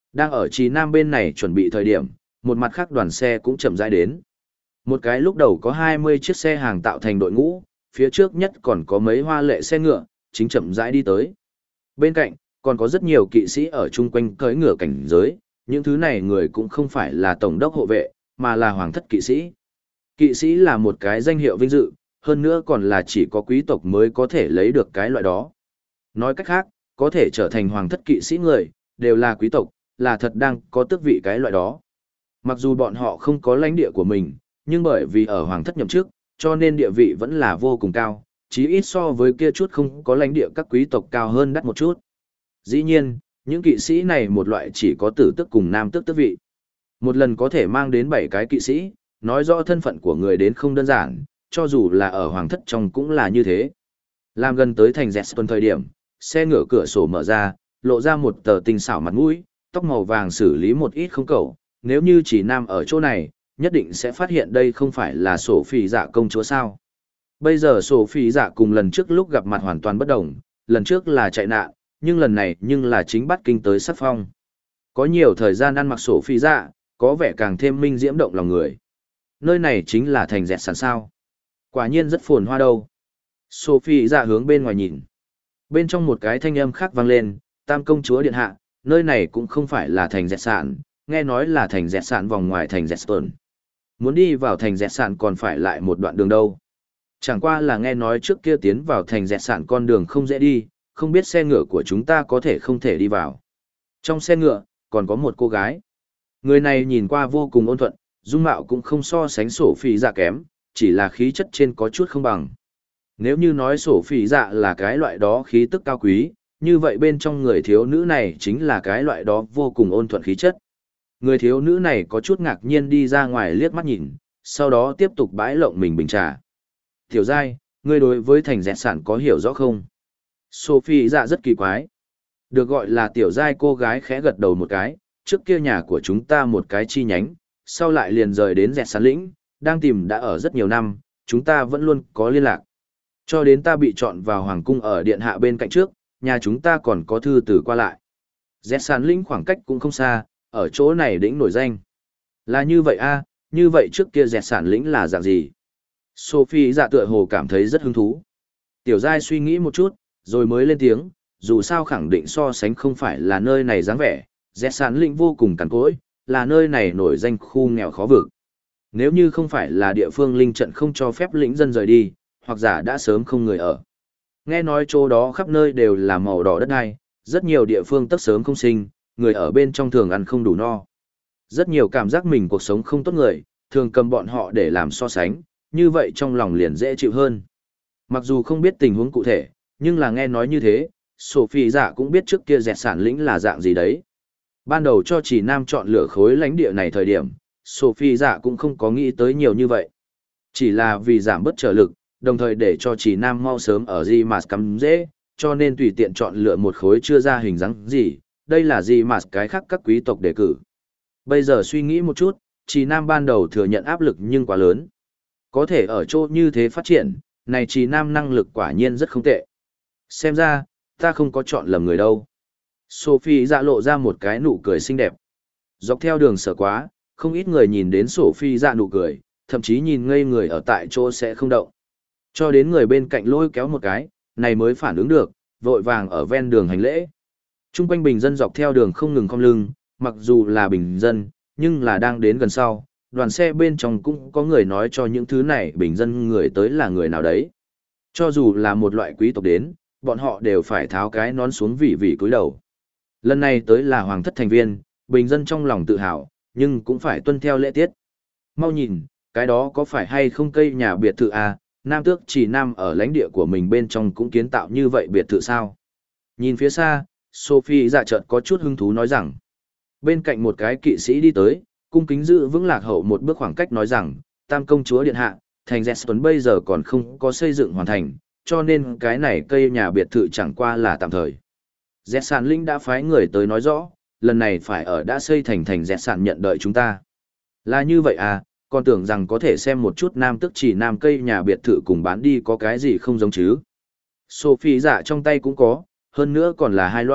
Đang ở trì nam bên này chuẩn bị thời điểm, một mặt khác đoàn xe cũng chậm rãi đến. Một cái lúc đầu có 20 chiếc xe hàng tạo thành đội ngũ, phía trước nhất còn có mấy hoa lệ xe ngựa, chính chậm rãi đi tới. Bên cạnh, còn có rất nhiều kỵ sĩ ở chung quanh cưỡi ngựa cảnh giới, những thứ này người cũng không phải là tổng đốc hộ vệ, mà là hoàng thất kỵ sĩ. Kỵ sĩ là một cái danh hiệu vinh dự, hơn nữa còn là chỉ có quý tộc mới có thể lấy được cái loại đó. Nói cách khác, có thể trở thành hoàng thất kỵ sĩ người, đều là quý tộc, là thật đang có tước vị cái loại đó. Mặc dù bọn họ không có lãnh địa của mình, nhưng bởi vì ở hoàng thất nhậm chức, cho nên địa vị vẫn là vô cùng cao, chí ít so với kia chút không có lãnh địa các quý tộc cao hơn đắt một chút. Dĩ nhiên, những kỵ sĩ này một loại chỉ có tử tước cùng nam tước tước vị. Một lần có thể mang đến 7 cái kỵ sĩ, nói rõ thân phận của người đến không đơn giản, cho dù là ở hoàng thất trong cũng là như thế. Làm gần tới thành Zetson thời điểm, xe ngựa cửa sổ mở ra, lộ ra một tờ tinh xảo mặt mũi, tóc màu vàng xử lý một ít không cầu, nếu như chỉ nam ở chỗ này, nhất định sẽ phát hiện đây không phải là sổ phỉ dạ công chúa sao. Bây giờ sổ phỉ dạ cùng lần trước lúc gặp mặt hoàn toàn bất đồng, lần trước là chạy nạn, nhưng lần này nhưng là chính bắt kinh tới sắc phong. Có nhiều thời gian ăn mặc sổ phỉ dạ, có vẻ càng thêm minh diễm động lòng người. Nơi này chính là thành dẹt sàn sao. Quả nhiên rất phồn hoa đâu. Sophie dạ hướng bên ngoài nhìn. Bên trong một cái thanh âm khác vang lên, Tam công chúa điện hạ, nơi này cũng không phải là thành dẹt sàn, nghe nói là thành dẹt sàn vòng ngoài thành dẹt sơn. Muốn đi vào thành dẹt sàn còn phải lại một đoạn đường đâu. Chẳng qua là nghe nói trước kia tiến vào thành dẹt sàn con đường không dễ đi, không biết xe ngựa của chúng ta có thể không thể đi vào. Trong xe ngựa, còn có một cô gái. Người này nhìn qua vô cùng ôn thuận, dung mạo cũng không so sánh sổ phỉ dạ kém, chỉ là khí chất trên có chút không bằng. Nếu như nói sổ phỉ dạ là cái loại đó khí tức cao quý, như vậy bên trong người thiếu nữ này chính là cái loại đó vô cùng ôn thuận khí chất. Người thiếu nữ này có chút ngạc nhiên đi ra ngoài liếc mắt nhìn, sau đó tiếp tục bãi lộng mình bình trà. Tiểu giai, ngươi đối với thành dẹt sản có hiểu rõ không? Sophie dạ rất kỳ quái. Được gọi là tiểu giai cô gái khẽ gật đầu một cái, trước kia nhà của chúng ta một cái chi nhánh, sau lại liền rời đến dẹt sản lĩnh, đang tìm đã ở rất nhiều năm, chúng ta vẫn luôn có liên lạc. Cho đến ta bị chọn vào hoàng cung ở điện hạ bên cạnh trước, nhà chúng ta còn có thư từ qua lại. Dẹt sản lĩnh khoảng cách cũng không xa, ở chỗ này đỉnh nổi danh. Là như vậy a, như vậy trước kia dẹt sản lĩnh là dạng gì? Sophie dạ tựa hồ cảm thấy rất hứng thú. Tiểu giai suy nghĩ một chút, rồi mới lên tiếng, dù sao khẳng định so sánh không phải là nơi này dáng vẻ, dẹt sản lĩnh vô cùng cằn cỗi, là nơi này nổi danh khu nghèo khó vực. Nếu như không phải là địa phương linh trận không cho phép lĩnh dân rời đi, hoặc giả đã sớm không người ở. Nghe nói chỗ đó khắp nơi đều là màu đỏ đất đai, rất nhiều địa phương tất sớm không sinh, người ở bên trong thường ăn không đủ no. Rất nhiều cảm giác mình cuộc sống không tốt người, thường cầm bọn họ để làm so sánh, như vậy trong lòng liền dễ chịu hơn. Mặc dù không biết tình huống cụ thể, nhưng là nghe nói như thế, Sophie dạ cũng biết trước kia dẹt sản lĩnh là dạng gì đấy. Ban đầu cho chỉ nam chọn lựa khối lãnh địa này thời điểm, Sophie dạ cũng không có nghĩ tới nhiều như vậy. Chỉ là vì giảm bớt trở lực, đồng thời để cho chỉ nam mau sớm ở Zimas cắm dễ, cho nên tùy tiện chọn lựa một khối chưa ra hình dáng gì, đây là Zimas cái khác các quý tộc đề cử. Bây giờ suy nghĩ một chút, chỉ nam ban đầu thừa nhận áp lực nhưng quá lớn. Có thể ở chỗ như thế phát triển, này chỉ nam năng lực quả nhiên rất không tệ. Xem ra, ta không có chọn lầm người đâu. Sophie dạ lộ ra một cái nụ cười xinh đẹp. Dọc theo đường sở quá, không ít người nhìn đến Sophie dạ nụ cười, thậm chí nhìn ngây người ở tại chỗ sẽ không động. Cho đến người bên cạnh lôi kéo một cái, này mới phản ứng được, vội vàng ở ven đường hành lễ. Trung quanh bình dân dọc theo đường không ngừng khom lưng, mặc dù là bình dân, nhưng là đang đến gần sau, đoàn xe bên trong cũng có người nói cho những thứ này bình dân người tới là người nào đấy. Cho dù là một loại quý tộc đến, bọn họ đều phải tháo cái nón xuống vì cúi đầu. Lần này tới là hoàng thất thành viên, bình dân trong lòng tự hào, nhưng cũng phải tuân theo lễ tiết. Mau nhìn, cái đó có phải hay không cây nhà biệt thự à, nam tước chỉ nam ở lãnh địa của mình bên trong cũng kiến tạo như vậy biệt thự sao? Nhìn phía xa, Sophie dạ chợt có chút hứng thú nói rằng, bên cạnh một cái kỵ sĩ đi tới, cung kính giữ vững lạc hậu một bước khoảng cách nói rằng, Tam công chúa điện hạ, thành Zetson bây giờ còn không có xây dựng hoàn thành, cho nên cái này cây nhà biệt thự chẳng qua là tạm thời. Dẹt sản linh đã phái người tới nói rõ, lần này phải ở đã xây thành dẹt sản nhận đợi chúng ta. Là như vậy à, còn tưởng rằng có thể xem một chút nam tức chỉ nam cây nhà biệt thự cùng bán đi có cái gì không giống chứ. Sophie dạ trong tay cũng có, hơn nữa còn là hai loại,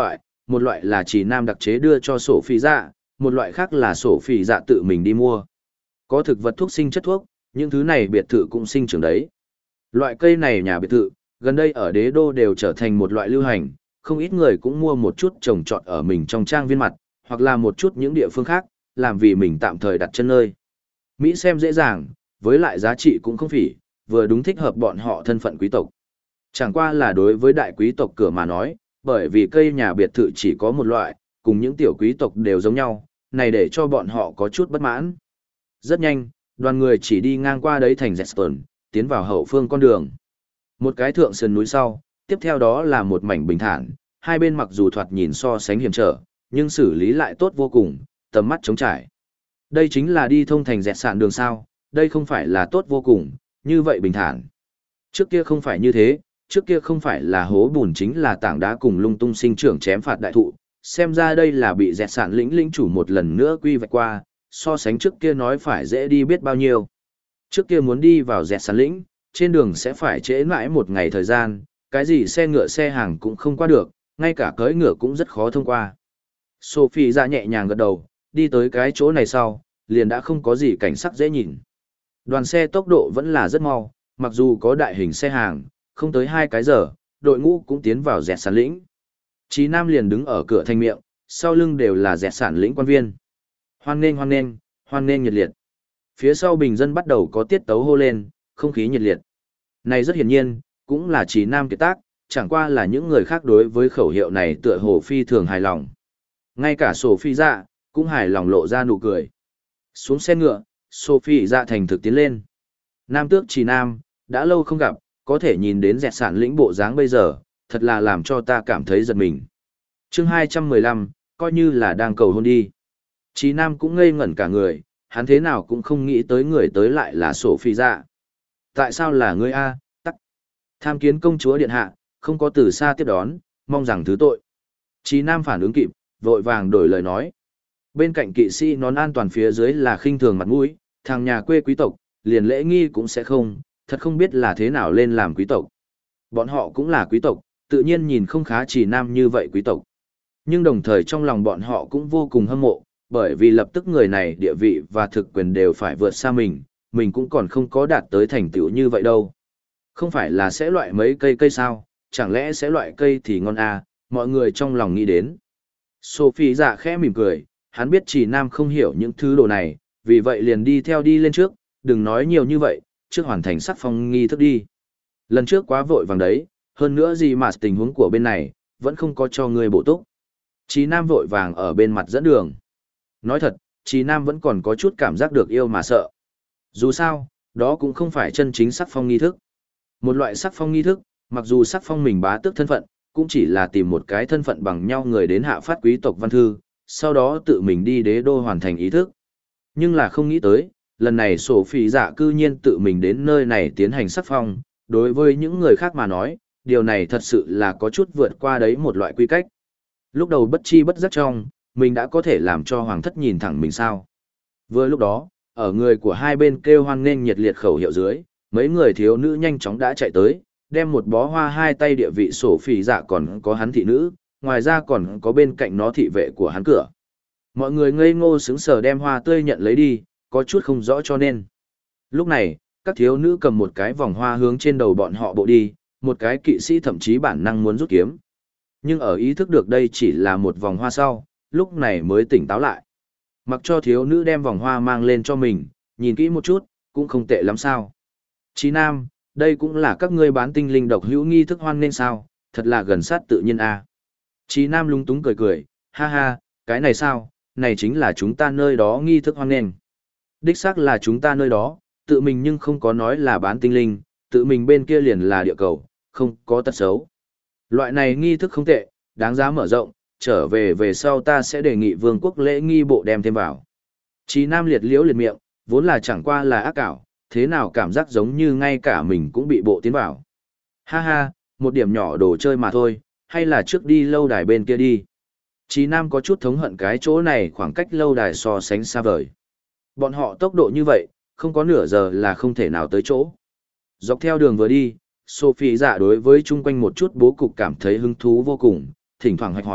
một loại là chỉ nam đặc chế đưa cho sổ phi dạ, một loại khác là sổ phi dạ tự mình đi mua. Có thực vật thuốc sinh chất thuốc, những thứ này biệt thự cũng sinh trưởng đấy. Loại cây này nhà biệt thự, gần đây ở đế đô đều trở thành một loại lưu hành, không ít người cũng mua một chút trồng trọt ở mình trong trang viên mặt, hoặc là một chút những địa phương khác, làm vì mình tạm thời đặt chân nơi. Mỹ xem dễ dàng, với lại giá trị cũng không phỉ, vừa đúng thích hợp bọn họ thân phận quý tộc. Chẳng qua là đối với đại quý tộc cửa mà nói, bởi vì cây nhà biệt thự chỉ có một loại, cùng những tiểu quý tộc đều giống nhau, này để cho bọn họ có chút bất mãn. Rất nhanh, đoàn người chỉ đi ngang qua đấy thành Jetstone, tiến vào hậu phương con đường. Một cái thượng sườn núi sau, tiếp theo đó là một mảnh bình thản, hai bên mặc dù thoạt nhìn so sánh hiểm trở, nhưng xử lý lại tốt vô cùng, tầm mắt trống trải. Đây chính là đi thông thành dẹt sạn đường sao, đây không phải là tốt vô cùng, như vậy bình thản. Trước kia không phải như thế, trước kia không phải là hố bùn chính là tảng đá cùng lung tung sinh trưởng chém phạt đại thụ, xem ra đây là bị dẹt sạn lĩnh chủ một lần nữa quy vạch qua, so sánh trước kia nói phải dễ đi biết bao nhiêu. Trước kia muốn đi vào dẹt sạn lĩnh, trên đường sẽ phải trễ mãi một ngày thời gian, cái gì xe ngựa xe hàng cũng không qua được, ngay cả cưỡi ngựa cũng rất khó thông qua. Sophie ra nhẹ nhàng gật đầu, đi tới cái chỗ này sau, liền đã không có gì cảnh sắc dễ nhìn. Đoàn xe tốc độ vẫn là rất mau, mặc dù có đại hình xe hàng, không tới 2 cái giờ, đội ngũ cũng tiến vào dẹt sản lĩnh. Chí Nam liền đứng ở cửa thành miệng, sau lưng đều là dẹt sản lĩnh quan viên. Hoan nghênh hoan nghênh, hoan nghênh nhiệt liệt. Phía sau bình dân bắt đầu có tiết tấu hô lên, không khí nhiệt liệt. Này rất hiển nhiên, cũng là Chí Nam kiệt tác, chẳng qua là những người khác đối với khẩu hiệu này tựa hồ phi thường hài lòng. Ngay cả Sophie dạ, cũng hài lòng lộ ra nụ cười. Xuống xe ngựa, Sophie dạ thành thực tiến lên. Nam tước Chí Nam, đã lâu không gặp, có thể nhìn đến dẹt sản lĩnh bộ dáng bây giờ, thật là làm cho ta cảm thấy giật mình. Chương 215, coi như là đang cầu hôn đi. Chí Nam cũng ngây ngẩn cả người, hắn thế nào cũng không nghĩ tới người tới lại là Sophie dạ. Tại sao là ngươi a? Tắc. Tham kiến công chúa điện hạ, không có từ xa tiếp đón, mong rằng thứ tội. Chí Nam phản ứng kịp, vội vàng đổi lời nói. Bên cạnh kỵ sĩ nón an toàn phía dưới là khinh thường mặt mũi, thằng nhà quê quý tộc, liền lễ nghi cũng sẽ không, thật không biết là thế nào lên làm quý tộc. Bọn họ cũng là quý tộc, tự nhiên nhìn không khá Chí Nam như vậy quý tộc. Nhưng đồng thời trong lòng bọn họ cũng vô cùng hâm mộ, bởi vì lập tức người này địa vị và thực quyền đều phải vượt xa mình cũng còn không có đạt tới thành tựu như vậy đâu. Không phải là sẽ loại mấy cây sao, chẳng lẽ sẽ loại cây thì ngon à, mọi người trong lòng nghĩ đến. Sophie dạ khẽ mỉm cười, hắn biết Chí Nam không hiểu những thứ đồ này, vì vậy liền đi theo đi lên trước, đừng nói nhiều như vậy, trước hoàn thành sắc phong nghi thức đi. Lần trước quá vội vàng đấy, hơn nữa gì mà tình huống của bên này, vẫn không có cho người bổ túc. Chí Nam vội vàng ở bên mặt dẫn đường. Nói thật, Chí Nam vẫn còn có chút cảm giác được yêu mà sợ. Dù sao, đó cũng không phải chân chính sắc phong nghi thức. Một loại sắc phong nghi thức, mặc dù sắc phong mình bá tước thân phận, cũng chỉ là tìm một cái thân phận bằng nhau người đến hạ phát quý tộc văn thư, sau đó tự mình đi đế đô hoàn thành ý thức. Nhưng là không nghĩ tới, lần này Sophie dạ cư nhiên tự mình đến nơi này tiến hành sắc phong, đối với những người khác mà nói, điều này thật sự là có chút vượt qua đấy một loại quy cách. Lúc đầu bất chi bất giác trong, mình đã có thể làm cho hoàng thất nhìn thẳng mình sao. Vừa lúc đó, ở người của hai bên kêu hoan nghênh nhiệt liệt khẩu hiệu dưới, mấy người thiếu nữ nhanh chóng đã chạy tới, đem một bó hoa hai tay địa vị Sophie dạ còn có hắn thị nữ, ngoài ra còn có bên cạnh nó thị vệ của hắn cửa. Mọi người ngây ngô sững sờ đem hoa tươi nhận lấy đi, có chút không rõ cho nên. Lúc này, các thiếu nữ cầm một cái vòng hoa hướng trên đầu bọn họ bộ đi, một cái kỵ sĩ thậm chí bản năng muốn rút kiếm. Nhưng ở ý thức được đây chỉ là một vòng hoa sau, lúc này mới tỉnh táo lại. Mặc cho thiếu nữ đem vòng hoa mang lên cho mình, nhìn kỹ một chút, cũng không tệ lắm sao. Chí Nam, đây cũng là các ngươi bán tinh linh độc hữu nghi thức hoan nên sao, thật là gần sát tự nhiên a. Chí Nam lúng túng cười cười, ha ha, cái này sao, này chính là chúng ta nơi đó nghi thức hoan nên. Đích xác là chúng ta nơi đó, tự mình nhưng không có nói là bán tinh linh, tự mình bên kia liền là địa cầu, không có tật xấu. Loại này nghi thức không tệ, đáng giá mở rộng, trở về sau ta sẽ đề nghị vương quốc lễ nghi bộ đem thêm vào. Chí Nam liệt liễu liệt miệng, vốn là chẳng qua là ác cảo, thế nào cảm giác giống như ngay cả mình cũng bị bộ tiến vào. Ha ha, một điểm nhỏ đồ chơi mà thôi, hay là trước đi lâu đài bên kia đi. Chí Nam có chút thống hận cái chỗ này khoảng cách lâu đài so sánh xa vời. Bọn họ tốc độ như vậy, không có nửa giờ là không thể nào tới chỗ. Dọc theo đường vừa đi, Sophie dạ đối với chung quanh một chút bố cục cảm thấy hứng thú vô cùng, thỉnh thoảng hoạch hỏi,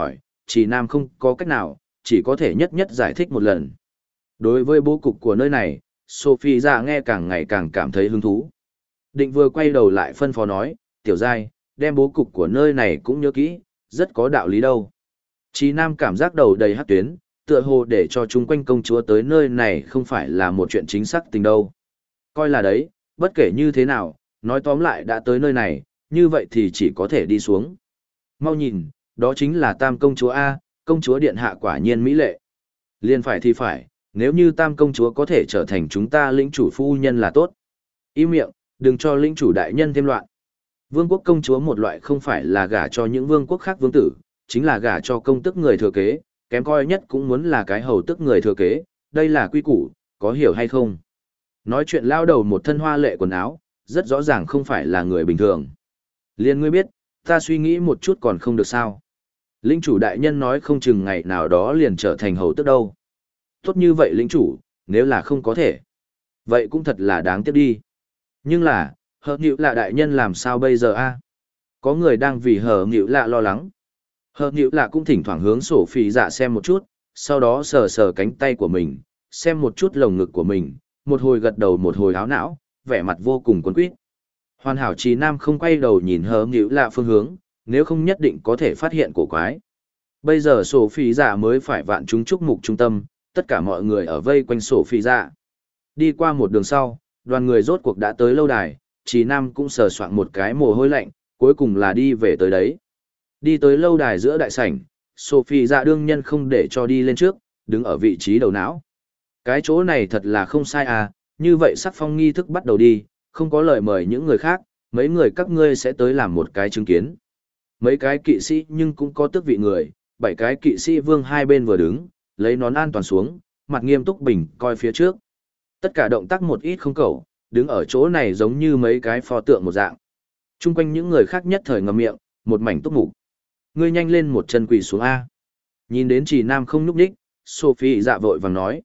Trì Nam không có cách nào, chỉ có thể nhất nhất giải thích một lần. Đối với bố cục của nơi này, Sophie dạ nghe càng ngày càng cảm thấy hứng thú. Định vừa quay đầu lại phân phó nói, tiểu giai, đem bố cục của nơi này cũng nhớ kỹ, rất có đạo lý đâu. Trì Nam cảm giác đầu đầy hắc tuyến, tựa hồ để cho chung quanh công chúa tới nơi này không phải là một chuyện chính xác tình đâu. Coi là đấy, bất kể như thế nào, nói tóm lại đã tới nơi này, như vậy thì chỉ có thể đi xuống. Mau nhìn, đó chính là Tam công chúa A, công chúa điện hạ quả nhiên mỹ lệ. Liên phải thì phải, nếu như Tam công chúa có thể trở thành chúng ta lĩnh chủ phu nhân là tốt. Im miệng, đừng cho lĩnh chủ đại nhân thêm loạn. Vương quốc công chúa một loại không phải là gả cho những vương quốc khác vương tử, chính là gả cho công tức người thừa kế, kém coi nhất cũng muốn là cái hầu tức người thừa kế, đây là quy củ, có hiểu hay không? Nói chuyện lao đầu một thân hoa lệ quần áo, rất rõ ràng không phải là người bình thường. Liên ngươi biết, ta suy nghĩ một chút còn không được sao. Lĩnh chủ đại nhân nói không chừng ngày nào đó liền trở thành hầu tức đâu. Tốt như vậy lĩnh chủ, nếu là không có thể. Vậy cũng thật là đáng tiếc đi. Nhưng là, hờ nghịu lạ đại nhân làm sao bây giờ a? Có người đang vì hờ nghịu lạ lo lắng. Hờ nghịu lạ cũng thỉnh thoảng hướng sổ phỉ dạ xem một chút, sau đó sờ sờ cánh tay của mình, xem một chút lồng ngực của mình, một hồi gật đầu một hồi áo não, vẻ mặt vô cùng quấn quýt. Hoàn hảo Trì Nam không quay đầu nhìn hờ nghịu lạ phương hướng, nếu không nhất định có thể phát hiện cổ quái. Bây giờ sổ phỉ dạ mới phải vạn chúng chúc mục trung tâm, tất cả mọi người ở vây quanh sổ phỉ dạ. Đi qua một đường sau, đoàn người rốt cuộc đã tới lâu đài, Trì Nam cũng sờ soạng một cái mồ hôi lạnh, cuối cùng là đi về tới đấy. Đi tới lâu đài giữa đại sảnh, Sophie dạ đương nhân không để cho đi lên trước, đứng ở vị trí đầu não. Cái chỗ này thật là không sai à, như vậy sắc phong nghi thức bắt đầu đi, không có lời mời những người khác, mấy người các ngươi sẽ tới làm một cái chứng kiến. Mấy cái kỵ sĩ nhưng cũng có tước vị người, 7 cái kỵ sĩ vương hai bên vừa đứng, lấy nón an toàn xuống, mặt nghiêm túc bình coi phía trước. Tất cả động tác một ít không cầu, đứng ở chỗ này giống như mấy cái pho tượng một dạng. Trung quanh những người khác nhất thời ngậm miệng, một mảnh túc mục. Ngươi nhanh lên một chân quỳ xuống A. Nhìn đến Trì Nam không nhúc nhích, Sophie dạ vội vàng nói.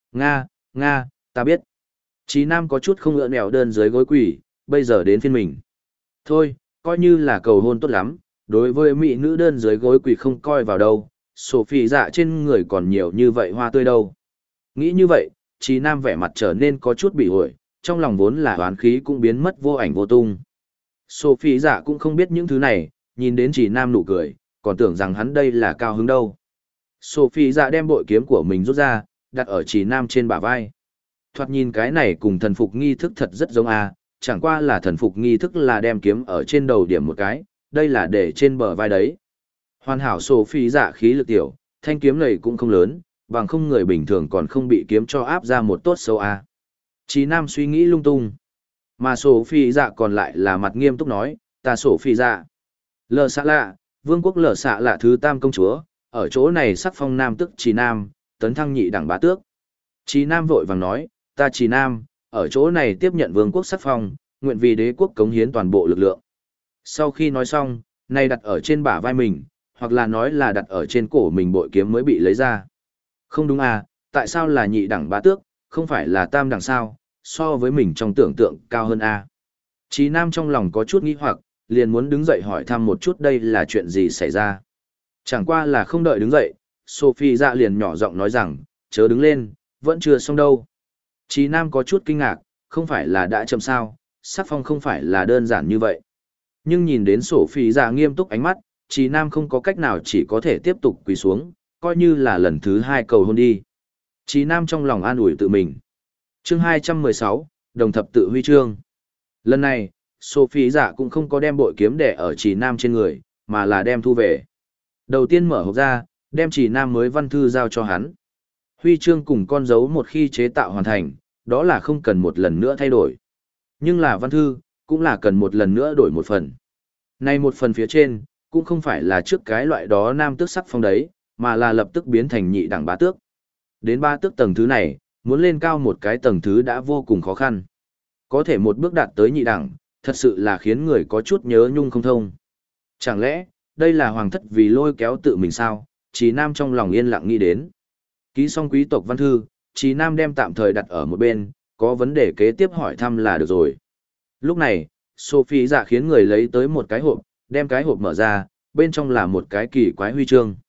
Nga, ta biết. Trì Nam có chút không ngựa nẻo đơn dưới gối quỳ, bây giờ đến phiên mình. Thôi, coi như là cầu hôn tốt lắm, đối với mỹ nữ đơn dưới gối quỳ không coi vào đâu, Sophie dạ trên người còn nhiều như vậy hoa tươi đâu. Nghĩ như vậy, Trì Nam vẻ mặt trở nên có chút bị ổi, trong lòng vốn là oán khí cũng biến mất vô ảnh vô tung. Sophie dạ cũng không biết những thứ này, nhìn đến Trì Nam nụ cười, còn tưởng rằng hắn đây là cao hứng đâu. Sophie dạ đem bội kiếm của mình rút ra, đặt ở Trì Nam trên bả vai. Thoạt nhìn cái này cùng thần phục nghi thức thật rất giống à, chẳng qua là thần phục nghi thức là đem kiếm ở trên đầu điểm một cái, đây là để trên bờ vai đấy. Hoàn hảo Sophie dạ khí lực tiểu, thanh kiếm này cũng không lớn, bằng không người bình thường còn không bị kiếm cho áp ra một tốt xấu à. Trì Nam suy nghĩ lung tung. Mà Sophie dạ còn lại là mặt nghiêm túc nói, ta Sophie dạ. Lờ xạ lạ, vương quốc lờ xạ lạ thứ tam công chúa, ở chỗ này sắc phong nam tức Trì Nam, tấn thăng nhị đẳng bá tước. Trì Nam vội vàng nói, ta Trì Nam, ở chỗ này tiếp nhận vương quốc sắc phong, nguyện vì đế quốc cống hiến toàn bộ lực lượng. Sau khi nói xong, này đặt ở trên bả vai mình, hoặc là nói là đặt ở trên cổ mình bội kiếm mới bị lấy ra. Không đúng à, tại sao là nhị đẳng bá tước, không phải là tam đẳng sao, so với mình trong tưởng tượng cao hơn à. Trì Nam trong lòng có chút nghi hoặc, liền muốn đứng dậy hỏi thăm một chút đây là chuyện gì xảy ra. Chẳng qua là không đợi đứng dậy, Sophie dạ liền nhỏ giọng nói rằng, chớ đứng lên, vẫn chưa xong đâu. Trì Nam có chút kinh ngạc, không phải là đã chậm sao, sắc phong không phải là đơn giản như vậy. Nhưng nhìn đến Sophie dạ nghiêm túc ánh mắt, Trì Nam không có cách nào chỉ có thể tiếp tục quỳ xuống, coi như là lần thứ 2 cầu hôn đi. Trì Nam trong lòng an ủi tự mình. Chương 216, đồng thập tự huy chương. Lần này, Sophie dạ cũng không có đem bội kiếm đẻ ở Trì Nam trên người, mà là đem thu về. Đầu tiên mở hộp ra, đem Trì Nam mới văn thư giao cho hắn. Huy chương cùng con dấu một khi chế tạo hoàn thành, đó là không cần một lần nữa thay đổi. Nhưng là văn thư, cũng là cần một lần nữa đổi một phần. Này một phần phía trên, cũng không phải là trước cái loại đó nam tước sắc phong đấy, mà là lập tức biến thành nhị đẳng bá tước. Đến ba tước tầng thứ này, muốn lên cao một cái tầng thứ đã vô cùng khó khăn. Có thể một bước đạt tới nhị đẳng, thật sự là khiến người có chút nhớ nhung không thông. Chẳng lẽ, đây là hoàng thất vì lôi kéo tự mình sao? Trì Nam trong lòng yên lặng nghĩ đến. Ký xong quý tộc văn thư, Trì Nam đem tạm thời đặt ở một bên, có vấn đề kế tiếp hỏi thăm là được rồi. Lúc này, Sophie dạ khiến người lấy tới một cái hộp, đem cái hộp mở ra, bên trong là một cái kỳ quái huy chương.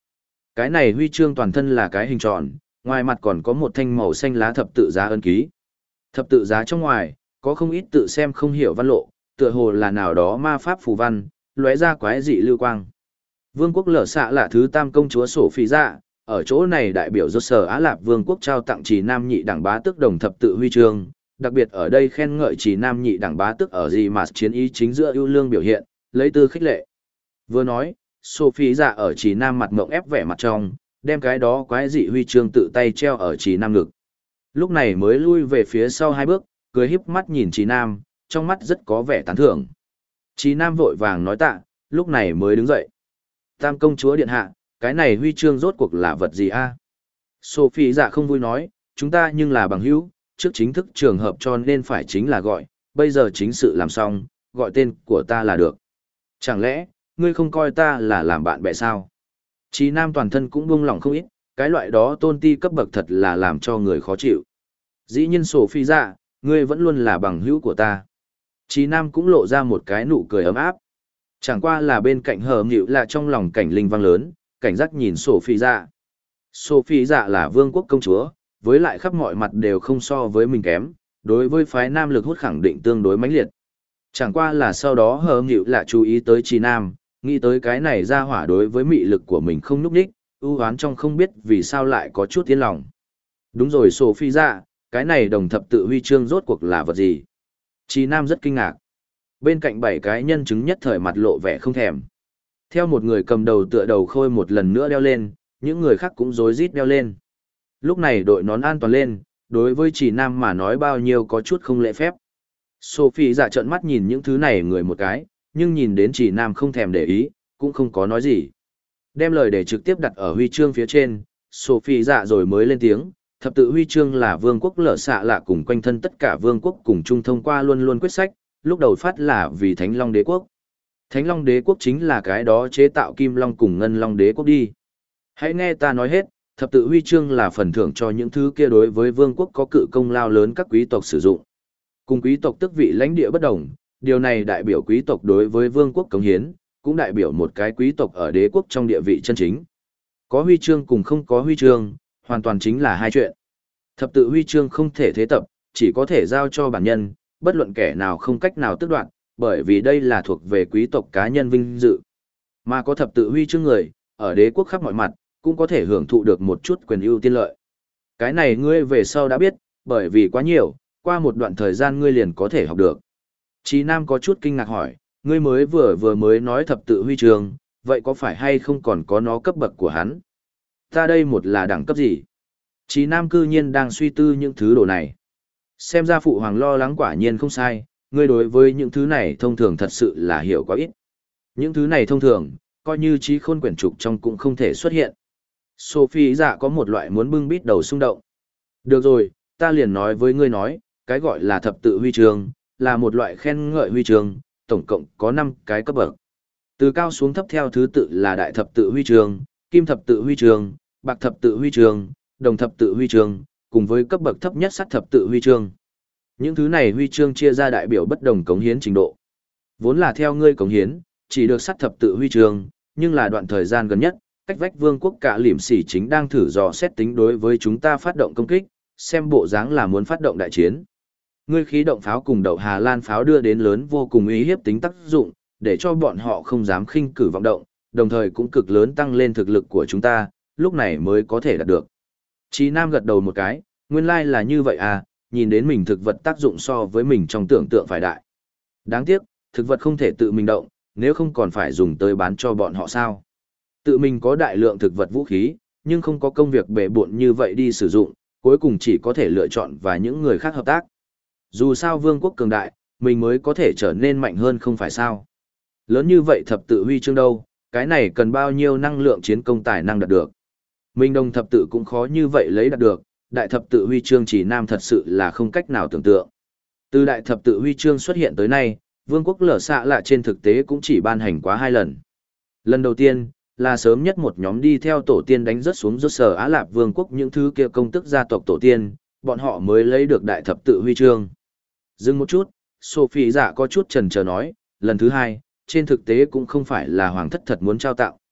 Cái này huy chương toàn thân là cái hình tròn, ngoài mặt còn có một thanh màu xanh lá thập tự giá ấn ký. Thập tự giá trong ngoài, có không ít tự xem không hiểu văn lộ, tựa hồ là nào đó ma pháp phù văn, lóe ra quái dị lưu quang. Vương quốc lở xạ là thứ tam công chúa sổ phi dạ, ở chỗ này đại biểu do sở Á Lạp Vương quốc trao tặng Trì Nam nhị đẳng bá tước đồng thập tự huy chương, đặc biệt ở đây khen ngợi Trì Nam nhị đẳng bá tước ở gì mà chiến ý chính giữa ưu lương biểu hiện, lấy tư khích lệ. Vừa nói, Sophie dạ ở Trì Nam mặt ngộng ép vẻ mặt trong, đem cái đó quái dị huy chương tự tay treo ở Trì Nam ngực. Lúc này mới lui về phía sau hai bước, cười híp mắt nhìn Trì Nam, trong mắt rất có vẻ tán thưởng. Trì Nam vội vàng nói tạ, lúc này mới đứng dậy. Tam công chúa điện hạ, cái này huy chương rốt cuộc là vật gì a? Sophie dạ không vui nói, chúng ta nhưng là bằng hữu, trước chính thức trường hợp cho nên phải chính là gọi, bây giờ chính sự làm xong, gọi tên của ta là được. Chẳng lẽ, ngươi không coi ta là làm bạn bè sao? Chí Nam toàn thân cũng buông lỏng không ít, cái loại đó tôn ti cấp bậc thật là làm cho người khó chịu. Dĩ nhiên Sophie dạ, ngươi vẫn luôn là bằng hữu của ta. Chí Nam cũng lộ ra một cái nụ cười ấm áp. Chẳng qua là bên cạnh hờ nghịu là trong lòng cảnh linh vang lớn, cảnh giác nhìn Sophie dạ. Sophie dạ là vương quốc công chúa, với lại khắp mọi mặt đều không so với mình kém, đối với phái nam lực hút khẳng định tương đối mãnh liệt. Chẳng qua là sau đó hờ nghịu là chú ý tới Chí Nam, nghĩ tới cái này ra hỏa đối với mị lực của mình không núp đích, ưu hoán trong không biết vì sao lại có chút tiến lòng. Đúng rồi Sophie dạ, cái này đồng thập tự huy chương rốt cuộc là vật gì? Chí Nam rất kinh ngạc. Bên cạnh 7 cái nhân chứng nhất thời mặt lộ vẻ không thèm. Theo một người cầm đầu tựa đầu khôi một lần nữa đeo lên, những người khác cũng rối rít đeo lên. Lúc này đội nón an toàn lên, đối với Chí Nam mà nói bao nhiêu có chút không lễ phép. Sophie dạ trợn mắt nhìn những thứ này người một cái, nhưng nhìn đến Chí Nam không thèm để ý, cũng không có nói gì. Đem lời để trực tiếp đặt ở huy chương phía trên, Sophie dạ rồi mới lên tiếng, thập tự huy chương là vương quốc lở xạ lạ cùng quanh thân tất cả vương quốc cùng chung thông qua luôn luôn quyết sách, lúc đầu phát là vì Thánh Long Đế quốc. Thánh Long Đế quốc chính là cái đó chế tạo Kim Long cùng Ngân Long Đế quốc đi. Hãy nghe ta nói hết, thập tự huy chương là phần thưởng cho những thứ kia đối với vương quốc có cự công lao lớn các quý tộc sử dụng. Cùng quý tộc tước vị lãnh địa bất đồng, điều này đại biểu quý tộc đối với vương quốc cống hiến, cũng đại biểu một cái quý tộc ở đế quốc trong địa vị chân chính. Có huy chương cùng không có huy chương, hoàn toàn chính là hai chuyện. Thập tự huy chương không thể thế tập, chỉ có thể giao cho bản nhân, bất luận kẻ nào không cách nào tước đoạt, bởi vì đây là thuộc về quý tộc cá nhân vinh dự. Mà có thập tự huy chương người, ở đế quốc khắp mọi mặt, cũng có thể hưởng thụ được một chút quyền ưu tiên lợi. Cái này ngươi về sau đã biết, bởi vì quá nhiều, qua một đoạn thời gian ngươi liền có thể học được. Chí Nam có chút kinh ngạc hỏi, ngươi mới vừa mới nói thập tự huy chương, vậy có phải hay không còn có nó cấp bậc của hắn? Ta đây một là đẳng cấp gì? Chí Nam cư nhiên đang suy tư những thứ đồ này. Xem ra phụ hoàng lo lắng quả nhiên không sai, ngươi đối với những thứ này thông thường thật sự là hiểu quá ít. Những thứ này thông thường, coi như trí khôn quyển trục trong cũng không thể xuất hiện. Sophie dạ có một loại muốn bưng bít đầu xung động. Được rồi, ta liền nói với ngươi nói, cái gọi là thập tự huy chương, là một loại khen ngợi huy chương, tổng cộng có 5 cái cấp bậc. Từ cao xuống thấp theo thứ tự là đại thập tự huy chương, kim thập tự huy chương, bạc thập tự huy chương, đồng thập tự huy chương, cùng với cấp bậc thấp nhất sắt thập tự huy chương. Những thứ này huy chương chia ra đại biểu bất đồng cống hiến trình độ. Vốn là theo ngươi cống hiến, chỉ được sắt thập tự huy chương, nhưng là đoạn thời gian gần nhất, cách vách vương quốc cả lỉm xỉ chính đang thử dò xét tính đối với chúng ta phát động công kích, xem bộ dáng là muốn phát động đại chiến. Ngươi khí động pháo cùng đậu Hà Lan pháo đưa đến lớn vô cùng uy hiếp tính tác dụng, để cho bọn họ không dám khinh cử vọng động, đồng thời cũng cực lớn tăng lên thực lực của chúng ta, lúc này mới có thể đạt được. Chí Nam gật đầu một cái, nguyên lai là như vậy à, nhìn đến mình thực vật tác dụng so với mình trong tưởng tượng phải đại. Đáng tiếc, thực vật không thể tự mình động, nếu không còn phải dùng tới bán cho bọn họ sao. Tự mình có đại lượng thực vật vũ khí, nhưng không có công việc bể bộn như vậy đi sử dụng, cuối cùng chỉ có thể lựa chọn và những người khác hợp tác. Dù sao vương quốc cường đại, mình mới có thể trở nên mạnh hơn không phải sao. Lớn như vậy thập tự huy chương đâu, cái này cần bao nhiêu năng lượng chiến công tài năng đạt được. Mình đồng thập tự cũng khó như vậy lấy đạt được, đại thập tự huy chương chỉ nam thật sự là không cách nào tưởng tượng. Từ đại thập tự huy chương xuất hiện tới nay, vương quốc lở xạ lạ trên thực tế cũng chỉ ban hành quá 2 lần. Lần đầu tiên, là sớm nhất một nhóm đi theo tổ tiên đánh rớt xuống rốt sở Á Lạp vương quốc những thứ kia công tức gia tộc tổ tiên, bọn họ mới lấy được đại thập tự huy chương. Dừng một chút, Sophie dạ có chút chần chờ nói, lần thứ 2, trên thực tế cũng không phải là hoàng thất thật muốn trao tặng.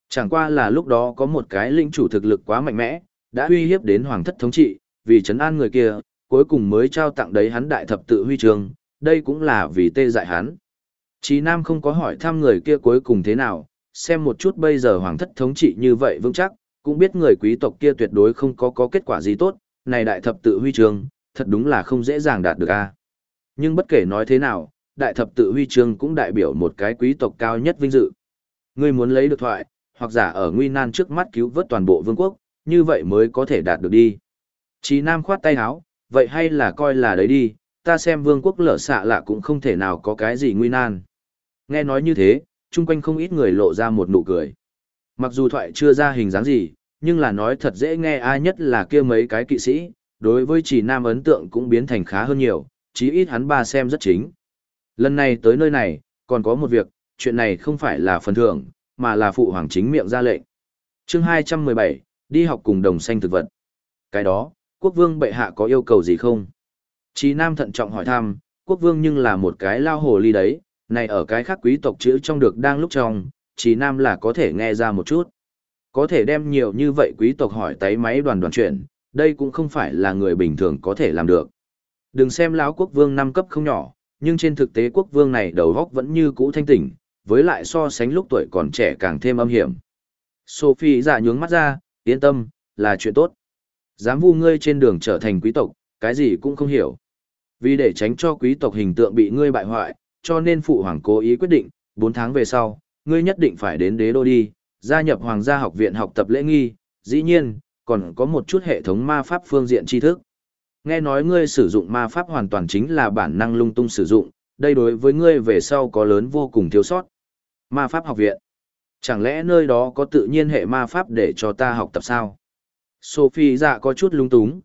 Chẳng qua là lúc đó có một cái lĩnh chủ thực lực quá mạnh mẽ, đã uy hiếp đến hoàng thất thống trị, vì trấn an người kia, cuối cùng mới trao tặng đấy hắn đại thập tự huy chương, đây cũng là vì tê dại hắn. Chí Nam không có hỏi thăm người kia cuối cùng thế nào, xem một chút bây giờ hoàng thất thống trị như vậy vững chắc, cũng biết người quý tộc kia tuyệt đối không có kết quả gì tốt, này đại thập tự huy chương, thật đúng là không dễ dàng đạt được a. Nhưng bất kể nói thế nào, đại thập tự huy chương cũng đại biểu một cái quý tộc cao nhất vinh dự. Ngươi muốn lấy được thoại, hoặc giả ở nguy nan trước mắt cứu vớt toàn bộ vương quốc, như vậy mới có thể đạt được đi. Chí Nam khoát tay áo, vậy hay là coi là đấy đi, ta xem vương quốc lở xạ lạ cũng không thể nào có cái gì nguy nan. Nghe nói như thế, chung quanh không ít người lộ ra một nụ cười. Mặc dù thoại chưa ra hình dáng gì, nhưng là nói thật dễ nghe ai nhất là kia mấy cái kỵ sĩ, đối với Chí Nam ấn tượng cũng biến thành khá hơn nhiều, chí ít hắn ba xem rất chính. Lần này tới nơi này, còn có một việc, chuyện này không phải là phần thưởng, mà là phụ hoàng chính miệng ra lệnh. Chương 217, đi học cùng đồng xanh thực vật. Cái đó, quốc vương bệ hạ có yêu cầu gì không? Chí Nam thận trọng hỏi thăm, quốc vương nhưng là một cái lao hồ ly đấy, này ở cái khác quý tộc chữ trong được đang lúc trong, Chí Nam là có thể nghe ra một chút. Có thể đem nhiều như vậy quý tộc hỏi tấy máy đoàn chuyện, đây cũng không phải là người bình thường có thể làm được. Đừng xem lão quốc vương năm cấp không nhỏ, nhưng trên thực tế quốc vương này đầu óc vẫn như cũ thanh tỉnh, với lại so sánh lúc tuổi còn trẻ càng thêm âm hiểm. Sophie giả nhướng mắt ra, yên tâm, là chuyện tốt. Dám vu ngươi trên đường trở thành quý tộc, cái gì cũng không hiểu. Vì để tránh cho quý tộc hình tượng bị ngươi bại hoại, cho nên phụ hoàng cố ý quyết định, 4 tháng về sau, ngươi nhất định phải đến đế đô đi, gia nhập hoàng gia học viện học tập lễ nghi, dĩ nhiên, còn có một chút hệ thống ma pháp phương diện tri thức. Nghe nói ngươi sử dụng ma pháp hoàn toàn chính là bản năng lung tung sử dụng, đây đối với ngươi về sau có lớn vô cùng thiếu sót. Ma pháp học viện. Chẳng lẽ nơi đó có tự nhiên hệ ma pháp để cho ta học tập sao? Sophie dạ có chút lung túng,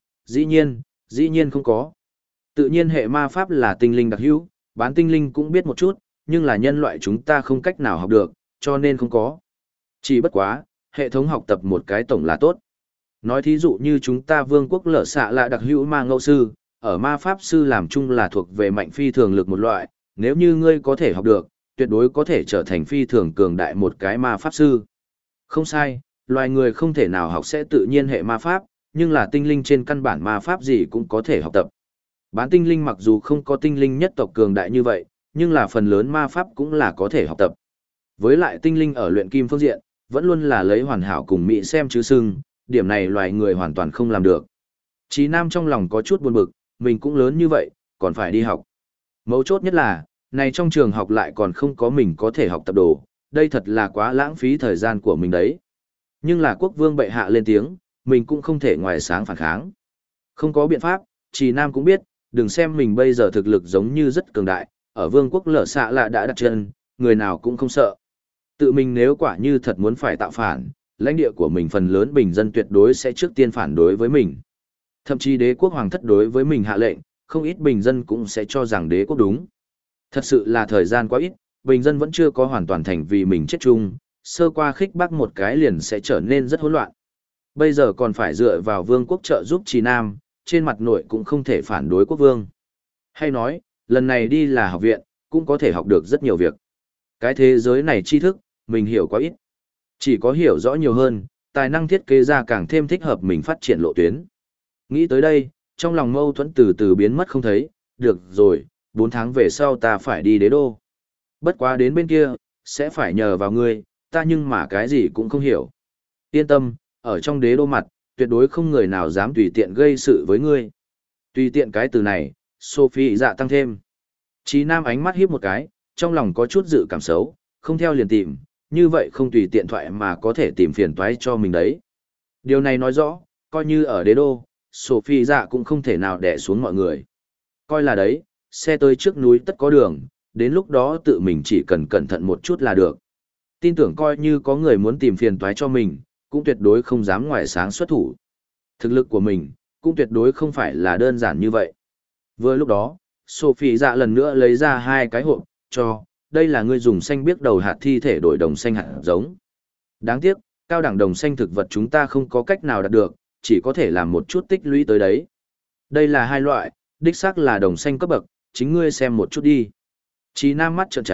dĩ nhiên không có. Tự nhiên hệ ma pháp là tinh linh đặc hữu, bán tinh linh cũng biết một chút, nhưng là nhân loại chúng ta không cách nào học được, cho nên không có. Chỉ bất quá, hệ thống học tập một cái tổng là tốt. Nói thí dụ như chúng ta vương quốc lở xạ là đặc hữu ma ngẫu sư, ở ma pháp sư làm chung là thuộc về mạnh phi thường lực một loại, nếu như ngươi có thể học được, tuyệt đối có thể trở thành phi thường cường đại một cái ma pháp sư. Không sai, loài người không thể nào học sẽ tự nhiên hệ ma pháp, nhưng là tinh linh trên căn bản ma pháp gì cũng có thể học tập. Bán tinh linh mặc dù không có tinh linh nhất tộc cường đại như vậy, nhưng là phần lớn ma pháp cũng là có thể học tập. Với lại tinh linh ở luyện kim phương diện, vẫn luôn là lấy hoàn hảo cùng mỹ xem chứ sưng, điểm này loài người hoàn toàn không làm được. Chí Nam trong lòng có chút buồn bực, mình cũng lớn như vậy, còn phải đi học. Mấu chốt nhất là, này trong trường học lại còn không có mình có thể học tập đồ, đây thật là quá lãng phí thời gian của mình đấy. Nhưng là quốc vương bệ hạ lên tiếng, mình cũng không thể ngoài sáng phản kháng. Không có biện pháp, Chí Nam cũng biết, đừng xem mình bây giờ thực lực giống như rất cường đại, ở vương quốc lở xạ là đã đặt chân, người nào cũng không sợ. Tự mình nếu quả như thật muốn phải tạo phản, lãnh địa của mình phần lớn bình dân tuyệt đối sẽ trước tiên phản đối với mình. Thậm chí đế quốc hoàng thất đối với mình hạ lệnh, không ít bình dân cũng sẽ cho rằng đế quốc đúng. Thật sự là thời gian quá ít, bình dân vẫn chưa có hoàn toàn thành vì mình chết chung, sơ qua khích bác một cái liền sẽ trở nên rất hỗn loạn. Bây giờ còn phải dựa vào vương quốc trợ giúp Chí Nam, trên mặt nội cũng không thể phản đối quốc vương. Hay nói, lần này đi là học viện, cũng có thể học được rất nhiều việc. Cái thế giới này tri thức, mình hiểu quá ít. Chỉ có hiểu rõ nhiều hơn, tài năng thiết kế ra càng thêm thích hợp mình phát triển lộ tuyến. Nghĩ tới đây, trong lòng mâu thuẫn từ từ biến mất không thấy, được rồi, 4 tháng về sau ta phải đi đế đô. Bất quá đến bên kia, sẽ phải nhờ vào ngươi, ta nhưng mà cái gì cũng không hiểu. Yên tâm, ở trong đế đô mặt, tuyệt đối không người nào dám tùy tiện gây sự với ngươi. Tùy tiện cái từ này, Sophie dạ tăng thêm. Chí Nam ánh mắt híp một cái, trong lòng có chút dự cảm xấu, không theo liền tìm, như vậy không tùy tiện thoại mà có thể tìm phiền toái cho mình đấy. Điều này nói rõ, coi như ở đế đô, Sophie dạ cũng không thể nào đè xuống mọi người. Coi là đấy, xe tới trước núi tất có đường, đến lúc đó tự mình chỉ cần cẩn thận một chút là được. Tin tưởng coi như có người muốn tìm phiền toái cho mình, cũng tuyệt đối không dám ngoài sáng xuất thủ. Thực lực của mình, cũng tuyệt đối không phải là đơn giản như vậy. Vừa lúc đó, Sophie dạ lần nữa lấy ra 2 cái hộp, cho, đây là ngươi dùng xanh biếc đầu hạt thi thể đổi đồng xanh hạt giống. Đáng tiếc, cao đẳng đồng xanh thực vật chúng ta không có cách nào đạt được, chỉ có thể làm một chút tích lũy tới đấy. Đây là 2 loại, đích xác là đồng xanh cấp bậc, chính ngươi xem một chút đi. Chí Nam mắt trợn trắng,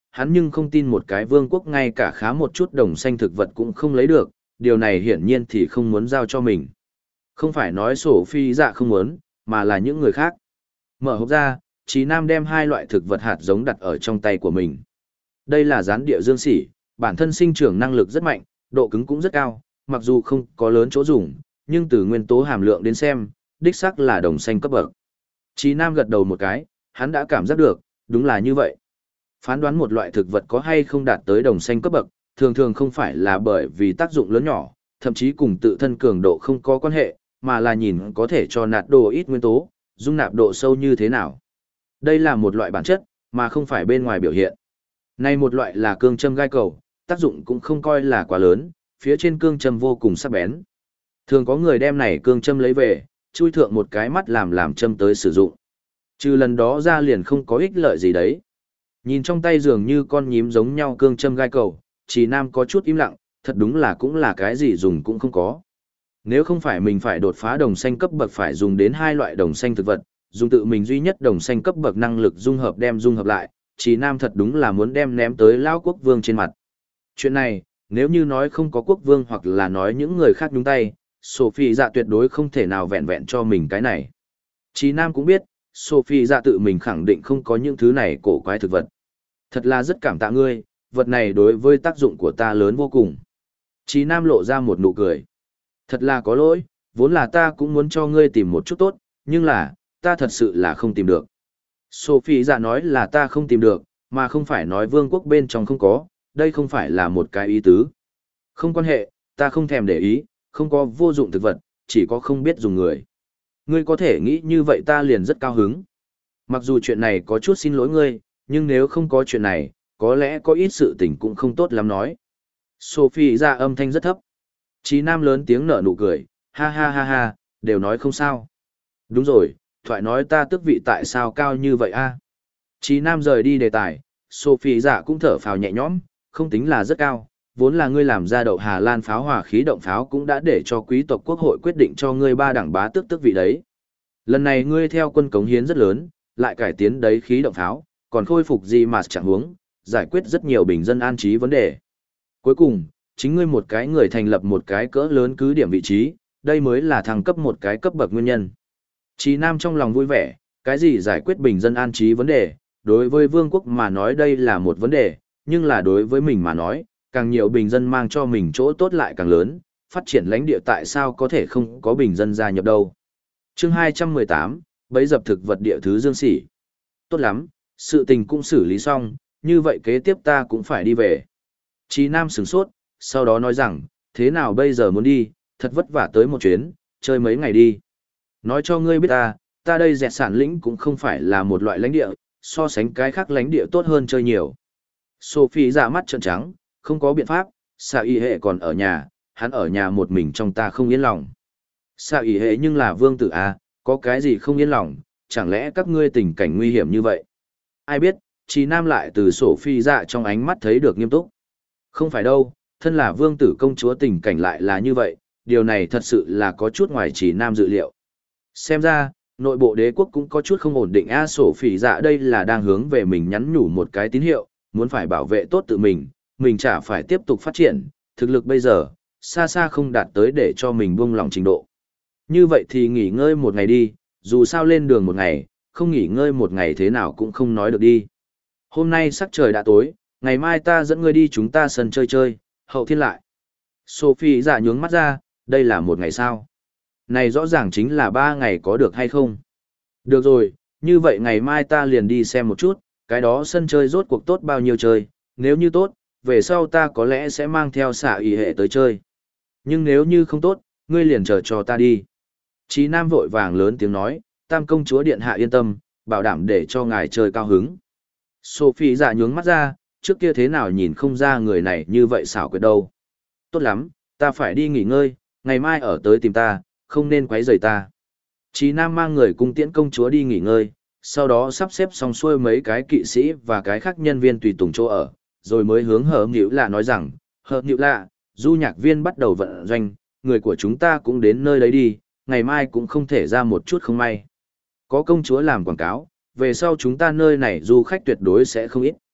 hắn nhưng không tin một cái vương quốc ngay cả khá một chút đồng xanh thực vật cũng không lấy được, điều này hiển nhiên thì không muốn giao cho mình. Không phải nói sổ phi dạ không muốn, mà là những người khác. Mở hộp ra, Trí Nam đem hai loại thực vật hạt giống đặt ở trong tay của mình. Đây là gián địa dương sỉ, bản thân sinh trưởng năng lực rất mạnh, độ cứng cũng rất cao, mặc dù không có lớn chỗ dùng, nhưng từ nguyên tố hàm lượng đến xem, đích xác là đồng xanh cấp bậc. Trí Nam gật đầu một cái, hắn đã cảm giác được, đúng là như vậy. Phán đoán một loại thực vật có hay không đạt tới đồng xanh cấp bậc, thường thường không phải là bởi vì tác dụng lớn nhỏ, thậm chí cùng tự thân cường độ không có quan hệ, mà là nhìn có thể cho nạt đồ ít nguyên tố, dung nạp độ sâu như thế nào. Đây là một loại bản chất, mà không phải bên ngoài biểu hiện. Này một loại là cương châm gai cầu, tác dụng cũng không coi là quá lớn, phía trên cương châm vô cùng sắc bén. Thường có người đem này cương châm lấy về, chui thượng một cái mắt làm châm tới sử dụng. Trừ lần đó ra liền không có ích lợi gì đấy. Nhìn trong tay dường như con nhím giống nhau cương châm gai cầu, Trì Nam có chút im lặng, thật đúng là cũng là cái gì dùng cũng không có. Nếu không phải mình phải đột phá đồng xanh cấp bậc phải dùng đến hai loại đồng xanh thực vật, dùng tự mình duy nhất đồng xanh cấp bậc năng lực dung hợp lại, Trì Nam thật đúng là muốn đem ném tới Lão Quốc Vương trên mặt. Chuyện này, nếu như nói không có quốc vương hoặc là nói những người khác nhúng tay, Sophie dạ tuyệt đối không thể nào vẹn vẹn cho mình cái này. Trì Nam cũng biết, Sophie dạ tự mình khẳng định không có những thứ này cổ quái thực vật. Thật là rất cảm tạ ngươi, vật này đối với tác dụng của ta lớn vô cùng. Trì Nam lộ ra một nụ cười. Thật là có lỗi, vốn là ta cũng muốn cho ngươi tìm một chút tốt, nhưng là, ta thật sự là không tìm được. Sophie dạ nói là ta không tìm được, mà không phải nói vương quốc bên trong không có, đây không phải là một cái ý tứ. Không quan hệ, ta không thèm để ý, không có vô dụng thực vật, chỉ có không biết dùng người. Ngươi có thể nghĩ như vậy ta liền rất cao hứng. Mặc dù chuyện này có chút xin lỗi ngươi, nhưng nếu không có chuyện này, có lẽ có ít sự tình cũng không tốt lắm nói. Sophie ra âm thanh rất thấp. Chí Nam lớn tiếng nở nụ cười, ha ha ha ha, đều nói không sao. Đúng rồi, thoại nói ta tước vị tại sao cao như vậy a? Chí Nam rời đi đề tài, Sophie dạ cũng thở phào nhẹ nhõm, không tính là rất cao, vốn là ngươi làm ra đậu Hà Lan pháo hỏa khí động pháo cũng đã để cho quý tộc quốc hội quyết định cho ngươi 3 đẳng bá tước vị đấy. Lần này ngươi theo quân cống hiến rất lớn, lại cải tiến đấy khí động pháo, còn khôi phục gì mà chẳng huống, giải quyết rất nhiều bình dân an trí vấn đề. Cuối cùng, chính ngươi một cái người thành lập một cái cỡ lớn cứ điểm vị trí, đây mới là thăng cấp một cái cấp bậc nguyên nhân. Chí Nam trong lòng vui vẻ, cái gì giải quyết bình dân an trí vấn đề, đối với vương quốc mà nói đây là một vấn đề, nhưng là đối với mình mà nói, càng nhiều bình dân mang cho mình chỗ tốt lại càng lớn, phát triển lãnh địa tại sao có thể không có bình dân gia nhập đâu. Chương 218, bấy dập thực vật địa thứ dương sỉ. Tốt lắm, sự tình cũng xử lý xong, như vậy kế tiếp ta cũng phải đi về. Chí Nam sửng sốt, sau đó nói rằng, thế nào bây giờ muốn đi, thật vất vả tới một chuyến, chơi mấy ngày đi. Nói cho ngươi biết ta đây dẹt sản lĩnh cũng không phải là một loại lãnh địa, so sánh cái khác lãnh địa tốt hơn chơi nhiều. Sophie ra mắt trợn trắng, không có biện pháp, xạ y hệ còn ở nhà, hắn ở nhà một mình trong ta không yên lòng. Xạ y hệ nhưng là vương tử có cái gì không yên lòng, chẳng lẽ các ngươi tình cảnh nguy hiểm như vậy? Ai biết, Chí Nam lại từ Sophie ra trong ánh mắt thấy được nghiêm túc. Không phải đâu, thân là vương tử công chúa tình cảnh lại là như vậy, điều này thật sự là có chút ngoài Chí Nam dự liệu. Xem ra, nội bộ đế quốc cũng có chút không ổn định Sophie dạ đây là đang hướng về mình nhắn nhủ một cái tín hiệu, muốn phải bảo vệ tốt tự mình chả phải tiếp tục phát triển, thực lực bây giờ, xa xa không đạt tới để cho mình buông lòng trình độ. Như vậy thì nghỉ ngơi một ngày đi, dù sao lên đường một ngày, không nghỉ ngơi một ngày thế nào cũng không nói được đi. Hôm nay sắc trời đã tối, ngày mai ta dẫn ngươi đi chúng ta sân chơi, hậu thiên lại. Sophie dạ nhướng mắt ra, đây là một ngày sao? Này rõ ràng chính là 3 ngày có được hay không? Được rồi, như vậy ngày mai ta liền đi xem một chút, cái đó sân chơi rốt cuộc tốt bao nhiêu chơi, nếu như tốt, về sau ta có lẽ sẽ mang theo xạ y hệ tới chơi. Nhưng nếu như không tốt, ngươi liền chờ cho ta đi. Chí Nam vội vàng lớn tiếng nói, Tam công chúa điện hạ yên tâm, bảo đảm để cho ngài chơi cao hứng. Sophie dạ nhướng mắt ra, trước kia thế nào nhìn không ra người này như vậy xảo quyệt đâu. Tốt lắm, ta phải đi nghỉ ngơi, ngày mai ở tới tìm ta, không nên quấy rầy ta. Chí Nam mang người cung tiễn công chúa đi nghỉ ngơi, sau đó sắp xếp xong xuôi mấy cái kỵ sĩ và cái khác nhân viên tùy tùng chỗ ở, rồi mới hướng Hở Nhữ Lạ nói rằng, Hở Nhữ Lạ, du nhạc viên bắt đầu vận doanh, người của chúng ta cũng đến nơi đấy đi, ngày mai cũng không thể ra một chút không may. Có công chúa làm quảng cáo, về sau chúng ta nơi này du khách tuyệt đối sẽ không ít.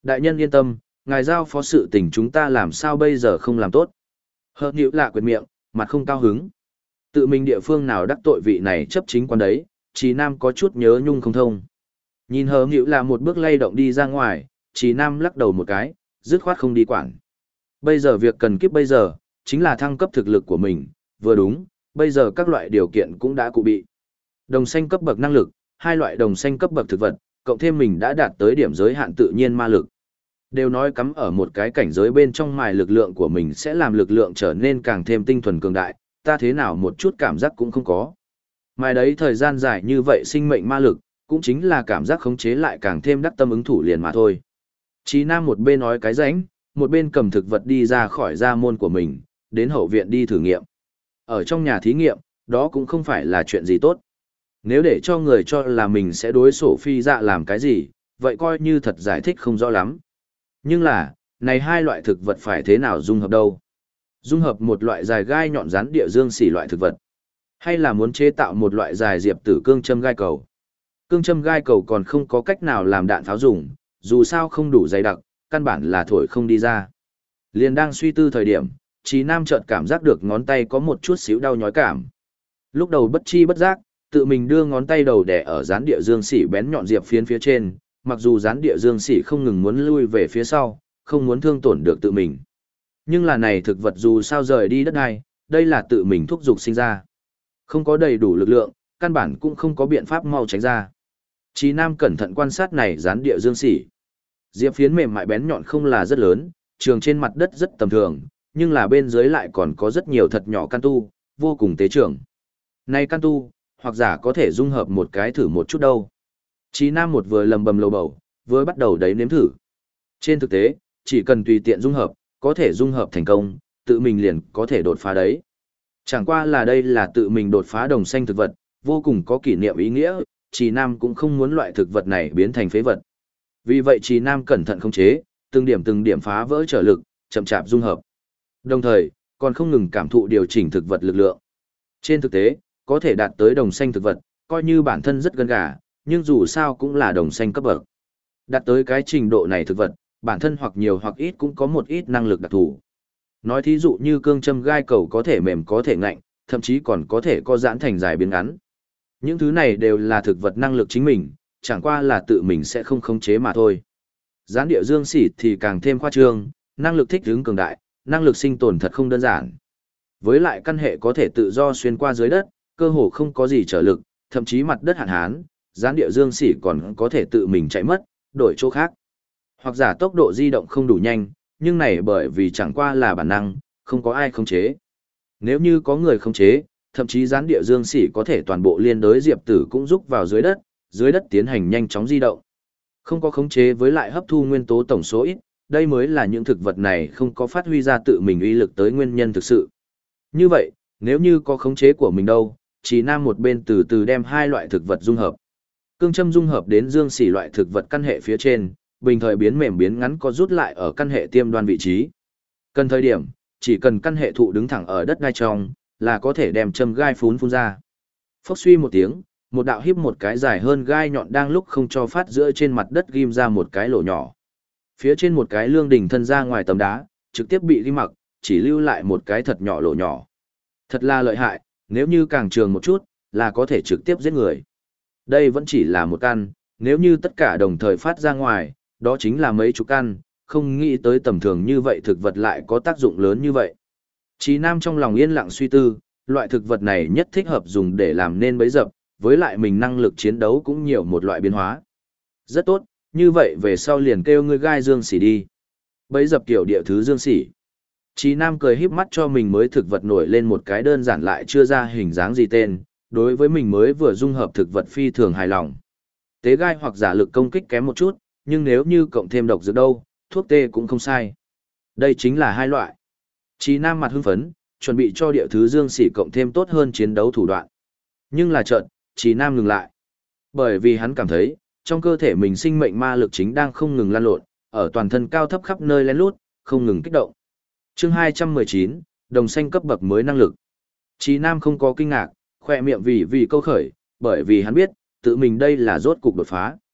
Đại nhân yên tâm, ngài giao phó sự tình chúng ta làm sao bây giờ không làm tốt. Hờ Nhữ Lạ quyệt miệng, mặt không cao hứng. Tự mình địa phương nào đắc tội vị này chấp chính quan đấy, Trì Nam có chút nhớ nhung không thông. Nhìn Hờ Nhữ Lạ một bước lay động đi ra ngoài, Trì Nam lắc đầu một cái, dứt khoát không đi quản. Bây giờ việc cần kiếp bây giờ, chính là thăng cấp thực lực của mình, vừa đúng, bây giờ các loại điều kiện cũng đã cụ bị. Đồng xanh cấp bậc năng lực, hai loại đồng xanh cấp bậc thực vật, cộng thêm mình đã đạt tới điểm giới hạn tự nhiên ma lực. Đều nói cắm ở một cái cảnh giới bên trong mài lực lượng của mình sẽ làm lực lượng trở nên càng thêm tinh thuần cường đại, ta thế nào một chút cảm giác cũng không có. Mài đấy thời gian dài như vậy sinh mệnh ma lực, cũng chính là cảm giác khống chế lại càng thêm đắc tâm ứng thủ liền mà thôi. Chí Nam một bên nói cái rãnh, một bên cầm thực vật đi ra khỏi gia môn của mình, đến hậu viện đi thử nghiệm. Ở trong nhà thí nghiệm, đó cũng không phải là chuyện gì tốt. Nếu để cho người cho là mình sẽ đối sổ phi dạ làm cái gì, vậy coi như thật giải thích không rõ lắm. Nhưng là, này hai loại thực vật phải thế nào dung hợp đâu? Dung hợp một loại dài gai nhọn rắn địa dương xỉ loại thực vật, hay là muốn chế tạo một loại dài diệp tử cương châm gai cầu? Cương châm gai cầu còn không có cách nào làm đạn pháo dùng, dù sao không đủ dày đặc, căn bản là thổi không đi ra. Liền đang suy tư thời điểm, Chí Nam chợt cảm giác được ngón tay có một chút xíu đau nhói cảm. Lúc đầu bất chi bất giác, tự mình đưa ngón tay đầu đè ở gián địa dương xỉ bén nhọn diệp phiến phía trên, mặc dù gián địa dương xỉ không ngừng muốn lui về phía sau, không muốn thương tổn được tự mình. Nhưng là này thực vật dù sao rời đi đất đai, đây là tự mình thúc dục sinh ra. Không có đầy đủ lực lượng, căn bản cũng không có biện pháp mau tránh ra. Chí Nam cẩn thận quan sát này gián địa dương xỉ. Diệp phiến mềm mại bén nhọn không là rất lớn, trường trên mặt đất rất tầm thường, nhưng là bên dưới lại còn có rất nhiều thật nhỏ can tu, vô cùng tế trưởng. Này can tu, hoặc giả có thể dung hợp một cái thử một chút đâu. Chí Nam một vừa lầm bầm lầu bầu, vừa bắt đầu đấy nếm thử. Trên thực tế, chỉ cần tùy tiện dung hợp, có thể dung hợp thành công, tự mình liền có thể đột phá đấy. Chẳng qua là đây là tự mình đột phá đồng xanh thực vật, vô cùng có kỷ niệm ý nghĩa, Chí Nam cũng không muốn loại thực vật này biến thành phế vật. Vì vậy Chí Nam cẩn thận khống chế, từng điểm phá vỡ trở lực, chậm chạp dung hợp. Đồng thời, còn không ngừng cảm thụ điều chỉnh thực vật lực lượng. Trên thực tế, có thể đạt tới đồng xanh thực vật, coi như bản thân rất gần gà, nhưng dù sao cũng là đồng xanh cấp bậc. Đạt tới cái trình độ này thực vật, bản thân hoặc nhiều hoặc ít cũng có một ít năng lực đặc thù. Nói thí dụ như cương châm gai cầu có thể mềm có thể ngạnh, thậm chí còn có thể co giãn thành dài biến ngắn. Những thứ này đều là thực vật năng lực chính mình, chẳng qua là tự mình sẽ không khống chế mà thôi. Gián địa dương xỉ thì càng thêm khoa trương, năng lực thích ứng cường đại, năng lực sinh tồn thật không đơn giản. Với lại căn hệ có thể tự do xuyên qua dưới đất, cơ hồ không có gì trở lực, thậm chí mặt đất hạn hán, gián địa dương xỉ còn có thể tự mình chạy mất, đổi chỗ khác. Hoặc giả tốc độ di động không đủ nhanh, nhưng này bởi vì chẳng qua là bản năng, không có ai khống chế. Nếu như có người khống chế, thậm chí gián địa dương xỉ có thể toàn bộ liên đới diệp tử cũng rúc vào dưới đất tiến hành nhanh chóng di động. Không có khống chế với lại hấp thu nguyên tố tổng số ít, đây mới là những thực vật này không có phát huy ra tự mình uy lực tới nguyên nhân thực sự. Như vậy, nếu như có khống chế của mình đâu, Chí Nam một bên từ từ đem hai loại thực vật dung hợp. Cương châm dung hợp đến dương xỉ loại thực vật căn hệ phía trên, bình thời biến mềm biến ngắn có rút lại ở căn hệ tiêm đoan vị trí. Cần thời điểm, chỉ cần căn hệ thụ đứng thẳng ở đất gai trong, là có thể đem châm gai phun ra. Phốc suy một tiếng, một đạo híp một cái dài hơn gai nhọn đang lúc không cho phát giữa trên mặt đất ghim ra một cái lỗ nhỏ. Phía trên một cái lương đỉnh thân ra ngoài tấm đá, trực tiếp bị ghim mặc, chỉ lưu lại một cái thật nhỏ lỗ nhỏ. Thật là lợi hại, nếu như càng trường một chút, là có thể trực tiếp giết người. Đây vẫn chỉ là một căn, nếu như tất cả đồng thời phát ra ngoài, đó chính là mấy chục căn, không nghĩ tới tầm thường như vậy thực vật lại có tác dụng lớn như vậy. Chí Nam trong lòng yên lặng suy tư, loại thực vật này nhất thích hợp dùng để làm nên bẫy dập, với lại mình năng lực chiến đấu cũng nhiều một loại biến hóa. Rất tốt, như vậy về sau liền kêu ngươi gai dương xỉ đi. Bẫy dập kiểu địa thứ dương xỉ. Chí Nam cười híp mắt cho mình mới thực vật nổi lên một cái đơn giản lại chưa ra hình dáng gì tên, đối với mình mới vừa dung hợp thực vật phi thường hài lòng. Tế gai hoặc giả lực công kích kém một chút, nhưng nếu như cộng thêm độc dược đâu, thuốc tê cũng không sai. Đây chính là hai loại. Chí Nam mặt hưng phấn, chuẩn bị cho địa thứ dương xỉ cộng thêm tốt hơn chiến đấu thủ đoạn. Nhưng là chợt, Chí Nam ngừng lại. Bởi vì hắn cảm thấy, trong cơ thể mình sinh mệnh ma lực chính đang không ngừng lan lộn, ở toàn thân cao thấp khắp nơi lén lút, không ngừng kích động. Chương 219, đồng xanh cấp bậc mới năng lực. Chí Nam không có kinh ngạc, khoe miệng vì câu khởi, bởi vì hắn biết, tự mình đây là rốt cục đột phá.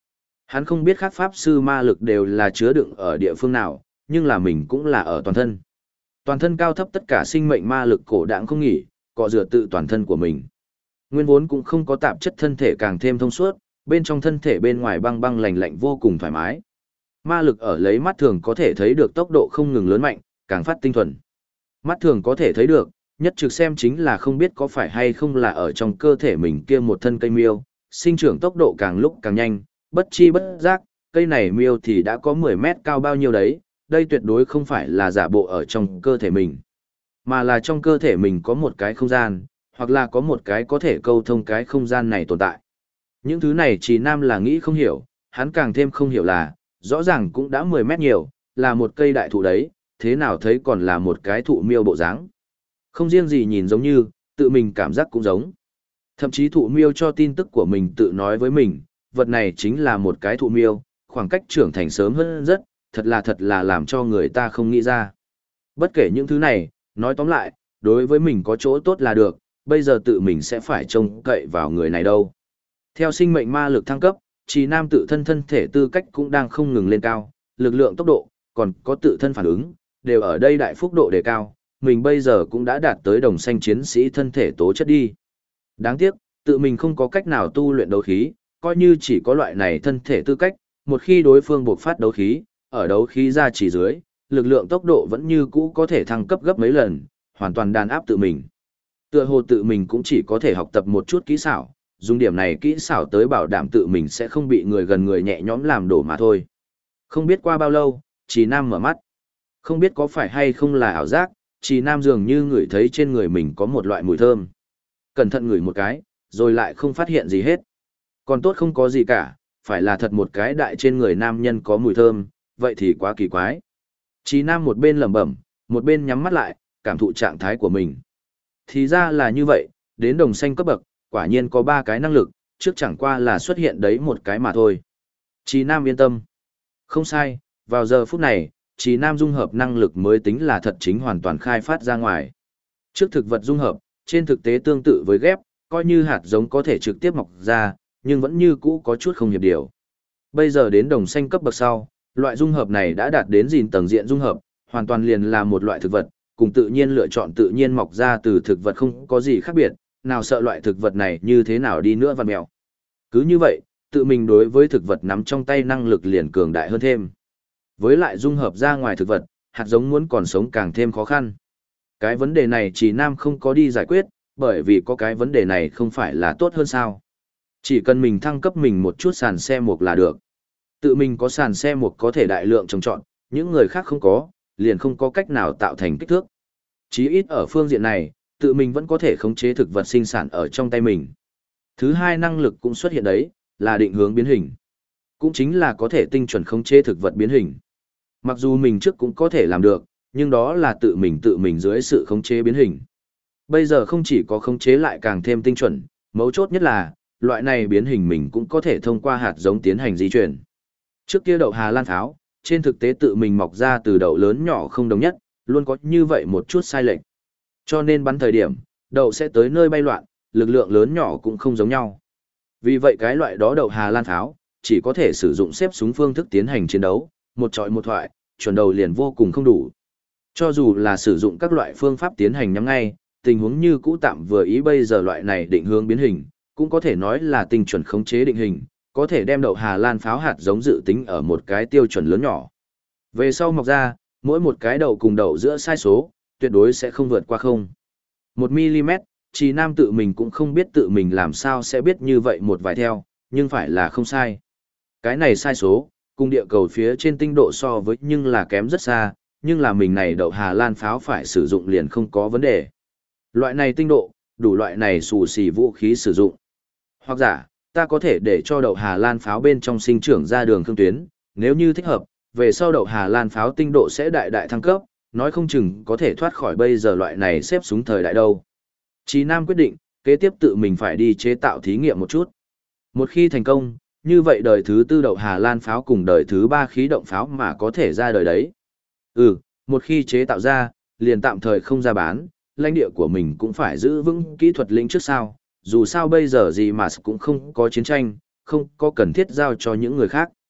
Hắn không biết các pháp sư ma lực đều là chứa đựng ở địa phương nào, nhưng là mình cũng là ở toàn thân. Toàn thân cao thấp tất cả sinh mệnh ma lực cổ đãng không nghỉ, cọ rửa tự toàn thân của mình. Nguyên vốn cũng không có tạp chất thân thể càng thêm thông suốt, bên trong thân thể bên ngoài băng băng lạnh lạnh vô cùng thoải mái. Ma lực ở lấy mắt thường có thể thấy được tốc độ không ngừng lớn mạnh, càng phát tinh thuần. Mắt thường có thể thấy được, nhất trực xem chính là không biết có phải hay không là ở trong cơ thể mình kia một thân cây miêu, sinh trưởng tốc độ càng lúc càng nhanh, bất chi bất giác, cây này miêu thì đã có 10 mét cao bao nhiêu đấy, đây tuyệt đối không phải là giả bộ ở trong cơ thể mình, mà là trong cơ thể mình có một cái không gian, hoặc là có một cái có thể câu thông cái không gian này tồn tại. Những thứ này Trì Nam là nghĩ không hiểu, hắn càng thêm không hiểu là, rõ ràng cũng đã 10 mét nhiều, là một cây đại thụ đấy, thế nào thấy còn là một cái thụ miêu bộ dáng. Không riêng gì nhìn giống như, tự mình cảm giác cũng giống. Thậm chí thụ miêu cho tin tức của mình tự nói với mình, vật này chính là một cái thụ miêu, khoảng cách trưởng thành sớm hơn rất, thật là làm cho người ta không nghĩ ra. Bất kể những thứ này, nói tóm lại, đối với mình có chỗ tốt là được, bây giờ tự mình sẽ phải trông cậy vào người này đâu. Theo sinh mệnh ma lực thăng cấp, Trì Nam tự thân thân thể tư cách cũng đang không ngừng lên cao, lực lượng tốc độ, còn có tự thân phản ứng, đều ở đây đại phúc độ đề cao, mình bây giờ cũng đã đạt tới đồng xanh chiến sĩ thân thể tố chất đi. Đáng tiếc, tự mình không có cách nào tu luyện đấu khí, coi như chỉ có loại này thân thể tư cách, một khi đối phương buộc phát đấu khí, ở đấu khí ra chỉ dưới, lực lượng tốc độ vẫn như cũ có thể thăng cấp gấp mấy lần, hoàn toàn đàn áp tự mình. Tựa hồ tự mình cũng chỉ có thể học tập một chút kỹ xảo, dùng điểm này kỹ xảo tới bảo đảm tự mình sẽ không bị người gần người nhẹ nhõm làm đổ mà thôi. Không biết qua bao lâu, Trì Nam mở mắt. Không biết có phải hay không là ảo giác, Trì Nam dường như ngửi thấy trên người mình có một loại mùi thơm. Cẩn thận ngửi một cái, rồi lại không phát hiện gì hết. Còn tốt không có gì cả, phải là thật một cái đại trên người nam nhân có mùi thơm, vậy thì quá kỳ quái. Trì Nam một bên lẩm bẩm, một bên nhắm mắt lại, cảm thụ trạng thái của mình. Thì ra là như vậy, đến đồng xanh cấp bậc, quả nhiên có 3 cái năng lực, trước chẳng qua là xuất hiện đấy một cái mà thôi. Trì Nam yên tâm. Không sai, vào giờ phút này, Trì Nam dung hợp năng lực mới tính là thật chính hoàn toàn khai phát ra ngoài. Trước thực vật dung hợp, trên thực tế tương tự với ghép, coi như hạt giống có thể trực tiếp mọc ra, nhưng vẫn như cũ có chút không hiệp điều. Bây giờ đến đồng xanh cấp bậc sau, loại dung hợp này đã đạt đến gìn tầng diện dung hợp, hoàn toàn liền là một loại thực vật, cùng tự nhiên lựa chọn tự nhiên mọc ra từ thực vật không có gì khác biệt, nào sợ loại thực vật này như thế nào đi nữa vằn mèo. Cứ như vậy, tự mình đối với thực vật nắm trong tay năng lực liền cường đại hơn thêm. Với lại dung hợp ra ngoài thực vật, hạt giống muốn còn sống càng thêm khó khăn. Cái vấn đề này Trì Nam không có đi giải quyết, bởi vì có cái vấn đề này không phải là tốt hơn sao. Chỉ cần mình thăng cấp mình một chút sàn xe mục là được. Tự mình có sàn xe mục có thể đại lượng trồng trọt, những người khác không có, liền không có cách nào tạo thành kích thước. Chí ít ở phương diện này, tự mình vẫn có thể khống chế thực vật sinh sản ở trong tay mình. Thứ hai năng lực cũng xuất hiện đấy, là định hướng biến hình. Cũng chính là có thể tinh chuẩn khống chế thực vật biến hình. Mặc dù mình trước cũng có thể làm được, nhưng đó là tự mình dưới sự khống chế biến hình. Bây giờ không chỉ có khống chế lại càng thêm tinh chuẩn, mấu chốt nhất là, loại này biến hình mình cũng có thể thông qua hạt giống tiến hành di chuyển. Trước kia đậu Hà Lan pháo, trên thực tế tự mình mọc ra từ đậu lớn nhỏ không đồng nhất, luôn có như vậy một chút sai lệch. Cho nên bắn thời điểm, đậu sẽ tới nơi bay loạn, lực lượng lớn nhỏ cũng không giống nhau. Vì vậy cái loại đó đậu Hà Lan pháo, chỉ có thể sử dụng xếp súng phương thức tiến hành chiến đấu, một trọi một thoại, chuẩn đầu liền vô cùng không đủ. Cho dù là sử dụng các loại phương pháp tiến hành nhắm ngay, tình huống như cũ tạm vừa ý bây giờ loại này định hướng biến hình, cũng có thể nói là tinh chuẩn khống chế định hình, có thể đem đậu Hà Lan pháo hạt giống dự tính ở một cái tiêu chuẩn lớn nhỏ. Về sau mọc ra, mỗi một cái đậu cùng đậu giữa sai số, tuyệt đối sẽ không vượt qua 1 mm, Trì Nam tự mình cũng không biết tự mình làm sao sẽ biết như vậy một vài theo, nhưng phải là không sai. Cái này sai số, cùng địa cầu phía trên tinh độ so với nhưng là kém rất xa, nhưng là mình này đậu Hà Lan pháo phải sử dụng liền không có vấn đề. Loại này tinh độ, đủ loại này xù xì vũ khí sử dụng. Hoặc giả, ta có thể để cho đậu Hà Lan pháo bên trong sinh trưởng ra đường cương tuyến, nếu như thích hợp, về sau đậu Hà Lan pháo tinh độ sẽ đại đại thăng cấp, nói không chừng có thể thoát khỏi bây giờ loại này xếp súng thời đại đâu. Chí Nam quyết định, kế tiếp tự mình phải đi chế tạo thí nghiệm một chút. Một khi thành công, như vậy đời thứ 4 đậu Hà Lan pháo cùng đời thứ 3 khí động pháo mà có thể ra đời đấy. Một khi chế tạo ra, liền tạm thời không ra bán, lãnh địa của mình cũng phải giữ vững kỹ thuật lĩnh trước sau, dù sao bây giờ gì mà cũng không có chiến tranh, không có cần thiết giao cho những người khác.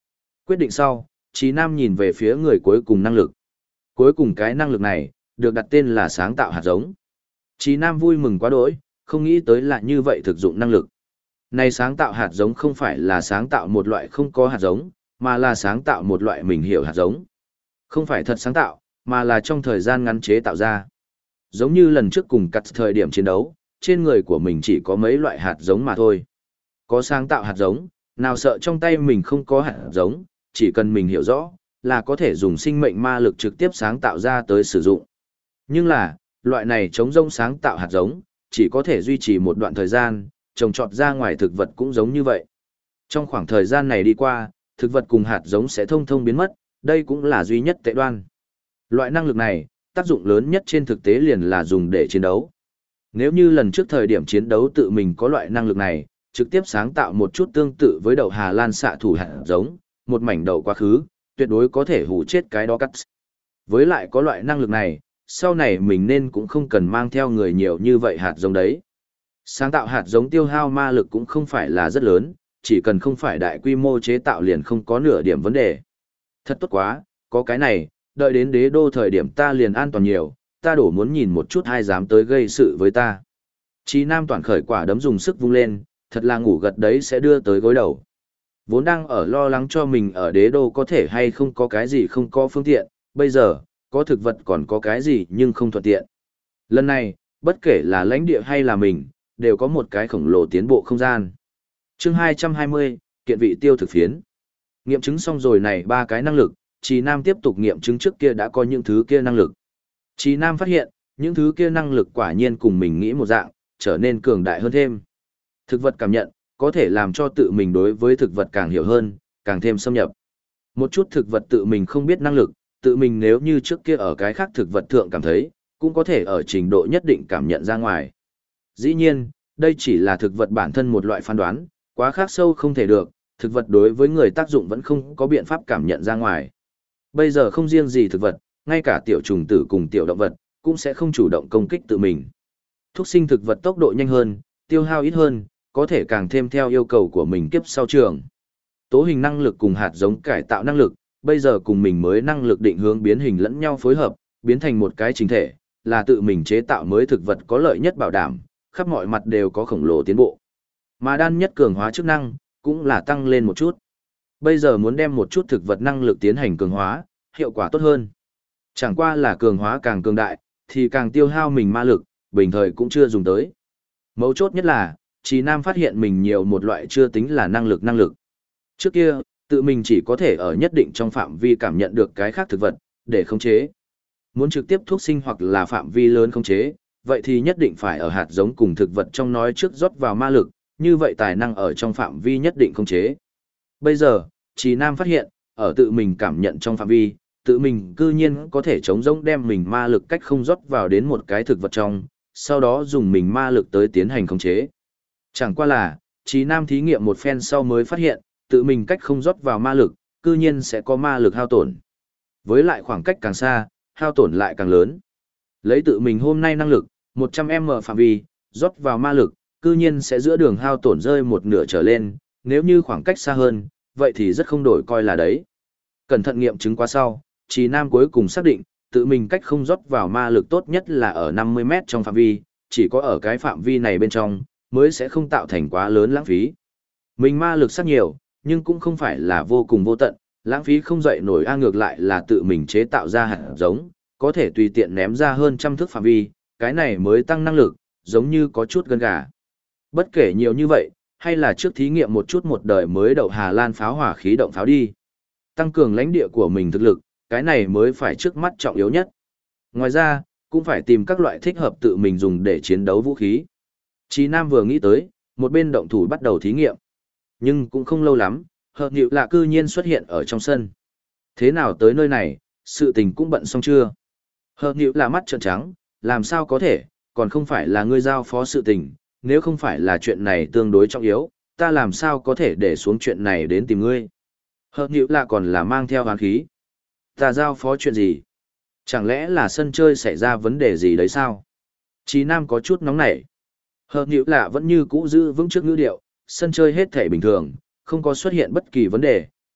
Quyết định sau, Trí Nam nhìn về phía người cuối cùng năng lực. Cuối cùng cái năng lực này, được đặt tên là sáng tạo hạt giống. Trí Nam vui mừng quá đỗi, không nghĩ tới là như vậy thực dụng năng lực. Này sáng tạo hạt giống không phải là sáng tạo một loại không có hạt giống, mà là sáng tạo một loại mình hiểu hạt giống. Không phải thật sáng tạo, mà là trong thời gian ngắn chế tạo ra. Giống như lần trước cùng cắt thời điểm chiến đấu, trên người của mình chỉ có mấy loại hạt giống mà thôi. Có sáng tạo hạt giống, nào sợ trong tay mình không có hạt giống, chỉ cần mình hiểu rõ, là có thể dùng sinh mệnh ma lực trực tiếp sáng tạo ra tới sử dụng. Nhưng là, loại này chống rông sáng tạo hạt giống, chỉ có thể duy trì một đoạn thời gian, trồng trọt ra ngoài thực vật cũng giống như vậy. Trong khoảng thời gian này đi qua, thực vật cùng hạt giống sẽ thông thông biến mất, đây cũng là duy nhất tệ đoan. Loại năng lực này, tác dụng lớn nhất trên thực tế liền là dùng để chiến đấu. Nếu như lần trước thời điểm chiến đấu tự mình có loại năng lực này, trực tiếp sáng tạo một chút tương tự với đậu Hà Lan xạ thủ hạt giống, một mảnh đậu quá khứ, tuyệt đối có thể hủ chết cái đó cắt. Với lại có loại năng lực này, sau này mình nên cũng không cần mang theo người nhiều như vậy hạt giống đấy. Sáng tạo hạt giống tiêu hao ma lực cũng không phải là rất lớn, chỉ cần không phải đại quy mô chế tạo liền không có nửa điểm vấn đề. Thật tốt quá, có cái này, đợi đến đế đô thời điểm ta liền an toàn nhiều, ta đổ muốn nhìn một chút ai dám tới gây sự với ta. Chí Nam toàn khởi quả đấm dùng sức vung lên, thật là ngủ gật đấy sẽ đưa tới gối đầu. Vốn đang ở lo lắng cho mình ở đế đô có thể hay không có cái gì không có phương tiện, bây giờ, có thực vật còn có cái gì nhưng không thuận tiện. Lần này, bất kể là lãnh địa hay là mình, đều có một cái khổng lồ tiến bộ không gian. Chương 220, kiện vị tiêu thực phiến. Nghiệm chứng xong rồi này ba cái năng lực, Chí Nam tiếp tục nghiệm chứng trước kia đã có những thứ kia năng lực. Chí Nam phát hiện, những thứ kia năng lực quả nhiên cùng mình nghĩ một dạng, trở nên cường đại hơn thêm. Thực vật cảm nhận, có thể làm cho tự mình đối với thực vật càng hiểu hơn, càng thêm xâm nhập. Một chút thực vật tự mình không biết năng lực, tự mình nếu như trước kia ở cái khác thực vật thượng cảm thấy, cũng có thể ở trình độ nhất định cảm nhận ra ngoài. Dĩ nhiên, đây chỉ là thực vật bản thân một loại phán đoán, quá khác sâu không thể được, thực vật đối với người tác dụng vẫn không có biện pháp cảm nhận ra ngoài. Bây giờ không riêng gì thực vật, ngay cả tiểu trùng tử cùng tiểu động vật, cũng sẽ không chủ động công kích tự mình. Thúc sinh thực vật tốc độ nhanh hơn, tiêu hao ít hơn, có thể càng thêm theo yêu cầu của mình kiếp sau trường. Tố hình năng lực cùng hạt giống cải tạo năng lực, bây giờ cùng mình mới năng lực định hướng biến hình lẫn nhau phối hợp, biến thành một cái chính thể, là tự mình chế tạo mới thực vật có lợi nhất bảo đảm, khắp mọi mặt đều có khổng lồ tiến bộ. Mà đan nhất cường hóa chức năng, cũng là tăng lên một chút. Bây giờ muốn đem một chút thực vật năng lực tiến hành cường hóa, hiệu quả tốt hơn. Chẳng qua là cường hóa càng cường đại, thì càng tiêu hao mình ma lực, bình thời cũng chưa dùng tới. Mấu chốt nhất là, Chí Nam phát hiện mình nhiều một loại chưa tính là năng lực. Trước kia, tự mình chỉ có thể ở nhất định trong phạm vi cảm nhận được cái khác thực vật, để khống chế. Muốn trực tiếp thuốc sinh hoặc là phạm vi lớn khống chế, vậy thì nhất định phải ở hạt giống cùng thực vật trong nói trước rót vào ma lực, như vậy tài năng ở trong phạm vi nhất định khống chế. Bây giờ, Chí Nam phát hiện, ở tự mình cảm nhận trong phạm vi, tự mình cư nhiên có thể chống rỗng đem mình ma lực cách không rót vào đến một cái thực vật trong, sau đó dùng mình ma lực tới tiến hành khống chế. Chẳng qua là, Chí Nam thí nghiệm một phen sau mới phát hiện, tự mình cách không rót vào ma lực, cư nhiên sẽ có ma lực hao tổn. Với lại khoảng cách càng xa, hao tổn lại càng lớn. Lấy tự mình hôm nay năng lực, 100m phạm vi, rót vào ma lực, cư nhiên sẽ giữa đường hao tổn rơi một nửa trở lên, nếu như khoảng cách xa hơn, vậy thì rất không đổi coi là đấy. Cẩn thận nghiệm chứng qua sau, Chí Nam cuối cùng xác định, tự mình cách không rót vào ma lực tốt nhất là ở 50m trong phạm vi, chỉ có ở cái phạm vi này bên trong, mới sẽ không tạo thành quá lớn lãng phí. Mình ma lực sắc nhiều, nhưng cũng không phải là vô cùng vô tận, lãng phí không dậy nổi ngược lại là tự mình chế tạo ra hạt giống, có thể tùy tiện ném ra hơn trăm thước phạm vi, cái này mới tăng năng lực, giống như có chút gân gà. Bất kể nhiều như vậy, hay là trước thí nghiệm một chút một đời mới đậu Hà Lan pháo hỏa khí động pháo đi. Tăng cường lãnh địa của mình thực lực, cái này mới phải trước mắt trọng yếu nhất. Ngoài ra, cũng phải tìm các loại thích hợp tự mình dùng để chiến đấu vũ khí. Chí Nam vừa nghĩ tới, một bên động thủ bắt đầu thí nghiệm. Nhưng cũng không lâu lắm, Hợp Nhựu Lạ cư nhiên xuất hiện ở trong sân. Thế nào tới nơi này, sự tình cũng bận xong chưa? Hợp Nhựu Lạ mắt trợn trắng, làm sao có thể, còn không phải là ngươi giao phó sự tình, nếu không phải là chuyện này tương đối trọng yếu, ta làm sao có thể để xuống chuyện này đến tìm ngươi? Hợp Nhựu Lạ còn là mang theo oán khí. Ta giao phó chuyện gì? Chẳng lẽ là sân chơi xảy ra vấn đề gì đấy sao? Chí Nam có chút nóng nảy. Hợp Nhựu Lạ vẫn như cũ giữ vững trước ngữ điệu, sân chơi hết thể bình thường, không có xuất hiện bất kỳ vấn đề,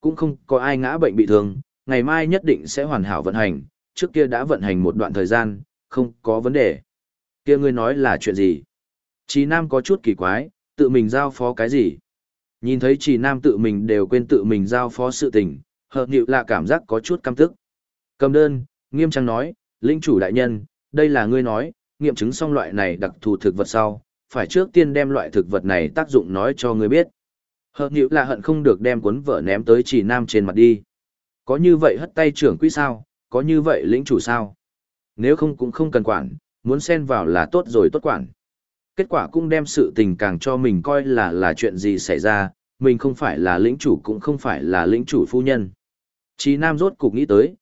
cũng không có ai ngã bệnh bị thương, ngày mai nhất định sẽ hoàn hảo vận hành, trước kia đã vận hành một đoạn thời gian, không có vấn đề. Kia ngươi nói là chuyện gì? Trì Nam có chút kỳ quái, tự mình giao phó cái gì? Nhìn thấy Trì Nam tự mình đều quên tự mình giao phó sự tình, Hợp Nịu là cảm giác có chút căm tức. Cầm đơn, nghiêm trang nói, lĩnh chủ đại nhân, đây là ngươi nói, nghiệm chứng xong loại này đặc thù thực vật sau, phải trước tiên đem loại thực vật này tác dụng nói cho ngươi biết. Hợp Nịu là hận không được đem cuốn vở ném tới Trì Nam trên mặt đi. Có như vậy hất tay trưởng quỹ sao, có như vậy lĩnh chủ sao? Nếu không cũng không cần quản, muốn xen vào là tốt rồi tốt quản. Kết quả cũng đem sự tình càng cho mình coi là chuyện gì xảy ra, mình không phải là lĩnh chủ cũng không phải là lĩnh chủ phu nhân. Chí Nam rốt cục nghĩ tới,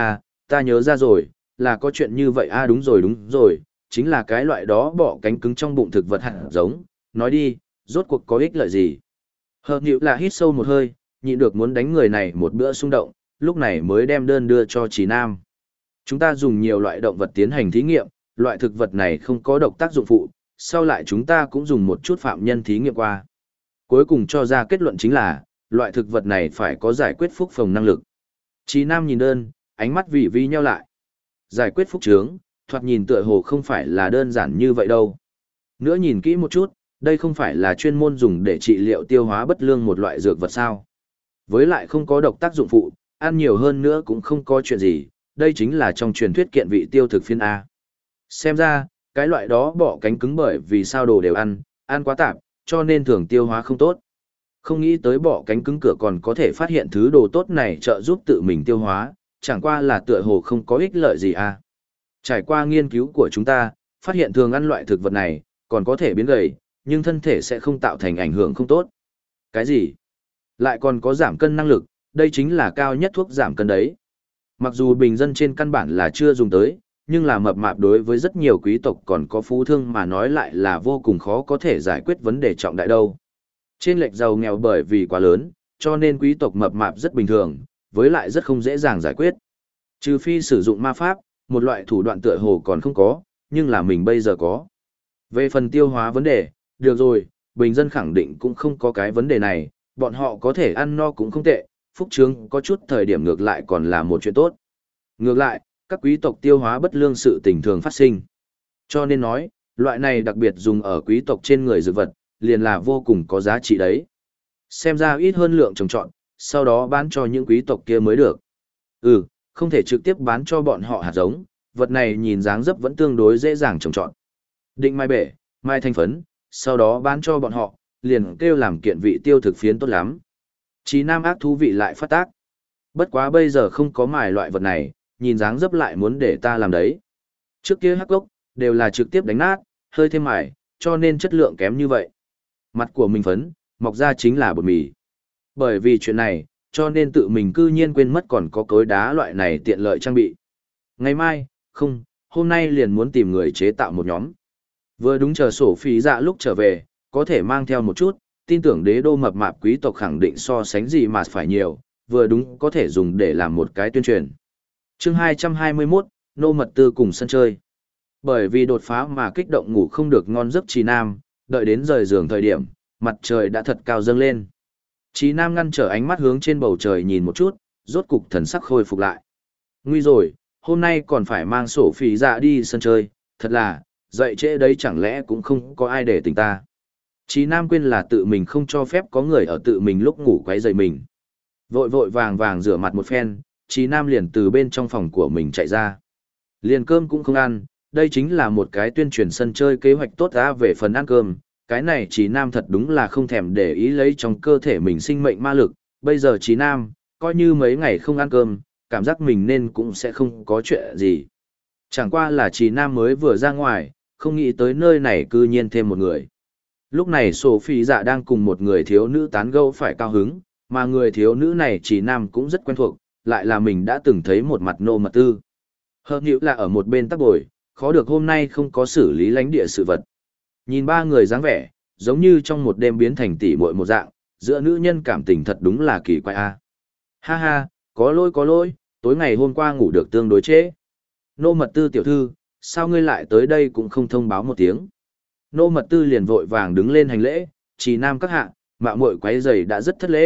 ta nhớ ra rồi, là có chuyện như vậy đúng rồi, chính là cái loại đó bỏ cánh cứng trong bụng thực vật hạt giống, nói đi, rốt cuộc có ích lợi gì. Hợp Nịu là hít sâu một hơi, nhịn được muốn đánh người này một bữa xung động, lúc này mới đem đơn đưa cho Chí Nam. Chúng ta dùng nhiều loại động vật tiến hành thí nghiệm, loại thực vật này không có độc tác dụng phụ, sau lại chúng ta cũng dùng một chút phạm nhân thí nghiệm qua. Cuối cùng cho ra kết luận chính là, loại thực vật này phải có giải quyết phúc phồng năng lực. Chí Nam nhìn đơn, ánh mắt vị vi nheo lại. Giải quyết phúc trướng, thoạt nhìn tựa hồ không phải là đơn giản như vậy đâu. Nữa nhìn kỹ một chút, đây không phải là chuyên môn dùng để trị liệu tiêu hóa bất lương một loại dược vật sao. Với lại không có độc tác dụng phụ, ăn nhiều hơn nữa cũng không có chuyện gì, đây chính là trong truyền thuyết kiện vị tiêu thực phiên A. Xem ra, cái loại đó bỏ cánh cứng bởi vì sao đồ đều ăn quá tạp, cho nên thường tiêu hóa không tốt. Không nghĩ tới bỏ cánh cứng cửa còn có thể phát hiện thứ đồ tốt này trợ giúp tự mình tiêu hóa, chẳng qua là tựa hồ không có ích lợi gì à. Trải qua nghiên cứu của chúng ta, phát hiện thường ăn loại thực vật này, còn có thể biến gầy, nhưng thân thể sẽ không tạo thành ảnh hưởng không tốt. Cái gì? Lại còn có giảm cân năng lực, đây chính là cao nhất thuốc giảm cân đấy. Mặc dù bình dân trên căn bản là chưa dùng tới, nhưng là mập mạp đối với rất nhiều quý tộc còn có phú thương mà nói lại là vô cùng khó có thể giải quyết vấn đề trọng đại đâu. Trên lệch giàu nghèo bởi vì quá lớn, cho nên quý tộc mập mạp rất bình thường, với lại rất không dễ dàng giải quyết. Trừ phi sử dụng ma pháp, một loại thủ đoạn tựa hồ còn không có, nhưng là mình bây giờ có. Về phần tiêu hóa vấn đề, được rồi, bình dân khẳng định cũng không có cái vấn đề này, bọn họ có thể ăn no cũng không tệ, phúc trướng có chút thời điểm ngược lại còn là một chuyện tốt. Ngược lại, các quý tộc tiêu hóa bất lương sự tình thường phát sinh. Cho nên nói, loại này đặc biệt dùng ở quý tộc trên người dược vật, liền là vô cùng có giá trị đấy. Xem ra ít hơn lượng trồng trọt, sau đó bán cho những quý tộc kia mới được. Không thể trực tiếp bán cho bọn họ hạt giống, vật này nhìn dáng dấp vẫn tương đối dễ dàng trồng trọt. Định mai bể, mai thanh phấn, sau đó bán cho bọn họ, liền kêu làm kiện vị tiêu thực phiến tốt lắm. Chí Nam ác thú vị lại phát tác. Bất quá bây giờ không có mài loại vật này, nhìn dáng dấp lại muốn để ta làm đấy. Trước kia hắc gốc, đều là trực tiếp đánh nát, hơi thêm mài, cho nên chất lượng kém như vậy. Mặt của mình phấn, mọc ra chính là bột mì. Bởi vì chuyện này, cho nên tự mình cư nhiên quên mất còn có cối đá loại này tiện lợi trang bị. Ngày mai, không, hôm nay liền muốn tìm người chế tạo một nhóm. Vừa đúng chờ sổ phí dạ lúc trở về, có thể mang theo một chút, tin tưởng đế đô mập mạp quý tộc khẳng định so sánh gì mà phải nhiều, vừa đúng có thể dùng để làm một cái tuyên truyền. Chương 221, nô mật tư cùng sân chơi. Bởi vì đột phá mà kích động ngủ không được ngon giấc Chí Nam, đợi đến rời giường thời điểm, mặt trời đã thật cao dâng lên. Chí Nam ngăn trở ánh mắt hướng trên bầu trời nhìn một chút, rốt cục thần sắc khôi phục lại. Nguy rồi, hôm nay còn phải mang sổ phí dạ đi sân chơi, thật là, dậy trễ đấy chẳng lẽ cũng không có ai để tỉnh ta. Chí Nam quên là tự mình không cho phép có người ở tự mình lúc ngủ quấy rầy mình. Vội vội vàng vàng rửa mặt một phen, Chí Nam liền từ bên trong phòng của mình chạy ra. Liền cơm cũng không ăn, đây chính là một cái tuyên truyền sân chơi kế hoạch tốt ra về phần ăn cơm. Cái này Chí Nam thật đúng là không thèm để ý lấy trong cơ thể mình sinh mệnh ma lực. Bây giờ Chí Nam, coi như mấy ngày không ăn cơm, cảm giác mình nên cũng sẽ không có chuyện gì. Chẳng qua là Chí Nam mới vừa ra ngoài, không nghĩ tới nơi này cư nhiên thêm một người. Lúc này Sophie dạ đang cùng một người thiếu nữ tán gẫu phải cao hứng, mà người thiếu nữ này Chí Nam cũng rất quen thuộc, lại là mình đã từng thấy một mặt nô mật tư. Hợp Nịu là ở một bên tắc bồi, khó được hôm nay không có xử lý lãnh địa sự vật. Nhìn ba người dáng vẻ, giống như trong một đêm biến thành tỷ muội một dạng, giữa nữ nhân cảm tình thật đúng là kỳ quái a. Ha ha, có lỗi, tối ngày hôm qua ngủ được tương đối trễ. Nô mật tư tiểu thư, sao ngươi lại tới đây cũng không thông báo một tiếng. Nô mật tư liền vội vàng đứng lên hành lễ, Chí Nam các hạ, mạo muội quấy rầy đã rất thất lễ,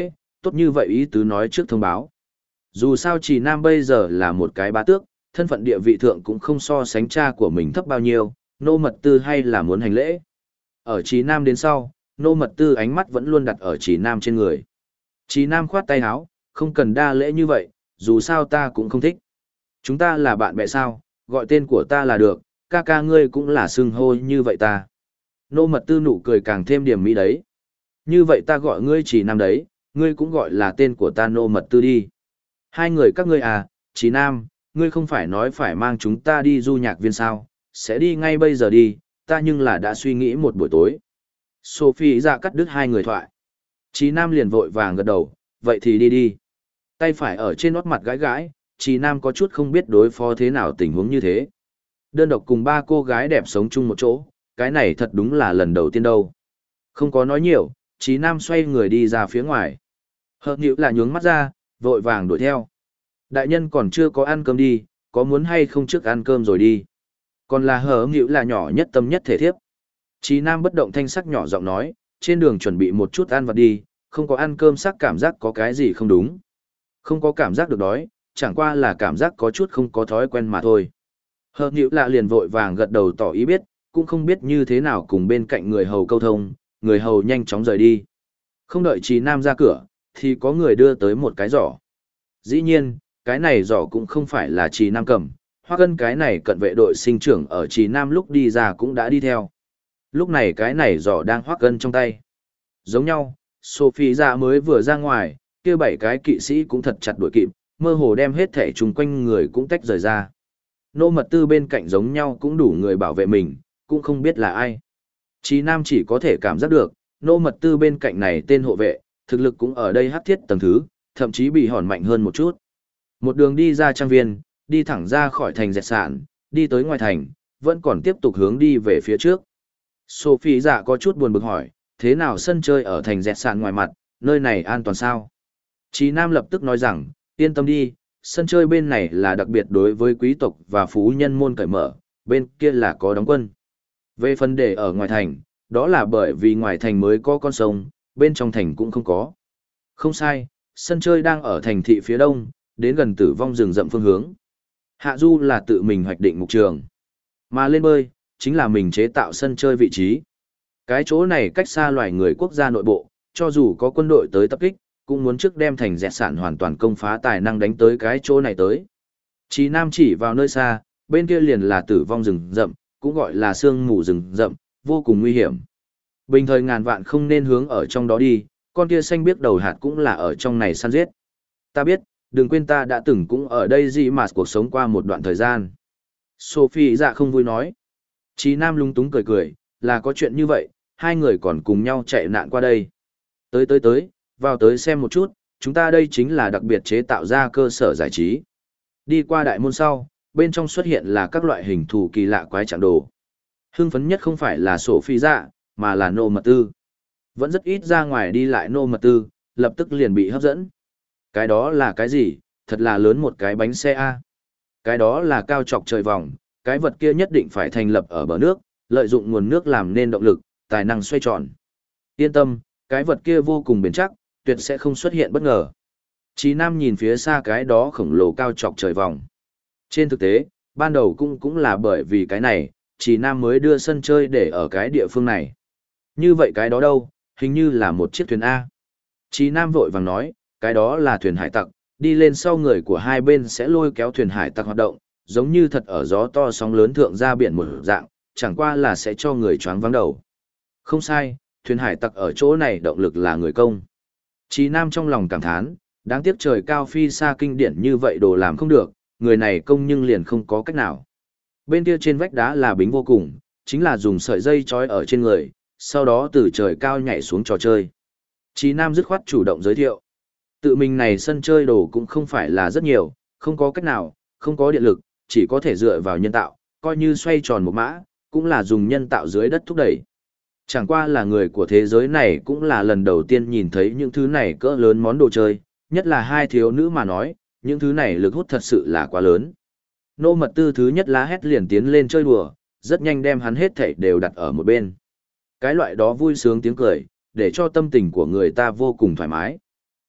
tốt như vậy ý tứ nói trước thông báo. Dù sao Trì Nam bây giờ là một cái bá tước, thân phận địa vị thượng cũng không so sánh cha của mình thấp bao nhiêu, Nô Mật Tư hay là muốn hành lễ. Ở Trì Nam đến sau, Nô Mật Tư ánh mắt vẫn luôn đặt ở Trì Nam trên người. Trì Nam khoát tay áo, không cần đa lễ như vậy, dù sao ta cũng không thích. Chúng ta là bạn bè sao, gọi tên của ta là được, ca ca ngươi cũng là xưng hô như vậy ta. Nô Mật Tư nụ cười càng thêm điểm mỹ đấy. Như vậy ta gọi ngươi Trì Nam đấy, ngươi cũng gọi là tên của ta Nô Mật Tư đi. Hai người các ngươi à, Trì Nam, ngươi không phải nói phải mang chúng ta đi du nhạc viên sao, sẽ đi ngay bây giờ đi, ta nhưng là đã suy nghĩ một buổi tối. Sophie ra cắt đứt hai người thoại. Trì Nam liền vội vàng gật đầu, vậy thì đi đi. Tay phải ở trên nót mặt gãi gãi, Trì Nam có chút không biết đối phó thế nào tình huống như thế. Đơn độc cùng ba cô gái đẹp sống chung một chỗ, cái này thật đúng là lần đầu tiên đâu. Không có nói nhiều, Trì Nam xoay người đi ra phía ngoài. Hợp nhữ là nhướng mắt ra, vội vàng đuổi theo. Đại nhân còn chưa có ăn cơm đi, có muốn hay không trước ăn cơm rồi đi. Còn là hở nhữ là nhỏ nhất tâm nhất thể thiếp. Trì Nam bất động thanh sắc nhỏ giọng nói, trên đường chuẩn bị một chút ăn vặt đi, không có ăn cơm sắc cảm giác có cái gì không đúng. Không có cảm giác được đói, chẳng qua là cảm giác có chút không có thói quen mà thôi. Hợp nhữ lạ liền vội vàng gật đầu tỏ ý biết, cũng không biết như thế nào cùng bên cạnh người hầu câu thông, người hầu nhanh chóng rời đi. Không đợi Trì Nam ra cửa, thì có người đưa tới một cái giỏ. Dĩ nhiên, cái này giỏ cũng không phải là Trì Nam cầm, Hoắc Ân cái này cận vệ đội sinh trưởng ở Trì Nam lúc đi ra cũng đã đi theo. Lúc này cái này giỏ đang Hoắc Ân trong tay. Giống nhau, Sophie ra mới vừa ra ngoài, kia bảy cái kỵ sĩ cũng thật chặt đuổi kịp, mơ hồ đem hết thể chung quanh người cũng tách rời ra. Nô Mật Tư bên cạnh giống nhau cũng đủ người bảo vệ mình, cũng không biết là ai. Trì Nam chỉ có thể cảm giác được, Nô Mật Tư bên cạnh này tên hộ vệ, thực lực cũng ở đây hắc thiết tầng thứ, thậm chí bị hòn mạnh hơn một chút. Một đường đi ra trang viên, đi thẳng ra khỏi thành dẹt sạn, đi tới ngoài thành, vẫn còn tiếp tục hướng đi về phía trước. Sophie dạ có chút buồn bực hỏi, thế nào sân chơi ở thành dẹt sạn ngoài mặt, nơi này an toàn sao? Trì Nam lập tức nói rằng, yên tâm đi, sân chơi bên này là đặc biệt đối với quý tộc và phú nhân môn cởi mở, bên kia là có đóng quân. Về phần để ở ngoài thành, đó là bởi vì ngoài thành mới có con sông, bên trong thành cũng không có. Không sai, sân chơi đang ở thành thị phía đông, đến gần Tử Vong rừng rậm phương hướng. Hạ du là tự mình hoạch định mục trường, mà lên bơi, chính là mình chế tạo sân chơi vị trí. Cái chỗ này cách xa loài người quốc gia nội bộ, cho dù có quân đội tới tập kích, cũng muốn trước đem thành dẹt sản hoàn toàn công phá tài năng đánh tới cái chỗ này tới. Chí Nam chỉ vào nơi xa, bên kia liền là Tử Vong rừng rậm, cũng gọi là sương mù rừng rậm, vô cùng nguy hiểm. Bình thời ngàn vạn không nên hướng ở trong đó đi, con kia xanh biếc đầu hạt cũng là ở trong này săn giết. Ta biết, đừng quên ta đã từng cũng ở đây gì mà cuộc sống qua một đoạn thời gian. Sophie dạ không vui nói. Chí Nam lung túng cười cười, là có chuyện như vậy, hai người còn cùng nhau chạy nạn qua đây. Tới, vào tới xem một chút, chúng ta đây chính là đặc biệt chế tạo ra cơ sở giải trí. Đi qua đại môn sau, bên trong xuất hiện là các loại hình thù kỳ lạ quái trạng đồ. Hưng phấn nhất không phải là Sophie dạ, mà là Nô Mật Tư. Vẫn rất ít ra ngoài đi lại Nô Mật Tư, lập tức liền bị hấp dẫn. Cái đó là cái gì? Thật là lớn một cái bánh xe A. Cái đó là cao chọc trời vòng, cái vật kia nhất định phải thành lập ở bờ nước, lợi dụng nguồn nước làm nên động lực, tài năng xoay tròn. Yên tâm, cái vật kia vô cùng bền chắc, tuyệt sẽ không xuất hiện bất ngờ. Chí Nam nhìn phía xa cái đó khổng lồ cao chọc trời vòng. Trên thực tế, ban đầu cũng là bởi vì cái này, Chí Nam mới đưa sân chơi để ở cái địa phương này. Như vậy cái đó đâu, hình như là một chiếc thuyền A. Chí Nam vội vàng nói, cái đó là thuyền hải tặc, đi lên sau người của hai bên sẽ lôi kéo thuyền hải tặc hoạt động, giống như thật ở gió to sóng lớn thượng ra biển một dạng, chẳng qua là sẽ cho người choáng váng đầu. Không sai, thuyền hải tặc ở chỗ này động lực là người công. Chí Nam trong lòng cảm thán, đáng tiếc trời cao phi xa kinh điển như vậy đồ làm không được, người này công nhưng liền không có cách nào. Bên kia trên vách đá là bính vô cùng, chính là dùng sợi dây trói ở trên người, sau đó từ trời cao nhảy xuống trò chơi. Chí Nam dứt khoát chủ động giới thiệu. Tự mình này sân chơi đồ cũng không phải là rất nhiều, không có cách nào, không có điện lực, chỉ có thể dựa vào nhân tạo, coi như xoay tròn một mã, cũng là dùng nhân tạo dưới đất thúc đẩy. Chẳng qua là người của thế giới này cũng là lần đầu tiên nhìn thấy những thứ này cỡ lớn món đồ chơi, nhất là hai thiếu nữ mà nói, những thứ này lực hút thật sự là quá lớn. Nô Mật Tư thứ nhất lá hét liền tiến lên chơi đùa, rất nhanh đem hắn hết thảy đều đặt ở một bên. Cái loại đó vui sướng tiếng cười, để cho tâm tình của người ta vô cùng thoải mái.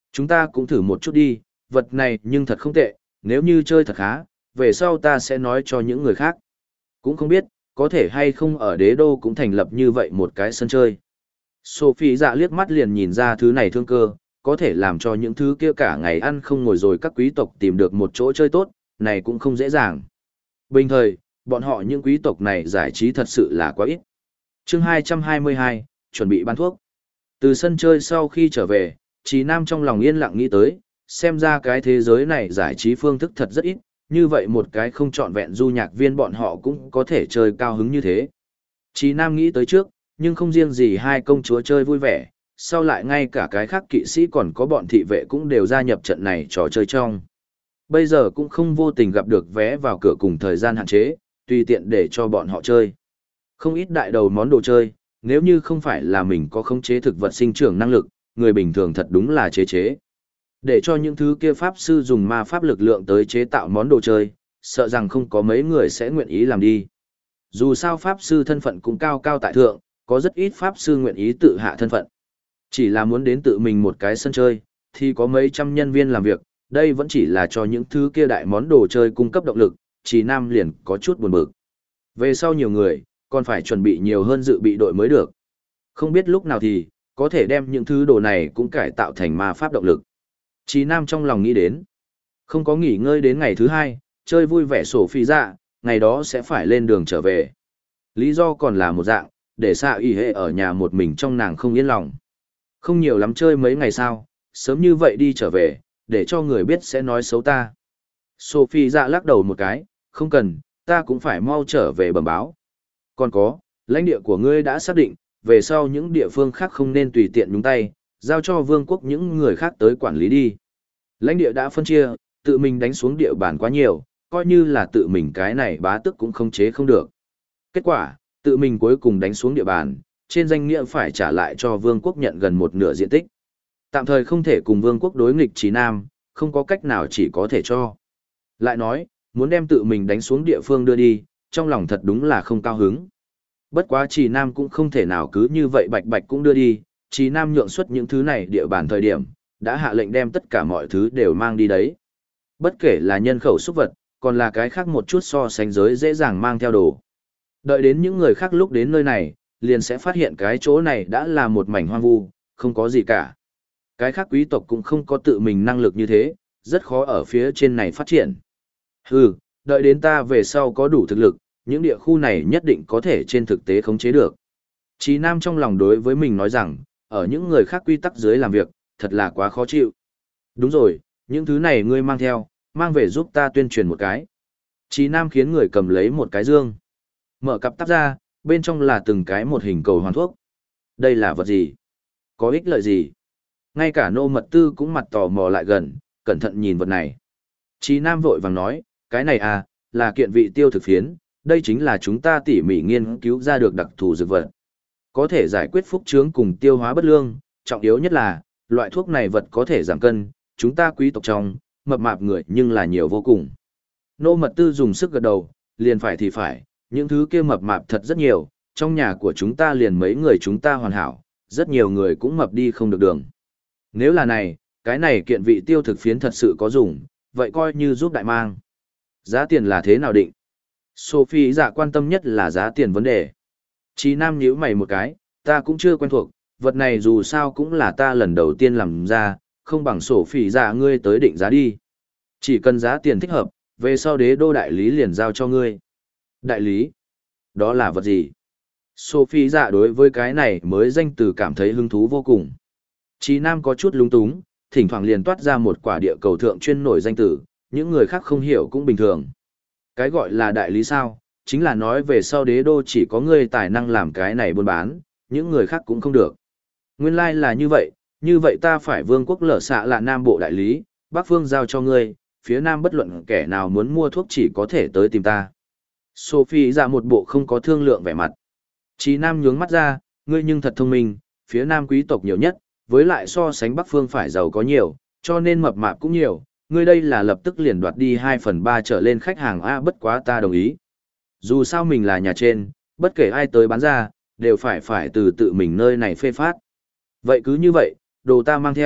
Chúng ta cũng thử một chút đi, vật này nhưng thật không tệ, nếu như chơi thật khá, về sau ta sẽ nói cho những người khác. Cũng không biết, có thể hay không ở đế đô cũng thành lập như vậy một cái sân chơi. Sophie dạ liếc mắt liền nhìn ra thứ này thương cơ, có thể làm cho những thứ kia cả ngày ăn không ngồi rồi các quý tộc tìm được một chỗ chơi tốt, này cũng không dễ dàng. Bình thời, bọn họ những quý tộc này giải trí thật sự là quá ít. Chương 222, chuẩn bị bán thuốc. Từ sân chơi sau khi trở về, Trí Nam trong lòng yên lặng nghĩ tới, xem ra cái thế giới này giải trí phương thức thật rất ít, như vậy một cái không trọn vẹn du nhạc viên bọn họ cũng có thể chơi cao hứng như thế. Trí Nam nghĩ tới trước, nhưng không riêng gì hai công chúa chơi vui vẻ, sau lại ngay cả cái khác kỵ sĩ còn có bọn thị vệ cũng đều gia nhập trận này trò chơi trong. Bây giờ cũng không vô tình gặp được vé vào cửa cùng thời gian hạn chế, tùy tiện để cho bọn họ chơi. Không ít đại đầu món đồ chơi, nếu như không phải là mình có khống chế thực vật sinh trưởng năng lực, người bình thường thật đúng là chế chế. Để cho những thứ kia pháp sư dùng ma pháp lực lượng tới chế tạo món đồ chơi, sợ rằng không có mấy người sẽ nguyện ý làm đi. Dù sao pháp sư thân phận cũng cao cao tại thượng, có rất ít pháp sư nguyện ý tự hạ thân phận. Chỉ là muốn đến tự mình một cái sân chơi, thì có mấy trăm nhân viên làm việc, đây vẫn chỉ là cho những thứ kia đại món đồ chơi cung cấp động lực, Chỉ Nam liền có chút buồn bực. Về sau nhiều người, còn phải chuẩn bị nhiều hơn dự bị đội mới được. Không biết lúc nào thì, có thể đem những thứ đồ này cũng cải tạo thành ma pháp động lực. Chí Nam trong lòng nghĩ đến. Không có nghỉ ngơi đến ngày thứ hai, chơi vui vẻ sổ phi dạ, ngày đó sẽ phải lên đường trở về. Lý do còn là một dạng, để xạ y hệ ở nhà một mình trong nàng không yên lòng. Không nhiều lắm chơi mấy ngày sau, sớm như vậy đi trở về, để cho người biết sẽ nói xấu ta. Sophie dạ lắc đầu một cái, không cần, ta cũng phải mau trở về bẩm báo. Còn có, lãnh địa của ngươi đã xác định, về sau những địa phương khác không nên tùy tiện nhúng tay, giao cho vương quốc những người khác tới quản lý đi. Lãnh địa đã phân chia, tự mình đánh xuống địa bàn quá nhiều, coi như là tự mình cái này bá tức cũng không chế không được. Kết quả, tự mình cuối cùng đánh xuống địa bàn, trên danh nghĩa phải trả lại cho vương quốc nhận gần một nửa diện tích. Tạm thời không thể cùng vương quốc đối nghịch Chí Nam, không có cách nào chỉ có thể cho. Lại nói, muốn đem tự mình đánh xuống địa phương đưa đi, trong lòng thật đúng là không cao hứng. Bất quá Chí Nam cũng không thể nào cứ như vậy bạch bạch cũng đưa đi, Chí Nam nhượng xuất những thứ này địa bàn thời điểm, đã hạ lệnh đem tất cả mọi thứ đều mang đi đấy. Bất kể là nhân khẩu xúc vật, còn là cái khác một chút so sánh giới dễ dàng mang theo đồ. Đợi đến những người khác lúc đến nơi này, liền sẽ phát hiện cái chỗ này đã là một mảnh hoang vu, không có gì cả. Cái khác quý tộc cũng không có tự mình năng lực như thế, rất khó ở phía trên này phát triển. Hừ, đợi đến ta về sau có đủ thực lực, những địa khu này nhất định có thể trên thực tế khống chế được. Chí Nam trong lòng đối với mình nói rằng, ở những người khác quy tắc dưới làm việc, thật là quá khó chịu. Đúng rồi, những thứ này ngươi mang theo, mang về giúp ta tuyên truyền một cái. Chí Nam khiến người cầm lấy một cái dương. Mở cặp tắp ra, bên trong là từng cái một hình cầu hoàn thuốc. Đây là vật gì? Có ích lợi gì? Ngay cả nô mật tư cũng mặt tò mò lại gần, cẩn thận nhìn vật này. Chí Nam vội vàng nói, cái này à, là kiện vị tiêu thực phiến, đây chính là chúng ta tỉ mỉ nghiên cứu ra được đặc thù dược vật. Có thể giải quyết phúc trướng cùng tiêu hóa bất lương, trọng yếu nhất là, loại thuốc này vật có thể giảm cân, chúng ta quý tộc trong, mập mạp người nhưng là nhiều vô cùng. Nô mật tư dùng sức gật đầu, liền phải thì phải, những thứ kia mập mạp thật rất nhiều, trong nhà của chúng ta liền mấy người chúng ta hoàn hảo, rất nhiều người cũng mập đi không được đường. Nếu là này, cái này kiện vị tiêu thực phiến thật sự có dùng, vậy coi như giúp đại mang. Giá tiền là thế nào định? Sophie dạ quan tâm nhất là giá tiền vấn đề. Chí Nam nhíu mày một cái, ta cũng chưa quen thuộc, vật này dù sao cũng là ta lần đầu tiên làm ra, không bằng Sophie dạ ngươi tới định giá đi. Chỉ cần giá tiền thích hợp, về sau đế đô đại lý liền giao cho ngươi. Đại lý? Đó là vật gì? Sophie dạ đối với cái này mới danh từ cảm thấy hứng thú vô cùng. Chí Nam có chút lung túng, thỉnh thoảng liền toát ra một quả địa cầu thượng chuyên nổi danh từ, những người khác không hiểu cũng bình thường. Cái gọi là đại lý sao, chính là nói về sau đế đô chỉ có ngươi tài năng làm cái này buôn bán, những người khác cũng không được. Nguyên lai là như vậy ta phải vương quốc lở xạ là Nam Bộ đại lý, Bắc Phương giao cho ngươi, phía Nam bất luận kẻ nào muốn mua thuốc chỉ có thể tới tìm ta. Sophie ra một bộ không có thương lượng vẻ mặt. Chí Nam nhướng mắt ra, ngươi nhưng thật thông minh, phía Nam quý tộc nhiều nhất, với lại so sánh Bắc Phương phải giàu có nhiều, cho nên mập mạp cũng nhiều, ngươi đây là lập tức liền đoạt đi 2/3 trở lên khách hàng A, bất quá ta đồng ý. Dù sao mình là nhà trên, bất kể ai tới bán ra, đều phải từ tự mình nơi này phê phát. Vậy cứ như vậy, đồ ta mang theo,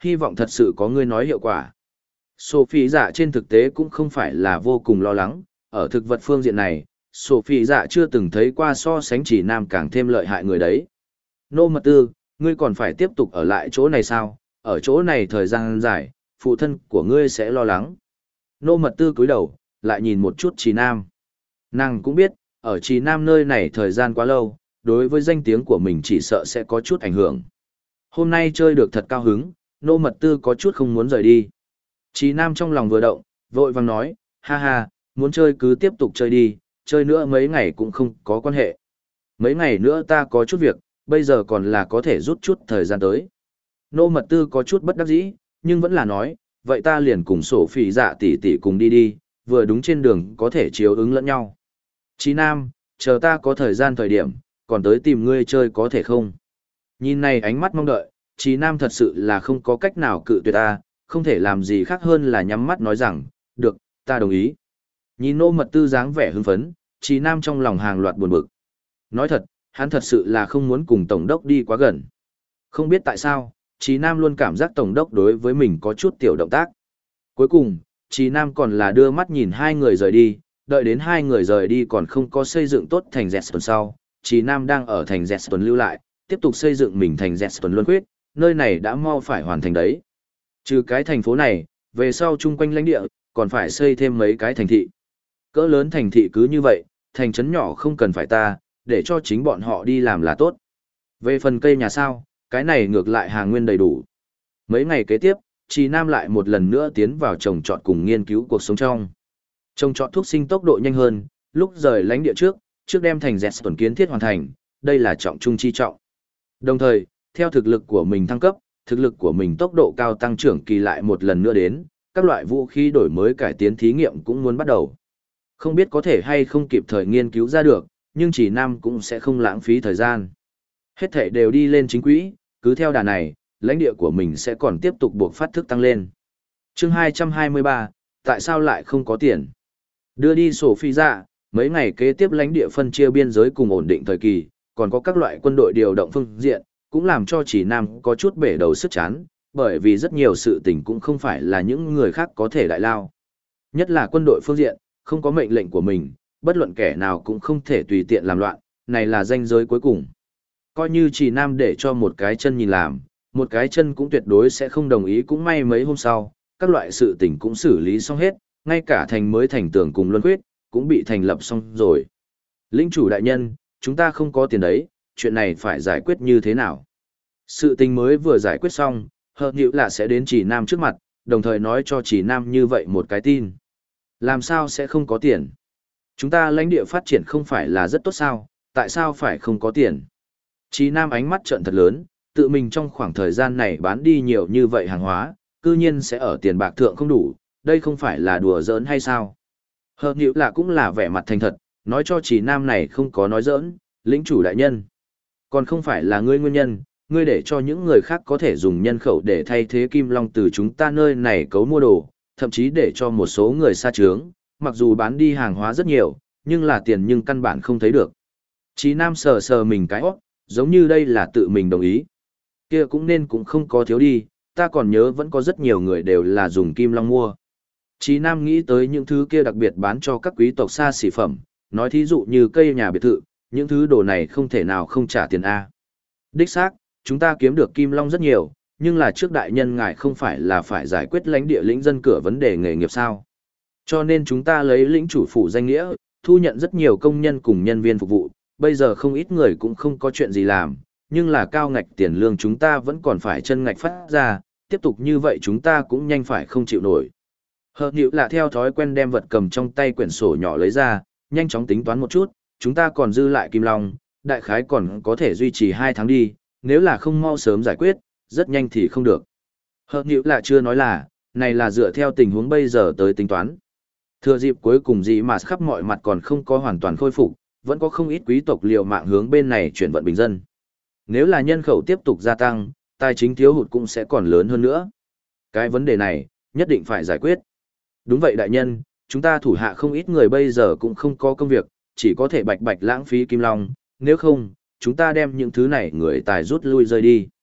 hy vọng thật sự có ngươi nói hiệu quả. Sophie dạ trên thực tế cũng không phải là vô cùng lo lắng, ở thực vật phương diện này, Sophie dạ chưa từng thấy qua so sánh chỉ nam càng thêm lợi hại người đấy. Nô mật tư, ngươi còn phải tiếp tục ở lại chỗ này sao? Ở chỗ này thời gian dài, phụ thân của ngươi sẽ lo lắng. Nô mật tư cúi đầu, lại nhìn một chút Trì Nam. Nàng cũng biết, ở Trì Nam nơi này thời gian quá lâu, đối với danh tiếng của mình chỉ sợ sẽ có chút ảnh hưởng. Hôm nay chơi được thật cao hứng, nô mật tư có chút không muốn rời đi. Trì Nam trong lòng vừa động, vội vàng nói, ha ha, muốn chơi cứ tiếp tục chơi đi, chơi nữa mấy ngày cũng không có quan hệ. Mấy ngày nữa ta có chút việc, bây giờ còn là có thể rút chút thời gian tới. Nô mật tư có chút bất đắc dĩ, nhưng vẫn là nói, vậy ta liền cùng sổ phỉ dạ tỷ tỷ cùng đi đi, vừa đúng trên đường có thể chiếu ứng lẫn nhau. Chí Nam, chờ ta có thời gian thời điểm, còn tới tìm ngươi chơi có thể không? Nhìn này ánh mắt mong đợi, Chí Nam thật sự là không có cách nào cự tuyệt ta, không thể làm gì khác hơn là nhắm mắt nói rằng, được, ta đồng ý. Nhìn nô mật tư dáng vẻ hưng phấn, Chí Nam trong lòng hàng loạt buồn bực. Nói thật, hắn thật sự là không muốn cùng Tổng đốc đi quá gần. Không biết tại sao, Chí Nam luôn cảm giác Tổng đốc đối với mình có chút tiểu động tác. Cuối cùng, Chí Nam còn là đưa mắt nhìn hai người rời đi, đợi đến hai người rời đi còn không có xây dựng tốt thành Jetson sau. Chí Nam đang ở thành Jetson lưu lại, tiếp tục xây dựng mình thành Jetson Luân Quyết, nơi này đã mau phải hoàn thành đấy. Trừ cái thành phố này, về sau chung quanh lãnh địa, còn phải xây thêm mấy cái thành thị. Cỡ lớn thành thị cứ như vậy, thành trấn nhỏ không cần phải ta, để cho chính bọn họ đi làm là tốt. Về phần cây nhà sao, cái này ngược lại hàng nguyên đầy đủ. Mấy ngày kế tiếp, Trì Nam lại một lần nữa tiến vào trồng trọt cùng nghiên cứu cuộc sống trong. Trồng trọt thuốc sinh tốc độ nhanh hơn, lúc rời lãnh địa trước đem thành Jetson kiến thiết hoàn thành, đây là trọng trung chi trọng. Đồng thời, theo thực lực của mình thăng cấp, thực lực của mình tốc độ cao tăng trưởng kỳ lại một lần nữa đến, các loại vũ khí đổi mới cải tiến thí nghiệm cũng muốn bắt đầu. Không biết có thể hay không kịp thời nghiên cứu ra được, nhưng Trì Nam cũng sẽ không lãng phí thời gian. Hết thể đều đi lên chính quỹ, cứ theo đà này, lãnh địa của mình sẽ còn tiếp tục buộc phát thức tăng lên. Chương 223, tại sao lại không có tiền? Đưa đi sổ phi ra, mấy ngày kế tiếp lãnh địa phân chia biên giới cùng ổn định thời kỳ, còn có các loại quân đội điều động phương diện, cũng làm cho Chỉ Nam có chút bể đầu sức chán, bởi vì rất nhiều sự tình cũng không phải là những người khác có thể đại lao. Nhất là quân đội phương diện, không có mệnh lệnh của mình, bất luận kẻ nào cũng không thể tùy tiện làm loạn, này là ranh giới cuối cùng. Coi như Chỉ Nam để cho một cái chân nhìn làm, một cái chân cũng tuyệt đối sẽ không đồng ý, cũng may mấy hôm sau, các loại sự tình cũng xử lý xong hết, ngay cả thành mới thành tường cùng luân quyết, cũng bị thành lập xong rồi. Lĩnh chủ đại nhân, chúng ta không có tiền đấy, chuyện này phải giải quyết như thế nào? Sự tình mới vừa giải quyết xong, hợp nhữ là sẽ đến Chỉ Nam trước mặt, đồng thời nói cho Chỉ Nam như vậy một cái tin. Làm sao sẽ không có tiền? Chúng ta lãnh địa phát triển không phải là rất tốt sao, tại sao phải không có tiền? Chỉ Nam ánh mắt trợn thật lớn, tự mình trong khoảng thời gian này bán đi nhiều như vậy hàng hóa, cư nhiên sẽ ở tiền bạc thượng không đủ, đây không phải là đùa giỡn hay sao? Hợp nhữ là cũng là vẻ mặt thành thật, nói cho Chỉ Nam này không có nói giỡn, lĩnh chủ đại nhân. Còn không phải là ngươi nguyên nhân, ngươi để cho những người khác có thể dùng nhân khẩu để thay thế Kim Long từ chúng ta nơi này cấu mua đồ, thậm chí để cho một số người xa trướng, mặc dù bán đi hàng hóa rất nhiều, nhưng là tiền nhưng căn bản không thấy được. Chí Nam sờ sờ mình cái hót, giống như đây là tự mình đồng ý. Kia cũng nên cũng không có thiếu đi, ta còn nhớ vẫn có rất nhiều người đều là dùng Kim Long mua. Chí Nam nghĩ tới những thứ kia đặc biệt bán cho các quý tộc xa xỉ phẩm, nói thí dụ như cây nhà biệt thự, những thứ đồ này không thể nào không trả tiền A. Đích xác, chúng ta kiếm được Kim Long rất nhiều, nhưng là trước đại nhân ngài không phải là phải giải quyết lãnh địa lĩnh dân cửa vấn đề nghề nghiệp sao. Cho nên chúng ta lấy lĩnh chủ phủ danh nghĩa, thu nhận rất nhiều công nhân cùng nhân viên phục vụ, bây giờ không ít người cũng không có chuyện gì làm, nhưng là cao ngạch tiền lương chúng ta vẫn còn phải chân ngạch phát ra, tiếp tục như vậy chúng ta cũng nhanh phải không chịu nổi. Hợp nhữ là theo thói quen đem vật cầm trong tay quyển sổ nhỏ lấy ra, nhanh chóng tính toán một chút, chúng ta còn dư lại Kim Long, đại khái còn có thể duy trì 2 tháng đi, nếu là không mau sớm giải quyết, rất nhanh thì không được. Hợp nhữ là chưa nói là, này là dựa theo tình huống bây giờ tới tính toán. Thừa dịp cuối cùng gì mà khắp mọi mặt còn không có hoàn toàn khôi phục, vẫn có không ít quý tộc liều mạng hướng bên này chuyển vận bình dân. Nếu là nhân khẩu tiếp tục gia tăng, tài chính thiếu hụt cũng sẽ còn lớn hơn nữa. Cái vấn đề này, nhất định phải giải quyết. Đúng vậy đại nhân, chúng ta thủ hạ không ít người bây giờ cũng không có công việc, chỉ có thể bạch bạch lãng phí Kim Long, nếu không, chúng ta đem những thứ này người tài rút lui rơi đi.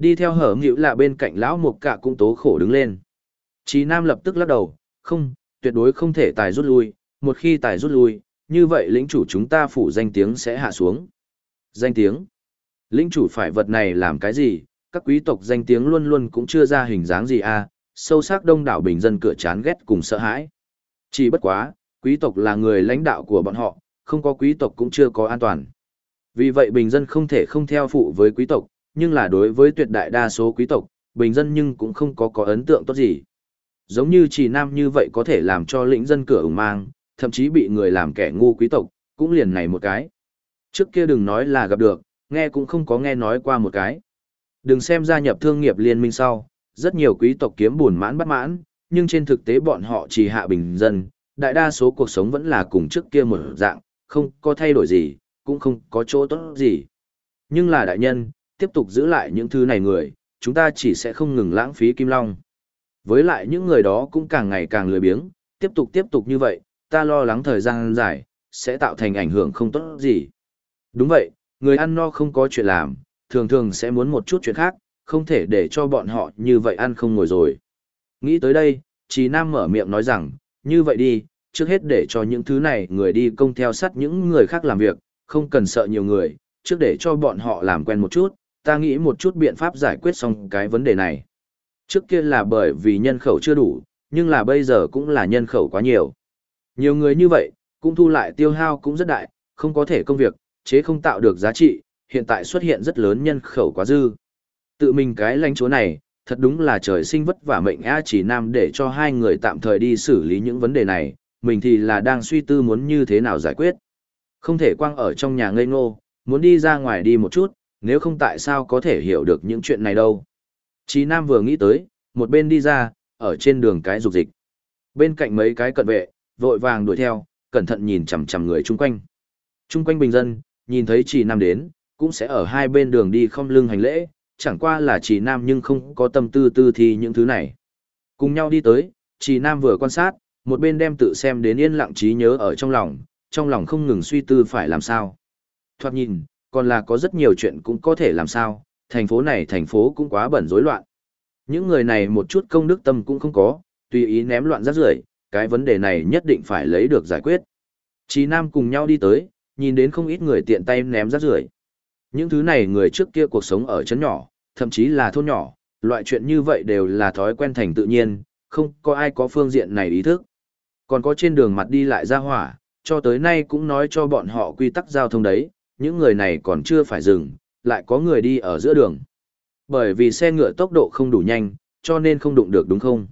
Đi theo hở nghịu lạ bên cạnh lão mục cạ cũng tố khổ đứng lên. Chí Nam lập tức lắc đầu, không, tuyệt đối không thể tài rút lui, một khi tài rút lui, như vậy lĩnh chủ chúng ta phủ danh tiếng sẽ hạ xuống. Danh tiếng? Lĩnh chủ phải vật này làm cái gì? Các quý tộc danh tiếng luôn luôn cũng chưa ra hình dáng gì à, sâu sắc đông đảo bình dân cửa chán ghét cùng sợ hãi. Chỉ bất quá, quý tộc là người lãnh đạo của bọn họ, không có quý tộc cũng chưa có an toàn. Vì vậy bình dân không thể không theo phụ với quý tộc, nhưng là đối với tuyệt đại đa số quý tộc, bình dân nhưng cũng không có ấn tượng tốt gì. Giống như Trì Nam như vậy có thể làm cho lĩnh dân cửa ủng mang, thậm chí bị người làm kẻ ngu quý tộc, cũng liền này một cái. Trước kia đừng nói là gặp được, nghe cũng không có nghe nói qua một cái. Đừng xem gia nhập thương nghiệp liên minh sau, rất nhiều quý tộc kiếm buồn mãn bất mãn, nhưng trên thực tế bọn họ chỉ hạ bình dân, đại đa số cuộc sống vẫn là cùng trước kia một dạng, không có thay đổi gì, cũng không có chỗ tốt gì. Nhưng là đại nhân, tiếp tục giữ lại những thứ này người, chúng ta chỉ sẽ không ngừng lãng phí kim long. Với lại những người đó cũng càng ngày càng lười biếng, tiếp tục như vậy, ta lo lắng thời gian dài, sẽ tạo thành ảnh hưởng không tốt gì. Đúng vậy, người ăn no không có chuyện làm, thường thường sẽ muốn một chút chuyện khác, không thể để cho bọn họ như vậy ăn không ngồi rồi. Nghĩ tới đây, Trì Nam mở miệng nói rằng, như vậy đi, trước hết để cho những thứ này người đi công theo sát những người khác làm việc, không cần sợ nhiều người, trước để cho bọn họ làm quen một chút, ta nghĩ một chút biện pháp giải quyết xong cái vấn đề này. Trước kia là bởi vì nhân khẩu chưa đủ, nhưng là bây giờ cũng là nhân khẩu quá nhiều. Nhiều người như vậy, cũng thu lại tiêu hao cũng rất đại, không có thể công việc, chế không tạo được giá trị, hiện tại xuất hiện rất lớn nhân khẩu quá dư. Tự mình cái lãnh chúa này, thật đúng là trời sinh vất vả mệnh A Chỉ Nam để cho hai người tạm thời đi xử lý những vấn đề này, mình thì là đang suy tư muốn như thế nào giải quyết. Không thể quang ở trong nhà ngây ngô, muốn đi ra ngoài đi một chút, nếu không tại sao có thể hiểu được những chuyện này đâu. Chí Nam vừa nghĩ tới, một bên đi ra, ở trên đường cái dục dịch. Bên cạnh mấy cái cận vệ, vội vàng đuổi theo, cẩn thận nhìn chằm chằm người chung quanh. Chung quanh bình dân, nhìn thấy Chí Nam đến, cũng sẽ ở hai bên đường đi không lưng hành lễ, chẳng qua là Chí Nam nhưng không có tâm tư tư thì những thứ này. Cùng nhau đi tới, Chí Nam vừa quan sát, một bên đem tự xem đến yên lặng trí nhớ ở trong lòng không ngừng suy tư phải làm sao. Thoạt nhìn, còn là có rất nhiều chuyện cũng có thể làm sao, thành phố cũng quá bẩn rối loạn. Những người này một chút công đức tâm cũng không có, tùy ý ném loạn rác rưởi, cái vấn đề này nhất định phải lấy được giải quyết. Chí Nam cùng nhau đi tới, nhìn đến không ít người tiện tay ném rác rưởi. Những thứ này người trước kia cuộc sống ở trấn nhỏ, thậm chí là thôn nhỏ, loại chuyện như vậy đều là thói quen thành tự nhiên, không có ai có phương diện này ý thức. Còn có trên đường mặt đi lại ra hỏa, cho tới nay cũng nói cho bọn họ quy tắc giao thông đấy, những người này còn chưa phải dừng, lại có người đi ở giữa đường. Bởi vì xe ngựa tốc độ không đủ nhanh, cho nên không đụng được đúng không?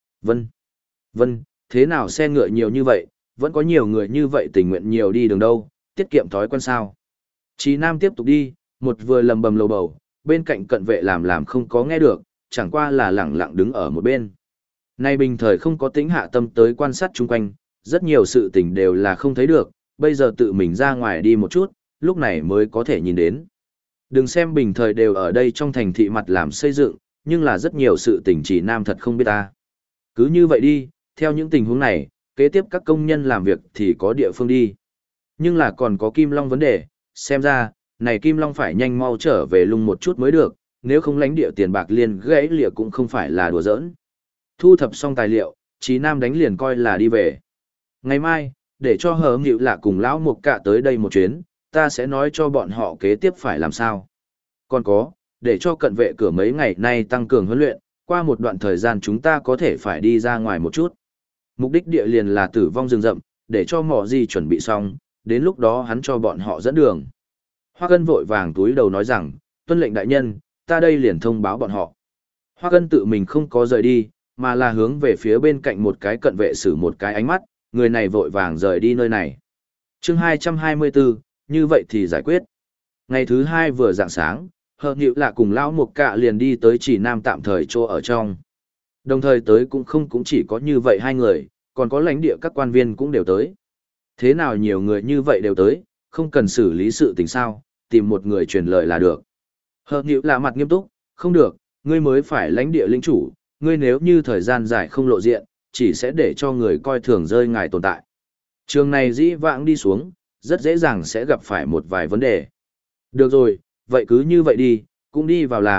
Vân, thế nào xe ngựa nhiều như vậy, vẫn có nhiều người như vậy tình nguyện nhiều đi đường đâu, tiết kiệm thói quen sao? Chí Nam tiếp tục đi, một vừa lầm bầm lầu bầu, bên cạnh cận vệ làm không có nghe được, chẳng qua là lẳng lặng đứng ở một bên. Nay bình thời không có tính hạ tâm tới quan sát chung quanh, rất nhiều sự tình đều là không thấy được, bây giờ tự mình ra ngoài đi một chút, lúc này mới có thể nhìn đến. Đừng xem bình thời đều ở đây trong thành thị mặt làm xây dựng, nhưng là rất nhiều sự tình Chỉ Nam thật không biết ta. Cứ như vậy đi, theo những tình huống này, kế tiếp các công nhân làm việc thì có địa phương đi. Nhưng là còn có Kim Long vấn đề, xem ra, này Kim Long phải nhanh mau trở về lung một chút mới được, nếu không lãnh địa tiền bạc liền gãy lịa cũng không phải là đùa giỡn. Thu thập xong tài liệu, Chí Nam đánh liền coi là đi về. Ngày mai, để cho hờ nghịu lạ cùng lão mục cạ tới đây một chuyến, ta sẽ nói cho bọn họ kế tiếp phải làm sao. Còn có, để cho cận vệ cửa mấy ngày nay tăng cường huấn luyện, qua một đoạn thời gian chúng ta có thể phải đi ra ngoài một chút. Mục đích địa liền là tử vong rừng rậm, để cho mỏ gì chuẩn bị xong, đến lúc đó hắn cho bọn họ dẫn đường. Hoa Cân vội vàng túi đầu nói rằng, tuân lệnh đại nhân, ta đây liền thông báo bọn họ. Hoa Cân tự mình không có rời đi, mà là hướng về phía bên cạnh một cái cận vệ sử một cái ánh mắt, người này vội vàng rời đi nơi này. Chương 224, như vậy thì giải quyết. Ngày thứ hai vừa rạng sáng, Hờ Nghịu Lạ cùng lão Mục Cạ liền đi tới Chỉ Nam tạm thời chỗ ở trong. Đồng thời tới cũng chỉ có như vậy hai người, còn có lãnh địa các quan viên cũng đều tới. Thế nào nhiều người như vậy đều tới, không cần xử lý sự tình sao, tìm một người truyền lời là được. Hờ Nghịu Lạ mặt nghiêm túc, không được, ngươi mới phải lãnh địa lĩnh chủ, ngươi nếu như thời gian dài không lộ diện, chỉ sẽ để cho người coi thường rơi ngài tồn tại. Trường này dĩ vãng đi xuống, rất dễ dàng sẽ gặp phải một vài vấn đề. Được rồi, vậy cứ như vậy đi, cũng đi vào làm,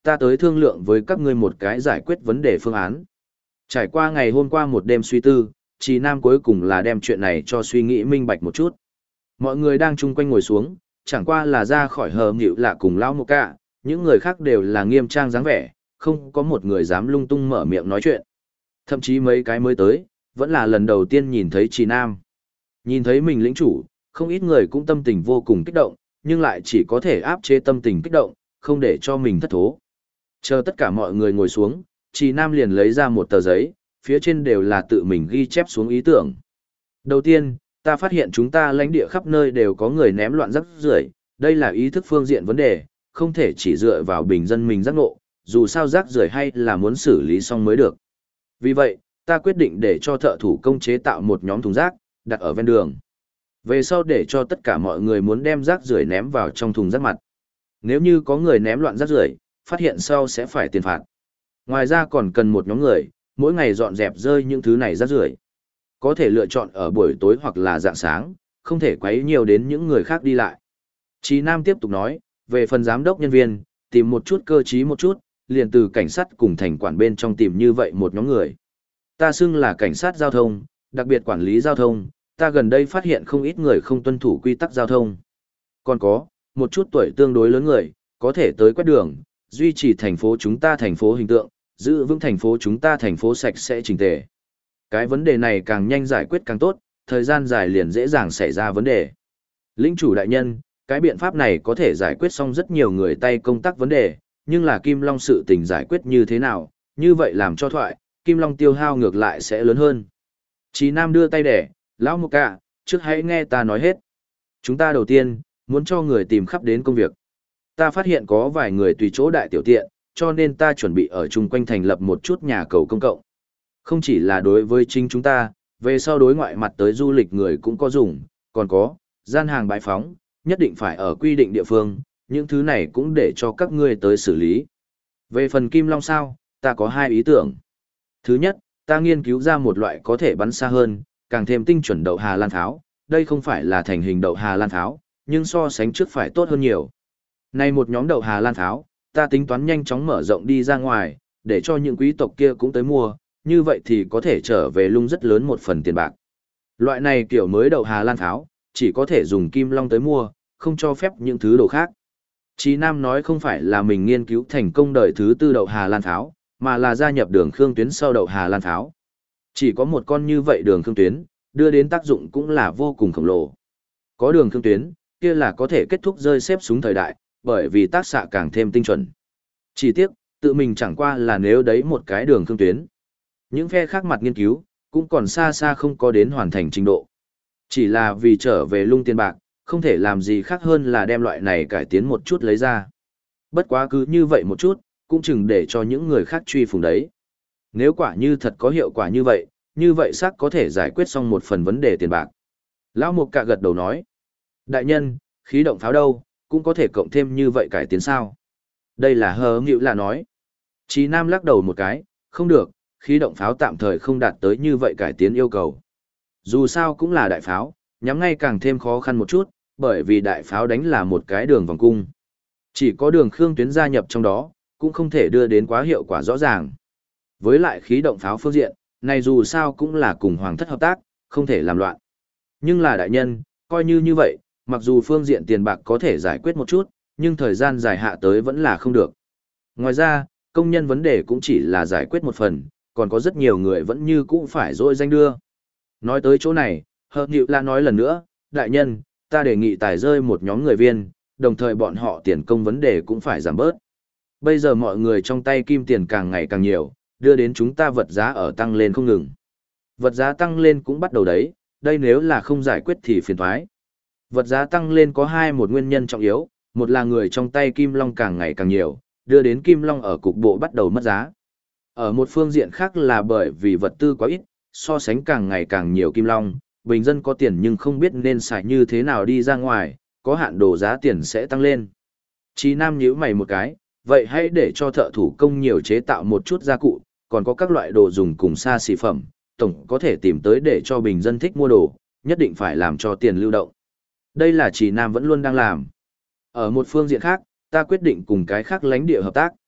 ta tới thương lượng với các ngươi một cái giải quyết vấn đề phương án. Trải qua ngày hôm qua một đêm suy tư, Trì Nam cuối cùng là đem chuyện này cho suy nghĩ minh bạch một chút. Mọi người đang chung quanh ngồi xuống, chẳng qua là ra khỏi hờ nghịu lạ cùng lão một cả, những người khác đều là nghiêm trang dáng vẻ, không có một người dám lung tung mở miệng nói chuyện. Thậm chí mấy cái mới tới, vẫn là lần đầu tiên nhìn thấy Trì Nam. Nhìn thấy mình lĩnh chủ, không ít người cũng tâm tình vô cùng kích động, nhưng lại chỉ có thể áp chế tâm tình kích động, không để cho mình thất thố. Chờ tất cả mọi người ngồi xuống, Trì Nam liền lấy ra một tờ giấy, phía trên đều là tự mình ghi chép xuống ý tưởng. Đầu tiên, ta phát hiện chúng ta lãnh địa khắp nơi đều có người ném loạn rác rưởi, đây là ý thức phương diện vấn đề, không thể chỉ dựa vào bình dân mình giác ngộ, dù sao rác rưởi hay là muốn xử lý xong mới được. Vì vậy, ta quyết định để cho thợ thủ công chế tạo một nhóm thùng rác, đặt ở ven đường. Về sau để cho tất cả mọi người muốn đem rác rưởi ném vào trong thùng rác mặt. Nếu như có người ném loạn rác rưởi, phát hiện sau sẽ phải tiền phạt. Ngoài ra còn cần một nhóm người, mỗi ngày dọn dẹp rơi những thứ này rác rưởi. Có thể lựa chọn ở buổi tối hoặc là rạng sáng, không thể quấy nhiều đến những người khác đi lại. Chí Nam tiếp tục nói, về phần giám đốc nhân viên, tìm một chút cơ trí một chút, liền từ cảnh sát cùng thành quản bên trong tìm như vậy một nhóm người. Ta xưng là cảnh sát giao thông, đặc biệt quản lý giao thông, ta gần đây phát hiện không ít người không tuân thủ quy tắc giao thông. Còn có, một chút tuổi tương đối lớn người, có thể tới quét đường, duy trì thành phố chúng ta thành phố hình tượng, giữ vững thành phố chúng ta thành phố sạch sẽ chỉnh tề. Cái vấn đề này càng nhanh giải quyết càng tốt, thời gian dài liền dễ dàng xảy ra vấn đề. Lĩnh chủ đại nhân, cái biện pháp này có thể giải quyết xong rất nhiều người tay công tác vấn đề, nhưng là Kim Long sự tình giải quyết như thế nào, như vậy làm cho thoại, Kim Long tiêu hao ngược lại sẽ lớn hơn. Chí Nam đưa tay đẻ, lão một cả, trước hãy nghe ta nói hết. Chúng ta đầu tiên, muốn cho người tìm khắp đến công việc. Ta phát hiện có vài người tùy chỗ đại tiểu tiện, cho nên ta chuẩn bị ở chung quanh thành lập một chút nhà cầu công cộng. Không chỉ là đối với chính chúng ta, về sau đối ngoại mặt tới du lịch người cũng có dùng, còn có, gian hàng bãi phóng, nhất định phải ở quy định địa phương, những thứ này cũng để cho các ngươi tới xử lý. Về phần Kim Long sao, ta có hai ý tưởng. Thứ nhất, ta nghiên cứu ra một loại có thể bắn xa hơn, càng thêm tinh chuẩn đậu Hà Lan pháo, đây không phải là thành hình đậu Hà Lan pháo, nhưng so sánh trước phải tốt hơn nhiều. Này một nhóm đậu Hà Lan pháo, ta tính toán nhanh chóng mở rộng đi ra ngoài, để cho những quý tộc kia cũng tới mua, như vậy thì có thể trở về lung rất lớn một phần tiền bạc. Loại này kiểu mới đậu Hà Lan pháo, chỉ có thể dùng Kim Long tới mua, không cho phép những thứ đồ khác. Chí Nam nói không phải là mình nghiên cứu thành công đời thứ tư đậu Hà Lan pháo, mà là gia nhập đường khương tuyến sau đậu Hà Lan pháo. Chỉ có một con như vậy đường khương tuyến, đưa đến tác dụng cũng là vô cùng khổng lồ. Có đường khương tuyến, kia là có thể kết thúc rơi xếp súng thời đại, bởi vì tác xạ càng thêm tinh chuẩn. Chỉ tiếc, tự mình chẳng qua là nếu đấy một cái đường khương tuyến. Những phe khác mặt nghiên cứu, cũng còn xa xa không có đến hoàn thành trình độ. Chỉ là vì trở về lung tiền bạc, không thể làm gì khác hơn là đem loại này cải tiến một chút lấy ra. Bất quá cứ như vậy một chút, cũng chừng để cho những người khác truy phùng đấy. Nếu quả như thật có hiệu quả như vậy xác có thể giải quyết xong một phần vấn đề tiền bạc. Lão Mục Cạ gật đầu nói. Đại nhân, khí động pháo đâu, cũng có thể cộng thêm như vậy cải tiến sao? Đây là hờ nghịu là nói. Chí Nam lắc đầu một cái, không được, khí động pháo tạm thời không đạt tới như vậy cải tiến yêu cầu. Dù sao cũng là đại pháo, nhắm ngay càng thêm khó khăn một chút, bởi vì đại pháo đánh là một cái đường vòng cung. Chỉ có đường khương tuyến gia nhập trong đó, cũng không thể đưa đến quá hiệu quả rõ ràng. Với lại khí động pháo phương diện, này dù sao cũng là cùng hoàng thất hợp tác, không thể làm loạn. Nhưng là đại nhân, coi như vậy, mặc dù phương diện tiền bạc có thể giải quyết một chút, nhưng thời gian dài hạ tới vẫn là không được. Ngoài ra, công nhân vấn đề cũng chỉ là giải quyết một phần, còn có rất nhiều người vẫn như cũ phải dỗi danh đưa. Nói tới chỗ này, Hợp Nhịu La nói lần nữa, đại nhân, ta đề nghị tài rơi một nhóm người viên, đồng thời bọn họ tiền công vấn đề cũng phải giảm bớt. Bây giờ mọi người trong tay kim tiền càng ngày càng nhiều, đưa đến chúng ta vật giá ở tăng lên không ngừng. Vật giá tăng lên cũng bắt đầu đấy, đây nếu là không giải quyết thì phiền toái. Vật giá tăng lên có một nguyên nhân trọng yếu, một là người trong tay kim long càng ngày càng nhiều, đưa đến kim long ở cục bộ bắt đầu mất giá. Ở một phương diện khác là bởi vì vật tư quá ít, so sánh càng ngày càng nhiều kim long, bình dân có tiền nhưng không biết nên xài như thế nào đi ra ngoài, có hạn đồ giá tiền sẽ tăng lên. Chí Nam nhíu mày một cái, vậy hãy để cho thợ thủ công nhiều chế tạo một chút gia cụ, còn có các loại đồ dùng cùng xa xỉ phẩm, tổng có thể tìm tới để cho bình dân thích mua đồ, nhất định phải làm cho tiền lưu động. Đây là Chí Nam vẫn luôn đang làm. Ở một phương diện khác, ta quyết định cùng cái khác lãnh địa hợp tác.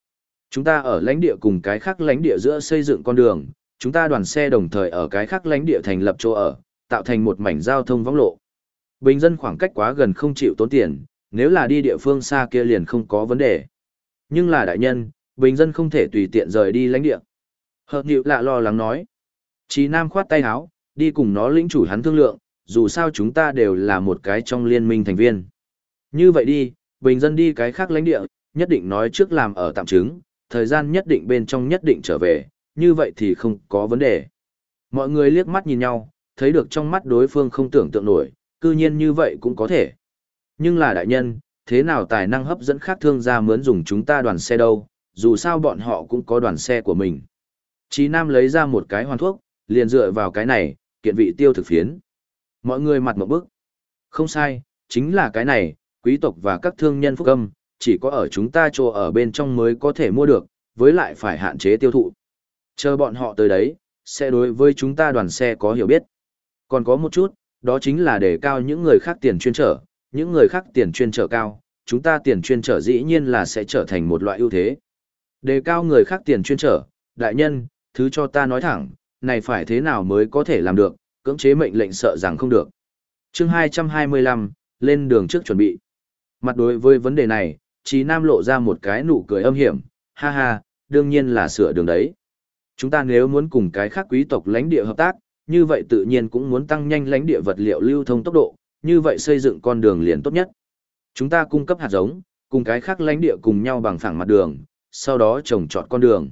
Chúng ta ở lãnh địa cùng cái khác lãnh địa giữa xây dựng con đường, chúng ta đoàn xe đồng thời ở cái khác lãnh địa thành lập chỗ ở, tạo thành một mảnh giao thông võng lộ. Bình dân khoảng cách quá gần không chịu tốn tiền, nếu là đi địa phương xa kia liền không có vấn đề. Nhưng là đại nhân, bình dân không thể tùy tiện rời đi lãnh địa. Hợp Nhịu Lạ lo lắng nói. Chí Nam khoát tay áo, đi cùng nó lĩnh chủ hắn thương lượng, dù sao chúng ta đều là một cái trong liên minh thành viên. Như vậy đi, bình dân đi cái khác lãnh địa, nhất định nói trước làm ở tạm chứng, thời gian nhất định bên trong nhất định trở về, như vậy thì không có vấn đề. Mọi người liếc mắt nhìn nhau, thấy được trong mắt đối phương không tưởng tượng nổi, cư nhiên như vậy cũng có thể. Nhưng là đại nhân, thế nào tài năng hấp dẫn khác thương gia mướn dùng chúng ta đoàn xe đâu, dù sao bọn họ cũng có đoàn xe của mình. Chí Nam lấy ra một cái hoàn thuốc, liền dựa vào cái này, kiện vị tiêu thực phiến. Mọi người mặt một bức. Không sai, chính là cái này, quý tộc và các thương nhân phúc âm, chỉ có ở chúng ta chỗ ở bên trong mới có thể mua được, với lại phải hạn chế tiêu thụ. Chờ bọn họ tới đấy, sẽ đối với chúng ta đoàn xe có hiểu biết. Còn có một chút, đó chính là để cao những người khác tiền chuyên trở, những người khác tiền chuyên trở cao, chúng ta tiền chuyên trở dĩ nhiên là sẽ trở thành một loại ưu thế. Đề cao người khác tiền chuyên trở, đại nhân, thứ cho ta nói thẳng, này phải thế nào mới có thể làm được, cưỡng chế mệnh lệnh sợ rằng không được. Chương 225, lên đường trước chuẩn bị. Mặt đối với vấn đề này, Chí Nam lộ ra một cái nụ cười âm hiểm, ha ha, đương nhiên là sửa đường đấy. Chúng ta nếu muốn cùng cái khác quý tộc lãnh địa hợp tác, như vậy tự nhiên cũng muốn tăng nhanh lãnh địa vật liệu lưu thông tốc độ, như vậy xây dựng con đường liền tốt nhất. Chúng ta cung cấp hạt giống, cùng cái khác lãnh địa cùng nhau bằng phẳng mặt đường, sau đó trồng trọt con đường.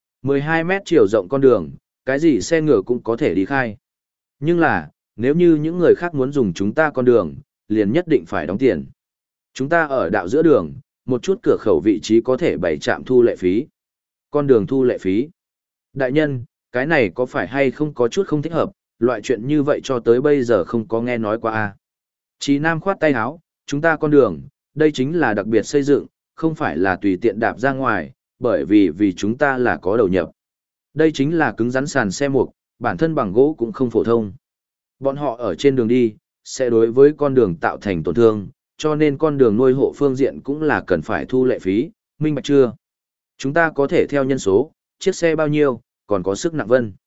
12 mét chiều rộng con đường, cái gì xe ngựa cũng có thể đi khai. Nhưng là, nếu như những người khác muốn dùng chúng ta con đường, liền nhất định phải đóng tiền. Chúng ta ở đạo giữa đường, một chút cửa khẩu vị trí có thể bày trạm thu lệ phí. Con đường thu lệ phí. Đại nhân, cái này có phải hay không có chút không thích hợp, loại chuyện như vậy cho tới bây giờ không có nghe nói qua a. Chí Nam khoát tay áo, chúng ta con đường, đây chính là đặc biệt xây dựng, không phải là tùy tiện đạp ra ngoài, bởi vì chúng ta là có đầu nhập. Đây chính là cứng rắn sàn xe mục, bản thân bằng gỗ cũng không phổ thông. Bọn họ ở trên đường đi, sẽ đối với con đường tạo thành tổn thương, cho nên con đường nuôi hộ phương diện cũng là cần phải thu lệ phí, minh bạch chưa? Chúng ta có thể theo nhân số, chiếc xe bao nhiêu, còn có sức nặng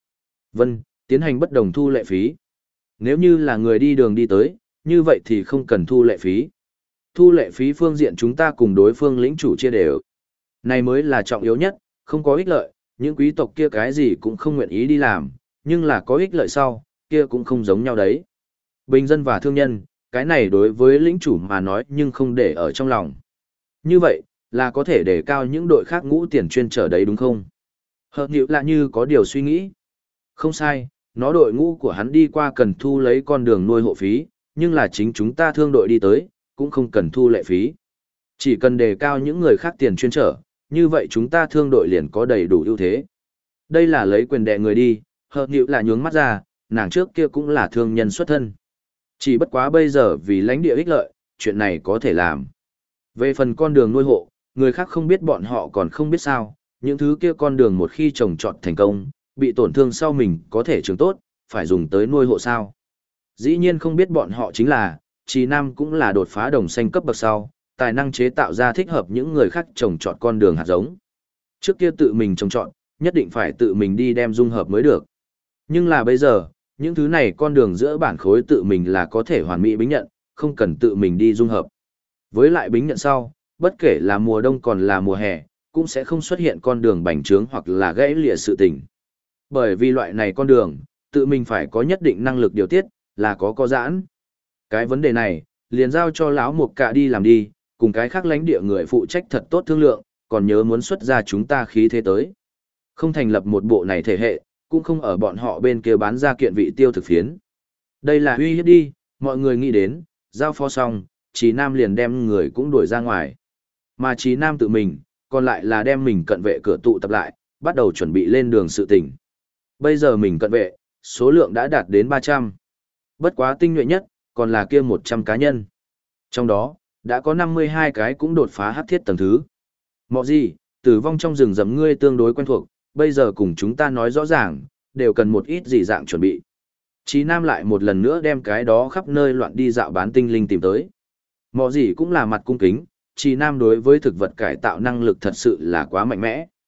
vân, tiến hành bất đồng thu lệ phí. Nếu như là người đi đường đi tới, như vậy thì không cần thu lệ phí. Thu lệ phí phương diện chúng ta cùng đối phương lĩnh chủ chia đều. Này mới là trọng yếu nhất, không có ích lợi, những quý tộc kia cái gì cũng không nguyện ý đi làm, nhưng là có ích lợi sau, kia cũng không giống nhau đấy. Bình dân và thương nhân, cái này đối với lĩnh chủ mà nói nhưng không để ở trong lòng. Như vậy, là có thể để cao những đội khác ngũ tiền chuyên trở đấy đúng không? Hợp Nhịu Lạ như có điều suy nghĩ. Không sai, nó đội ngũ của hắn đi qua cần thu lấy con đường nuôi hộ phí, nhưng là chính chúng ta thương đội đi tới, cũng không cần thu lệ phí. Chỉ cần đề cao những người khác tiền chuyên trở, như vậy chúng ta thương đội liền có đầy đủ ưu thế. Đây là lấy quyền đè người đi, Hợp Nhịu Lạ nhướng mắt ra, nàng trước kia cũng là thương nhân xuất thân. Chỉ bất quá bây giờ vì lãnh địa ích lợi, chuyện này có thể làm. Về phần con đường nuôi hộ, người khác không biết bọn họ còn không biết sao, những thứ kia con đường một khi trồng trọt thành công, bị tổn thương sau mình có thể trường tốt, phải dùng tới nuôi hộ sao. Dĩ nhiên không biết bọn họ chính là, Chí Nam cũng là đột phá đồng xanh cấp bậc sau, tài năng chế tạo ra thích hợp những người khác trồng trọt con đường hạt giống. Trước kia tự mình trồng trọt, nhất định phải tự mình đi đem dung hợp mới được. Nhưng là bây giờ, những thứ này con đường giữa bản khối tự mình là có thể hoàn mỹ bính nhận, không cần tự mình đi dung hợp. Với lại bính nhận sau, bất kể là mùa đông còn là mùa hè, cũng sẽ không xuất hiện con đường bành trướng hoặc là gãy lìa sự tình. Bởi vì loại này con đường, tự mình phải có nhất định năng lực điều tiết, là có giãn. Cái vấn đề này, liền giao cho lão Mục Cạ đi làm đi, cùng cái khác lãnh địa người phụ trách thật tốt thương lượng, còn nhớ muốn xuất ra chúng ta khí thế tới. Không thành lập một bộ này thể hệ, cũng không ở bọn họ bên kia bán ra kiện vị tiêu thực phiến. Đây là uy hiếp đi, mọi người nghĩ đến, giao phó xong, Chí Nam liền đem người cũng đuổi ra ngoài. Mà Chí Nam tự mình, còn lại là đem mình cận vệ cửa tụ tập lại, bắt đầu chuẩn bị lên đường sự tình. Bây giờ mình cận vệ, số lượng đã đạt đến 300. Bất quá tinh nhuệ nhất, còn là kia 100 cá nhân. Trong đó, đã có 52 cái cũng đột phá hắc thiết tầng thứ. Mọ gì, tử vong trong rừng rậm ngươi tương đối quen thuộc, bây giờ cùng chúng ta nói rõ ràng, đều cần một ít gì dạng chuẩn bị. Chí Nam lại một lần nữa đem cái đó khắp nơi loạn đi dạo bán tinh linh tìm tới. Mọ gì cũng là mặt cung kính, Chí Nam đối với thực vật cải tạo năng lực thật sự là quá mạnh mẽ.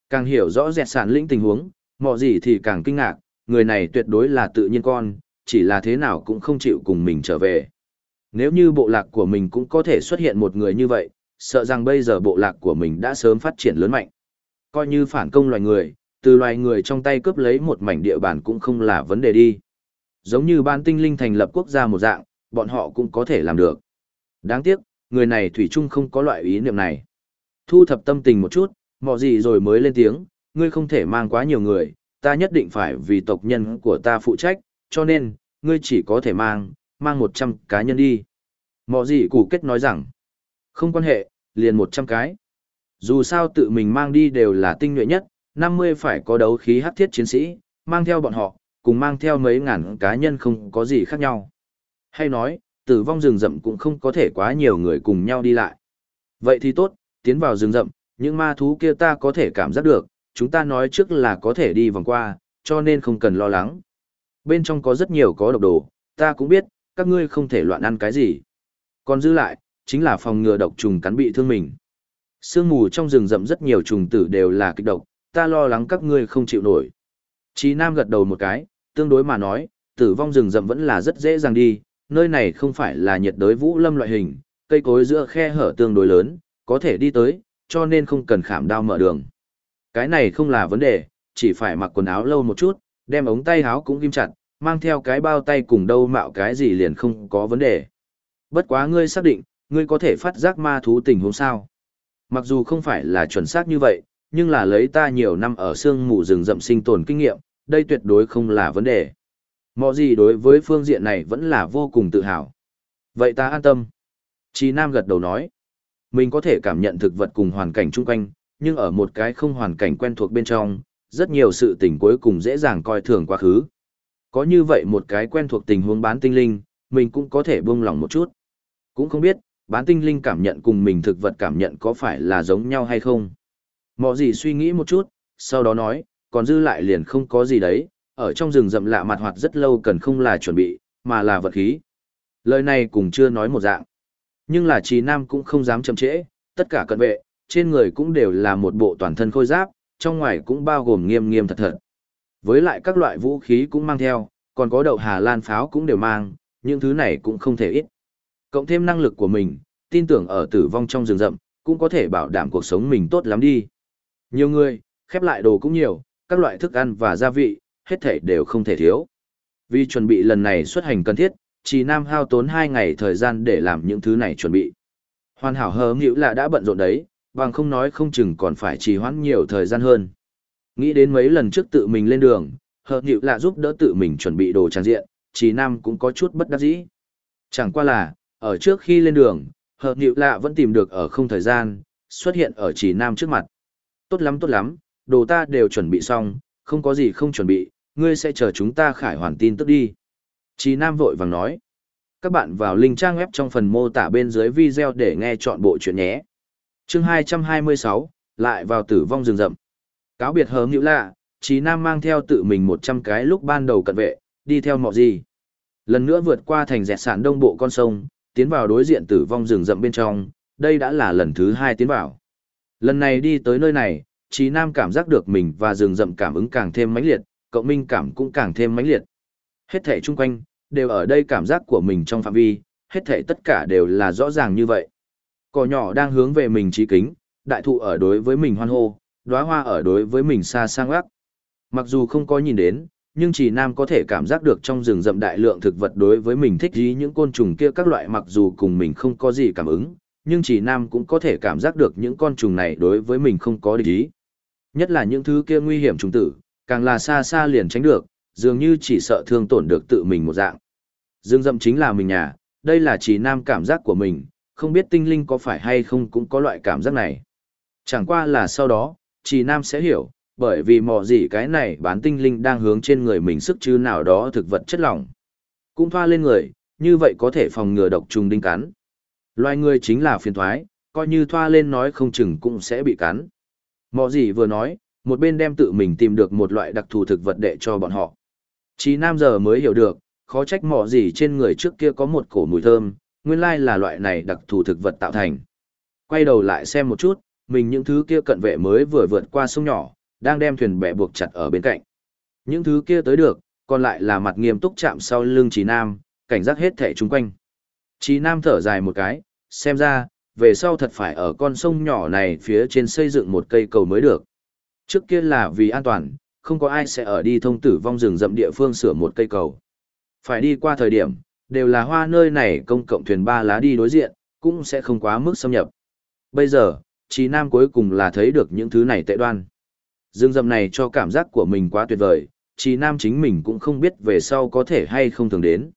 Càng hiểu rõ dẹt sản lĩnh tình huống, mọ gì thì càng kinh ngạc, người này tuyệt đối là tự nhiên con, chỉ là thế nào cũng không chịu cùng mình trở về. Nếu như bộ lạc của mình cũng có thể xuất hiện một người như vậy, sợ rằng bây giờ bộ lạc của mình đã sớm phát triển lớn mạnh. Coi như phản công loài người, từ loài người trong tay cướp lấy một mảnh địa bàn cũng không là vấn đề đi. Giống như ban tinh linh thành lập quốc gia một dạng, bọn họ cũng có thể làm được. Đáng tiếc, người này thủy chung không có loại ý niệm này. Thu thập tâm tình một chút, mọ gì rồi mới lên tiếng, ngươi không thể mang quá nhiều người, ta nhất định phải vì tộc nhân của ta phụ trách, cho nên, ngươi chỉ có thể mang 100 cá nhân đi. Mọ gì củ kết nói rằng, không quan hệ, liền 100 cái. Dù sao tự mình mang đi đều là tinh nhuệ nhất, 50 phải có đấu khí hắc thiết chiến sĩ, mang theo bọn họ, cùng mang theo mấy ngàn cá nhân không có gì khác nhau. Hay nói, tử vong rừng rậm cũng không có thể quá nhiều người cùng nhau đi lại. Vậy thì tốt, tiến vào rừng rậm, những ma thú kia ta có thể cảm giác được, chúng ta nói trước là có thể đi vòng qua, cho nên không cần lo lắng. Bên trong có rất nhiều có độc đồ, ta cũng biết, các ngươi không thể loạn ăn cái gì. Còn giữ lại, chính là phòng ngừa độc trùng cắn bị thương mình. Sương mù trong rừng rậm rất nhiều trùng tử đều là kịch độc, ta lo lắng các ngươi không chịu nổi. Chí Nam gật đầu một cái, tương đối mà nói, tử vong rừng rậm vẫn là rất dễ dàng đi, nơi này không phải là nhiệt đới vũ lâm loại hình, cây cối giữa khe hở tương đối lớn, có thể đi tới, cho nên không cần khảm đao mở đường. Cái này không là vấn đề, chỉ phải mặc quần áo lâu một chút, đem ống tay áo cũng ghim chặt, mang theo cái bao tay cùng đâu mạo cái gì liền không có vấn đề. Bất quá ngươi xác định, ngươi có thể phát giác ma thú tình huống sao. Mặc dù không phải là chuẩn xác như vậy, nhưng là lấy ta nhiều năm ở sương mù rừng rậm sinh tồn kinh nghiệm, đây tuyệt đối không là vấn đề. Mọi gì đối với phương diện này vẫn là vô cùng tự hào. Vậy ta an tâm. Chí Nam gật đầu nói. Mình có thể cảm nhận thực vật cùng hoàn cảnh chung quanh, nhưng ở một cái không hoàn cảnh quen thuộc bên trong, rất nhiều sự tình cuối cùng dễ dàng coi thường quá khứ. Có như vậy một cái quen thuộc tình huống bán tinh linh, mình cũng có thể buông lòng một chút. Cũng không biết, bán tinh linh cảm nhận cùng mình thực vật cảm nhận có phải là giống nhau hay không. Mọ gì suy nghĩ một chút, sau đó nói, còn dư lại liền không có gì đấy, ở trong rừng rậm lạ mặt hoạt rất lâu cần không là chuẩn bị, mà là vật khí. Lời này cũng chưa nói một dạng. Nhưng là Chí Nam cũng không dám chậm trễ, tất cả cận vệ, trên người cũng đều là một bộ toàn thân khôi giáp, trong ngoài cũng bao gồm nghiêm nghiêm thật thật. Với lại các loại vũ khí cũng mang theo, còn có đậu Hà Lan pháo cũng đều mang, những thứ này cũng không thể ít. Cộng thêm năng lực của mình, tin tưởng ở tử vong trong rừng rậm, cũng có thể bảo đảm cuộc sống mình tốt lắm đi. Nhiều người, khép lại đồ cũng nhiều, các loại thức ăn và gia vị, hết thảy đều không thể thiếu. Vì chuẩn bị lần này xuất hành cần thiết, Chí Nam hao tốn 2 ngày thời gian để làm những thứ này chuẩn bị. Hoàn hảo hờ nghĩu là đã bận rộn đấy, bằng không nói không chừng còn phải trì hoãn nhiều thời gian hơn. Nghĩ đến mấy lần trước tự mình lên đường, hờ nghĩu là giúp đỡ tự mình chuẩn bị đồ trang diện, Chí Nam cũng có chút bất đắc dĩ. Chẳng qua là, ở trước khi lên đường, hờ nghĩu là vẫn tìm được ở không thời gian, xuất hiện ở Chí Nam trước mặt. Tốt lắm, đồ ta đều chuẩn bị xong, không có gì không chuẩn bị, ngươi sẽ chờ chúng ta khải hoàn tin tức đi. Chí Nam vội vàng nói. Các bạn vào link trang web trong phần mô tả bên dưới video để nghe chọn bộ chuyện nhé. Chương 226, lại vào tử vong rừng rậm. Cáo biệt hớm hữu lạ, Chí Nam mang theo tự mình 100 cái lúc ban đầu cận vệ, đi theo mọi gì. Lần nữa vượt qua thành dẹt sản đông bộ con sông, tiến vào đối diện tử vong rừng rậm bên trong, đây đã là lần thứ 2 tiến vào. Lần này đi tới nơi này, Chí Nam cảm giác được mình và rừng rậm cảm ứng càng thêm mãnh liệt, cộng minh cảm cũng càng thêm mãnh liệt. Hết thảy chung quanh, đều ở đây cảm giác của mình trong phạm vi, hết thảy tất cả đều là rõ ràng như vậy. Cỏ nhỏ đang hướng về mình trí kính, đại thụ ở đối với mình hoan hô, đóa hoa ở đối với mình xa sang gác. Mặc dù không có nhìn đến, nhưng Chí Nam có thể cảm giác được trong rừng rậm đại lượng thực vật đối với mình thích ý những côn trùng kia các loại mặc dù cùng mình không có gì cảm ứng, nhưng Chí Nam cũng có thể cảm giác được những con trùng này đối với mình không có địch ý. Nhất là những thứ kia nguy hiểm trùng tử, càng là xa xa liền tránh được, dường như chỉ sợ thương tổn được tự mình một dạng. Rừng rậm chính là mình nhà, đây là Chí Nam cảm giác của mình, không biết tinh linh có phải hay không cũng có loại cảm giác này. Chẳng qua là sau đó, Chí Nam sẽ hiểu, bởi vì mò gì cái này bán tinh linh đang hướng trên người mình sức chứ nào đó thực vật chất lỏng. Cũng thoa lên người, như vậy có thể phòng ngừa độc trùng đinh cắn. Loài người chính là phiền thoái, coi như thoa lên nói không chừng cũng sẽ bị cắn. Mò gì vừa nói, một bên đem tự mình tìm được một loại đặc thù thực vật để cho bọn họ. Chí Nam giờ mới hiểu được, khó trách mỏ gì trên người trước kia có một cổ mùi thơm, nguyên lai là loại này đặc thù thực vật tạo thành. Quay đầu lại xem một chút, mình những thứ kia cận vệ mới vừa vượt qua sông nhỏ, đang đem thuyền bè buộc chặt ở bên cạnh. Những thứ kia tới được, còn lại là mặt nghiêm túc chạm sau lưng Trí Nam, cảnh giác hết thảy chung quanh. Trí Nam thở dài một cái, xem ra, về sau thật phải ở con sông nhỏ này phía trên xây dựng một cây cầu mới được. Trước kia là vì an toàn, không có ai sẽ ở đi thông tử vong rừng rậm địa phương sửa một cây cầu. Phải đi qua thời điểm, đều là hoa nơi này công cộng thuyền ba lá đi đối diện, cũng sẽ không quá mức xâm nhập. Bây giờ, Trí Nam cuối cùng là thấy được những thứ này tệ đoan. Rừng rậm này cho cảm giác của mình quá tuyệt vời, Trí Nam chính mình cũng không biết về sau có thể hay không thường đến.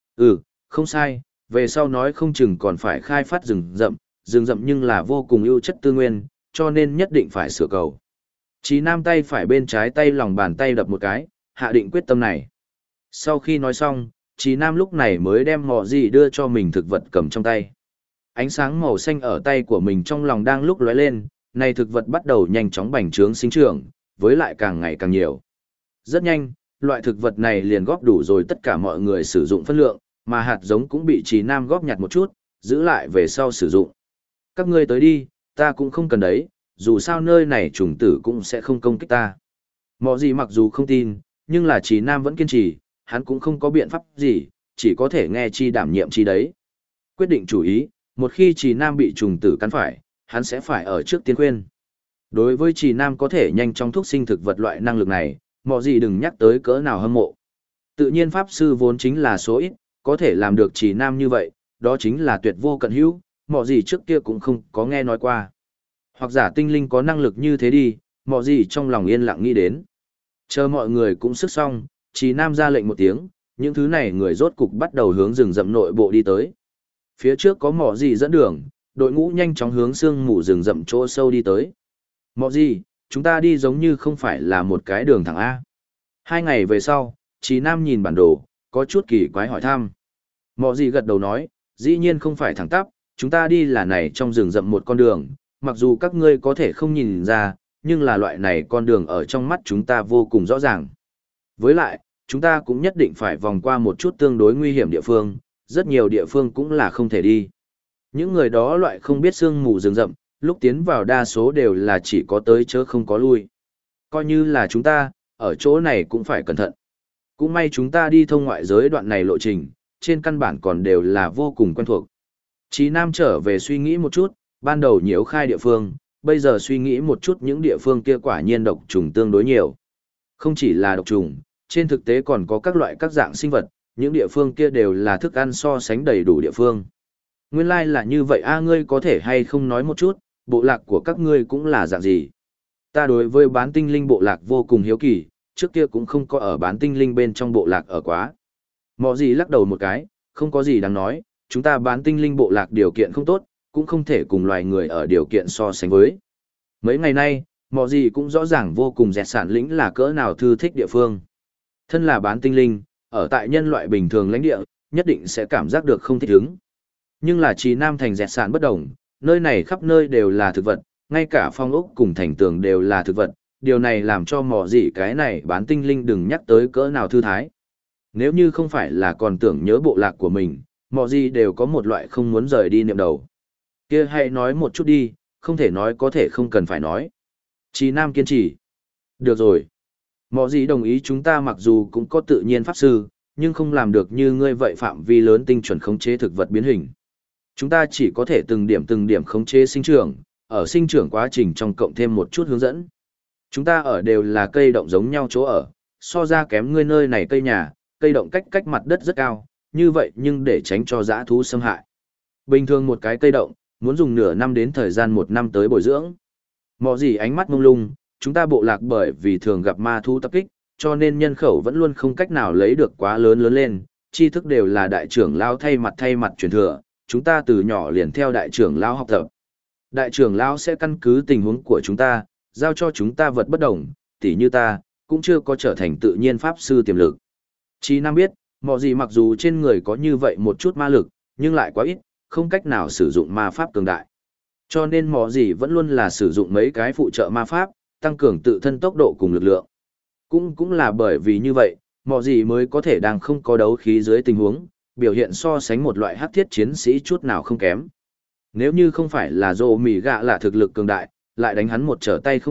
Không sai, về sau nói không chừng còn phải khai phát rừng rậm nhưng là vô cùng ưu chất tư nguyên, cho nên nhất định phải sửa cầu. Trí Nam tay phải bên trái tay lòng bàn tay đập một cái, hạ định quyết tâm này. Sau khi nói xong, Trí Nam lúc này mới đem mỏ gì đưa cho mình thực vật cầm trong tay. Ánh sáng màu xanh ở tay của mình trong lòng đang lúc lóe lên, này thực vật bắt đầu nhanh chóng bành trướng sinh trưởng, với lại càng ngày càng nhiều. Rất nhanh, loại thực vật này liền góp đủ rồi tất cả mọi người sử dụng phân lượng, mà hạt giống cũng bị Trí Nam góp nhặt một chút, giữ lại về sau sử dụng. Các ngươi tới đi, ta cũng không cần đấy, dù sao nơi này trùng tử cũng sẽ không công kích ta. Mọ gì mặc dù không tin, nhưng là Trí Nam vẫn kiên trì, hắn cũng không có biện pháp gì, chỉ có thể nghe chi đảm nhiệm chi đấy. Quyết định chủ ý, một khi Trí Nam bị trùng tử cắn phải, hắn sẽ phải ở trước tiên khuyên. Đối với Trí Nam có thể nhanh chóng thúc sinh thực vật loại năng lực này, mọ gì đừng nhắc tới cỡ nào hâm mộ. Tự nhiên pháp sư vốn chính là số ít, có thể làm được Trí Nam như vậy, đó chính là tuyệt vô cận hữu, mọ gì trước kia cũng không có nghe nói qua. Hoặc giả tinh linh có năng lực như thế đi, mọ gì trong lòng yên lặng nghĩ đến. Chờ mọi người cũng sức xong, Trí Nam ra lệnh một tiếng, những thứ này người rốt cục bắt đầu hướng rừng rậm nội bộ đi tới. Phía trước có mọ gì dẫn đường, đội ngũ nhanh chóng hướng sương mù rừng rậm chỗ sâu đi tới. Mọ gì, chúng ta đi giống như không phải là một cái đường thẳng A. 2 ngày về sau, Trí Nam nhìn bản đồ, có chút kỳ quái hỏi thăm. Mọ gì gật đầu nói, dĩ nhiên không phải thẳng tắp, chúng ta đi là này trong rừng rậm một con đường, mặc dù các ngươi có thể không nhìn ra, nhưng là loại này con đường ở trong mắt chúng ta vô cùng rõ ràng. Với lại, chúng ta cũng nhất định phải vòng qua một chút tương đối nguy hiểm địa phương, rất nhiều địa phương cũng là không thể đi. Những người đó loại không biết sương mù rừng rậm, lúc tiến vào đa số đều là chỉ có tới chớ không có lui. Coi như là chúng ta, ở chỗ này cũng phải cẩn thận. Cũng may chúng ta đi thông ngoại giới đoạn này lộ trình, trên căn bản còn đều là vô cùng quen thuộc. Chí Nam trở về suy nghĩ một chút, ban đầu nhiễu khai địa phương, bây giờ suy nghĩ một chút những địa phương kia quả nhiên độc trùng tương đối nhiều. Không chỉ là độc trùng, trên thực tế còn có các loại các dạng sinh vật, những địa phương kia đều là thức ăn so sánh đầy đủ địa phương. Nguyên lai là như vậy a, ngươi có thể hay không nói một chút, bộ lạc của các ngươi cũng là dạng gì? Ta đối với bán tinh linh bộ lạc vô cùng hiếu kỳ, trước kia cũng không có ở bán tinh linh bên trong bộ lạc ở quá. Mọ gì lắc đầu một cái, không có gì đáng nói, chúng ta bán tinh linh bộ lạc điều kiện không tốt, cũng không thể cùng loài người ở điều kiện so sánh với. Mấy ngày nay, mọ gì cũng rõ ràng vô cùng dẹt sản lĩnh là cỡ nào thư thích địa phương. Thân là bán tinh linh, ở tại nhân loại bình thường lãnh địa, nhất định sẽ cảm giác được không thích ứng. Nhưng là Trì Nam thành dẹt sản bất đồng, nơi này khắp nơi đều là thực vật, ngay cả phong ốc cùng thành tường đều là thực vật, điều này làm cho mỏ gì cái này bán tinh linh đừng nhắc tới cỡ nào thư thái. Nếu như không phải là còn tưởng nhớ bộ lạc của mình, mỏ gì đều có một loại không muốn rời đi niệm đầu. Kia hãy nói một chút đi, không thể nói có thể không cần phải nói. Trì Nam kiên trì. Được rồi. Mỏ gì đồng ý chúng ta mặc dù cũng có tự nhiên pháp sư, nhưng không làm được như ngươi vậy phạm vi lớn tinh chuẩn khống chế thực vật biến hình. Chúng ta chỉ có thể từng điểm khống chế sinh trưởng, ở sinh trưởng quá trình trong cộng thêm một chút hướng dẫn. Chúng ta ở đều là cây động giống nhau chỗ ở, so ra kém ngươi nơi này cây nhà, cây động cách mặt đất rất cao, như vậy nhưng để tránh cho dã thú xâm hại. Bình thường một cái cây động, muốn dùng nửa năm đến thời gian 1 năm tới bồi dưỡng. Mọ gì ánh mắt mông lung, chúng ta bộ lạc bởi vì thường gặp ma thú tập kích, cho nên nhân khẩu vẫn luôn không cách nào lấy được quá lớn lên, tri thức đều là đại trưởng lao thay mặt truyền thừa, chúng ta từ nhỏ liền theo đại trưởng lao học tập. Đại trưởng lao sẽ căn cứ tình huống của chúng ta, giao cho chúng ta vật bất đồng, tỉ như ta, cũng chưa có trở thành tự nhiên pháp sư tiềm lực. Chí Nam biết, mọ gì mặc dù trên người có như vậy một chút ma lực, nhưng lại quá ít, không cách nào sử dụng ma pháp cường đại. Cho nên mọ gì vẫn luôn là sử dụng mấy cái phụ trợ ma pháp, tăng cường tự thân tốc độ cùng lực lượng. Cũng là bởi vì như vậy, mọ gì mới có thể đang không có đấu khí dưới tình huống, biểu hiện so sánh một loại hắc thiết chiến sĩ chút nào không kém. Nếu như không phải là Dô Mỉ Gạ là thực lực cường đại, lại đánh hắn một trở tay không kịp,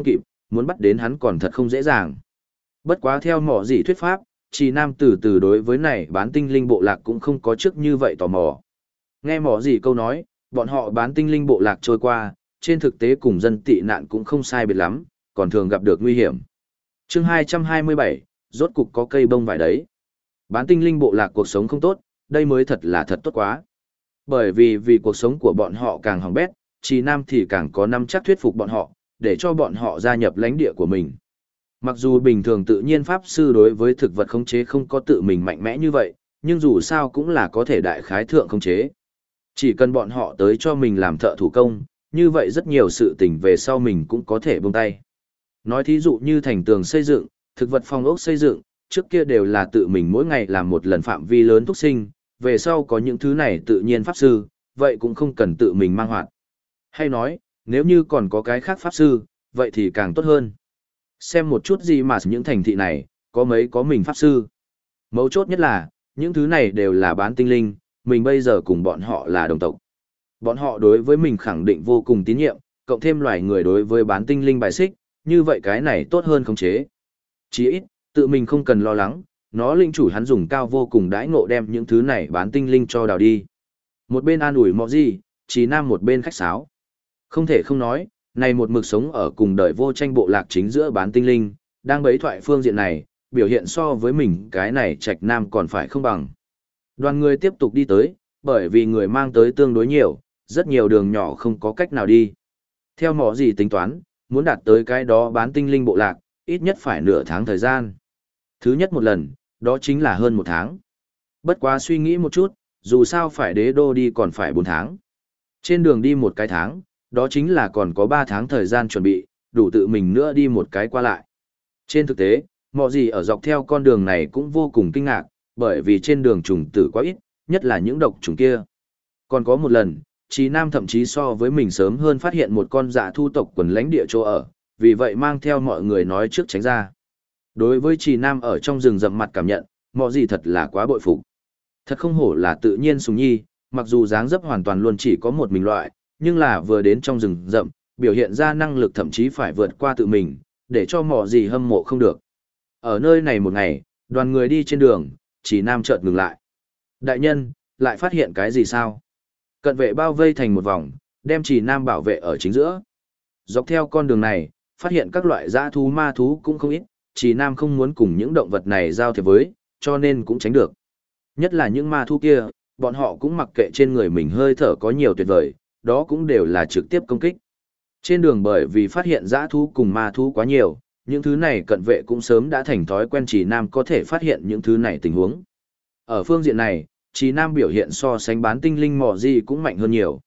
muốn bắt đến hắn còn thật không dễ dàng. Bất quá theo mỏ gì thuyết pháp, Trì Nam từ từ đối với này bán tinh linh bộ lạc cũng không có trước như vậy tò mò. Nghe mỏ gì câu nói, bọn họ bán tinh linh bộ lạc trôi qua, trên thực tế cùng dân tị nạn cũng không sai biệt lắm, còn thường gặp được nguy hiểm. Chương 227, rốt cục có cây bông vải đấy. Bán tinh linh bộ lạc cuộc sống không tốt, đây mới thật là thật tốt quá. Bởi vì cuộc sống của bọn họ càng hỏng bét, Trì Nam thì càng có năm chắc thuyết phục bọn họ, để cho bọn họ gia nhập lãnh địa của mình. Mặc dù bình thường tự nhiên pháp sư đối với thực vật khống chế không có tự mình mạnh mẽ như vậy, nhưng dù sao cũng là có thể đại khái thượng khống chế. Chỉ cần bọn họ tới cho mình làm thợ thủ công, như vậy rất nhiều sự tình về sau mình cũng có thể buông tay. Nói thí dụ như thành tường xây dựng, thực vật phong ốc xây dựng, trước kia đều là tự mình mỗi ngày làm một lần phạm vi lớn thúc sinh, về sau có những thứ này tự nhiên pháp sư, vậy cũng không cần tự mình mang hoạt. Hay nói, nếu như còn có cái khác pháp sư, vậy thì càng tốt hơn. Xem một chút gì mà những thành thị này, có mấy có mình pháp sư. Mấu chốt nhất là, những thứ này đều là bán tinh linh, mình bây giờ cùng bọn họ là đồng tộc. Bọn họ đối với mình khẳng định vô cùng tín nhiệm, cộng thêm loài người đối với bán tinh linh bài xích, như vậy cái này tốt hơn khống chế. Chỉ ít, tự mình không cần lo lắng, nó linh chủ hắn dùng cao vô cùng đãi ngộ đem những thứ này bán tinh linh cho đào đi. Một bên an ủi mọ gì, Trì Nam một bên khách sáo. Không thể không nói, này một mực sống ở cùng đời vô tranh bộ lạc chính giữa bán tinh linh, đang bấy thoại phương diện này, biểu hiện so với mình cái này Trạch Nam còn phải không bằng. Đoàn người tiếp tục đi tới, bởi vì người mang tới tương đối nhiều, rất nhiều đường nhỏ không có cách nào đi. Theo mỏ gì tính toán, muốn đạt tới cái đó bán tinh linh bộ lạc, ít nhất phải nửa tháng thời gian. Thứ nhất một lần, đó chính là hơn một tháng. Bất quá suy nghĩ một chút, dù sao phải đế đô đi còn phải 4 tháng. Trên đường đi một cái tháng, đó chính là còn có 3 tháng thời gian chuẩn bị, đủ tự mình nữa đi một cái qua lại. Trên thực tế, mọi gì ở dọc theo con đường này cũng vô cùng kinh ngạc, bởi vì trên đường trùng tử quá ít, nhất là những độc trùng kia. Còn có một lần, Trì Nam thậm chí so với mình sớm hơn phát hiện một con dạ thu tộc quần lãnh địa chỗ ở, vì vậy mang theo mọi người nói trước tránh ra. Đối với Trì Nam ở trong rừng rậm mặt cảm nhận, mọi gì thật là quá bội phục. Thật không hổ là tự nhiên sùng nhi, mặc dù dáng dấp hoàn toàn luôn chỉ có một mình loại, nhưng là vừa đến trong rừng rậm, biểu hiện ra năng lực thậm chí phải vượt qua tự mình, để cho mỏ gì hâm mộ không được. Ở nơi này một ngày, đoàn người đi trên đường, Trì Nam chợt ngừng lại. Đại nhân, lại phát hiện cái gì sao? Cận vệ bao vây thành một vòng, đem Trì Nam bảo vệ ở chính giữa. Dọc theo con đường này, phát hiện các loại dã thú ma thú cũng không ít, Trì Nam không muốn cùng những động vật này giao thiệp với, cho nên cũng tránh được. Nhất là những ma thú kia, bọn họ cũng mặc kệ trên người mình hơi thở có nhiều tuyệt vời, đó cũng đều là trực tiếp công kích. Trên đường bởi vì phát hiện dã thú cùng ma thú quá nhiều, những thứ này cận vệ cũng sớm đã thành thói quen Trì Nam có thể phát hiện những thứ này tình huống. Ở phương diện này, Trì Nam biểu hiện so sánh bán tinh linh mỏ gì cũng mạnh hơn nhiều.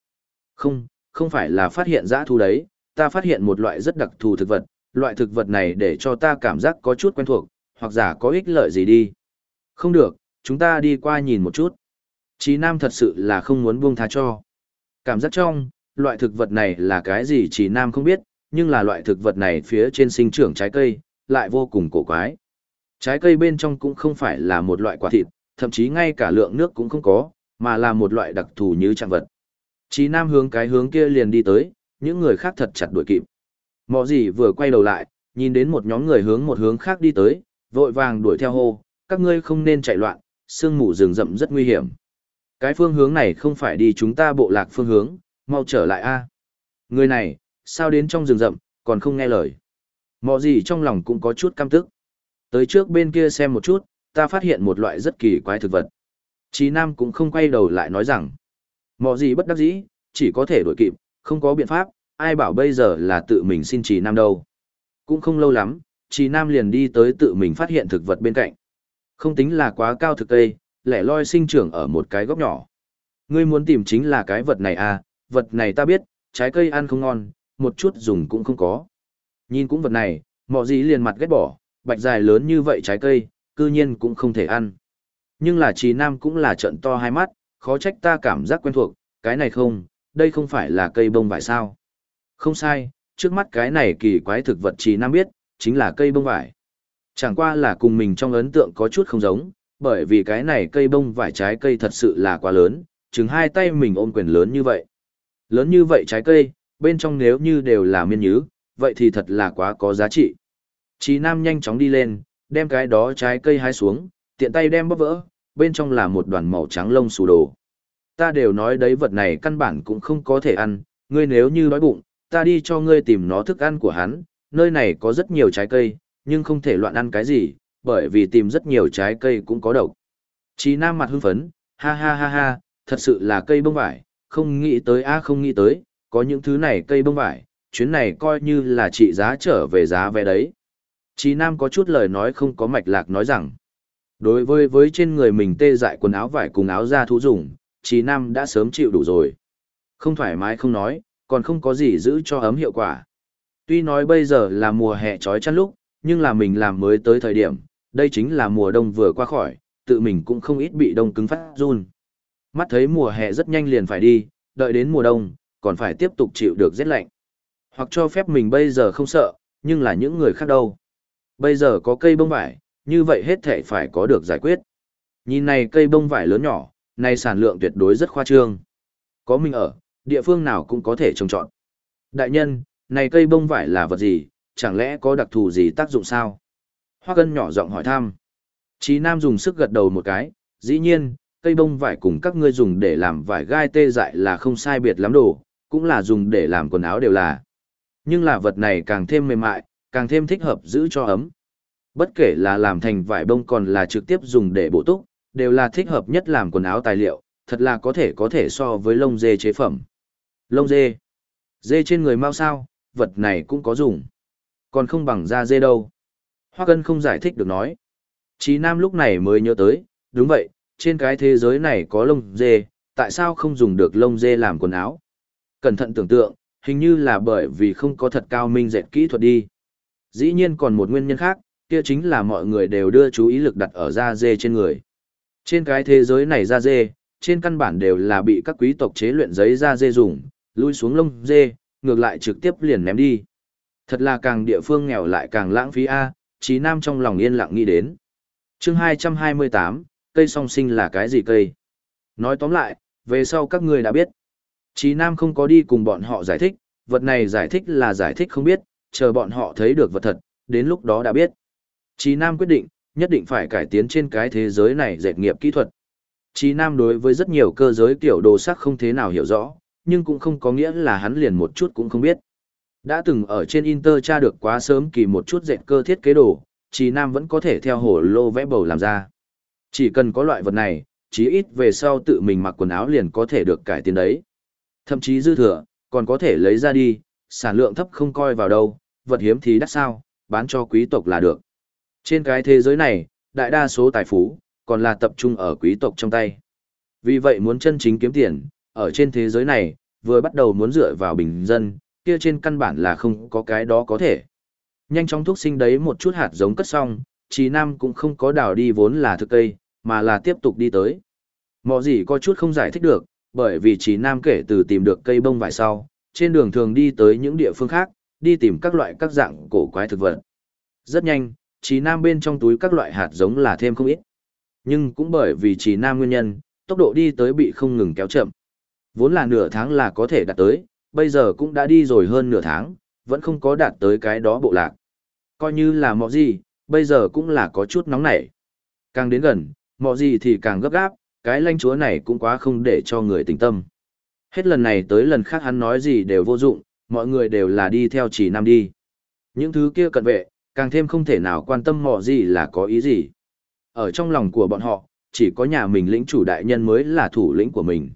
Không phải là phát hiện dã thú đấy, ta phát hiện một loại rất đặc thù thực vật, loại thực vật này để cho ta cảm giác có chút quen thuộc, hoặc giả có ích lợi gì đi. Không được, chúng ta đi qua nhìn một chút. Trì Nam thật sự là không muốn buông tha cho. Cảm giác trong, loại thực vật này là cái gì Trì Nam không biết, nhưng là loại thực vật này phía trên sinh trưởng trái cây, lại vô cùng cổ quái. Trái cây bên trong cũng không phải là một loại quả thịt, thậm chí ngay cả lượng nước cũng không có, mà là một loại đặc thù như trạng vật. Trì Nam hướng cái hướng kia liền đi tới, những người khác thật chặt đuổi kịp. Mọ gì vừa quay đầu lại, nhìn đến một nhóm người hướng một hướng khác đi tới, vội vàng đuổi theo hô, các ngươi không nên chạy loạn, sương mù rừng rậm rất nguy hiểm. Cái phương hướng này không phải đi chúng ta bộ lạc phương hướng, mau trở lại a. Người này, sao đến trong rừng rậm, còn không nghe lời. Mọ gì trong lòng cũng có chút căm tức. Tới trước bên kia xem một chút, ta phát hiện một loại rất kỳ quái thực vật. Trì Nam cũng không quay đầu lại nói rằng, mọ gì bất đắc dĩ, chỉ có thể đuổi kịp, không có biện pháp, ai bảo bây giờ là tự mình xin Trì Nam đâu. Cũng không lâu lắm, Trì Nam liền đi tới tự mình phát hiện thực vật bên cạnh. Không tính là quá cao thực cây, lẻ loi sinh trưởng ở một cái góc nhỏ. Ngươi muốn tìm chính là cái vật này à, vật này ta biết, trái cây ăn không ngon, một chút dùng cũng không có. Nhìn cũng vật này, mọ gì liền mặt ghét bỏ, bạch dài lớn như vậy trái cây, cư nhiên cũng không thể ăn. Nhưng là Trì Nam cũng là trận to hai mắt, khó trách ta cảm giác quen thuộc, cái này không, đây không phải là cây bông vải sao. Không sai, trước mắt cái này kỳ quái thực vật Trì Nam biết, chính là cây bông vải. Chẳng qua là cùng mình trong ấn tượng có chút không giống, bởi vì cái này cây bông vải trái cây thật sự là quá lớn, chừng hai tay mình ôm quyền lớn như vậy. Lớn như vậy trái cây, bên trong nếu như đều là miên nhứ, vậy thì thật là quá có giá trị. Chí Nam nhanh chóng đi lên, đem cái đó trái cây hái xuống, tiện tay đem bóp vỡ, bên trong là một đoàn màu trắng lông xù đồ. Ta đều nói đấy vật này căn bản cũng không có thể ăn, ngươi nếu như đói bụng, ta đi cho ngươi tìm nó thức ăn của hắn, nơi này có rất nhiều trái cây, nhưng không thể loạn ăn cái gì, bởi vì tìm rất nhiều trái cây cũng có độc. Chí Nam mặt hưng phấn, ha ha ha ha, thật sự là cây bông vải, không nghĩ tới không nghĩ tới, có những thứ này cây bông vải, chuyến này coi như là trị giá trở về giá vé đấy. Chí Nam có chút lời nói không có mạch lạc nói rằng, đối với trên người mình tê dại quần áo vải cùng áo da thú dùng, Chí Nam đã sớm chịu đủ rồi. Không thoải mái không nói, còn không có gì giữ cho ấm hiệu quả. Tuy nói bây giờ là mùa hè trói chăn lúc, nhưng là mình làm mới tới thời điểm, đây chính là mùa đông vừa qua khỏi, tự mình cũng không ít bị đông cứng phát run. Mắt thấy mùa hè rất nhanh liền phải đi, đợi đến mùa đông, còn phải tiếp tục chịu được rét lạnh. Hoặc cho phép mình bây giờ không sợ, nhưng là những người khác đâu. Bây giờ có cây bông vải, như vậy hết thể phải có được giải quyết. Nhìn này cây bông vải lớn nhỏ, này sản lượng tuyệt đối rất khoa trương. Có mình ở, địa phương nào cũng có thể trồng trọt. Đại nhân, này cây bông vải là vật gì, chẳng lẽ có đặc thù gì tác dụng sao? Hoắc Ân nhỏ giọng hỏi thăm. Chí Nam dùng sức gật đầu một cái, dĩ nhiên, cây bông vải cùng các ngươi dùng để làm vải gai tê dại là không sai biệt lắm đồ, cũng là dùng để làm quần áo đều là. Nhưng là vật này càng thêm mềm mại, càng thêm thích hợp giữ cho ấm. Bất kể là làm thành vải bông còn là trực tiếp dùng để bổ túc, đều là thích hợp nhất làm quần áo tài liệu, thật là có thể so với lông dê chế phẩm. Lông dê? Dê trên người mau sao, vật này cũng có dùng. Còn không bằng da dê đâu. Hoắc Ân không giải thích được nói. Chí Nam lúc này mới nhớ tới, đúng vậy, trên cái thế giới này có lông dê, tại sao không dùng được lông dê làm quần áo? Cẩn thận tưởng tượng, hình như là bởi vì không có thật cao minh dệt kỹ thuật đi. Dĩ nhiên còn một nguyên nhân khác, kia chính là mọi người đều đưa chú ý lực đặt ở da dê trên người. Trên cái thế giới này da dê, trên căn bản đều là bị các quý tộc chế luyện giấy da dê dùng, lui xuống lông dê, ngược lại trực tiếp liền ném đi. Thật là càng địa phương nghèo lại càng lãng phí Chí Nam trong lòng yên lặng nghĩ đến. Chương 228, cây song sinh là cái gì cây? Nói tóm lại, về sau các ngươi đã biết. Chí Nam không có đi cùng bọn họ giải thích, vật này giải thích là giải thích không biết, chờ bọn họ thấy được vật thật, đến lúc đó đã biết. Chí Nam quyết định, nhất định phải cải tiến trên cái thế giới này dệt nghiệp kỹ thuật. Chí Nam đối với rất nhiều cơ giới kiểu đồ sắc không thế nào hiểu rõ, nhưng cũng không có nghĩa là hắn liền một chút cũng không biết. Đã từng ở trên Inter tra được quá sớm kỳ một chút dệt cơ thiết kế đồ, Chí Nam vẫn có thể theo hồ lô vẽ bầu làm ra. Chỉ cần có loại vật này, chí ít về sau tự mình mặc quần áo liền có thể được cải tiến đấy. Thậm chí dư thừa, còn có thể lấy ra đi, sản lượng thấp không coi vào đâu, vật hiếm thì đắt sao, bán cho quý tộc là được. Trên cái thế giới này, đại đa số tài phú, còn là tập trung ở quý tộc trong tay. Vì vậy muốn chân chính kiếm tiền, ở trên thế giới này, vừa bắt đầu muốn dựa vào bình dân, kia trên căn bản là không có cái đó có thể. Nhanh chóng thúc sinh đấy một chút hạt giống cất xong, Chí Nam cũng không có đào đi vốn là thực cây, mà là tiếp tục đi tới. Mọ gì có chút không giải thích được, bởi vì Chí Nam kể từ tìm được cây bông vải sau, trên đường thường đi tới những địa phương khác, đi tìm các loại các dạng cổ quái thực vật. Rất nhanh, Chí Nam bên trong túi các loại hạt giống là thêm không ít. Nhưng cũng bởi vì Chí Nam nguyên nhân, tốc độ đi tới bị không ngừng kéo chậm. Vốn là nửa tháng là có thể đạt tới, bây giờ cũng đã đi rồi hơn nửa tháng, vẫn không có đạt tới cái đó bộ lạc. Coi như là mọ gì, bây giờ cũng là có chút nóng nảy. Càng đến gần, mọ gì thì càng gấp gáp, cái lãnh chúa này cũng quá không để cho người tỉnh tâm. Hết lần này tới lần khác hắn nói gì đều vô dụng, mọi người đều là đi theo Chí Nam đi. Những thứ kia cận vệ, càng thêm không thể nào quan tâm mọ gì là có ý gì. Ở trong lòng của bọn họ, chỉ có nhà mình lĩnh chủ đại nhân mới là thủ lĩnh của mình.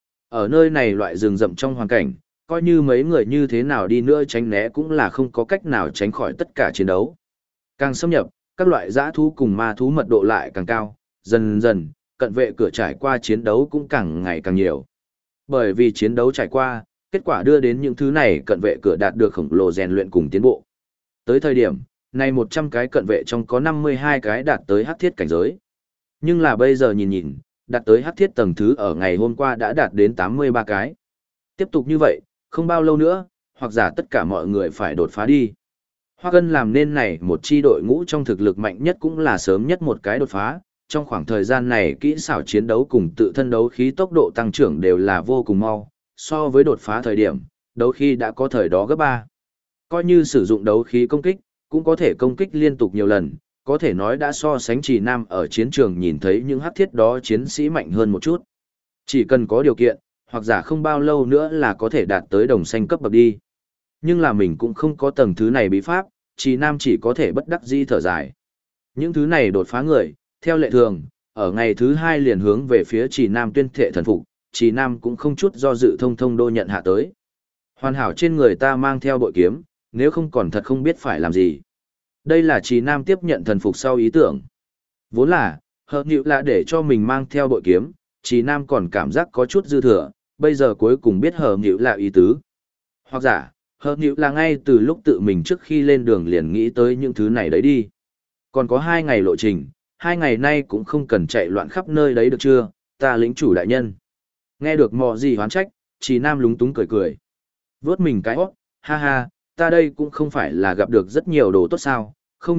Ở nơi này loại rừng rậm trong hoàn cảnh, coi như mấy người như thế nào đi nữa tránh né cũng là không có cách nào tránh khỏi tất cả chiến đấu. Càng xâm nhập, các loại dã thú cùng ma thú mật độ lại càng cao, dần dần, cận vệ cửa trải qua chiến đấu cũng càng ngày càng nhiều. Bởi vì chiến đấu trải qua, kết quả đưa đến những thứ này cận vệ cửa đạt được khổng lồ rèn luyện cùng tiến bộ. Tới thời điểm, này 100 cái cận vệ trong có 52 cái đạt tới hắc thiết cảnh giới. Nhưng là bây giờ nhìn, đạt tới hắc thiết tầng thứ ở ngày hôm qua đã đạt đến 83 cái. Tiếp tục như vậy, không bao lâu nữa, hoặc giả tất cả mọi người phải đột phá đi. Hoắc Ân làm nên này một chi đội ngũ trong thực lực mạnh nhất cũng là sớm nhất một cái đột phá, trong khoảng thời gian này kỹ xảo chiến đấu cùng tự thân đấu khí tốc độ tăng trưởng đều là vô cùng mau, so với đột phá thời điểm, đấu khí đã có thời đó gấp 3. Coi như sử dụng đấu khí công kích, cũng có thể công kích liên tục nhiều lần, có thể nói đã so sánh Trì Nam ở chiến trường nhìn thấy những hắc thiết đó chiến sĩ mạnh hơn một chút. Chỉ cần có điều kiện, hoặc giả không bao lâu nữa là có thể đạt tới đồng xanh cấp bậc đi. Nhưng là mình cũng không có tầng thứ này bí pháp, Trì Nam chỉ có thể bất đắc dĩ thở dài. Những thứ này đột phá người, theo lệ thường, ở ngày thứ 2 liền hướng về phía Trì Nam tuyên thệ thần phục, Trì Nam cũng không chút do dự thông thông đô nhận hạ tới. Hoàn hảo trên người ta mang theo bội kiếm, nếu không còn thật không biết phải làm gì. Đây là Trì Nam tiếp nhận thần phục sau ý tưởng. Vốn là, hợp nhịu là để cho mình mang theo bội kiếm, Trì Nam còn cảm giác có chút dư thừa, bây giờ cuối cùng biết hợp nhịu là ý tứ. Hoặc giả, hợp nhịu là ngay từ lúc tự mình trước khi lên đường liền nghĩ tới những thứ này đấy đi. Còn có 2 ngày lộ trình, 2 ngày nay cũng không cần chạy loạn khắp nơi đấy được chưa, ta lĩnh chủ đại nhân. Nghe được mò gì hoán trách, Trì Nam lúng túng cười cười. Vớt mình cái hót, ha ha, ta đây cũng không phải là gặp được rất nhiều đồ tốt sao,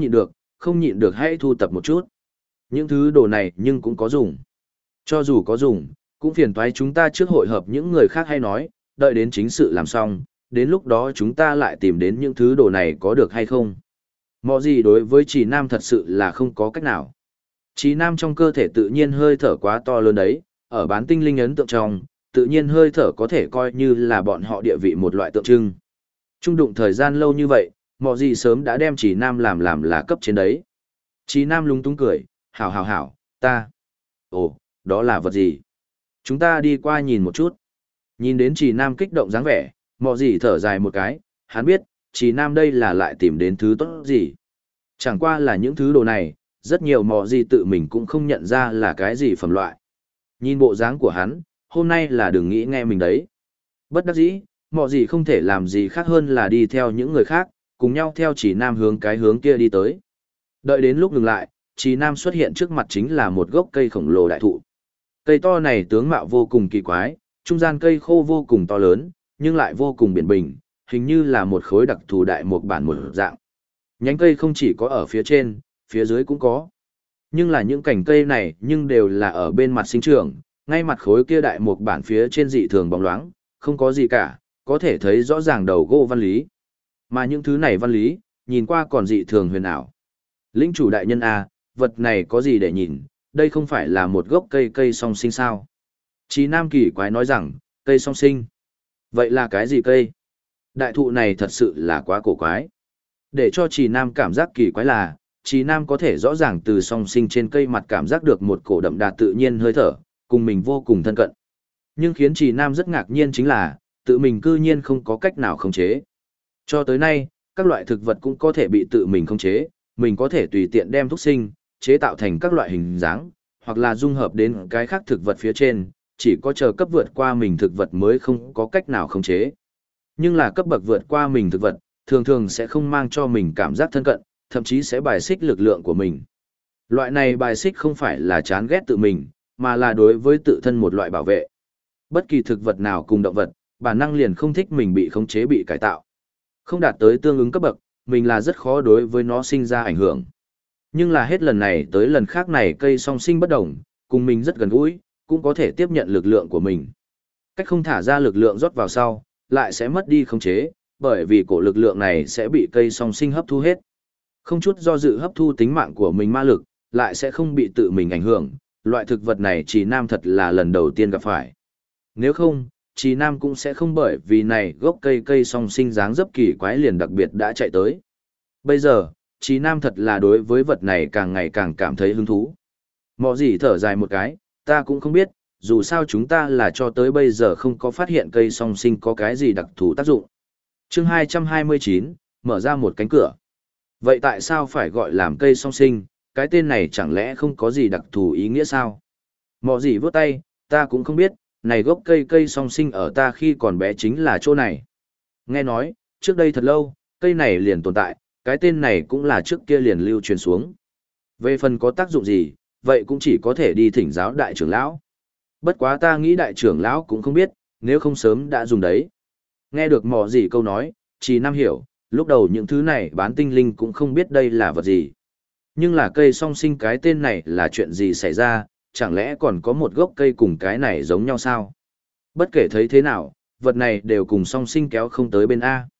không nhịn được hãy thu tập một chút. Những thứ đồ này nhưng cũng có dùng. Cho dù có dùng, cũng phiền toái chúng ta trước hội hợp những người khác hay nói, đợi đến chính sự làm xong, đến lúc đó chúng ta lại tìm đến những thứ đồ này có được hay không. Mọi gì đối với Trì Nam thật sự là không có cách nào. Trì Nam trong cơ thể tự nhiên hơi thở quá to lớn đấy, ở bán tinh linh ấn tượng trong, tự nhiên hơi thở có thể coi như là bọn họ địa vị một loại tượng trưng. Trung đụng thời gian lâu như vậy, mọi gì sớm đã đem Trì Nam làm là cấp trên đấy. Trì Nam lúng túng cười, hảo, ta. Ồ, đó là vật gì? Chúng ta đi qua nhìn một chút. Nhìn đến Trì Nam kích động dáng vẻ, mọi gì thở dài một cái, hắn biết, Trì Nam đây là lại tìm đến thứ tốt gì. Chẳng qua là những thứ đồ này, rất nhiều mò gì tự mình cũng không nhận ra là cái gì phẩm loại. Nhìn bộ dáng của hắn, hôm nay là đừng nghĩ nghe mình đấy. Bất đắc dĩ, mò gì không thể làm gì khác hơn là đi theo những người khác, cùng nhau theo Trì Nam hướng cái hướng kia đi tới. Đợi đến lúc ngừng lại, Trì Nam xuất hiện trước mặt chính là một gốc cây khổng lồ đại thụ. Cây to này tướng mạo vô cùng kỳ quái, trung gian cây khô vô cùng to lớn, nhưng lại vô cùng biển bình, hình như là một khối đặc thù đại mục bản một dạng. Nhánh cây không chỉ có ở phía trên, phía dưới cũng có. Nhưng là những cành cây này nhưng đều là ở bên mặt sinh trưởng, ngay mặt khối kia đại mục bản phía trên dị thường bóng loáng, không có gì cả, có thể thấy rõ ràng đầu gỗ văn lý. Mà những thứ này văn lý, nhìn qua còn dị thường huyền ảo. Lĩnh chủ đại nhân A, vật này có gì để nhìn, đây không phải là một gốc cây song sinh sao. Chí Nam kỳ quái nói rằng, cây song sinh. Vậy là cái gì cây? Đại thụ này thật sự là quá cổ quái. Để cho Chí Nam cảm giác kỳ quái là, Chí Nam có thể rõ ràng từ song sinh trên cây mặt cảm giác được một cổ đậm đà tự nhiên hơi thở, cùng mình vô cùng thân cận. Nhưng khiến Chí Nam rất ngạc nhiên chính là, tự mình cư nhiên không có cách nào khống chế. Cho tới nay, các loại thực vật cũng có thể bị tự mình khống chế, mình có thể tùy tiện đem thúc sinh, chế tạo thành các loại hình dáng, hoặc là dung hợp đến cái khác thực vật phía trên, chỉ có chờ cấp vượt qua mình thực vật mới không có cách nào khống chế. Nhưng là cấp bậc vượt qua mình thực vật, thường thường sẽ không mang cho mình cảm giác thân cận, thậm chí sẽ bài xích lực lượng của mình. Loại này bài xích không phải là chán ghét tự mình, mà là đối với tự thân một loại bảo vệ. Bất kỳ thực vật nào cùng động vật, bản năng liền không thích mình bị khống chế bị cải tạo. Không đạt tới tương ứng cấp bậc, mình là rất khó đối với nó sinh ra ảnh hưởng. Nhưng là hết lần này tới lần khác này cây song sinh bất đồng, cùng mình rất gần gũi, cũng có thể tiếp nhận lực lượng của mình. Cách không thả ra lực lượng rót vào sau, lại sẽ mất đi khống chế, bởi vì cổ lực lượng này sẽ bị cây song sinh hấp thu hết. Không chút do dự hấp thu tính mạng của mình ma lực, lại sẽ không bị tự mình ảnh hưởng, loại thực vật này Trì Nam thật là lần đầu tiên gặp phải. Nếu không, Trì Nam cũng sẽ không bởi vì này gốc cây song sinh dáng dấp kỳ quái liền đặc biệt đã chạy tới. Bây giờ, Trì Nam thật là đối với vật này càng ngày càng cảm thấy hứng thú. Mọ gì thở dài một cái, ta cũng không biết, dù sao chúng ta là cho tới bây giờ không có phát hiện cây song sinh có cái gì đặc thù tác dụng. Chương 229, mở ra một cánh cửa. Vậy tại sao phải gọi làm cây song sinh, cái tên này chẳng lẽ không có gì đặc thù ý nghĩa sao? Mọ gì vút tay, ta cũng không biết, này gốc cây song sinh ở ta khi còn bé chính là chỗ này. Nghe nói, trước đây thật lâu, cây này liền tồn tại, cái tên này cũng là trước kia liền lưu truyền xuống. Về phần có tác dụng gì, vậy cũng chỉ có thể đi thỉnh giáo đại trưởng lão. Bất quá ta nghĩ đại trưởng lão cũng không biết, nếu không sớm đã dùng đấy. Nghe được mò gì câu nói, Trì Nam hiểu, lúc đầu những thứ này bán tinh linh cũng không biết đây là vật gì. Nhưng là cây song sinh cái tên này là chuyện gì xảy ra, chẳng lẽ còn có một gốc cây cùng cái này giống nhau sao? Bất kể thấy thế nào, vật này đều cùng song sinh kéo không tới bên A.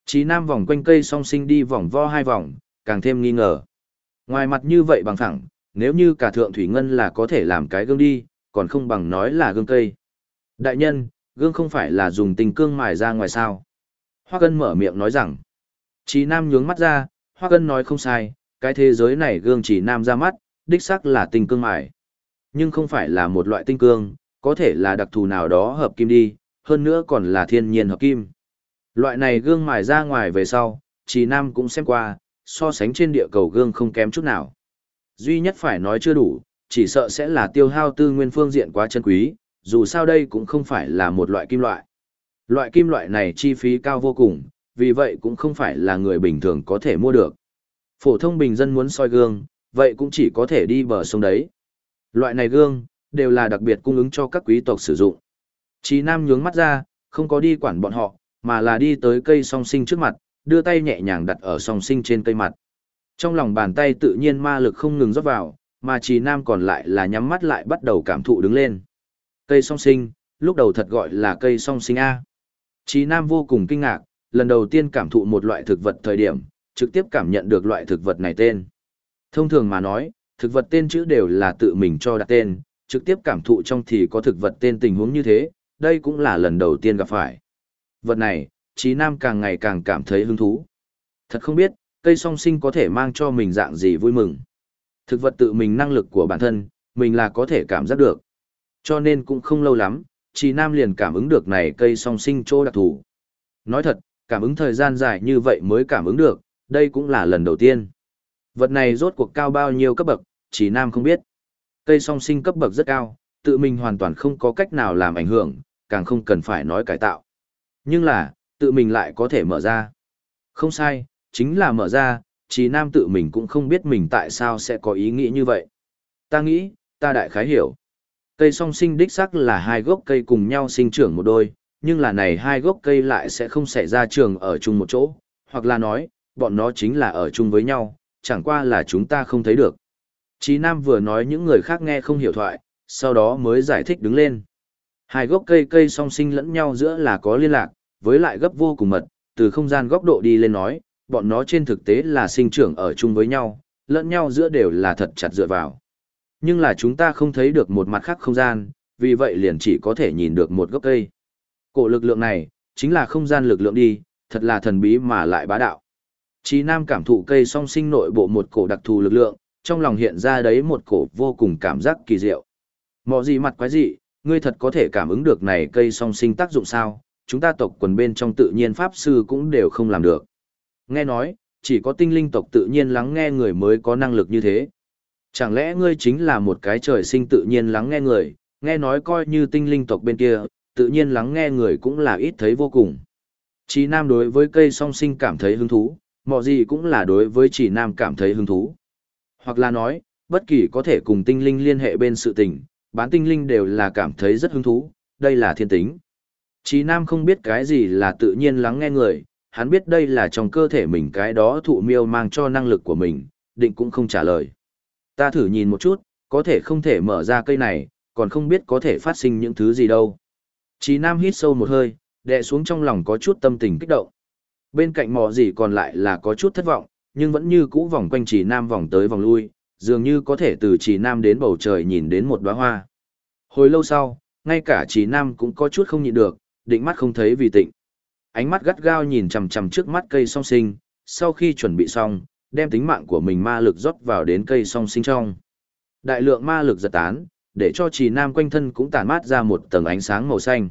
Chí Nam vòng quanh cây song sinh đi vòng vo 2 vòng, càng thêm nghi ngờ. Ngoài mặt như vậy bằng phẳng, nếu như cả thượng thủy ngân là có thể làm cái gương đi, còn không bằng nói là gương cây. Đại nhân, gương không phải là dùng tinh cương mài ra ngoài sao? Hoắc Ân mở miệng nói rằng. Chí Nam nhướng mắt ra, Hoắc Ân nói không sai, cái thế giới này gương Chí Nam ra mắt, đích xác là tinh cương mài. Nhưng không phải là một loại tinh cương, có thể là đặc thù nào đó hợp kim đi, hơn nữa còn là thiên nhiên hợp kim. Loại này gương mài ra ngoài về sau, Chí Nam cũng xem qua, so sánh trên địa cầu gương không kém chút nào. Duy nhất phải nói chưa đủ, chỉ sợ sẽ là tiêu hao tư nguyên phương diện quá chân quý, dù sao đây cũng không phải là một loại kim loại. Loại kim loại này chi phí cao vô cùng, vì vậy cũng không phải là người bình thường có thể mua được. Phổ thông bình dân muốn soi gương, vậy cũng chỉ có thể đi bờ sông đấy. Loại này gương, đều là đặc biệt cung ứng cho các quý tộc sử dụng. Chí Nam nhướng mắt ra, không có đi quản bọn họ, mà là đi tới cây song sinh trước mặt, đưa tay nhẹ nhàng đặt ở song sinh trên cây mặt. Trong lòng bàn tay tự nhiên ma lực không ngừng rót vào, mà Chí Nam còn lại là nhắm mắt lại bắt đầu cảm thụ đứng lên. Cây song sinh, lúc đầu thật gọi là cây song sinh A. Chí Nam vô cùng kinh ngạc, lần đầu tiên cảm thụ một loại thực vật thời điểm, trực tiếp cảm nhận được loại thực vật này tên. Thông thường mà nói, thực vật tên chữ đều là tự mình cho đặt tên, trực tiếp cảm thụ trong thì có thực vật tên tình huống như thế, đây cũng là lần đầu tiên gặp phải. Vật này, Chí Nam càng ngày càng cảm thấy hứng thú. Thật không biết, cây song sinh có thể mang cho mình dạng gì vui mừng. Thực vật tự mình năng lực của bản thân, mình là có thể cảm giác được. Cho nên cũng không lâu lắm, Chí Nam liền cảm ứng được này cây song sinh chỗ đặc thù. Nói thật, cảm ứng thời gian dài như vậy mới cảm ứng được, đây cũng là lần đầu tiên. Vật này rốt cuộc cao bao nhiêu cấp bậc, Chí Nam không biết. Cây song sinh cấp bậc rất cao, tự mình hoàn toàn không có cách nào làm ảnh hưởng, càng không cần phải nói cải tạo. Nhưng là, tự mình lại có thể mở ra. Không sai, chính là mở ra, Chí Nam tự mình cũng không biết mình tại sao sẽ có ý nghĩ như vậy. Ta nghĩ, ta đại khái hiểu. Cây song sinh đích xác là hai gốc cây cùng nhau sinh trưởng một đôi, nhưng là này hai gốc cây lại sẽ không xảy ra trường ở chung một chỗ, hoặc là nói, bọn nó chính là ở chung với nhau, chẳng qua là chúng ta không thấy được. Chí Nam vừa nói những người khác nghe không hiểu thoại, sau đó mới giải thích đứng lên. Hai gốc cây song sinh lẫn nhau giữa là có liên lạc, với lại gấp vô cùng mật, từ không gian góc độ đi lên nói, bọn nó trên thực tế là sinh trưởng ở chung với nhau, lẫn nhau giữa đều là thật chặt dựa vào. Nhưng là chúng ta không thấy được một mặt khác không gian, vì vậy liền chỉ có thể nhìn được một gốc cây. Cổ lực lượng này, chính là không gian lực lượng đi, thật là thần bí mà lại bá đạo. Chí Nam cảm thụ cây song sinh nội bộ một cổ đặc thù lực lượng, trong lòng hiện ra đấy một cổ vô cùng cảm giác kỳ diệu. Mọ gì mặt quái dị, ngươi thật có thể cảm ứng được này cây song sinh tác dụng sao, chúng ta tộc quần bên trong tự nhiên pháp sư cũng đều không làm được. Nghe nói, chỉ có tinh linh tộc tự nhiên lắng nghe người mới có năng lực như thế. Chẳng lẽ ngươi chính là một cái trời sinh tự nhiên lắng nghe người, nghe nói coi như tinh linh tộc bên kia, tự nhiên lắng nghe người cũng là ít thấy vô cùng. Chí Nam đối với cây song sinh cảm thấy hứng thú, mọ gì cũng là đối với Chí Nam cảm thấy hứng thú. Hoặc là nói, bất kỳ có thể cùng tinh linh liên hệ bên sự tình, bán tinh linh đều là cảm thấy rất hứng thú, đây là thiên tính. Chí Nam không biết cái gì là tự nhiên lắng nghe người, hắn biết đây là trong cơ thể mình cái đó thụ miêu mang cho năng lực của mình, định cũng không trả lời. Ta thử nhìn một chút, có thể không thể mở ra cây này, còn không biết có thể phát sinh những thứ gì đâu. Chí Nam hít sâu một hơi, đè xuống trong lòng có chút tâm tình kích động. Bên cạnh mò gì còn lại là có chút thất vọng, nhưng vẫn như cũ vòng quanh Chí Nam vòng tới vòng lui, dường như có thể từ Chí Nam đến bầu trời nhìn đến một đóa hoa. Hồi lâu sau, ngay cả Chí Nam cũng có chút không nhịn được, định mắt không thấy vì tịnh. Ánh mắt gắt gao nhìn chằm chằm trước mắt cây song sinh, sau khi chuẩn bị xong, đem tính mạng của mình ma lực rót vào đến cây song sinh trong. Đại lượng ma lực giật tán, để cho Chí Nam quanh thân cũng tản mát ra một tầng ánh sáng màu xanh.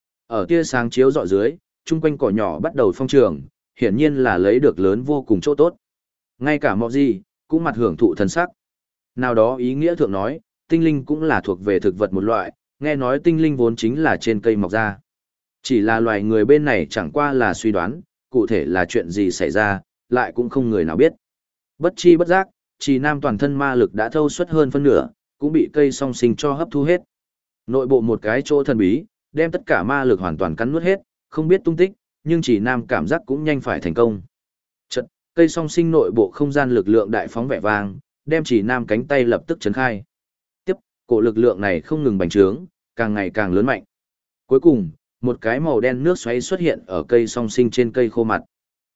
Ở tia sáng chiếu rọi dưới, chung quanh cỏ nhỏ bắt đầu phong trường, hiển nhiên là lấy được lớn vô cùng chỗ tốt. Ngay cả Mọ Gì cũng mặt hưởng thụ thần sắc. Nào đó ý nghĩa thượng nói, tinh linh cũng là thuộc về thực vật một loại, nghe nói tinh linh vốn chính là trên cây mọc ra. Chỉ là loài người bên này chẳng qua là suy đoán, cụ thể là chuyện gì xảy ra, lại cũng không người nào biết. Bất chi bất giác, Chí Nam toàn thân ma lực đã thâu suất hơn phân nửa, cũng bị cây song sinh cho hấp thu hết. Nội bộ một cái chỗ thần bí, đem tất cả ma lực hoàn toàn cắn nuốt hết, không biết tung tích, nhưng Chí Nam cảm giác cũng nhanh phải thành công. Chợt, cây song sinh nội bộ không gian lực lượng đại phóng vẻ vang, đem Chí Nam cánh tay lập tức chấn khai. Tiếp, cổ lực lượng này không ngừng bành trướng, càng ngày càng lớn mạnh. Cuối cùng, một cái màu đen nước xoáy xuất hiện ở cây song sinh trên cây khô mặt.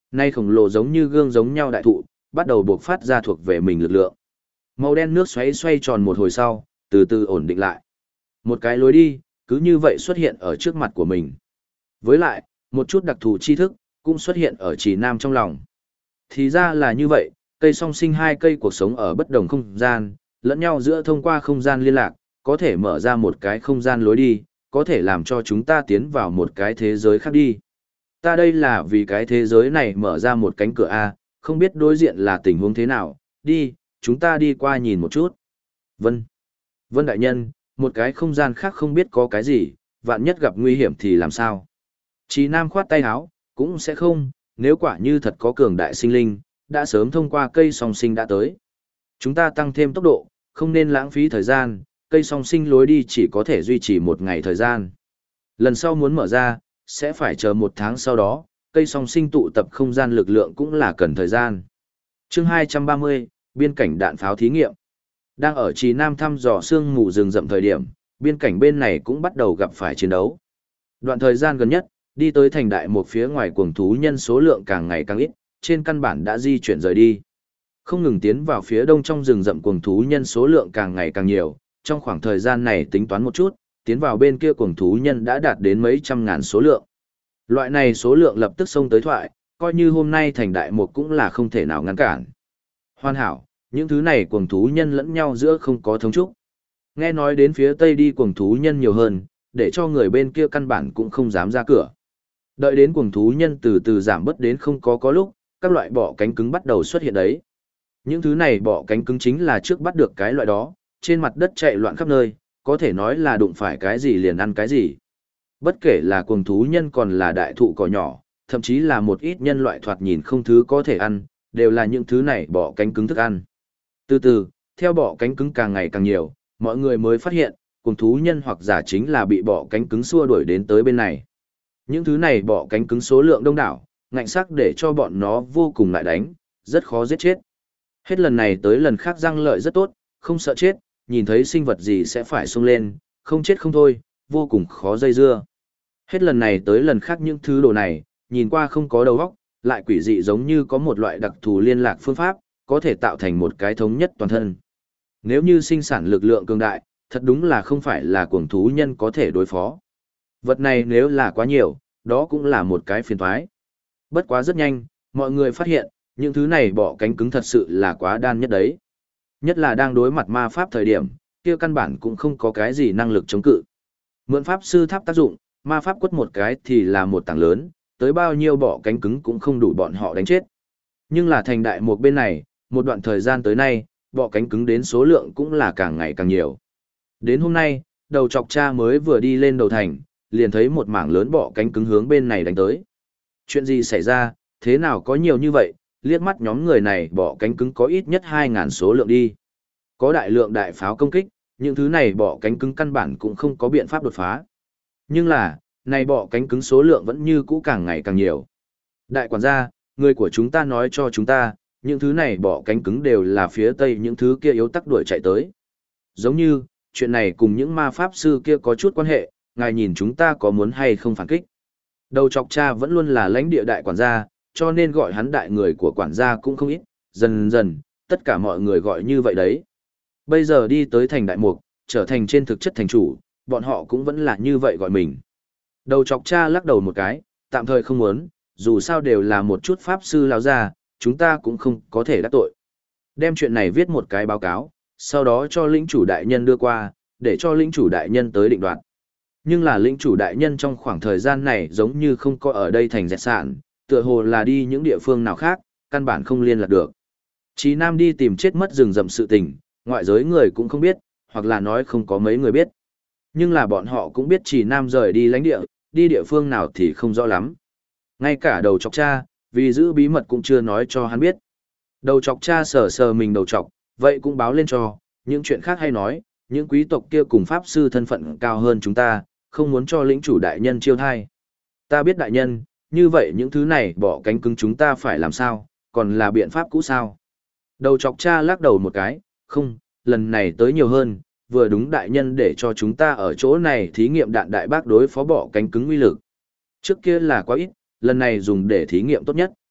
Nay khổng lồ giống như gương giống nhau đại thụ, bắt đầu buộc phát ra thuộc về mình lực lượng. Màu đen nước xoáy xoay tròn một hồi sau, từ từ ổn định lại. Một cái lối đi, cứ như vậy xuất hiện ở trước mặt của mình. Với lại, một chút đặc thù tri thức, cũng xuất hiện ở Trì Nam trong lòng. Thì ra là như vậy, cây song sinh hai cây cuộc sống ở bất đồng không gian, lẫn nhau giữa thông qua không gian liên lạc, có thể mở ra một cái không gian lối đi, có thể làm cho chúng ta tiến vào một cái thế giới khác đi. Ta đây là vì cái thế giới này mở ra một cánh cửa A, không biết đối diện là tình huống thế nào, đi, chúng ta đi qua nhìn một chút. Vân. Vân đại nhân, một cái không gian khác không biết có cái gì, vạn nhất gặp nguy hiểm thì làm sao? Chí Nam khoát tay áo, cũng sẽ không, nếu quả như thật có cường đại sinh linh, đã sớm thông qua cây song sinh đã tới. Chúng ta tăng thêm tốc độ, không nên lãng phí thời gian, cây song sinh lối đi chỉ có thể duy trì một ngày thời gian. Lần sau muốn mở ra, sẽ phải chờ một tháng sau đó, cây song sinh tụ tập không gian lực lượng cũng là cần thời gian. Chương 230, biên cảnh đạn pháo thí nghiệm. Đang ở Trì Nam thăm dò sương mù rừng rậm thời điểm, biên cảnh bên này cũng bắt đầu gặp phải chiến đấu. Đoạn thời gian gần nhất, đi tới thành đại một phía ngoài cuồng thú nhân số lượng càng ngày càng ít, trên căn bản đã di chuyển rời đi. Không ngừng tiến vào phía đông trong rừng rậm cuồng thú nhân số lượng càng ngày càng nhiều, trong khoảng thời gian này tính toán một chút, tiến vào bên kia cuồng thú nhân đã đạt đến mấy trăm ngàn số lượng. Loại này số lượng lập tức xông tới thoại, coi như hôm nay thành đại một cũng là không thể nào ngăn cản. Hoàn hảo, những thứ này cuồng thú nhân lẫn nhau giữa không có thống trúc. Nghe nói đến phía tây đi cuồng thú nhân nhiều hơn, để cho người bên kia căn bản cũng không dám ra cửa. Đợi đến cuồng thú nhân từ từ giảm bớt đến không có lúc, các loại bọ cánh cứng bắt đầu xuất hiện đấy. Những thứ này bọ cánh cứng chính là trước bắt được cái loại đó, trên mặt đất chạy loạn khắp nơi, có thể nói là đụng phải cái gì liền ăn cái gì. Bất kể là cuồng thú nhân còn là đại thụ cỏ nhỏ, thậm chí là một ít nhân loại thoạt nhìn không thứ có thể ăn, đều là những thứ này bọ cánh cứng thức ăn. Từ từ, theo bọ cánh cứng càng ngày càng nhiều, mọi người mới phát hiện, cuồng thú nhân hoặc giả chính là bị bọ cánh cứng xua đuổi đến tới bên này. Những thứ này bọ cánh cứng số lượng đông đảo, ngạnh sắc để cho bọn nó vô cùng lại đánh, rất khó giết chết. Hết lần này tới lần khác răng lợi rất tốt, không sợ chết, nhìn thấy sinh vật gì sẽ phải xông lên, không chết không thôi, vô cùng khó dây dưa. Hết lần này tới lần khác những thứ đồ này, nhìn qua không có đầu óc, lại quỷ dị giống như có một loại đặc thù liên lạc phương pháp, có thể tạo thành một cái thống nhất toàn thân. Nếu như sinh sản lực lượng cường đại, thật đúng là không phải là cuồng thú nhân có thể đối phó. Vật này nếu là quá nhiều, đó cũng là một cái phiền toái. Bất quá rất nhanh, mọi người phát hiện, những thứ này bọ cánh cứng thật sự là quá đan nhất đấy. Nhất là đang đối mặt ma pháp thời điểm, kia căn bản cũng không có cái gì năng lực chống cự. Mượn pháp sư tháp tác dụng, ma pháp quất một cái thì là một tảng lớn, tới bao nhiêu bọ cánh cứng cũng không đủ bọn họ đánh chết. Nhưng là thành đại một bên này, một đoạn thời gian tới nay, bọ cánh cứng đến số lượng cũng là càng ngày càng nhiều. Đến hôm nay, đầu chọc cha mới vừa đi lên đầu thành, liền thấy một mảng lớn bọ cánh cứng hướng bên này đánh tới. Chuyện gì xảy ra, thế nào có nhiều như vậy, liếc mắt nhóm người này bọ cánh cứng có ít nhất 2.000 số lượng đi. Có đại lượng đại pháo công kích, những thứ này bọ cánh cứng căn bản cũng không có biện pháp đột phá. Nhưng là, này bọ cánh cứng số lượng vẫn như cũ càng ngày càng nhiều. Đại quản gia, người của chúng ta nói cho chúng ta, những thứ này bọ cánh cứng đều là phía tây những thứ kia yếu tắc đuổi chạy tới. Giống như, chuyện này cùng những ma pháp sư kia có chút quan hệ, ngài nhìn chúng ta có muốn hay không phản kích. Đầu chọc cha vẫn luôn là lãnh địa đại quản gia, cho nên gọi hắn đại người của quản gia cũng không ít, dần dần, tất cả mọi người gọi như vậy đấy. Bây giờ đi tới thành đại mục, trở thành trên thực chất thành chủ, bọn họ cũng vẫn là như vậy gọi mình. Đầu chọc cha lắc đầu một cái, tạm thời không muốn, dù sao đều là một chút pháp sư lão gia, chúng ta cũng không có thể đắc tội. Đem chuyện này viết một cái báo cáo, sau đó cho lĩnh chủ đại nhân đưa qua, để cho lĩnh chủ đại nhân tới định đoạt. Nhưng là lĩnh chủ đại nhân trong khoảng thời gian này giống như không có ở đây thành dẹt sạn, tựa hồ là đi những địa phương nào khác, căn bản không liên lạc được. Chí Nam đi tìm chết mất rừng rậm sự tình, ngoại giới người cũng không biết, hoặc là nói không có mấy người biết. Nhưng là bọn họ cũng biết Chí Nam rời đi lãnh địa, đi địa phương nào thì không rõ lắm. Ngay cả đầu chọc cha, vì giữ bí mật cũng chưa nói cho hắn biết. Đầu chọc cha sờ sờ mình đầu chọc, vậy cũng báo lên cho, những chuyện khác hay nói, những quý tộc kia cùng pháp sư thân phận cao hơn chúng ta, không muốn cho lĩnh chủ đại nhân chiêu thai. Ta biết đại nhân, như vậy những thứ này bỏ cánh cứng chúng ta phải làm sao, còn là biện pháp cũ sao. Đầu chọc cha lắc đầu một cái, không, lần này tới nhiều hơn, vừa đúng đại nhân để cho chúng ta ở chỗ này thí nghiệm đạn đại bác đối phó bỏ cánh cứng uy lực. Trước kia là quá ít, lần này dùng để thí nghiệm tốt nhất.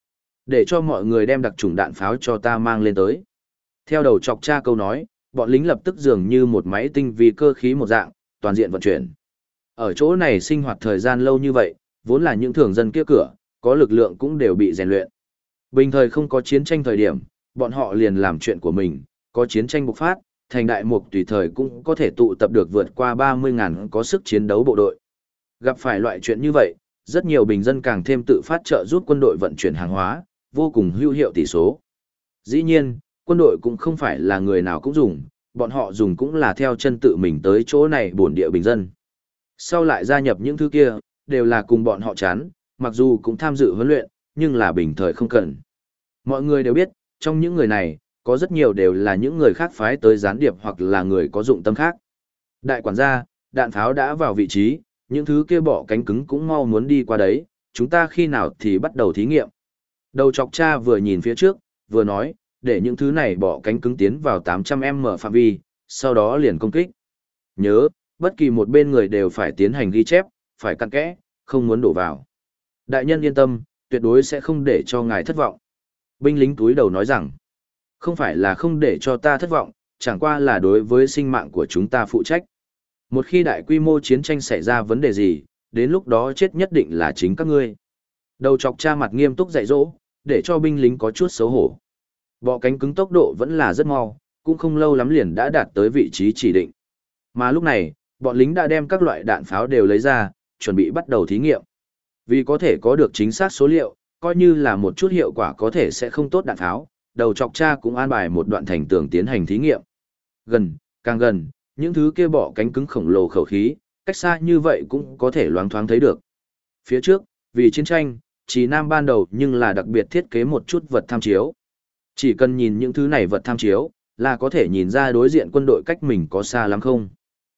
Để cho mọi người đem đặc trùng đạn pháo cho ta mang lên tới. Theo đầu chọc cha câu nói, bọn lính lập tức dường như một máy tinh vi cơ khí một dạng, toàn diện vận chuyển. Ở chỗ này sinh hoạt thời gian lâu như vậy, vốn là những thường dân kia cửa, có lực lượng cũng đều bị rèn luyện. Bình thời không có chiến tranh thời điểm, bọn họ liền làm chuyện của mình, có chiến tranh bộc phát, thành đại mục tùy thời cũng có thể tụ tập được vượt qua 30.000 có sức chiến đấu bộ đội. Gặp phải loại chuyện như vậy, rất nhiều bình dân càng thêm tự phát trợ giúp quân đội vận chuyển hàng hóa, vô cùng hữu hiệu tỷ số. Dĩ nhiên, quân đội cũng không phải là người nào cũng dùng, bọn họ dùng cũng là theo chân tự mình tới chỗ này bổn địa bình dân. Sau lại gia nhập những thứ kia, đều là cùng bọn họ chán, mặc dù cũng tham dự huấn luyện, nhưng là bình thời không cần. Mọi người đều biết, trong những người này, có rất nhiều đều là những người khác phái tới gián điệp hoặc là người có dụng tâm khác. Đại quản gia, đạn pháo đã vào vị trí, những thứ kia bỏ cánh cứng cũng mau muốn đi qua đấy, chúng ta khi nào thì bắt đầu thí nghiệm. Đầu chọc cha vừa nhìn phía trước, vừa nói, để những thứ này bỏ cánh cứng tiến vào 800m phạm vi, sau đó liền công kích. Nhớ, bất kỳ một bên người đều phải tiến hành ghi chép, phải cặn kẽ, không muốn đổ vào. Đại nhân yên tâm, tuyệt đối sẽ không để cho ngài thất vọng. Binh lính túi đầu nói rằng, không phải là không để cho ta thất vọng, chẳng qua là đối với sinh mạng của chúng ta phụ trách. Một khi đại quy mô chiến tranh xảy ra vấn đề gì, đến lúc đó chết nhất định là chính các ngươi. Đầu chọc cha mặt nghiêm túc dạy dỗ, để cho binh lính có chút xấu hổ. Bọ cánh cứng tốc độ vẫn là rất mau, cũng không lâu lắm liền đã đạt tới vị trí chỉ định. Mà lúc này, bọn lính đã đem các loại đạn pháo đều lấy ra, chuẩn bị bắt đầu thí nghiệm. Vì có thể có được chính xác số liệu, coi như là một chút hiệu quả có thể sẽ không tốt đạn pháo, đầu chọc cha cũng an bài một đoạn thành tường tiến hành thí nghiệm. Gần, càng gần, những thứ kia bọ cánh cứng khổng lồ khẩu khí, cách xa như vậy cũng có thể loáng thoáng thấy được. Phía trước, vì chiến tranh, chỉ Nam ban đầu nhưng là đặc biệt thiết kế một chút vật tham chiếu. Chỉ cần nhìn những thứ này vật tham chiếu, là có thể nhìn ra đối diện quân đội cách mình có xa lắm không.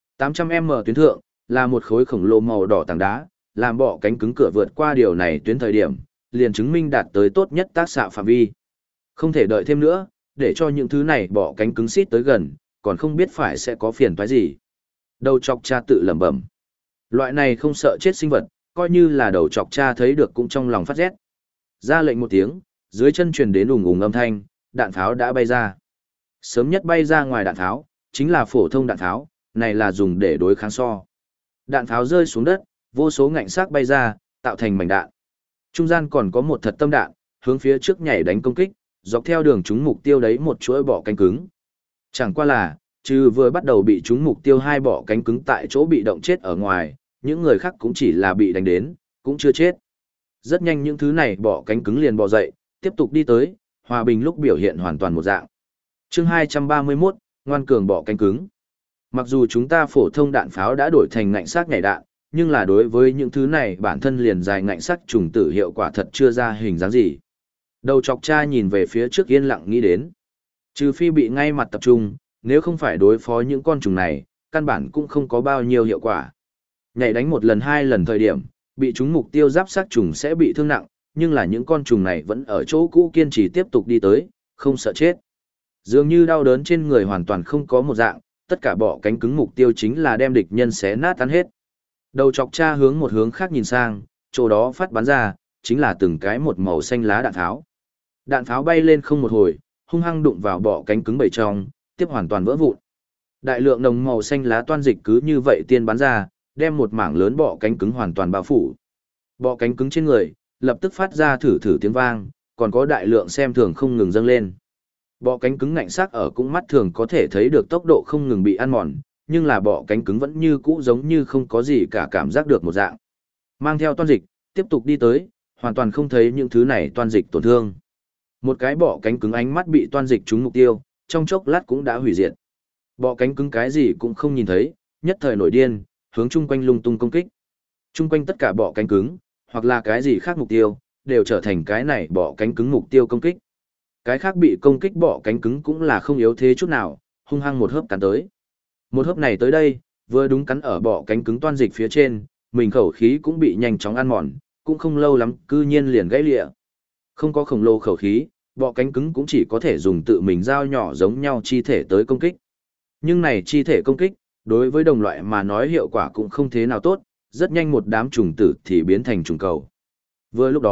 800m tuyến thượng, là một khối khổng lồ màu đỏ tảng đá, làm bọ cánh cứng cửa vượt qua điều này tuyến thời điểm, liền chứng minh đạt tới tốt nhất tác xạ phạm vi. Không thể đợi thêm nữa, để cho những thứ này bọ cánh cứng xít tới gần, còn không biết phải sẽ có phiền toái gì. Đầu chọc cha tự lẩm bẩm. Loại này không sợ chết sinh vật, coi như là đầu chọc cha thấy được cũng trong lòng phát rét. Ra lệnh một tiếng, dưới chân truyền đến ùng ùng âm thanh, đạn pháo đã bay ra. Sớm nhất bay ra ngoài đạn pháo, chính là phổ thông đạn pháo, này là dùng để đối kháng so. Đạn pháo rơi xuống đất, vô số ngạnh xác bay ra, tạo thành mảnh đạn. Trung gian còn có một thật tâm đạn, hướng phía trước nhảy đánh công kích, dọc theo đường trúng mục tiêu đấy một chuỗi bọ cánh cứng. Chẳng qua là, trừ vừa bắt đầu bị trúng mục tiêu hai bọ cánh cứng tại chỗ bị động chết ở ngoài, những người khác cũng chỉ là bị đánh đến, cũng chưa chết. Rất nhanh những thứ này bọ cánh cứng liền bò dậy, tiếp tục đi tới, hòa bình lúc biểu hiện hoàn toàn một dạng. Chương 231, ngoan cường bọ cánh cứng. Mặc dù chúng ta phổ thông đạn pháo đã đổi thành ngạnh xác nhảy đạn, nhưng là đối với những thứ này bản thân liền dài ngạnh sắc trùng tử hiệu quả thật chưa ra hình dáng gì. Đầu chọc cha nhìn về phía trước yên lặng nghĩ đến. Trừ phi bị ngay mặt tập trung, nếu không phải đối phó những con trùng này, căn bản cũng không có bao nhiêu hiệu quả. Nhảy đánh một lần hai lần thời điểm, bị chúng mục tiêu giáp sát trùng sẽ bị thương nặng, nhưng là những con trùng này vẫn ở chỗ cũ kiên trì tiếp tục đi tới, không sợ chết. Dường như đau đớn trên người hoàn toàn không có một dạng, tất cả bọ cánh cứng mục tiêu chính là đem địch nhân xé nát tan hết. Đầu chọc cha hướng một hướng khác nhìn sang, chỗ đó phát bắn ra, chính là từng cái một màu xanh lá đạn tháo. Đạn pháo bay lên không một hồi, hung hăng đụng vào bọ cánh cứng bầy trong, tiếp hoàn toàn vỡ vụn. Đại lượng nồng màu xanh lá toan dịch cứ như vậy tiên bắn ra, đem một mảng lớn bọ cánh cứng hoàn toàn bao phủ. Bọ cánh cứng trên người, lập tức phát ra thử thử tiếng vang, còn có đại lượng xem thường không ngừng dâng lên. Bọ cánh cứng ngạnh sắc ở cũng mắt thường có thể thấy được tốc độ không ngừng bị ăn mòn, nhưng là bọ cánh cứng vẫn như cũ giống như không có gì cả cảm giác được một dạng. Mang theo toan dịch, tiếp tục đi tới, hoàn toàn không thấy những thứ này toan dịch tổn thương. Một cái bọ cánh cứng ánh mắt bị toan dịch trúng mục tiêu, trong chốc lát cũng đã hủy diệt. Bọ cánh cứng cái gì cũng không nhìn thấy, nhất thời nổi điên, hướng chung quanh lung tung công kích. Chung quanh tất cả bọ cánh cứng, hoặc là cái gì khác mục tiêu, đều trở thành cái này bọ cánh cứng mục tiêu công kích. Cái khác bị công kích bọ cánh cứng cũng là không yếu thế chút nào, hung hăng một hớp cắn tới. Một hớp này tới đây, vừa đúng cắn ở bọ cánh cứng toan dịch phía trên, mình khẩu khí cũng bị nhanh chóng ăn mòn, cũng không lâu lắm, cư nhiên liền gãy lịa. Không có khổng lồ khẩu khí, bọ cánh cứng cũng chỉ có thể dùng tự mình dao nhỏ giống nhau chi thể tới công kích. Nhưng này chi thể công kích, đối với đồng loại mà nói hiệu quả cũng không thế nào tốt, rất nhanh một đám trùng tử thì biến thành trùng cầu. Vừa lúc đó,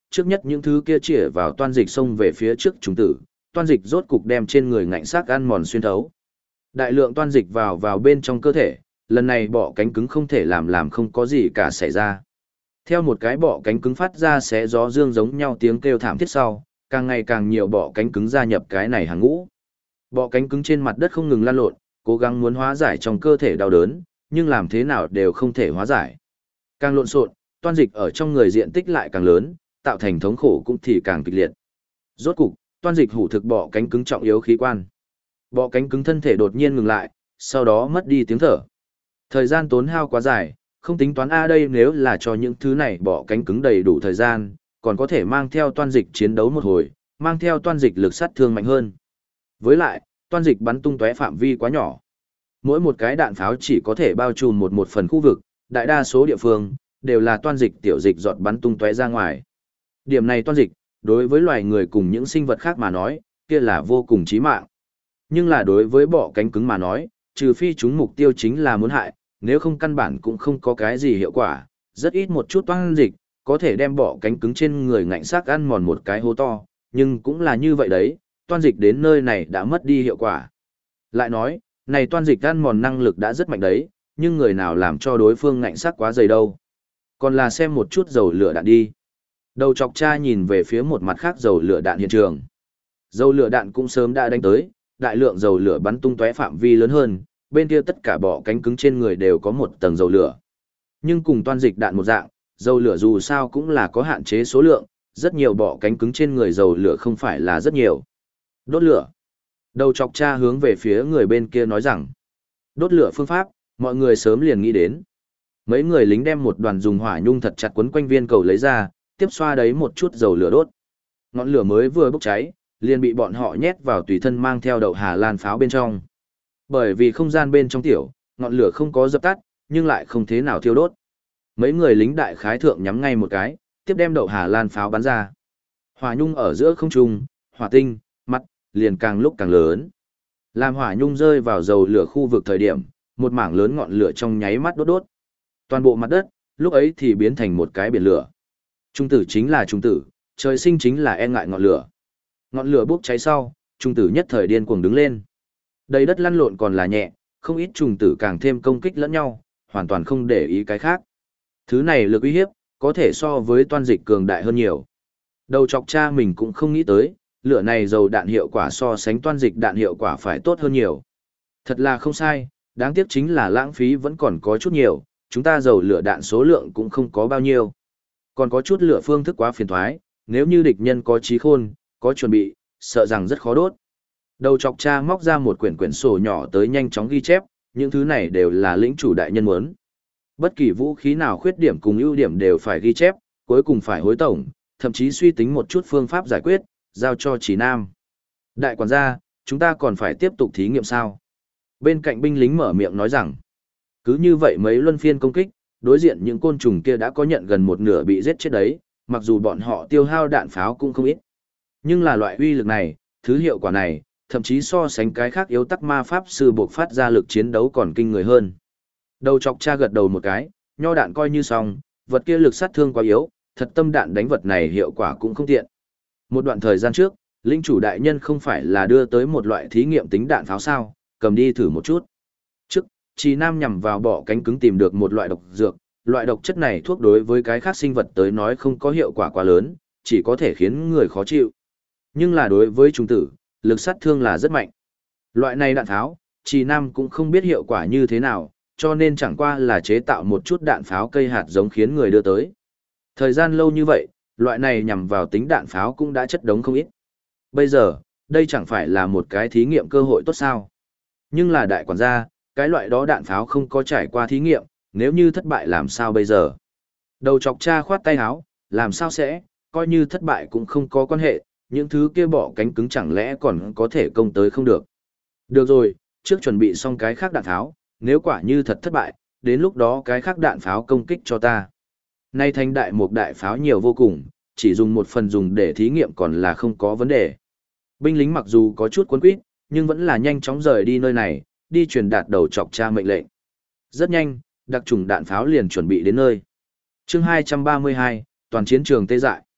trước nhất những thứ kia chĩa vào toan dịch xông về phía trước trùng tử, toan dịch rốt cục đem trên người ngạnh xác ăn mòn xuyên thấu. Đại lượng toan dịch vào bên trong cơ thể, lần này bọ cánh cứng không thể làm không có gì cả xảy ra. Theo một cái bọ cánh cứng phát ra xé gió dương giống nhau tiếng kêu thảm thiết sau, càng ngày càng nhiều bọ cánh cứng gia nhập cái này hàng ngũ. Bọ cánh cứng trên mặt đất không ngừng lăn lộn, cố gắng muốn hóa giải trong cơ thể đau đớn, nhưng làm thế nào đều không thể hóa giải. Càng lộn xộn, toan dịch ở trong người diện tích lại càng lớn, tạo thành thống khổ cũng thì càng kịch liệt. Rốt cục, toan dịch hủ thực bọ cánh cứng trọng yếu khí quan. Bọ cánh cứng thân thể đột nhiên ngừng lại, sau đó mất đi tiếng thở. Thời gian tốn hao quá dài, không tính toán đây nếu là cho những thứ này bọ cánh cứng đầy đủ thời gian, còn có thể mang theo toan dịch chiến đấu một hồi, mang theo toan dịch lực sát thương mạnh hơn. Với lại, toan dịch bắn tung tóe phạm vi quá nhỏ. Mỗi một cái đạn pháo chỉ có thể bao trùm một phần khu vực, đại đa số địa phương đều là toan dịch tiểu dịch giọt bắn tung tóe ra ngoài. Điểm này toan dịch, đối với loài người cùng những sinh vật khác mà nói, kia là vô cùng chí mạng. Nhưng là đối với bọ cánh cứng mà nói, trừ phi chúng mục tiêu chính là muốn hại, nếu không căn bản cũng không có cái gì hiệu quả, rất ít một chút toan dịch, có thể đem bọ cánh cứng trên người ngạnh xác ăn mòn một cái hố to, nhưng cũng là như vậy đấy, toan dịch đến nơi này đã mất đi hiệu quả. Lại nói, này toan dịch ăn mòn năng lực đã rất mạnh đấy, nhưng người nào làm cho đối phương ngạnh xác quá dày đâu. Còn là xem một chút dầu lửa đạn đi. Đầu chọc cha nhìn về phía một mặt khác dầu lửa đạn hiện trường. Dầu lửa đạn cũng sớm đã đánh tới, đại lượng dầu lửa bắn tung tóe phạm vi lớn hơn, bên kia tất cả bọ cánh cứng trên người đều có một tầng dầu lửa. Nhưng cùng toan dịch đạn một dạng, dầu lửa dù sao cũng là có hạn chế số lượng, rất nhiều bọ cánh cứng trên người dầu lửa không phải là rất nhiều. Đốt lửa. Đầu chọc cha hướng về phía người bên kia nói rằng, đốt lửa phương pháp, mọi người sớm liền nghĩ đến. Mấy người lính đem một đoàn dùng hỏa nhung thật chặt quấn quanh viên cầu lấy ra, tiếp xoa đấy một chút dầu lửa đốt. Ngọn lửa mới vừa bốc cháy, liền bị bọn họ nhét vào tùy thân mang theo đậu Hà Lan pháo bên trong. Bởi vì không gian bên trong tiểu, ngọn lửa không có dập tắt, nhưng lại không thế nào thiêu đốt. Mấy người lính đại khái thượng nhắm ngay một cái, tiếp đem đậu Hà Lan pháo bắn ra. Hỏa nhung ở giữa không trung, hỏa tinh, mặt, liền càng lúc càng lớn. Làm hỏa nhung rơi vào dầu lửa khu vực thời điểm, một mảng lớn ngọn lửa trong nháy mắt đốt đốt. Toàn bộ mặt đất, lúc ấy thì biến thành một cái biển lửa. Trung tử chính là trung tử, trời sinh chính là e ngại ngọn lửa. Ngọn lửa bốc cháy sau, trung tử nhất thời điên cuồng đứng lên. Đầy đất lăn lộn còn là nhẹ, không ít trùng tử càng thêm công kích lẫn nhau, hoàn toàn không để ý cái khác. Thứ này lực uy hiếp, có thể so với toan dịch cường đại hơn nhiều. Đầu chọc cha mình cũng không nghĩ tới, lửa này dầu đạn hiệu quả so sánh toan dịch đạn hiệu quả phải tốt hơn nhiều. Thật là không sai, đáng tiếc chính là lãng phí vẫn còn có chút nhiều, chúng ta dầu lửa đạn số lượng cũng không có bao nhiêu. Còn có chút lửa phương thức quá phiền thoái, nếu như địch nhân có trí khôn, có chuẩn bị, sợ rằng rất khó đốt. Đầu chọc cha móc ra một quyển sổ nhỏ tới nhanh chóng ghi chép, những thứ này đều là lĩnh chủ đại nhân muốn. Bất kỳ vũ khí nào khuyết điểm cùng ưu điểm đều phải ghi chép, cuối cùng phải hối tổng, thậm chí suy tính một chút phương pháp giải quyết, giao cho Chỉ Nam. Đại quản gia, chúng ta còn phải tiếp tục thí nghiệm sao? Bên cạnh binh lính mở miệng nói rằng, cứ như vậy mấy luân phiên công kích, đối diện những côn trùng kia đã có nhận gần một nửa bị giết chết đấy, mặc dù bọn họ tiêu hao đạn pháo cũng không ít. Nhưng là loại uy lực này, thứ hiệu quả này, thậm chí so sánh cái khác yếu tắc ma pháp sư buộc phát ra lực chiến đấu còn kinh người hơn. Đầu chọc cha gật đầu một cái, nho đạn coi như xong, vật kia lực sát thương quá yếu, thật tâm đạn đánh vật này hiệu quả cũng không tiện. Một đoạn thời gian trước, linh chủ đại nhân không phải là đưa tới một loại thí nghiệm tính đạn pháo sao, cầm đi thử một chút. Trước, Trì Nam nhằm vào bọ cánh cứng tìm được một loại độc dược, loại độc chất này thuốc đối với cái khác sinh vật tới nói không có hiệu quả quá lớn, chỉ có thể khiến người khó chịu. Nhưng là đối với trùng tử, lực sát thương là rất mạnh. Loại này đạn pháo, Trì Nam cũng không biết hiệu quả như thế nào, cho nên chẳng qua là chế tạo một chút đạn pháo cây hạt giống khiến người đưa tới. Thời gian lâu như vậy, loại này nhằm vào tính đạn pháo cũng đã chất đống không ít. Bây giờ, đây chẳng phải là một cái thí nghiệm cơ hội tốt sao. Nhưng là đại quản gia, cái loại đó đạn pháo không có trải qua thí nghiệm, nếu như thất bại làm sao bây giờ? Đầu chọc cha khoát tay áo, làm sao sẽ, coi như thất bại cũng không có quan hệ, những thứ kia bọ cánh cứng chẳng lẽ còn có thể công tới không được. Được rồi, trước chuẩn bị xong cái khác đạn pháo, nếu quả như thật thất bại, đến lúc đó cái khác đạn pháo công kích cho ta. Nay thành đại một đại pháo nhiều vô cùng, chỉ dùng một phần dùng để thí nghiệm còn là không có vấn đề. Binh lính mặc dù có chút cuốn quýt, nhưng vẫn là nhanh chóng rời đi nơi này, đi truyền đạt đầu chọc cha mệnh lệnh. Rất nhanh, đặc trùng đạn pháo liền chuẩn bị đến nơi. Chương 232, toàn chiến trường tê dại.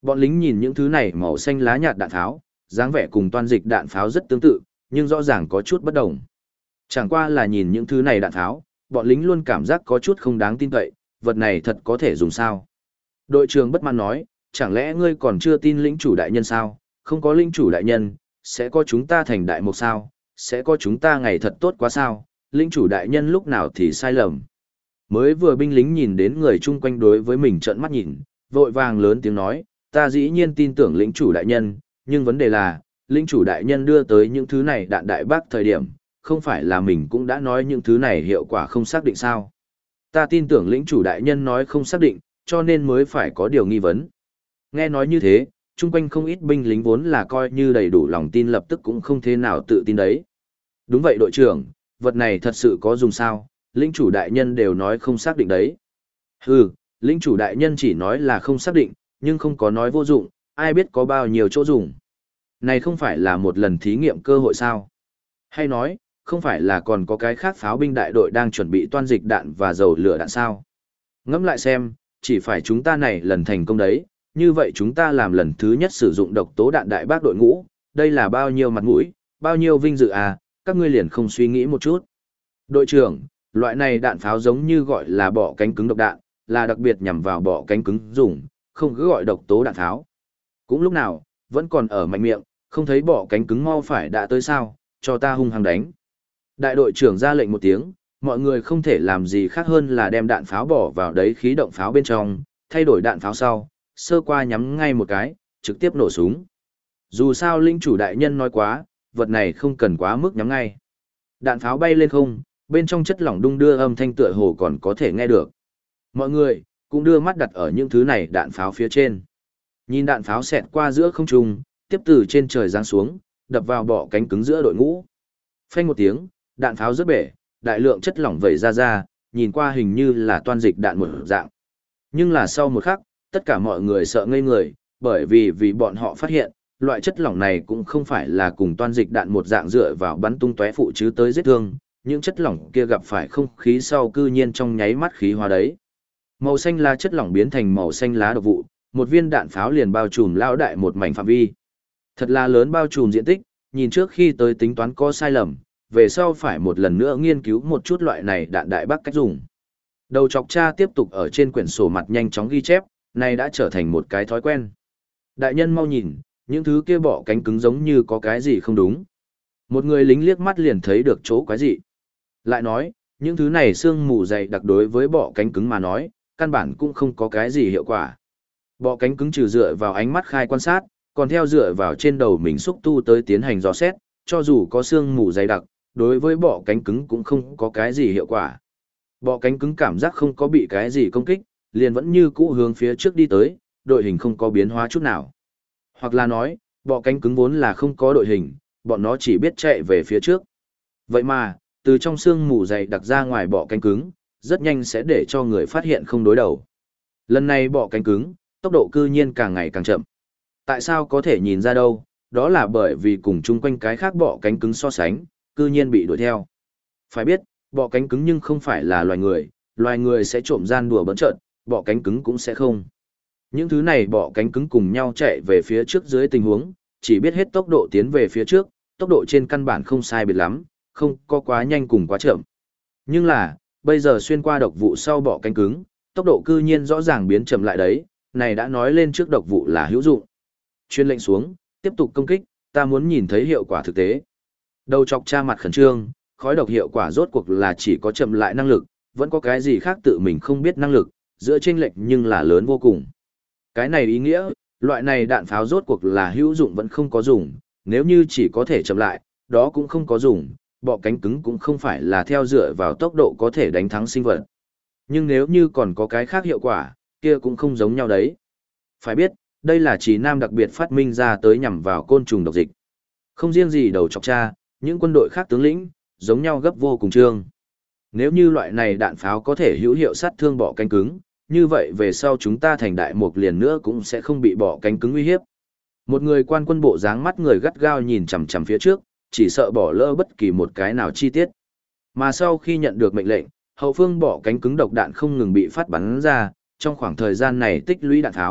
Bọn lính nhìn những thứ này màu xanh lá nhạt đạn pháo, dáng vẻ cùng toan dịch đạn pháo rất tương tự, nhưng rõ ràng có chút bất đồng. Chẳng qua là nhìn những thứ này đạn pháo, bọn lính luôn cảm giác có chút không đáng tin cậy, vật này thật có thể dùng sao. Đội trưởng bất mãn nói, chẳng lẽ ngươi còn chưa tin lĩnh chủ đại nhân sao, không có lĩnh chủ đại nhân, sẽ có chúng ta thành đại mục sao, sẽ có chúng ta ngày thật tốt quá sao, lĩnh chủ đại nhân lúc nào thì sai lầm. Mới vừa binh lính nhìn đến người chung quanh đối với mình trợn mắt nhìn, vội vàng lớn tiếng nói, ta dĩ nhiên tin tưởng lĩnh chủ đại nhân, nhưng vấn đề là, lĩnh chủ đại nhân đưa tới những thứ này đạn đại bác thời điểm, không phải là mình cũng đã nói những thứ này hiệu quả không xác định sao. Ta tin tưởng lĩnh chủ đại nhân nói không xác định, cho nên mới phải có điều nghi vấn. Nghe nói như thế, chung quanh không ít binh lính vốn là coi như đầy đủ lòng tin lập tức cũng không thế nào tự tin đấy. Đúng vậy đội trưởng, vật này thật sự có dùng sao, lĩnh chủ đại nhân đều nói không xác định đấy. Hừ, lĩnh chủ đại nhân chỉ nói là không xác định, nhưng không có nói vô dụng, ai biết có bao nhiêu chỗ dùng. Này không phải là một lần thí nghiệm cơ hội sao? Hay nói, không phải là còn có cái khác pháo binh đại đội đang chuẩn bị toan dịch đạn và dầu lửa đạn sao? Ngẫm lại xem, chỉ phải chúng ta này lần thành công đấy, như vậy chúng ta làm lần thứ nhất sử dụng độc tố đạn đại bác đội ngũ, đây là bao nhiêu mặt mũi, bao nhiêu vinh dự à, các ngươi liền không suy nghĩ một chút. Đội trưởng, loại này đạn pháo giống như gọi là bọ cánh cứng độc đạn, là đặc biệt nhằm vào bọ cánh cứng dùng, không cứ gọi độc tố đạn pháo. Cũng lúc nào, vẫn còn ở mạnh miệng, không thấy bọ cánh cứng mau phải đã tới sao, cho ta hung hăng đánh. Đại đội trưởng ra lệnh một tiếng, mọi người không thể làm gì khác hơn là đem đạn pháo bỏ vào đấy khí động pháo bên trong, thay đổi đạn pháo sau, sơ qua nhắm ngay một cái, trực tiếp nổ súng. Dù sao linh chủ đại nhân nói quá, vật này không cần quá mức nhắm ngay. Đạn pháo bay lên không, bên trong chất lỏng đung đưa âm thanh tựa hồ còn có thể nghe được. Mọi người cũng đưa mắt đặt ở những thứ này đạn pháo phía trên. Nhìn đạn pháo xẹt qua giữa không trung, tiếp từ trên trời giáng xuống, đập vào bọ cánh cứng giữa đội ngũ. Phanh một tiếng, đạn pháo rớt bể, đại lượng chất lỏng vẩy ra, nhìn qua hình như là toan dịch đạn một dạng. Nhưng là sau một khắc, tất cả mọi người sợ ngây người, bởi vì bọn họ phát hiện, loại chất lỏng này cũng không phải là cùng toan dịch đạn một dạng dựa vào bắn tung tóe phụ chứ tới giết thương, những chất lỏng kia gặp phải không khí sau cư nhiên trong nháy mắt khí hóa đấy. Màu xanh lá chất lỏng biến thành màu xanh lá độc vụ, một viên đạn pháo liền bao trùm lao đại một mảnh phạm vi. Thật là lớn bao trùm diện tích, nhìn trước khi tới tính toán có sai lầm, về sau phải một lần nữa nghiên cứu một chút loại này đạn đại bác cách dùng. Đầu chọc cha tiếp tục ở trên quyển sổ mặt nhanh chóng ghi chép, này đã trở thành một cái thói quen. Đại nhân mau nhìn, những thứ kia bọ cánh cứng giống như có cái gì không đúng. Một người lính liếc mắt liền thấy được chỗ quái gì. Lại nói, những thứ này xương mù dày đặc đối với bọ cánh cứng mà nói, căn bản cũng không có cái gì hiệu quả. Bọ cánh cứng trừ dựa vào ánh mắt khai quan sát, còn theo dựa vào trên đầu mình xúc tu tới tiến hành dò xét, cho dù có xương mù dày đặc, đối với bọ cánh cứng cũng không có cái gì hiệu quả. Bọ cánh cứng cảm giác không có bị cái gì công kích, liền vẫn như cũ hướng phía trước đi tới, đội hình không có biến hóa chút nào. Hoặc là nói, bọ cánh cứng vốn là không có đội hình, bọn nó chỉ biết chạy về phía trước. Vậy mà, từ trong xương mù dày đặc ra ngoài bọ cánh cứng, rất nhanh sẽ để cho người phát hiện không đối đầu. Lần này bọ cánh cứng, tốc độ cư nhiên càng ngày càng chậm. Tại sao có thể nhìn ra đâu, đó là bởi vì cùng chung quanh cái khác bọ cánh cứng so sánh, cư nhiên bị đuổi theo. Phải biết, bọ cánh cứng nhưng không phải là loài người sẽ trộm gian đùa bỡn trợn, bọ cánh cứng cũng sẽ không. Những thứ này bọ cánh cứng cùng nhau chạy về phía trước dưới tình huống, chỉ biết hết tốc độ tiến về phía trước, tốc độ trên căn bản không sai biệt lắm, không có quá nhanh cùng quá chậm. Nhưng là, bây giờ xuyên qua độc vụ sau bọ cánh cứng, tốc độ cư nhiên rõ ràng biến chậm lại đấy, này đã nói lên trước độc vụ là hữu dụng. Chuyên lệnh xuống, tiếp tục công kích, ta muốn nhìn thấy hiệu quả thực tế. Đầu chọc cha mặt khẩn trương, khói độc hiệu quả rốt cuộc là chỉ có chậm lại năng lực, vẫn có cái gì khác tự mình không biết năng lực, giữa chênh lệch nhưng là lớn vô cùng. Cái này ý nghĩa, loại này đạn pháo rốt cuộc là hữu dụng vẫn không có dùng, nếu như chỉ có thể chậm lại, đó cũng không có dùng, bọ cánh cứng cũng không phải là theo dựa vào tốc độ có thể đánh thắng sinh vật. Nhưng nếu như còn có cái khác hiệu quả, kia cũng không giống nhau đấy. Phải biết, đây là chỉ nam đặc biệt phát minh ra tới nhằm vào côn trùng độc dịch. Không riêng gì đầu chọc cha, những quân đội khác tướng lĩnh, giống nhau gấp vô cùng trương. Nếu như loại này đạn pháo có thể hữu hiệu sát thương bọ cánh cứng, như vậy về sau chúng ta thành đại một liền nữa cũng sẽ không bị bọ cánh cứng uy hiếp. Một người quan quân bộ dáng mắt người gắt gao nhìn chằm chằm phía trước, chỉ sợ bỏ lỡ bất kỳ một cái nào chi tiết. Mà sau khi nhận được mệnh lệnh, hậu phương bọ cánh cứng độc đạn không ngừng bị phát bắn ra, trong khoảng thời gian này tích lũy đạn tháo,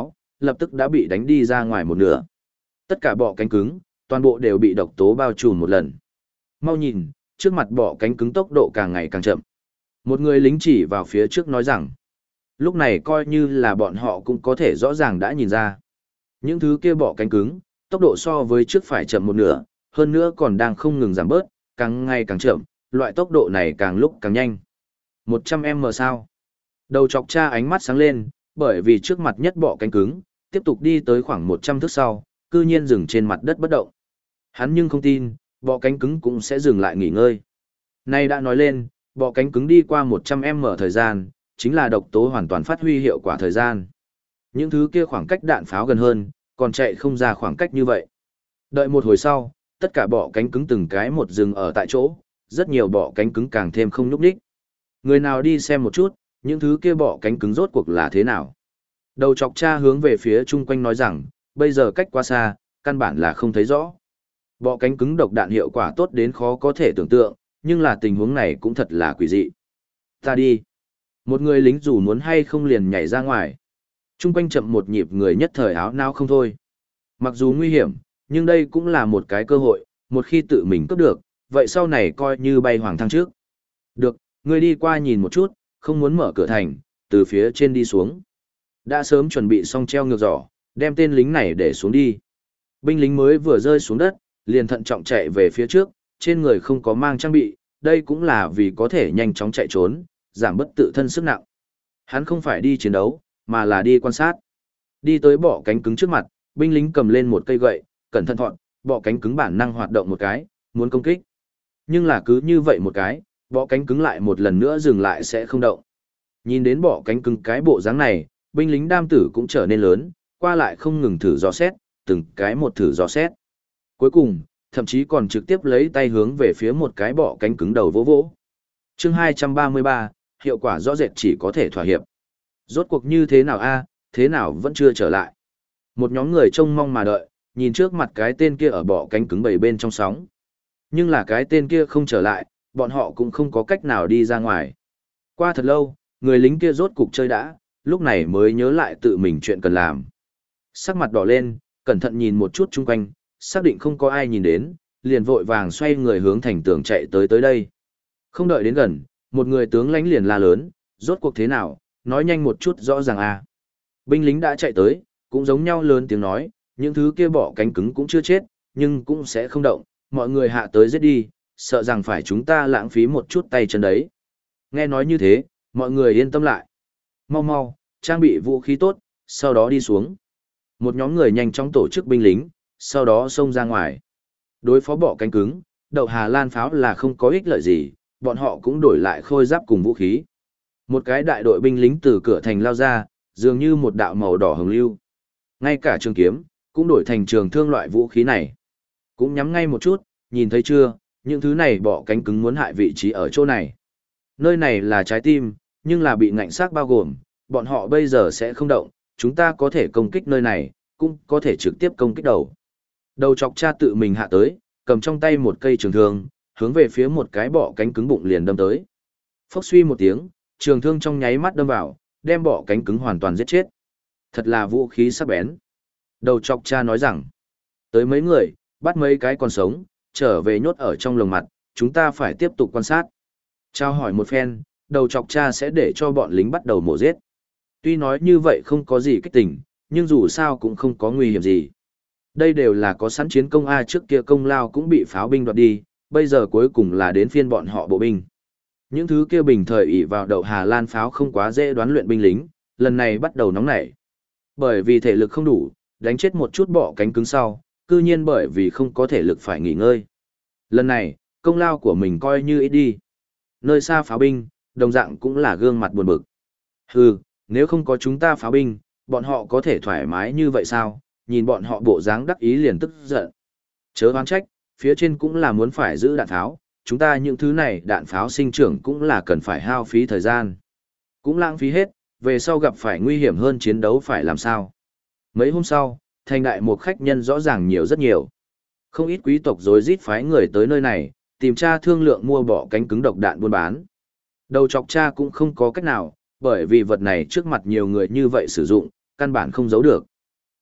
lập tức đã bị đánh đi ra ngoài một nửa. Tất cả bọ cánh cứng, toàn bộ đều bị độc tố bao trùm một lần. Mau nhìn, trước mặt bọ cánh cứng tốc độ càng ngày càng chậm. Một người lính chỉ vào phía trước nói rằng, lúc này coi như là bọn họ cũng có thể rõ ràng đã nhìn ra. Những thứ kia bọ cánh cứng, tốc độ so với trước phải chậm một nửa, hơn nữa còn đang không ngừng giảm bớt, càng ngày càng chậm, loại tốc độ này càng lúc càng nhanh. 100m sao? Đầu chọc cha ánh mắt sáng lên, bởi vì trước mặt nhất bọ cánh cứng, tiếp tục đi tới khoảng 100 thước sau, cư nhiên dừng trên mặt đất bất động. Hắn nhưng không tin, bọ cánh cứng cũng sẽ dừng lại nghỉ ngơi. Nay đã nói lên, bọ cánh cứng đi qua 100m thời gian, chính là độc tố hoàn toàn phát huy hiệu quả thời gian. Những thứ kia khoảng cách đạn pháo gần hơn, còn chạy không ra khoảng cách như vậy. Đợi một hồi sau, tất cả bọ cánh cứng từng cái một dừng ở tại chỗ, rất nhiều bọ cánh cứng càng thêm không nhúc nhích. Người nào đi xem một chút, những thứ kia bọ cánh cứng rốt cuộc là thế nào. Đầu chọc cha hướng về phía chung quanh nói rằng, bây giờ cách quá xa, căn bản là không thấy rõ. Bọ cánh cứng độc đạn hiệu quả tốt đến khó có thể tưởng tượng, nhưng là tình huống này cũng thật là quỷ dị. Ta đi. Một người lính dù muốn hay không liền nhảy ra ngoài. Chung quanh chậm một nhịp người nhất thời áo nao không thôi. Mặc dù nguy hiểm, nhưng đây cũng là một cái cơ hội, một khi tự mình cướp được, vậy sau này coi như bay hoàng thăng trước. Được, người đi qua nhìn một chút, không muốn mở cửa thành, từ phía trên đi xuống. Đã sớm chuẩn bị xong treo ngược giỏ, đem tên lính này để xuống đi. Binh lính mới vừa rơi xuống đất, liền thận trọng chạy về phía trước, trên người không có mang trang bị, đây cũng là vì có thể nhanh chóng chạy trốn, giảm bất tự thân sức nặng. Hắn không phải đi chiến đấu, mà là đi quan sát. Đi tới bọ cánh cứng trước mặt, binh lính cầm lên một cây gậy, cẩn thận thọn, bọ cánh cứng bản năng hoạt động một cái, muốn công kích. Nhưng là cứ như vậy một cái, bọ cánh cứng lại một lần nữa dừng lại sẽ không động. Nhìn đến bọ cánh cứng cái bộ dáng này, binh lính đam tử cũng trở nên lớn, qua lại không ngừng thử dò xét, từng cái một thử dò xét. Cuối cùng, thậm chí còn trực tiếp lấy tay hướng về phía một cái bọ cánh cứng đầu vỗ vỗ. Chương 233, hiệu quả rõ rệt chỉ có thể thỏa hiệp. Rốt cuộc như thế nào a, thế nào vẫn chưa trở lại. Một nhóm người trông mong mà đợi, nhìn trước mặt cái tên kia ở bọ cánh cứng bầy bên trong sóng. Nhưng là cái tên kia không trở lại, bọn họ cũng không có cách nào đi ra ngoài. Qua thật lâu, người lính kia rốt cục chơi đã, lúc này mới nhớ lại tự mình chuyện cần làm. Sắc mặt đỏ lên, cẩn thận nhìn một chút chung quanh, xác định không có ai nhìn đến, liền vội vàng xoay người hướng thành tường chạy tới đây. Không đợi đến gần, một người tướng lãnh liền la lớn, rốt cuộc thế nào, nói nhanh một chút rõ ràng a. Binh lính đã chạy tới, cũng giống nhau lớn tiếng nói, những thứ kia bọ cánh cứng cũng chưa chết, nhưng cũng sẽ không động, mọi người hạ tới giết đi, sợ rằng phải chúng ta lãng phí một chút tay chân đấy. Nghe nói như thế, mọi người yên tâm lại. Mau mau, trang bị vũ khí tốt, sau đó đi xuống. Một nhóm người nhanh chóng tổ chức binh lính, sau đó xông ra ngoài. Đối phó bọ cánh cứng, đậu Hà Lan pháo là không có ích lợi gì, bọn họ cũng đổi lại khôi giáp cùng vũ khí. Một cái đại đội binh lính từ cửa thành lao ra, dường như một đạo màu đỏ hồng lưu. Ngay cả trường kiếm, cũng đổi thành trường thương loại vũ khí này. Cũng nhắm ngay một chút, nhìn thấy chưa, những thứ này bọ cánh cứng muốn hại vị trí ở chỗ này. Nơi này là trái tim, nhưng là bị ngạnh xác bao gồm, bọn họ bây giờ sẽ không động, chúng ta có thể công kích nơi này, cũng có thể trực tiếp công kích đầu. Đầu chọc cha tự mình hạ tới, cầm trong tay một cây trường thương, hướng về phía một cái bọ cánh cứng bụng liền đâm tới. Phốc suy một tiếng, trường thương trong nháy mắt đâm vào, đem bọ cánh cứng hoàn toàn giết chết. Thật là vũ khí sắc bén. Đầu chọc cha nói rằng, tới mấy người, bắt mấy cái còn sống, trở về nhốt ở trong lồng mặt, chúng ta phải tiếp tục quan sát. Trao hỏi một phen, đầu chọc cha sẽ để cho bọn lính bắt đầu mổ giết. Tuy nói như vậy không có gì kích tình, nhưng dù sao cũng không có nguy hiểm gì. Đây đều là có sẵn chiến công A, trước kia công lao cũng bị pháo binh đoạt đi, bây giờ cuối cùng là đến phiên bọn họ bộ binh. Những thứ kia bình thời ỷ vào đậu Hà Lan pháo không quá dễ đoán luyện binh lính, lần này bắt đầu nóng nảy. Bởi vì thể lực không đủ, đánh chết một chút bọ cánh cứng sau, cư nhiên bởi vì không có thể lực phải nghỉ ngơi. Lần này, công lao của mình coi như ít đi. Nơi xa pháo binh, đồng dạng cũng là gương mặt buồn bực. Hừ, nếu không có chúng ta pháo binh, bọn họ có thể thoải mái như vậy sao? Nhìn bọn họ bộ dáng đắc ý liền tức giận. Chớ oán trách, phía trên cũng là muốn phải giữ đạn pháo, chúng ta những thứ này đạn pháo sinh trưởng cũng là cần phải hao phí thời gian. Cũng lãng phí hết, về sau gặp phải nguy hiểm hơn chiến đấu phải làm sao? Mấy hôm sau, thành đại một khách nhân rõ ràng nhiều rất nhiều. Không ít quý tộc rối rít phái người tới nơi này, tìm tra thương lượng mua bọ cánh cứng độc đạn buôn bán. Đầu chọc cha cũng không có cách nào, bởi vì vật này trước mặt nhiều người như vậy sử dụng, căn bản không giấu được.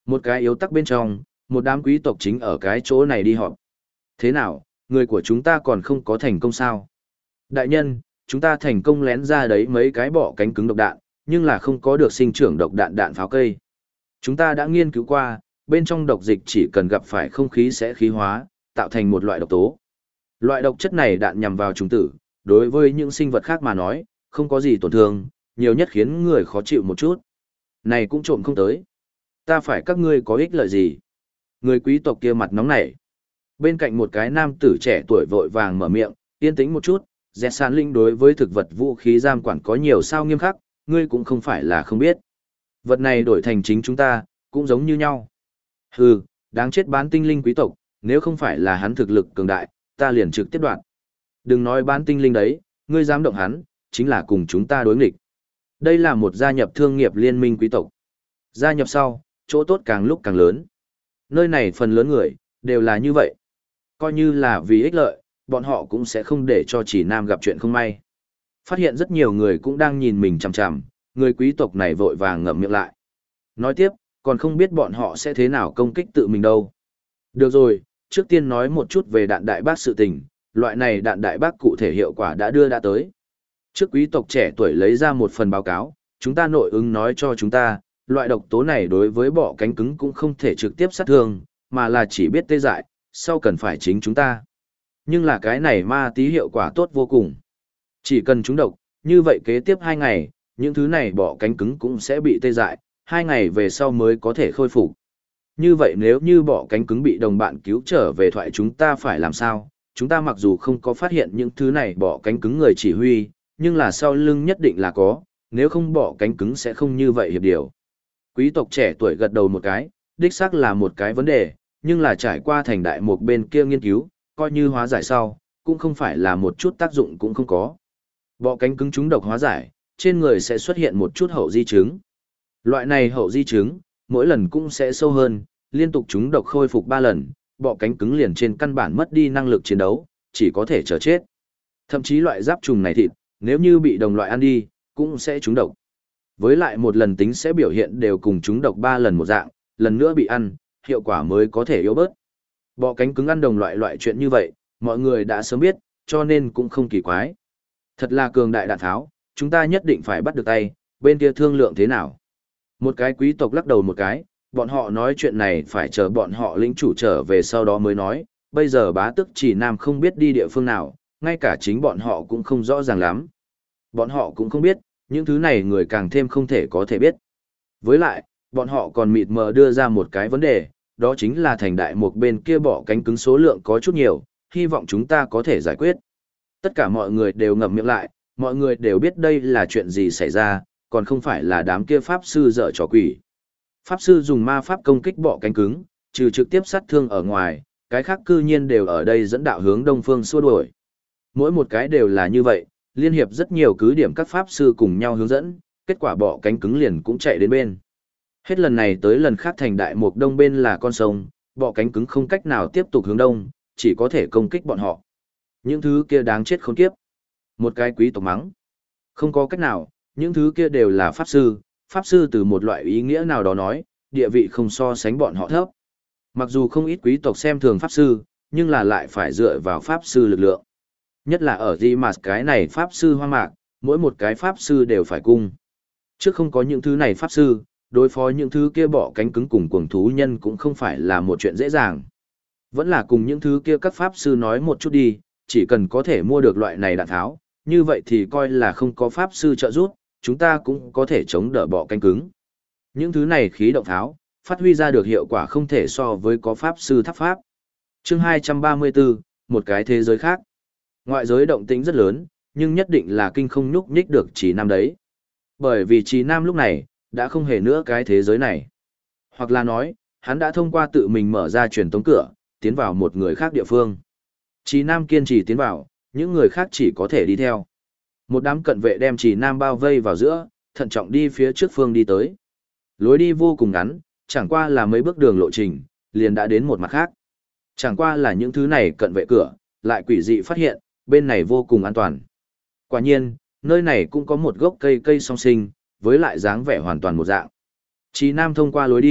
Một cái yếu tắc bên trong, một đám quý tộc chính ở cái chỗ này đi họp. Thế nào, người của chúng ta còn không có thành công sao? Đại nhân, chúng ta thành công lén ra đấy mấy cái bọ cánh cứng độc đạn, nhưng là không có được sinh trưởng độc đạn đạn pháo cây. Chúng ta đã nghiên cứu qua, bên trong độc dịch chỉ cần gặp phải không khí sẽ khí hóa, tạo thành một loại độc tố. Loại độc chất này đạn nhằm vào chúng tử, đối với những sinh vật khác mà nói, không có gì tổn thương, nhiều nhất khiến người khó chịu một chút. Này cũng trộm không tới. Ta phải các ngươi có ích lợi gì? Người quý tộc kia mặt nóng nảy. Bên cạnh một cái nam tử trẻ tuổi vội vàng mở miệng, yên tĩnh một chút, dẹt sàn linh đối với thực vật vũ khí giam quản có nhiều sao nghiêm khắc, ngươi cũng không phải là không biết. Vật này đổi thành chính chúng ta, cũng giống như nhau. Hừ, đáng chết bán tinh linh quý tộc, nếu không phải là hắn thực lực cường đại, ta liền trực tiếp đoạn. Đừng nói bán tinh linh đấy, ngươi dám động hắn, chính là cùng chúng ta đối nghịch. Đây là một gia nhập thương nghiệp liên minh quý tộc. Gia nhập sau, chỗ tốt càng lúc càng lớn. Nơi này phần lớn người, đều là như vậy. Coi như là vì ích lợi, bọn họ cũng sẽ không để cho chỉ nam gặp chuyện không may. Phát hiện rất nhiều người cũng đang nhìn mình chằm chằm, người quý tộc này vội vàng ngậm miệng lại. Nói tiếp, còn không biết bọn họ sẽ thế nào công kích tự mình đâu. Được rồi, trước tiên nói một chút về đạn đại bác sự tình, loại này đạn đại bác cụ thể hiệu quả đã tới. Trước quý tộc trẻ tuổi lấy ra một phần báo cáo, chúng ta nội ứng nói cho chúng ta, loại độc tố này đối với bọ cánh cứng cũng không thể trực tiếp sát thương, mà là chỉ biết tê dại, sau cần phải chính chúng ta. Nhưng là cái này ma tí hiệu quả tốt vô cùng. Chỉ cần chúng độc, như vậy kế tiếp 2 ngày, những thứ này bọ cánh cứng cũng sẽ bị tê dại, 2 ngày về sau mới có thể khôi phục. Như vậy nếu như bọ cánh cứng bị đồng bạn cứu trở về thoại chúng ta phải làm sao? Chúng ta mặc dù không có phát hiện những thứ này bọ cánh cứng người chỉ huy, nhưng là sau lưng nhất định là có, nếu không bọ cánh cứng sẽ không như vậy hiệp điều. Quý tộc trẻ tuổi gật đầu một cái, đích xác là một cái vấn đề, nhưng là trải qua thành đại một bên kia nghiên cứu, coi như hóa giải sau, cũng không phải là một chút tác dụng cũng không có. Bọ cánh cứng chúng độc hóa giải, trên người sẽ xuất hiện một chút hậu di chứng. Loại này hậu di chứng, mỗi lần cũng sẽ sâu hơn, liên tục chúng độc khôi phục 3 lần, bọ cánh cứng liền trên căn bản mất đi năng lực chiến đấu, chỉ có thể chờ chết. Thậm chí loại giáp trùng này thịt, nếu như bị đồng loại ăn đi, cũng sẽ trúng độc. Với lại một lần tính sẽ biểu hiện đều cùng trúng độc 3 lần một dạng, lần nữa bị ăn, hiệu quả mới có thể yếu bớt. Bọ cánh cứng ăn đồng loại chuyện như vậy, mọi người đã sớm biết, cho nên cũng không kỳ quái. Thật là cường đại đạn tháo, chúng ta nhất định phải bắt được tay, bên kia thương lượng thế nào. Một cái quý tộc lắc đầu một cái, bọn họ nói chuyện này phải chờ bọn họ lĩnh chủ trở về sau đó mới nói, bây giờ bá tước chỉ nam không biết đi địa phương nào, ngay cả chính bọn họ cũng không rõ ràng lắm. Bọn họ cũng không biết, những thứ này người càng thêm không thể có thể biết. Với lại, bọn họ còn mịt mờ đưa ra một cái vấn đề, đó chính là thành đại một bên kia bọ cánh cứng số lượng có chút nhiều, hy vọng chúng ta có thể giải quyết. Tất cả mọi người đều ngậm miệng lại, mọi người đều biết đây là chuyện gì xảy ra, còn không phải là đám kia pháp sư dở trò quỷ. Pháp sư dùng ma pháp công kích bọ cánh cứng, trừ trực tiếp sát thương ở ngoài, cái khác cư nhiên đều ở đây dẫn đạo hướng đông phương xua đuổi. Mỗi một cái đều là như vậy, liên hiệp rất nhiều cứ điểm các pháp sư cùng nhau hướng dẫn, kết quả bọ cánh cứng liền cũng chạy đến bên. Hết lần này tới lần khác thành đại mục đông bên là con sông, bọ cánh cứng không cách nào tiếp tục hướng đông, chỉ có thể công kích bọn họ. Những thứ kia đáng chết khốn kiếp. Một cái quý tộc mắng. Không có cách nào, những thứ kia đều là pháp sư từ một loại ý nghĩa nào đó nói, địa vị không so sánh bọn họ thấp. Mặc dù không ít quý tộc xem thường pháp sư, nhưng là lại phải dựa vào pháp sư lực lượng. Nhất là ở Dimas cái này pháp sư hoang mạc, mỗi một cái pháp sư đều phải cung. Trước không có những thứ này pháp sư, đối phó những thứ kia bọ cánh cứng cùng cuồng thú nhân cũng không phải là một chuyện dễ dàng. Vẫn là cùng những thứ kia các pháp sư nói một chút đi, chỉ cần có thể mua được loại này đạn tháo, như vậy thì coi là không có pháp sư trợ giúp, chúng ta cũng có thể chống đỡ bọ cánh cứng. Những thứ này khí động tháo, phát huy ra được hiệu quả không thể so với có pháp sư tháp pháp. Chương 234, một cái thế giới khác. Ngoại giới động tĩnh rất lớn, nhưng nhất định là kinh không nhúc nhích được Trì Nam đấy. Bởi vì Trì Nam lúc này, đã không hề nữa cái thế giới này. Hoặc là nói, hắn đã thông qua tự mình mở ra truyền tống cửa, tiến vào một người khác địa phương. Trì Nam kiên trì tiến vào, những người khác chỉ có thể đi theo. Một đám cận vệ đem Trì Nam bao vây vào giữa, thận trọng đi phía trước phương đi tới. Lối đi vô cùng ngắn, chẳng qua là mấy bước đường lộ trình, liền đã đến một mặt khác. Chẳng qua là những thứ này cận vệ cửa, lại quỷ dị phát hiện, bên này vô cùng an toàn. Quả nhiên, nơi này cũng có một gốc cây song sinh, với lại dáng vẻ hoàn toàn một dạng. Trì Nam thông qua lối đi,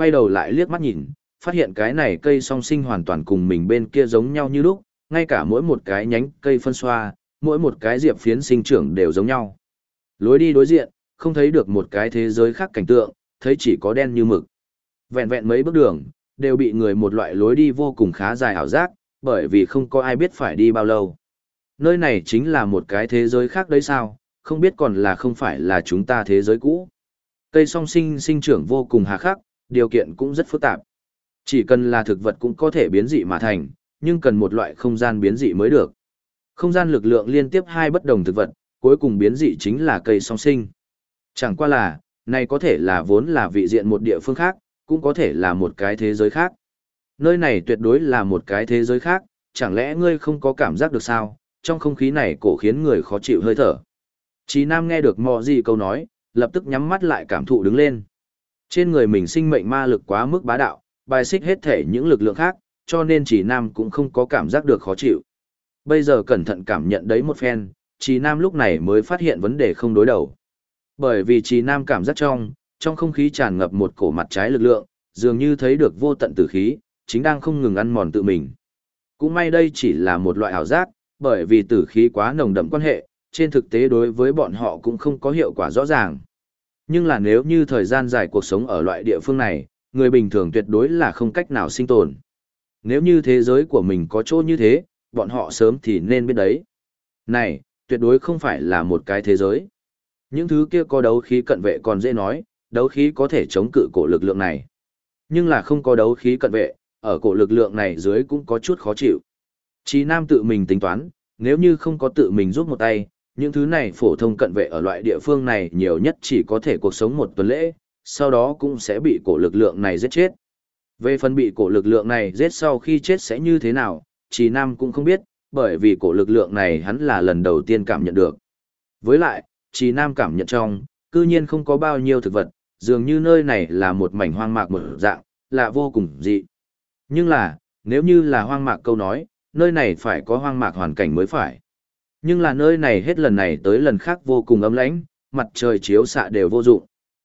quay đầu lại liếc mắt nhìn, phát hiện cái này cây song sinh hoàn toàn cùng mình bên kia giống nhau như lúc, ngay cả mỗi một cái nhánh cây phân xoa, mỗi một cái diệp phiến sinh trưởng đều giống nhau. Lối đi đối diện, không thấy được một cái thế giới khác cảnh tượng, thấy chỉ có đen như mực. Vẹn vẹn mấy bước đường, đều bị người một loại lối đi vô cùng khá dài ảo giác, bởi vì không có ai biết phải đi bao lâu. Nơi này chính là một cái thế giới khác đấy sao, không biết còn là không phải là chúng ta thế giới cũ. Cây song sinh sinh trưởng vô cùng hà khắc, điều kiện cũng rất phức tạp. Chỉ cần là thực vật cũng có thể biến dị mà thành, nhưng cần một loại không gian biến dị mới được. Không gian lực lượng liên tiếp hai bất đồng thực vật, cuối cùng biến dị chính là cây song sinh. Chẳng qua là, này có thể là vốn là vị diện một địa phương khác, cũng có thể là một cái thế giới khác. Nơi này tuyệt đối là một cái thế giới khác, chẳng lẽ ngươi không có cảm giác được sao, trong không khí này cổ khiến người khó chịu hơi thở. Chí Nam nghe được mò gì câu nói, lập tức nhắm mắt lại cảm thụ đứng lên. Trên người mình sinh mệnh ma lực quá mức bá đạo, bài xích hết thể những lực lượng khác, cho nên Chí Nam cũng không có cảm giác được khó chịu. Bây giờ cẩn thận cảm nhận đấy một phen, Chí Nam lúc này mới phát hiện vấn đề không đối đầu. Bởi vì Chí Nam cảm giác trong không khí tràn ngập một cổ mặt trái lực lượng, dường như thấy được vô tận tử khí, chính đang không ngừng ăn mòn tự mình. Cũng may đây chỉ là một loại ảo giác, bởi vì tử khí quá nồng đậm quan hệ, trên thực tế đối với bọn họ cũng không có hiệu quả rõ ràng. Nhưng là nếu như thời gian dài cuộc sống ở loại địa phương này, người bình thường tuyệt đối là không cách nào sinh tồn. Nếu như thế giới của mình có chỗ như thế, bọn họ sớm thì nên biết đấy. Này, tuyệt đối không phải là một cái thế giới. Những thứ kia có đấu khí cận vệ còn dễ nói, đấu khí có thể chống cự cổ lực lượng này. Nhưng là không có đấu khí cận vệ, ở cổ lực lượng này dưới cũng có chút khó chịu. Chí Nam tự mình tính toán, nếu như không có tự mình giúp một tay, những thứ này phổ thông cận vệ ở loại địa phương này nhiều nhất chỉ có thể cuộc sống một tuần lễ, sau đó cũng sẽ bị cổ lực lượng này giết chết. Về phần bị cổ lực lượng này giết sau khi chết sẽ như thế nào, Chí Nam cũng không biết, bởi vì cổ lực lượng này hắn là lần đầu tiên cảm nhận được. Với lại, Chí Nam cảm nhận trong, cư nhiên không có bao nhiêu thực vật, dường như nơi này là một mảnh hoang mạc một dạng, là vô cùng dị. Nhưng là, nếu như là hoang mạc câu nói, nơi này phải có hoang mạc hoàn cảnh mới phải. Nhưng là nơi này hết lần này tới lần khác vô cùng ấm lãnh, mặt trời chiếu xạ đều vô dụng.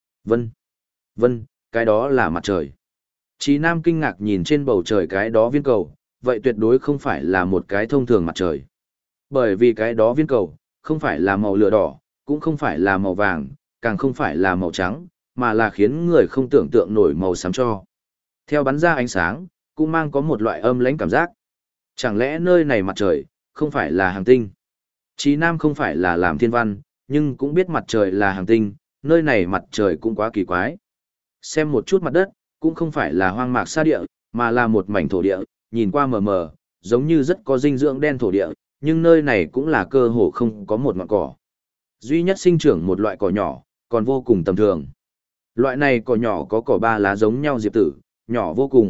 Vân, cái đó là mặt trời. Chí Nam kinh ngạc nhìn trên bầu trời cái đó viên cầu, vậy tuyệt đối không phải là một cái thông thường mặt trời. Bởi vì cái đó viên cầu, không phải là màu lửa đỏ, cũng không phải là màu vàng, càng không phải là màu trắng, mà là khiến người không tưởng tượng nổi màu xám cho. Theo bắn ra ánh sáng, cũng mang có một loại âm lãnh cảm giác. Chẳng lẽ nơi này mặt trời, không phải là hành tinh? Chí Nam không phải là làm thiên văn, nhưng cũng biết mặt trời là hành tinh, nơi này mặt trời cũng quá kỳ quái. Xem một chút mặt đất, cũng không phải là hoang mạc sa địa, mà là một mảnh thổ địa, nhìn qua mờ mờ, giống như rất có dinh dưỡng đen thổ địa, nhưng nơi này cũng là cơ hồ không có một ngọn cỏ. Duy nhất sinh trưởng một loại cỏ nhỏ, còn vô cùng tầm thường. Loại này cỏ nhỏ có cỏ ba lá giống nhau diệp tử, nhỏ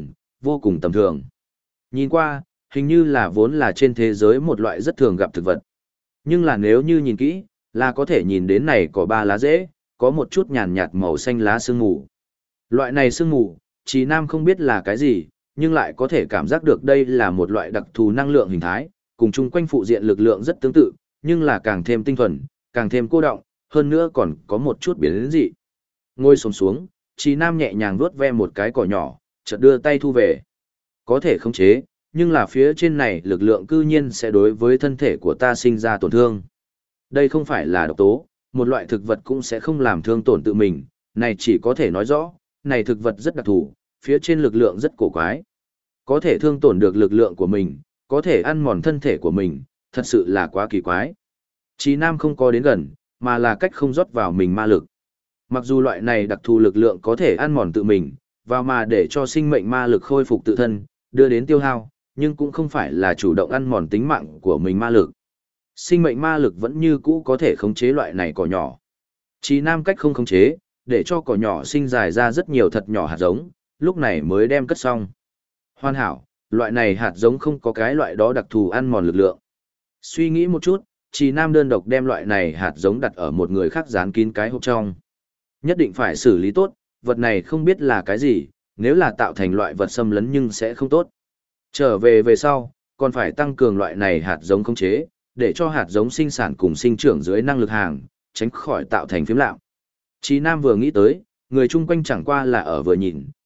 vô cùng tầm thường. Nhìn qua, hình như là vốn là trên thế giới một loại rất thường gặp thực vật. Nhưng là nếu như nhìn kỹ, là có thể nhìn đến này cỏ ba lá rễ, có một chút nhàn nhạt màu xanh lá sương mù. Loại này sương mù, Chí Nam không biết là cái gì, nhưng lại có thể cảm giác được đây là một loại đặc thù năng lượng hình thái, cùng chung quanh phụ diện lực lượng rất tương tự, nhưng là càng thêm tinh thuần, càng thêm cô đọng, hơn nữa còn có một chút biến dị. Ngồi xổm xuống, Chí Nam nhẹ nhàng vuốt ve một cái cỏ nhỏ, chợt đưa tay thu về. Có thể khống chế, nhưng là phía trên này lực lượng cư nhiên sẽ đối với thân thể của ta sinh ra tổn thương. Đây không phải là độc tố, một loại thực vật cũng sẽ không làm thương tổn tự mình, này chỉ có thể nói rõ, này thực vật rất đặc thù, phía trên lực lượng rất cổ quái. Có thể thương tổn được lực lượng của mình, có thể ăn mòn thân thể của mình, thật sự là quá kỳ quái. Chí Nam không có đến gần, mà là cách không rót vào mình ma lực. Mặc dù loại này đặc thù lực lượng có thể ăn mòn tự mình, vào mà để cho sinh mệnh ma lực khôi phục tự thân, đưa đến tiêu hao, nhưng cũng không phải là chủ động ăn mòn tính mạng của mình ma lực. Sinh mệnh ma lực vẫn như cũ có thể khống chế loại này cỏ nhỏ. Chí Nam cách không khống chế, để cho cỏ nhỏ sinh dài ra rất nhiều thật nhỏ hạt giống, lúc này mới đem cất xong. Hoàn hảo, loại này hạt giống không có cái loại đó đặc thù ăn mòn lực lượng. Suy nghĩ một chút, Chí Nam đơn độc đem loại này hạt giống đặt ở một người khác dán kín cái hộp trong. Nhất định phải xử lý tốt, vật này không biết là cái gì, nếu là tạo thành loại vật xâm lấn nhưng sẽ không tốt. Trở về sau, còn phải tăng cường loại này hạt giống khống chế, để cho hạt giống sinh sản cùng sinh trưởng dưới năng lực hàng, tránh khỏi tạo thành phiếm lạm. Chí Nam vừa nghĩ tới, người chung quanh chẳng qua là ở vừa nhìn,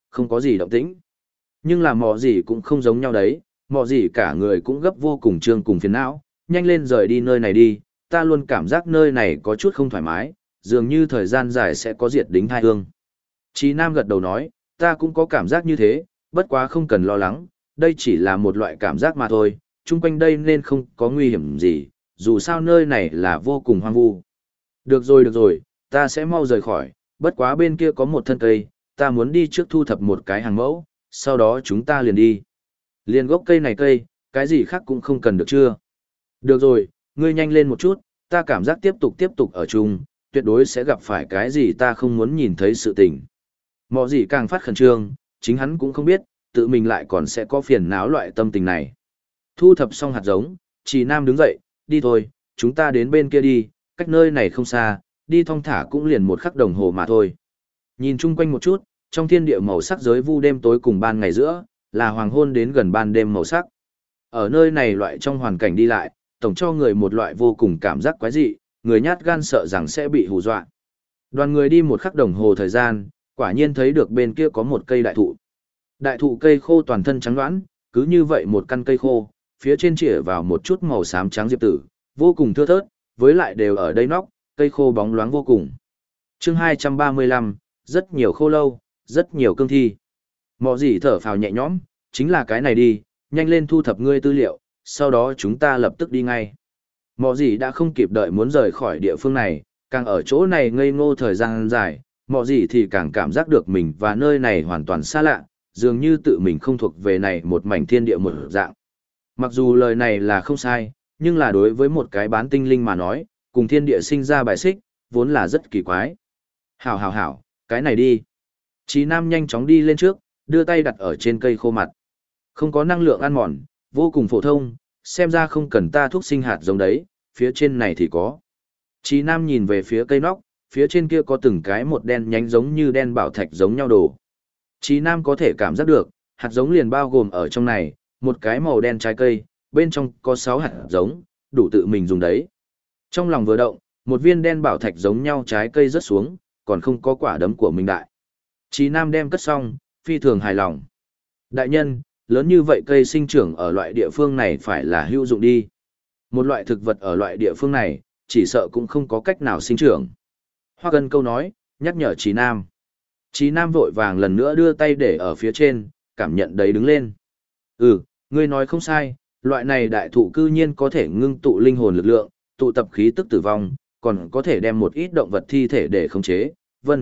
không có gì động tĩnh. Nhưng là mọ gì cũng không giống nhau đấy, mọ gì cả người cũng gấp vô cùng trương cùng phiền não, nhanh lên rời đi nơi này đi, ta luôn cảm giác nơi này có chút không thoải mái, dường như thời gian dài sẽ có diệt đính thai hương. Chí Nam gật đầu nói, ta cũng có cảm giác như thế, bất quá không cần lo lắng, đây chỉ là một loại cảm giác mà thôi, chung quanh đây nên không có nguy hiểm gì, dù sao nơi này là vô cùng hoang vu. Được rồi, ta sẽ mau rời khỏi, bất quá bên kia có một thân cây, ta muốn đi trước thu thập một cái hàng mẫu, sau đó chúng ta liền đi. Liền gốc cây này cây, cái gì khác cũng không cần được chưa? Được rồi, ngươi nhanh lên một chút, ta cảm giác tiếp tục ở chung, tuyệt đối sẽ gặp phải cái gì ta không muốn nhìn thấy sự tình. Mọ gì càng phát khẩn trương, chính hắn cũng không biết, tự mình lại còn sẽ có phiền não loại tâm tình này. Thu thập xong hạt giống, Trì Nam đứng dậy, đi thôi, chúng ta đến bên kia đi, cách nơi này không xa, đi thong thả cũng liền một khắc đồng hồ mà thôi. Nhìn chung quanh một chút, trong thiên địa màu sắc giới vu đêm tối cùng ban ngày giữa, là hoàng hôn đến gần ban đêm màu sắc. Ở nơi này loại trong hoàn cảnh đi lại, tổng cho người một loại vô cùng cảm giác quái dị, người nhát gan sợ rằng sẽ bị hù dọa. Đoàn người đi một khắc đồng hồ thời gian, quả nhiên thấy được bên kia có một cây đại thụ. Đại thụ cây khô toàn thân trắng đoán, cứ như vậy một căn cây khô, phía trên chĩa vào một chút màu xám trắng diệp tử, vô cùng thưa thớt, với lại đều ở đây nóc, cây khô bóng loáng vô cùng. Chương 235, rất nhiều khô lâu, rất nhiều cương thi. Mọ gì thở phào nhẹ nhõm, chính là cái này đi, nhanh lên thu thập ngươi tư liệu, sau đó chúng ta lập tức đi ngay. Mọ gì đã không kịp đợi muốn rời khỏi địa phương này, càng ở chỗ này ngây ngô thời gian dài, mọ gì thì càng cảm giác được mình và nơi này hoàn toàn xa lạ, dường như tự mình không thuộc về này một mảnh thiên địa một dạng. Mặc dù lời này là không sai, nhưng là đối với một cái bán tinh linh mà nói, cùng thiên địa sinh ra bài xích, vốn là rất kỳ quái. Hảo, cái này đi. Chí Nam nhanh chóng đi lên trước, đưa tay đặt ở trên cây khô mặt. Không có năng lượng ăn mòn, vô cùng phổ thông, xem ra không cần ta thuốc sinh hạt giống đấy, phía trên này thì có. Chí Nam nhìn về phía cây nóc, phía trên kia có từng cái một đen nhánh giống như đen bảo thạch giống nhau đồ. Chí Nam có thể cảm giác được, hạt giống liền bao gồm ở trong này, một cái màu đen trái cây, bên trong có 6 hạt giống, đủ tự mình dùng đấy. Trong lòng vừa động, một viên đen bảo thạch giống nhau trái cây rớt xuống, còn không có quả đấm của mình đại. Chí Nam đem cất xong, phi thường hài lòng. Đại nhân, lớn như vậy cây sinh trưởng ở loại địa phương này phải là hữu dụng đi. Một loại thực vật ở loại địa phương này, chỉ sợ cũng không có cách nào sinh trưởng. Hoa Cân câu nói, nhắc nhở Chí Nam. Chí Nam vội vàng lần nữa đưa tay để ở phía trên, cảm nhận đấy đứng lên. Ngươi nói không sai, loại này đại thụ cư nhiên có thể ngưng tụ linh hồn lực lượng, tụ tập khí tức tử vong, còn có thể đem một ít động vật thi thể để khống chế.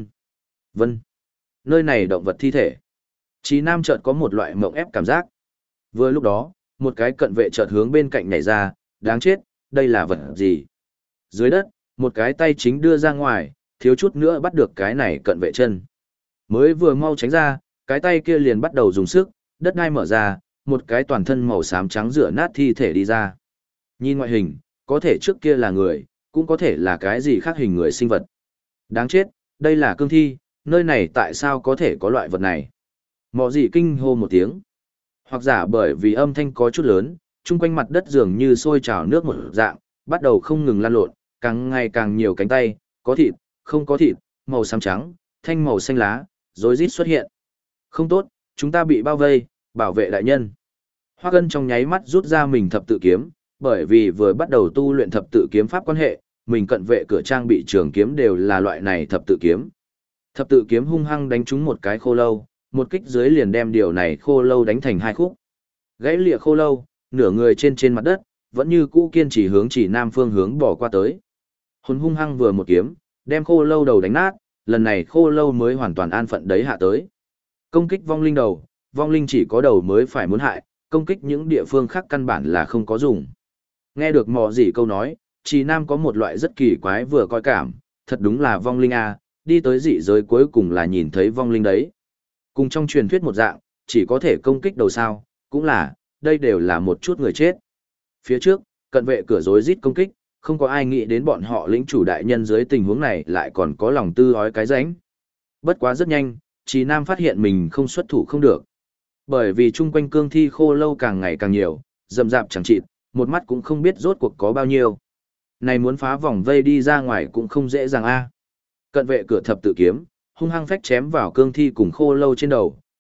Vân. Nơi này động vật thi thể. Chí Nam chợt có một loại mộng ép cảm giác. Vừa lúc đó, một cái cận vệ chợt hướng bên cạnh nhảy ra, đáng chết, đây là vật gì? Dưới đất, một cái tay chính đưa ra ngoài, thiếu chút nữa bắt được cái này cận vệ chân. Mới vừa mau tránh ra, cái tay kia liền bắt đầu dùng sức, đất đai mở ra, một cái toàn thân màu xám trắng rửa nát thi thể đi ra. Nhìn ngoại hình, có thể trước kia là người, cũng có thể là cái gì khác hình người sinh vật. Đáng chết, đây là cương thi, nơi này tại sao có thể có loại vật này? Mọ gì kinh hô một tiếng. Hoặc giả bởi vì âm thanh có chút lớn, chung quanh mặt đất dường như sôi trào nước một dạng, bắt đầu không ngừng lan lộn, càng ngày càng nhiều cánh tay, có thịt, không có thịt, màu xám trắng, thanh màu xanh lá, rối rít xuất hiện. Không tốt, chúng ta bị bao vây, bảo vệ đại nhân. Hoắc Ân trong nháy mắt rút ra mình thập tự kiếm, bởi vì vừa bắt đầu tu luyện thập tự kiếm pháp quan hệ, mình cận vệ cửa trang bị trường kiếm đều là loại này thập tự kiếm. Thập tự kiếm hung hăng đánh trúng một cái khô lâu, một kích dưới liền đem điều này khô lâu đánh thành hai khúc. Gãy lìa khô lâu, nửa người trên mặt đất, vẫn như cũ kiên trì hướng chỉ nam phương hướng bỏ qua tới. Hồn hung hăng vừa một kiếm, đem khô lâu đầu đánh nát, lần này khô lâu mới hoàn toàn an phận đấy hạ tới. Công kích vong linh đầu, vong linh chỉ có đầu mới phải muốn hại, công kích những địa phương khác căn bản là không có dùng. Nghe được mò gì câu nói, Trì Nam có một loại rất kỳ quái vừa coi cảm, thật đúng là vong linh a, đi tới dị giới cuối cùng là nhìn thấy vong linh đấy. Cùng trong truyền thuyết một dạng, chỉ có thể công kích đầu sao, cũng là, đây đều là một chút người chết. Phía trước, cận vệ cửa rối rít công kích, không có ai nghĩ đến bọn họ lĩnh chủ đại nhân dưới tình huống này lại còn có lòng tư ói cái ránh. Bất quá rất nhanh, Trì Nam phát hiện mình không xuất thủ không được. Bởi vì chung quanh cương thi khô lâu càng ngày càng nhiều, rậm rạp chẳng chịt, một mắt cũng không biết rốt cuộc có bao nhiêu. Này muốn phá vòng vây đi ra ngoài cũng không dễ dàng a. Cận vệ cửa thập tự kiếm, hung hăng phách chém vào cương thi cùng khô lâu trên đầu,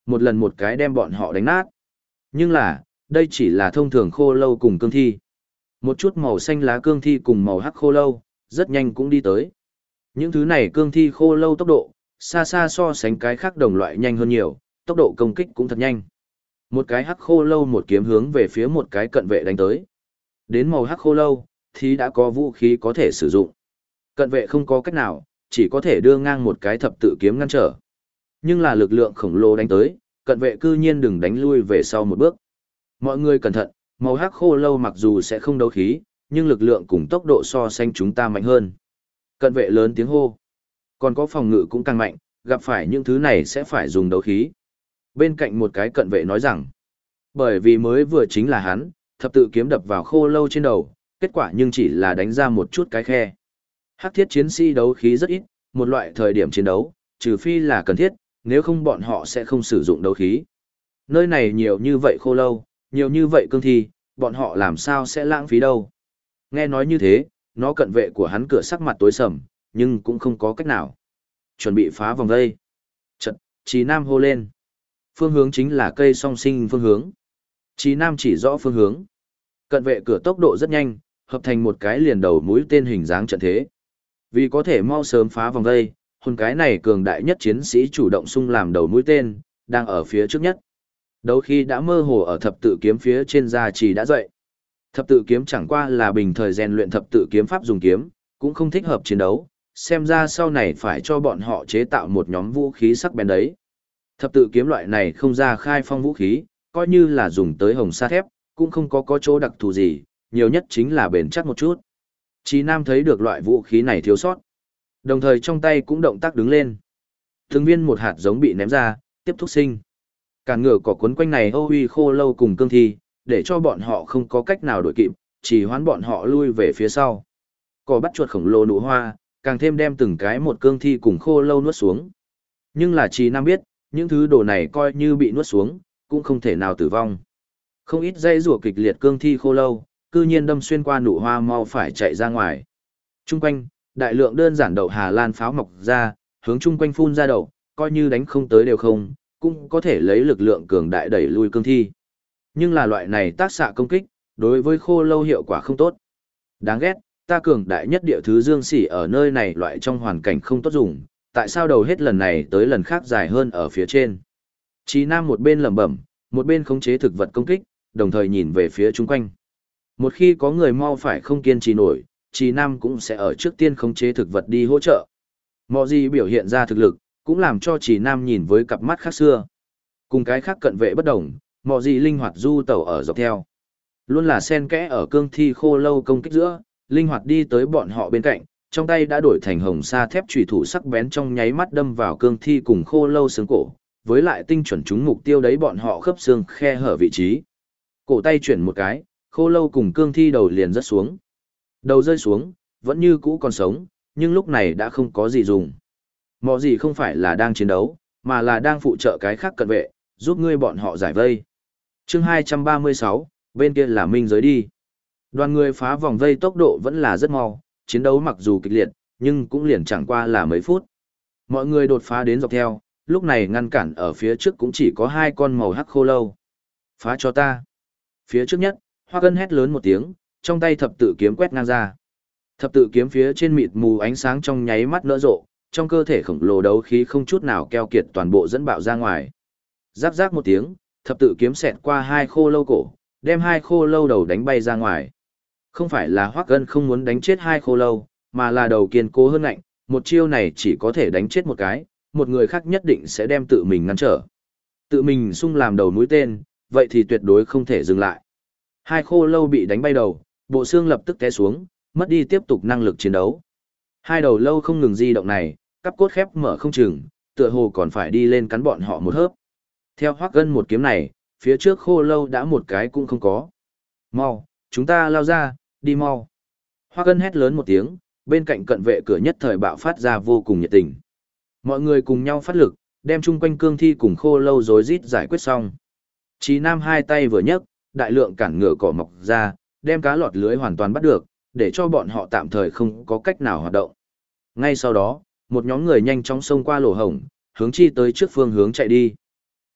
một lần một cái đem bọn họ đánh nát. Nhưng là, đây chỉ là thông thường khô lâu cùng cương thi. Một chút màu xanh lá cương thi cùng màu hắc khô lâu, rất nhanh cũng đi tới. Những thứ này cương thi khô lâu tốc độ, xa xa so sánh cái khác đồng loại nhanh hơn nhiều, tốc độ công kích cũng thật nhanh. Một cái hắc khô lâu một kiếm hướng về phía một cái cận vệ đánh tới. Đến màu hắc khô lâu, thì đã có vũ khí có thể sử dụng. Cận vệ không có cách nào, chỉ có thể đưa ngang một cái thập tự kiếm ngăn trở. Nhưng là lực lượng khổng lồ đánh tới, cận vệ cư nhiên đừng đánh lui về sau một bước. Mọi người cẩn thận, màu hắc khô lâu mặc dù sẽ không đấu khí, nhưng lực lượng cùng tốc độ so sánh chúng ta mạnh hơn. Cận vệ lớn tiếng hô. Còn có phòng ngự cũng càng mạnh, gặp phải những thứ này sẽ phải dùng đấu khí. Bên cạnh một cái cận vệ nói rằng, bởi vì mới vừa chính là hắn, thập tự kiếm đập vào khô lâu trên đầu, kết quả nhưng chỉ là đánh ra một chút cái khe. Hắc thiết chiến sĩ đấu khí rất ít, một loại thời điểm chiến đấu, trừ phi là cần thiết, nếu không bọn họ sẽ không sử dụng đấu khí. Nơi này nhiều như vậy khô lâu, nhiều như vậy cương thi, bọn họ làm sao sẽ lãng phí đâu. Nghe nói như thế, nó cận vệ của hắn cửa sắc mặt tối sầm, nhưng cũng không có cách nào. Chuẩn bị phá vòng vây. Chật, Chí Nam hô lên. Phương hướng chính là cây song sinh phương hướng. Chí Nam chỉ rõ phương hướng. Cận vệ cửa tốc độ rất nhanh, hợp thành một cái liền đầu mũi tên hình dáng trận thế. Vì có thể mau sớm phá vòng vây, hồn cái này cường đại nhất chiến sĩ chủ động xung làm đầu mũi tên, đang ở phía trước nhất. Đấu khi đã mơ hồ ở thập tự kiếm phía trên gia trì đã dậy. Thập tự kiếm chẳng qua là bình thời rèn luyện thập tự kiếm pháp dùng kiếm, cũng không thích hợp chiến đấu, xem ra sau này phải cho bọn họ chế tạo một nhóm vũ khí sắc bén đấy. Thập tự kiếm loại này không ra khai phong vũ khí, coi như là dùng tới hồng sa thép, cũng không có chỗ đặc thù gì, nhiều nhất chính là bền chắc một chút. Chí Nam thấy được loại vũ khí này thiếu sót, đồng thời trong tay cũng động tác đứng lên. Từng viên một hạt giống bị ném ra, tiếp thúc sinh. Cản ngựa cỏ cuốn quanh này Âu Huy khô lâu cùng cương thi, để cho bọn họ không có cách nào đuổi kịp, chỉ hoán bọn họ lui về phía sau. Cỏ bắt chuột khổng lồ nụ hoa, càng thêm đem từng cái một cương thi cùng khô lâu nuốt xuống. Nhưng là Chí Nam biết, những thứ đồ này coi như bị nuốt xuống, cũng không thể nào tử vong. Không ít dây rùa kịch liệt cương thi khô lâu, cư nhiên đâm xuyên qua nụ hoa mau phải chạy ra ngoài. Trung quanh, đại lượng đơn giản đậu Hà Lan pháo mọc ra, hướng chung quanh phun ra đậu, coi như đánh không tới đều không, cũng có thể lấy lực lượng cường đại đẩy lui cương thi. Nhưng là loại này tác xạ công kích, đối với khô lâu hiệu quả không tốt. Đáng ghét, ta cường đại nhất địa thứ dương sỉ ở nơi này loại trong hoàn cảnh không tốt dùng, tại sao đầu hết lần này tới lần khác dài hơn ở phía trên. Chí Nam một bên lẩm bẩm, một bên khống chế thực vật công kích, đồng thời nhìn về phía chung quanh. Một khi có người mau phải không kiên trì nổi, Chí Nam cũng sẽ ở trước tiên khống chế thực vật đi hỗ trợ. Mọi gì biểu hiện ra thực lực, cũng làm cho Chí Nam nhìn với cặp mắt khác xưa. Cùng cái khác cận vệ bất đồng, mọi gì linh hoạt du tẩu ở dọc theo. Luôn là xen kẽ ở cương thi khô lâu công kích giữa, linh hoạt đi tới bọn họ bên cạnh, trong tay đã đổi thành hồng sa thép chủy thủ sắc bén trong nháy mắt đâm vào cương thi cùng khô lâu xương cổ, với lại tinh chuẩn trúng mục tiêu đấy bọn họ khớp xương khe hở vị trí. Cổ tay chuyển một cái, khô lâu cùng cương thi đầu liền rớt xuống. Đầu rơi xuống, vẫn như cũ còn sống, nhưng lúc này đã không có gì dùng. Mọi gì không phải là đang chiến đấu, mà là đang phụ trợ cái khác cận vệ, giúp ngươi bọn họ giải vây. Chương 236, bên kia là minh giới đi. Đoàn người phá vòng vây tốc độ vẫn là rất mau, chiến đấu mặc dù kịch liệt, nhưng cũng liền chẳng qua là mấy phút. Mọi người đột phá đến dọc theo, lúc này ngăn cản ở phía trước cũng chỉ có hai con màu hắc khô lâu. Phá cho ta. Phía trước nhất, Hoa Cân hét lớn một tiếng, trong tay thập tự kiếm quét ngang ra. Thập tự kiếm phía trên mịt mù ánh sáng trong nháy mắt nở rộ, trong cơ thể khổng lồ đấu khí không chút nào keo kiệt toàn bộ dẫn bạo ra ngoài. Rắc rắc một tiếng, thập tự kiếm xẹt qua hai khô lâu cổ, đem hai khô lâu đầu đánh bay ra ngoài. Không phải là Hoắc Ân không muốn đánh chết hai khô lâu, mà là đầu kiên cố hơn ngạnh, một chiêu này chỉ có thể đánh chết một cái, một người khác nhất định sẽ đem tự mình ngăn trở. Tự mình xung làm đầu mũi tên, vậy thì tuyệt đối không thể dừng lại. Hai khô lâu bị đánh bay đầu, bộ xương lập tức té xuống, mất đi tiếp tục năng lực chiến đấu. Hai đầu lâu không ngừng di động này, cắp cốt khép mở không chừng, tựa hồ còn phải đi lên cắn bọn họ một hớp. Theo Hoắc Ân một kiếm này, phía trước khô lâu đã một cái cũng không có. Mau, chúng ta lao ra, đi mau. Hoắc Ân hét lớn một tiếng, bên cạnh cận vệ cửa nhất thời bạo phát ra vô cùng nhiệt tình. Mọi người cùng nhau phát lực, đem chung quanh cương thi cùng khô lâu rối rít giải quyết xong. Chí Nam hai tay vừa nhấc, đại lượng cản ngựa cỏ mọc ra, đem cá lọt lưới hoàn toàn bắt được, để cho bọn họ tạm thời không có cách nào hoạt động. Ngay sau đó, một nhóm người nhanh chóng xông qua lỗ hổng, hướng chi tới trước phương hướng chạy đi.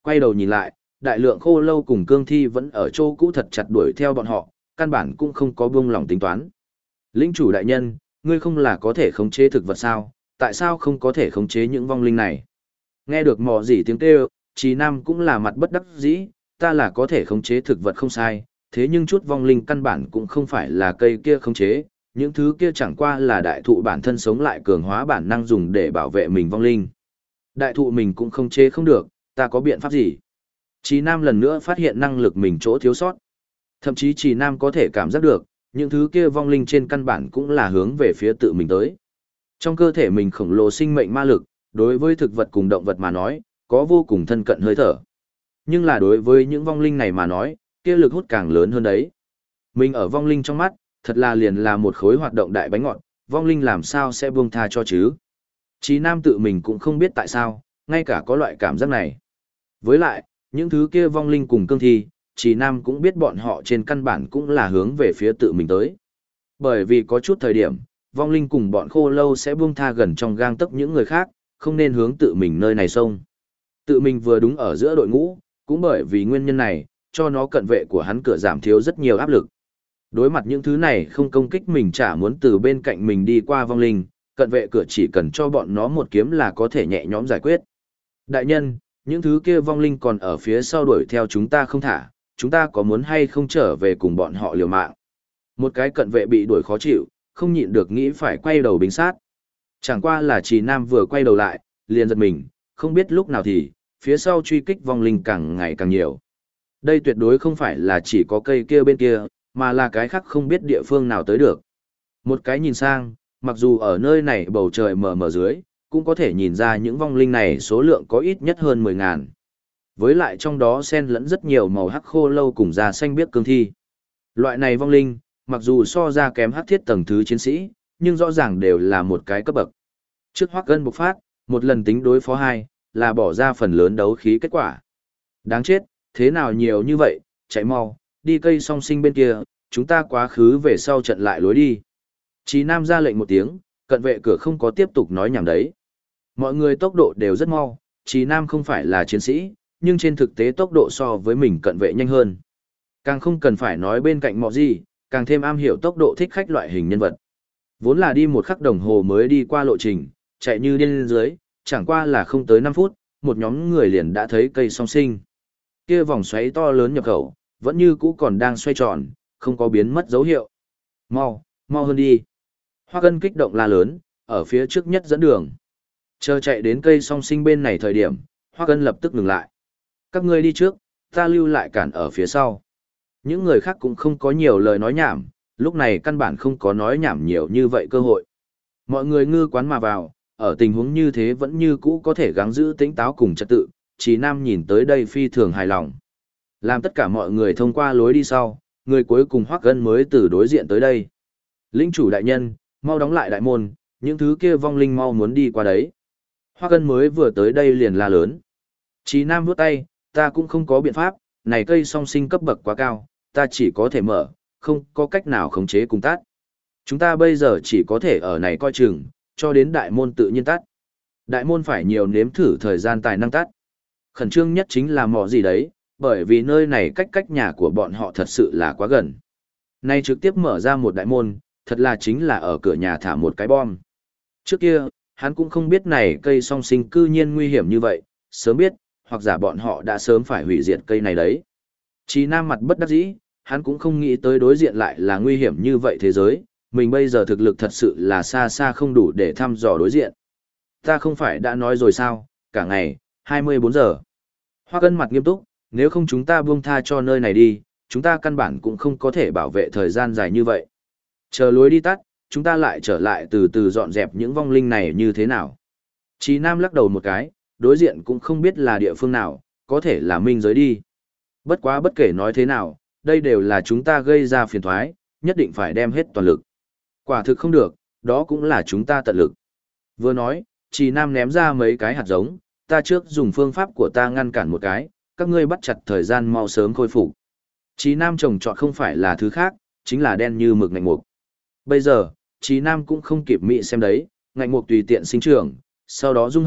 Quay đầu nhìn lại, đại lượng khô lâu cùng cương thi vẫn ở chỗ cũ thật chặt đuổi theo bọn họ, căn bản cũng không có buông lòng tính toán. Lĩnh chủ đại nhân, ngươi không là có thể khống chế thực vật sao, tại sao không có thể khống chế những vong linh này? Nghe được mò gì tiếng kêu, Trì Nam cũng là mặt bất đắc dĩ, ta là có thể khống chế thực vật không sai, thế nhưng chút vong linh căn bản cũng không phải là cây kia khống chế, những thứ kia chẳng qua là đại thụ bản thân sống lại cường hóa bản năng dùng để bảo vệ mình vong linh. Đại thụ mình cũng khống chế không được, ta có biện pháp gì? Trì Nam lần nữa phát hiện năng lực mình chỗ thiếu sót. Thậm chí Trì Nam có thể cảm giác được, những thứ kia vong linh trên căn bản cũng là hướng về phía tự mình tới. Trong cơ thể mình khổng lồ sinh mệnh ma lực, đối với thực vật cùng động vật mà nói, có vô cùng thân cận hơi thở. Nhưng là đối với những vong linh này mà nói, kia lực hút càng lớn hơn đấy. Mình ở vong linh trong mắt, thật là liền là một khối hoạt động đại bánh ngọt, vong linh làm sao sẽ buông tha cho chứ? Chí Nam tự mình cũng không biết tại sao, ngay cả có loại cảm giác này. Với lại, những thứ kia vong linh cùng cương thi, Chí Nam cũng biết bọn họ trên căn bản cũng là hướng về phía tự mình tới. Bởi vì có chút thời điểm, vong linh cùng bọn khô lâu sẽ buông tha gần trong gang tấc những người khác, không nên hướng tự mình nơi này xông. Tự mình vừa đúng ở giữa đội ngũ, cũng bởi vì nguyên nhân này, cho nó cận vệ của hắn cửa giảm thiếu rất nhiều áp lực. Đối mặt những thứ này không công kích mình chả muốn từ bên cạnh mình đi qua vong linh, cận vệ cửa chỉ cần cho bọn nó một kiếm là có thể nhẹ nhõm giải quyết. Đại nhân, những thứ kia vong linh còn ở phía sau đuổi theo chúng ta không thả, chúng ta có muốn hay không trở về cùng bọn họ liều mạng. Một cái cận vệ bị đuổi khó chịu, không nhịn được nghĩ phải quay đầu bính sát. Chẳng qua là Trì Nam vừa quay đầu lại, liền giật mình, không biết lúc nào thì, phía sau truy kích vong linh càng ngày càng nhiều. Đây tuyệt đối không phải là chỉ có cây kia bên kia, mà là cái khác không biết địa phương nào tới được. Một cái nhìn sang, mặc dù ở nơi này bầu trời mờ mờ dưới, cũng có thể nhìn ra những vong linh này số lượng có ít nhất hơn 10.000. Với lại trong đó xen lẫn rất nhiều màu hắc khô lâu cùng da xanh biếc cương thi. Loại này vong linh, mặc dù so ra kém hắc thiết tầng thứ chiến sĩ, nhưng rõ ràng đều là một cái cấp bậc. Trước Hoắc Ân bộc phát, một lần tính đối phó hai, là bỏ ra phần lớn đấu khí kết quả. Đáng chết, thế nào nhiều như vậy, chạy mau, đi cây song sinh bên kia, chúng ta quá khứ về sau trận lại lối đi. Chí Nam ra lệnh một tiếng, cận vệ cửa không có tiếp tục nói nhảm đấy. Mọi người tốc độ đều rất mau, Chí Nam không phải là chiến sĩ, nhưng trên thực tế tốc độ so với mình cận vệ nhanh hơn. Càng không cần phải nói bên cạnh mọi gì, càng thêm am hiểu tốc độ thích khách loại hình nhân vật. Vốn là đi một khắc đồng hồ mới đi qua lộ trình, chạy như điên lên dưới, chẳng qua là không tới 5 phút, một nhóm người liền đã thấy cây song sinh. Kia vòng xoáy to lớn nhập khẩu, vẫn như cũ còn đang xoay tròn, không có biến mất dấu hiệu. Mau, mau hơn đi. Hoắc Ân kích động la lớn, ở phía trước nhất dẫn đường. Chờ chạy đến cây song sinh bên này thời điểm, Hoắc Ân lập tức ngừng lại. Các ngươi đi trước, ta lưu lại cản ở phía sau. Những người khác cũng không có nhiều lời nói nhảm, lúc này căn bản không có nói nhảm nhiều như vậy cơ hội. Mọi người ngư quán mà vào, ở tình huống như thế vẫn như cũ có thể gắng giữ tĩnh táo cùng trật tự, Chí Nam nhìn tới đây phi thường hài lòng. Làm tất cả mọi người thông qua lối đi sau, người cuối cùng Hoắc Ân mới từ đối diện tới đây. Lĩnh chủ đại nhân, mau đóng lại đại môn, những thứ kia vong linh mau muốn đi qua đấy. Hoắc Ân mới vừa tới đây liền la lớn. Chí Nam vuốt tay, ta cũng không có biện pháp, này cây song sinh cấp bậc quá cao, ta chỉ có thể mở, không có cách nào khống chế cùng tắt. Chúng ta bây giờ chỉ có thể ở này coi chừng, cho đến đại môn tự nhiên tắt. Đại môn phải nhiều nếm thử thời gian tài năng tắt. Khẩn trương nhất chính là mò gì đấy, bởi vì nơi này cách nhà của bọn họ thật sự là quá gần. Nay trực tiếp mở ra một đại môn, thật là chính là ở cửa nhà thả một cái bom. Trước kia, hắn cũng không biết này cây song sinh cư nhiên nguy hiểm như vậy, sớm biết, hoặc giả bọn họ đã sớm phải hủy diệt cây này đấy. Chí Nam mặt bất đắc dĩ, hắn cũng không nghĩ tới đối diện lại là nguy hiểm như vậy thế giới, mình bây giờ thực lực thật sự là xa xa không đủ để thăm dò đối diện. Ta không phải đã nói rồi sao, cả ngày, 24 giờ. Hoắc Ân mặt nghiêm túc, nếu không chúng ta buông tha cho nơi này đi, chúng ta căn bản cũng không có thể bảo vệ thời gian dài như vậy. Chờ lối đi tắt, chúng ta lại trở lại từ từ dọn dẹp những vong linh này như thế nào. Chí Nam lắc đầu một cái, đối diện cũng không biết là địa phương nào, có thể là minh giới đi. Bất quá bất kể nói thế nào, đây đều là chúng ta gây ra phiền toái, nhất định phải đem hết toàn lực. Quả thực không được, đó cũng là chúng ta tận lực. Vừa nói, Chí Nam ném ra mấy cái hạt giống, ta trước dùng phương pháp của ta ngăn cản một cái, các ngươi bắt chặt thời gian mau sớm khôi phục. Chí Nam trồng trọt không phải là thứ khác, chính là đen như mực ngạnh mục. Bây giờ, Chí Nam cũng không kịp mị xem đấy, ngạnh mục tùy tiện sinh trưởng, sau đó dung hợp,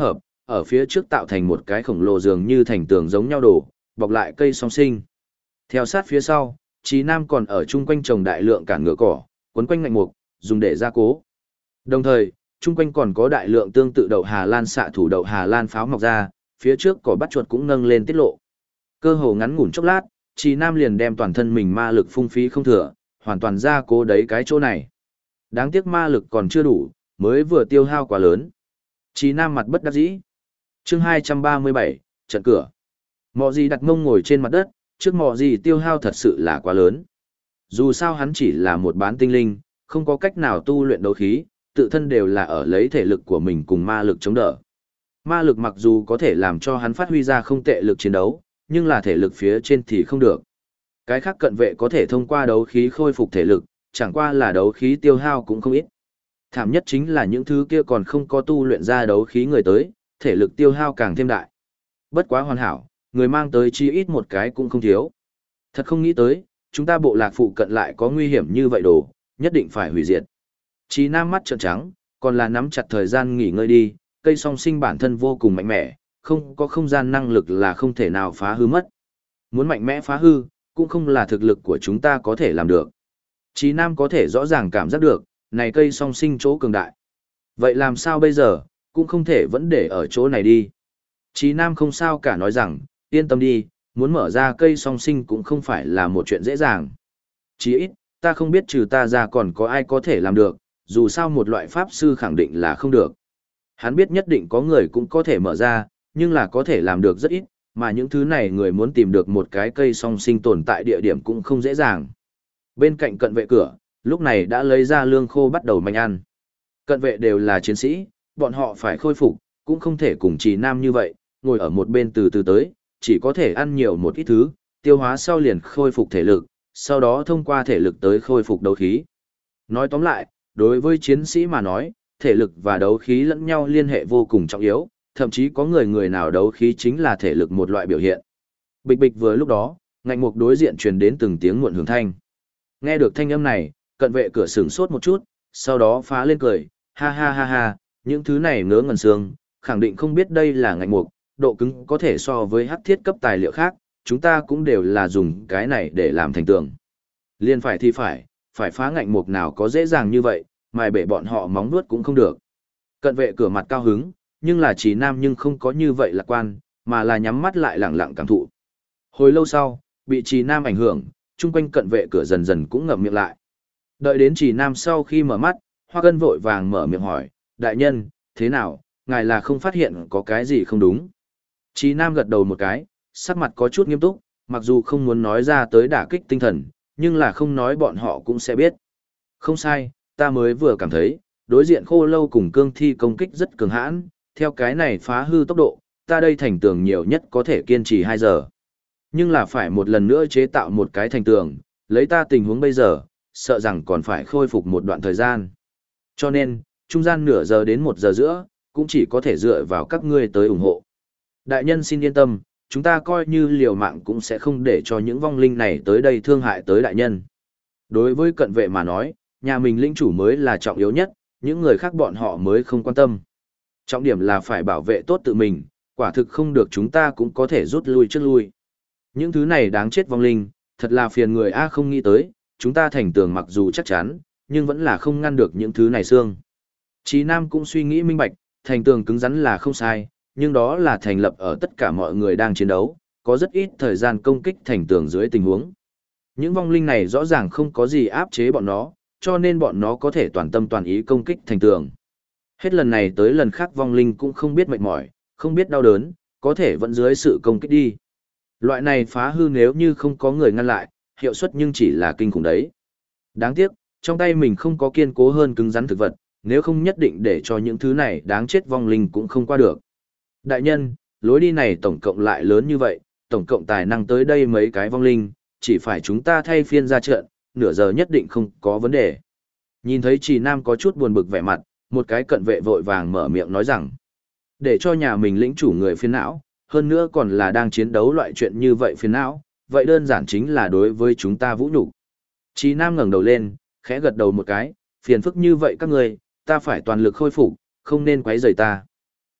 ở phía trước tạo thành một cái khổng lồ dường như thành tường giống nhau đổ, bọc lại cây song sinh. Theo sát phía sau, Trí Nam còn ở chung quanh trồng đại lượng cản ngựa cỏ, quấn quanh ngạnh mục, dùng để gia cố. Đồng thời, chung quanh còn có đại lượng tương tự đậu Hà Lan xạ thủ đậu Hà Lan pháo mọc ra, phía trước cỏ bắt chuột cũng nâng lên tiết lộ. Cơ hồ ngắn ngủn chốc lát, Trí Nam liền đem toàn thân mình ma lực phung phí không thừa, hoàn toàn gia cố đấy cái chỗ này. Đáng tiếc ma lực còn chưa đủ, mới vừa tiêu hao quá lớn. Trí Nam mặt bất đắc dĩ. Chương 237, trận cửa. Mọ gì đặt mông ngồi trên mặt đất, trước mọ gì tiêu hao thật sự là quá lớn. Dù sao hắn chỉ là một bán tinh linh, không có cách nào tu luyện đấu khí, tự thân đều là ở lấy thể lực của mình cùng ma lực chống đỡ. Ma lực mặc dù có thể làm cho hắn phát huy ra không tệ lực chiến đấu, nhưng là thể lực phía trên thì không được. Cái khác cận vệ có thể thông qua đấu khí khôi phục thể lực, chẳng qua là đấu khí tiêu hao cũng không ít. Thảm nhất chính là những thứ kia còn không có tu luyện ra đấu khí người tới, thể lực tiêu hao càng thêm đại. Bất quá hoàn hảo, người mang tới chi ít một cái cũng không thiếu. Thật không nghĩ tới, chúng ta bộ lạc phụ cận lại có nguy hiểm như vậy đồ, nhất định phải hủy diệt. Chí Nam mắt trợn trắng, còn là nắm chặt thời gian nghỉ ngơi đi, cây song sinh bản thân vô cùng mạnh mẽ, không có không gian năng lực là không thể nào phá hư mất. Muốn mạnh mẽ phá hư, cũng không là thực lực của chúng ta có thể làm được. Chí Nam có thể rõ ràng cảm giác được, này cây song sinh chỗ cường đại. Vậy làm sao bây giờ, cũng không thể vẫn để ở chỗ này đi. Chí Nam không sao cả nói rằng, yên tâm đi, muốn mở ra cây song sinh cũng không phải là một chuyện dễ dàng. Chí ít, ta không biết trừ ta ra còn có ai có thể làm được, dù sao một loại pháp sư khẳng định là không được. Hắn biết nhất định có người cũng có thể mở ra, nhưng là có thể làm được rất ít, mà những thứ này người muốn tìm được một cái cây song sinh tồn tại địa điểm cũng không dễ dàng. Bên cạnh cận vệ cửa, lúc này đã lấy ra lương khô bắt đầu manh ăn. Cận vệ đều là chiến sĩ, bọn họ phải khôi phục, cũng không thể cùng Trì Nam như vậy, ngồi ở một bên từ từ tới, chỉ có thể ăn nhiều một ít thứ, tiêu hóa sau liền khôi phục thể lực, sau đó thông qua thể lực tới khôi phục đấu khí. Nói tóm lại, đối với chiến sĩ mà nói, thể lực và đấu khí lẫn nhau liên hệ vô cùng trọng yếu, thậm chí có người nào đấu khí chính là thể lực một loại biểu hiện. Bịch bịch vừa lúc đó, ngạnh mục đối diện truyền đến từng tiếng muộn hưởng thanh. Nghe được thanh âm này, cận vệ cửa sửng sốt một chút, sau đó phá lên cười, ha ha ha ha, những thứ này ngớ ngẩn xương, khẳng định không biết đây là ngạnh mục, độ cứng có thể so với hắc thiết cấp tài liệu khác, chúng ta cũng đều là dùng cái này để làm thành tường. Liên phải thì phải phá ngạnh mục nào có dễ dàng như vậy, mài bể bọn họ móng vuốt cũng không được. Cận vệ cửa mặt cao hứng, nhưng là Trì Nam nhưng không có như vậy lạc quan, mà là nhắm mắt lại lặng lặng cảm thụ. Hồi lâu sau, bị Trì Nam ảnh hưởng, chung quanh cận vệ cửa dần dần cũng ngậm miệng lại. Đợi đến Trì Nam sau khi mở mắt, Hoa Cân vội vàng mở miệng hỏi, đại nhân, thế nào, ngài là không phát hiện có cái gì không đúng. Trì Nam gật đầu một cái, sắc mặt có chút nghiêm túc, mặc dù không muốn nói ra tới đả kích tinh thần, nhưng là không nói bọn họ cũng sẽ biết. Không sai, ta mới vừa cảm thấy, đối diện khô lâu cùng cương thi công kích rất cường hãn, theo cái này phá hư tốc độ, ta đây thành tường nhiều nhất có thể kiên trì 2 giờ. Nhưng là phải một lần nữa chế tạo một cái thành tường, lấy ta tình huống bây giờ, sợ rằng còn phải khôi phục một đoạn thời gian. Cho nên, trung gian nửa giờ đến 1 giờ giữa, cũng chỉ có thể dựa vào các ngươi tới ủng hộ. Đại nhân xin yên tâm, chúng ta coi như liều mạng cũng sẽ không để cho những vong linh này tới đây thương hại tới đại nhân. Đối với cận vệ mà nói, nhà mình lĩnh chủ mới là trọng yếu nhất, những người khác bọn họ mới không quan tâm. Trọng điểm là phải bảo vệ tốt tự mình, quả thực không được chúng ta cũng có thể rút lui trước lui. Những thứ này đáng chết vong linh, thật là phiền người A không nghĩ tới, chúng ta thành tường mặc dù chắc chắn, nhưng vẫn là không ngăn được những thứ này xương. Chí Nam cũng suy nghĩ minh bạch, thành tường cứng rắn là không sai, nhưng đó là thành lập ở tất cả mọi người đang chiến đấu, có rất ít thời gian công kích thành tường dưới tình huống. Những vong linh này rõ ràng không có gì áp chế bọn nó, cho nên bọn nó có thể toàn tâm toàn ý công kích thành tường. Hết lần này tới lần khác vong linh cũng không biết mệt mỏi, không biết đau đớn, có thể vẫn dưới sự công kích đi. Loại này phá hư nếu như không có người ngăn lại, hiệu suất nhưng chỉ là kinh khủng đấy. Đáng tiếc, trong tay mình không có kiên cố hơn cứng rắn thực vật, nếu không nhất định để cho những thứ này đáng chết vong linh cũng không qua được. Đại nhân, lối đi này tổng cộng lại lớn như vậy, tổng cộng tài năng tới đây mấy cái vong linh, chỉ phải chúng ta thay phiên ra trận, nửa giờ nhất định không có vấn đề. Nhìn thấy Trì Nam có chút buồn bực vẻ mặt, một cái cận vệ vội vàng mở miệng nói rằng, để cho nhà mình lĩnh chủ người phiền não, hơn nữa còn là đang chiến đấu loại chuyện như vậy phiền não, vậy đơn giản chính là đối với chúng ta vũ nhục. Trì Nam ngẩng đầu lên, khẽ gật đầu một cái, phiền phức như vậy các người, ta phải toàn lực khôi phục, không nên quấy rầy ta.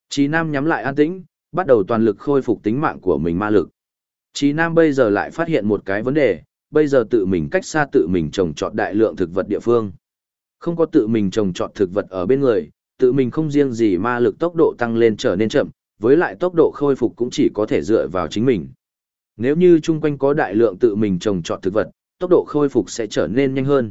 Chí Nam nhắm lại an tĩnh, bắt đầu toàn lực khôi phục tính mạng của mình ma lực. Chí Nam bây giờ lại phát hiện một cái vấn đề, bây giờ tự mình cách xa tự mình trồng trọt đại lượng thực vật địa phương. Không có tự mình trồng trọt thực vật ở bên người, tự mình không riêng gì ma lực tốc độ tăng lên trở nên chậm, với lại tốc độ khôi phục cũng chỉ có thể dựa vào chính mình. Nếu như chung quanh có đại lượng tự mình trồng trọt thực vật, tốc độ khôi phục sẽ trở nên nhanh hơn.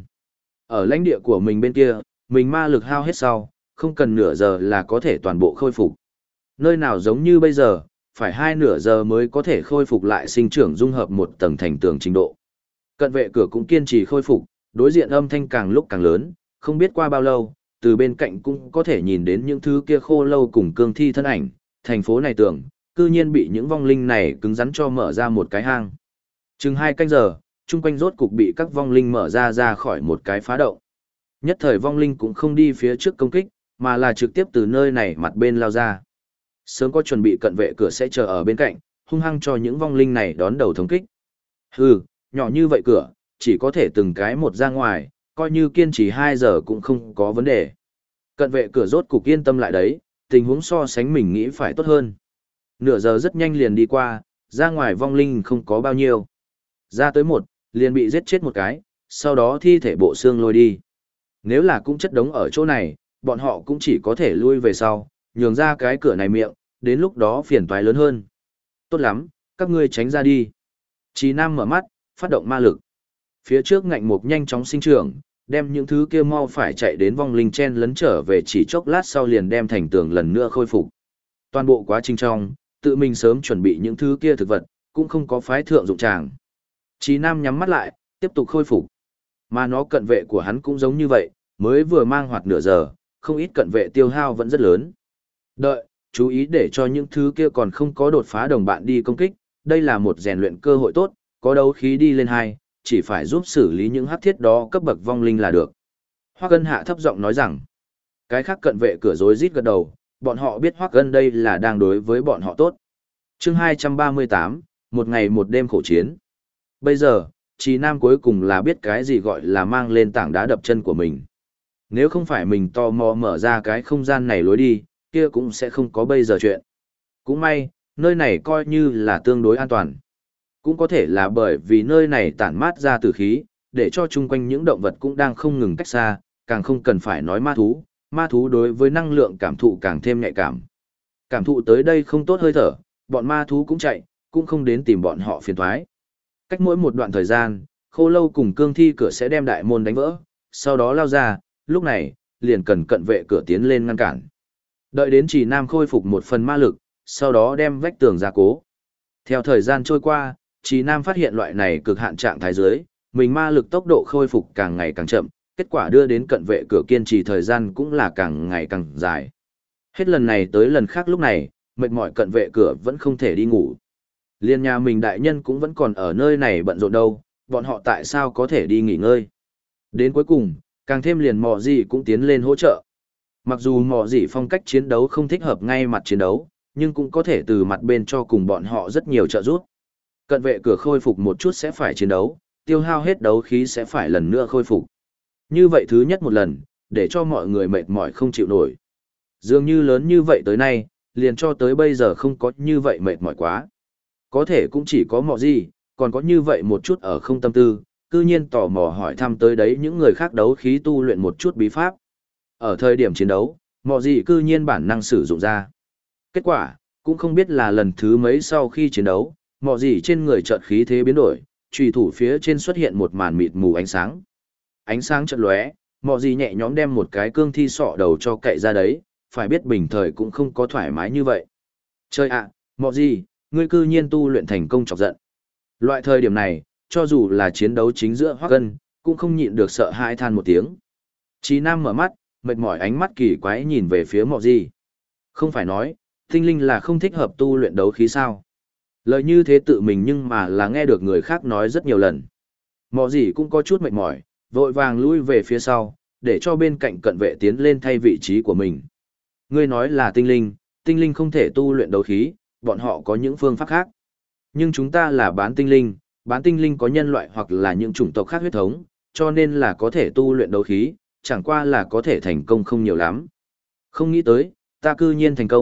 Ở lãnh địa của mình bên kia, mình ma lực hao hết sau, không cần nửa giờ là có thể toàn bộ khôi phục. Nơi nào giống như bây giờ, phải nửa giờ mới có thể khôi phục lại sinh trưởng dung hợp một tầng thành tường trình độ. Cận vệ cửa cũng kiên trì khôi phục, đối diện âm thanh càng lúc càng lớn, không biết qua bao lâu, từ bên cạnh cũng có thể nhìn đến những thứ kia khô lâu cùng cương thi thân ảnh, thành phố này tưởng, cư nhiên bị những vong linh này cứng rắn cho mở ra một cái hang. Chừng 2 canh giờ, chung quanh rốt cục bị các vong linh mở ra khỏi một cái phá động. Nhất thời vong linh cũng không đi phía trước công kích, mà là trực tiếp từ nơi này mặt bên lao ra. Sớm có chuẩn bị cận vệ cửa sẽ chờ ở bên cạnh, hung hăng cho những vong linh này đón đầu thống kích. Hừ, nhỏ như vậy cửa, chỉ có thể từng cái một ra ngoài, coi như kiên trì 2 giờ cũng không có vấn đề. Cận vệ cửa rốt cục yên tâm lại đấy, tình huống so sánh mình nghĩ phải tốt hơn. Nửa giờ rất nhanh liền đi qua, ra ngoài vong linh không có bao nhiêu. Ra tới một, liền bị giết chết một cái, sau đó thi thể bộ xương lôi đi. Nếu là cũng chất đống ở chỗ này, bọn họ cũng chỉ có thể lui về sau, nhường ra cái cửa này miệng, đến lúc đó phiền toái lớn hơn. Tốt lắm, các ngươi tránh ra đi. Chí Nam mở mắt, phát động ma lực. Phía trước ngạnh mục nhanh chóng sinh trưởng, đem những thứ kia mau phải chạy đến vong linh chen lấn trở về, chỉ chốc lát sau liền đem thành tường lần nữa khôi phục. Toàn bộ quá trình trong, tự mình sớm chuẩn bị những thứ kia thực vật, cũng không có phái thượng dụng tràng. Chí Nam nhắm mắt lại, tiếp tục khôi phục. Mà nó cận vệ của hắn cũng giống như vậy, mới vừa mang hoạt nửa giờ, không ít cận vệ tiêu hao vẫn rất lớn. Đợi, chú ý để cho những thứ kia còn không có đột phá đồng bạn đi công kích, đây là một rèn luyện cơ hội tốt, có đấu khí đi lên 2, chỉ phải giúp xử lý những hắc thiết đó cấp bậc vong linh là được. Hoắc Ân hạ thấp giọng nói rằng, cái khác cận vệ cửa rối rít gật đầu, bọn họ biết Hoắc Ân đây là đang đối với bọn họ tốt. Chương 238, một ngày một đêm khổ chiến. Bây giờ, Chí Nam cuối cùng là biết cái gì gọi là mang lên tảng đá đập chân của mình. Nếu không phải mình tò mò mở ra cái không gian này lối đi, kia cũng sẽ không có bây giờ chuyện. Cũng may, nơi này coi như là tương đối an toàn. Cũng có thể là bởi vì nơi này tản mát ra tử khí, để cho chung quanh những động vật cũng đang không ngừng cách xa, càng không cần phải nói ma thú đối với năng lượng cảm thụ càng thêm nhạy cảm. Cảm thụ tới đây không tốt hơi thở, bọn ma thú cũng chạy, cũng không đến tìm bọn họ phiền toái. Cách mỗi một đoạn thời gian, khô lâu cùng cương thi cửa sẽ đem đại môn đánh vỡ, sau đó lao ra, lúc này, liền cần cận vệ cửa tiến lên ngăn cản. Đợi đến Chỉ Nam khôi phục một phần ma lực, sau đó đem vách tường ra cố. Theo thời gian trôi qua, Chỉ Nam phát hiện loại này cực hạn trạng thái dưới, mình ma lực tốc độ khôi phục càng ngày càng chậm, kết quả đưa đến cận vệ cửa kiên trì thời gian cũng là càng ngày càng dài. Hết lần này tới lần khác lúc này, mệt mỏi cận vệ cửa vẫn không thể đi ngủ. Liên nhà mình đại nhân cũng vẫn còn ở nơi này bận rộn đâu, bọn họ tại sao có thể đi nghỉ ngơi. Đến cuối cùng, càng thêm liền mò gì cũng tiến lên hỗ trợ. Mặc dù mò gì phong cách chiến đấu không thích hợp ngay mặt chiến đấu, nhưng cũng có thể từ mặt bên cho cùng bọn họ rất nhiều trợ giúp. Cận vệ cửa khôi phục một chút sẽ phải chiến đấu, tiêu hao hết đấu khí sẽ phải lần nữa khôi phục. Như vậy thứ nhất một lần, để cho mọi người mệt mỏi không chịu nổi. Dường như lớn như vậy tới nay, liền cho tới bây giờ không có như vậy mệt mỏi quá. Có thể cũng chỉ có mọ gì, còn có như vậy một chút ở không tâm tư, cư nhiên tò mò hỏi thăm tới đấy những người khác đấu khí tu luyện một chút bí pháp. Ở thời điểm chiến đấu, mọ gì cư nhiên bản năng sử dụng ra. Kết quả, cũng không biết là lần thứ mấy sau khi chiến đấu, mọ gì trên người chợt khí thế biến đổi, chùy thủ phía trên xuất hiện một màn mịt mù ánh sáng. Ánh sáng chợt lóe, mọ gì nhẹ nhõm đem một cái cương thi sọ đầu cho cậy ra đấy, phải biết bình thời cũng không có thoải mái như vậy. Chơi ạ, mọ gì, ngươi cư nhiên tu luyện thành công chọc giận. Loại thời điểm này, cho dù là chiến đấu chính giữa Hoắc Ân, cũng không nhịn được sợ hãi than một tiếng. Chí Nam mở mắt, mệt mỏi ánh mắt kỳ quái nhìn về phía mọ gì. Không phải nói, tinh linh là không thích hợp tu luyện đấu khí sao? Lời như thế tự mình nhưng mà là nghe được người khác nói rất nhiều lần. Mọ gì cũng có chút mệt mỏi, vội vàng lui về phía sau, để cho bên cạnh cận vệ tiến lên thay vị trí của mình. Ngươi nói là tinh linh không thể tu luyện đấu khí, bọn họ có những phương pháp khác. Nhưng chúng ta là bán tinh linh có nhân loại hoặc là những chủng tộc khác huyết thống, cho nên là có thể tu luyện đấu khí, chẳng qua là có thể thành công không nhiều lắm. Không nghĩ tới, ta cư nhiên thành công,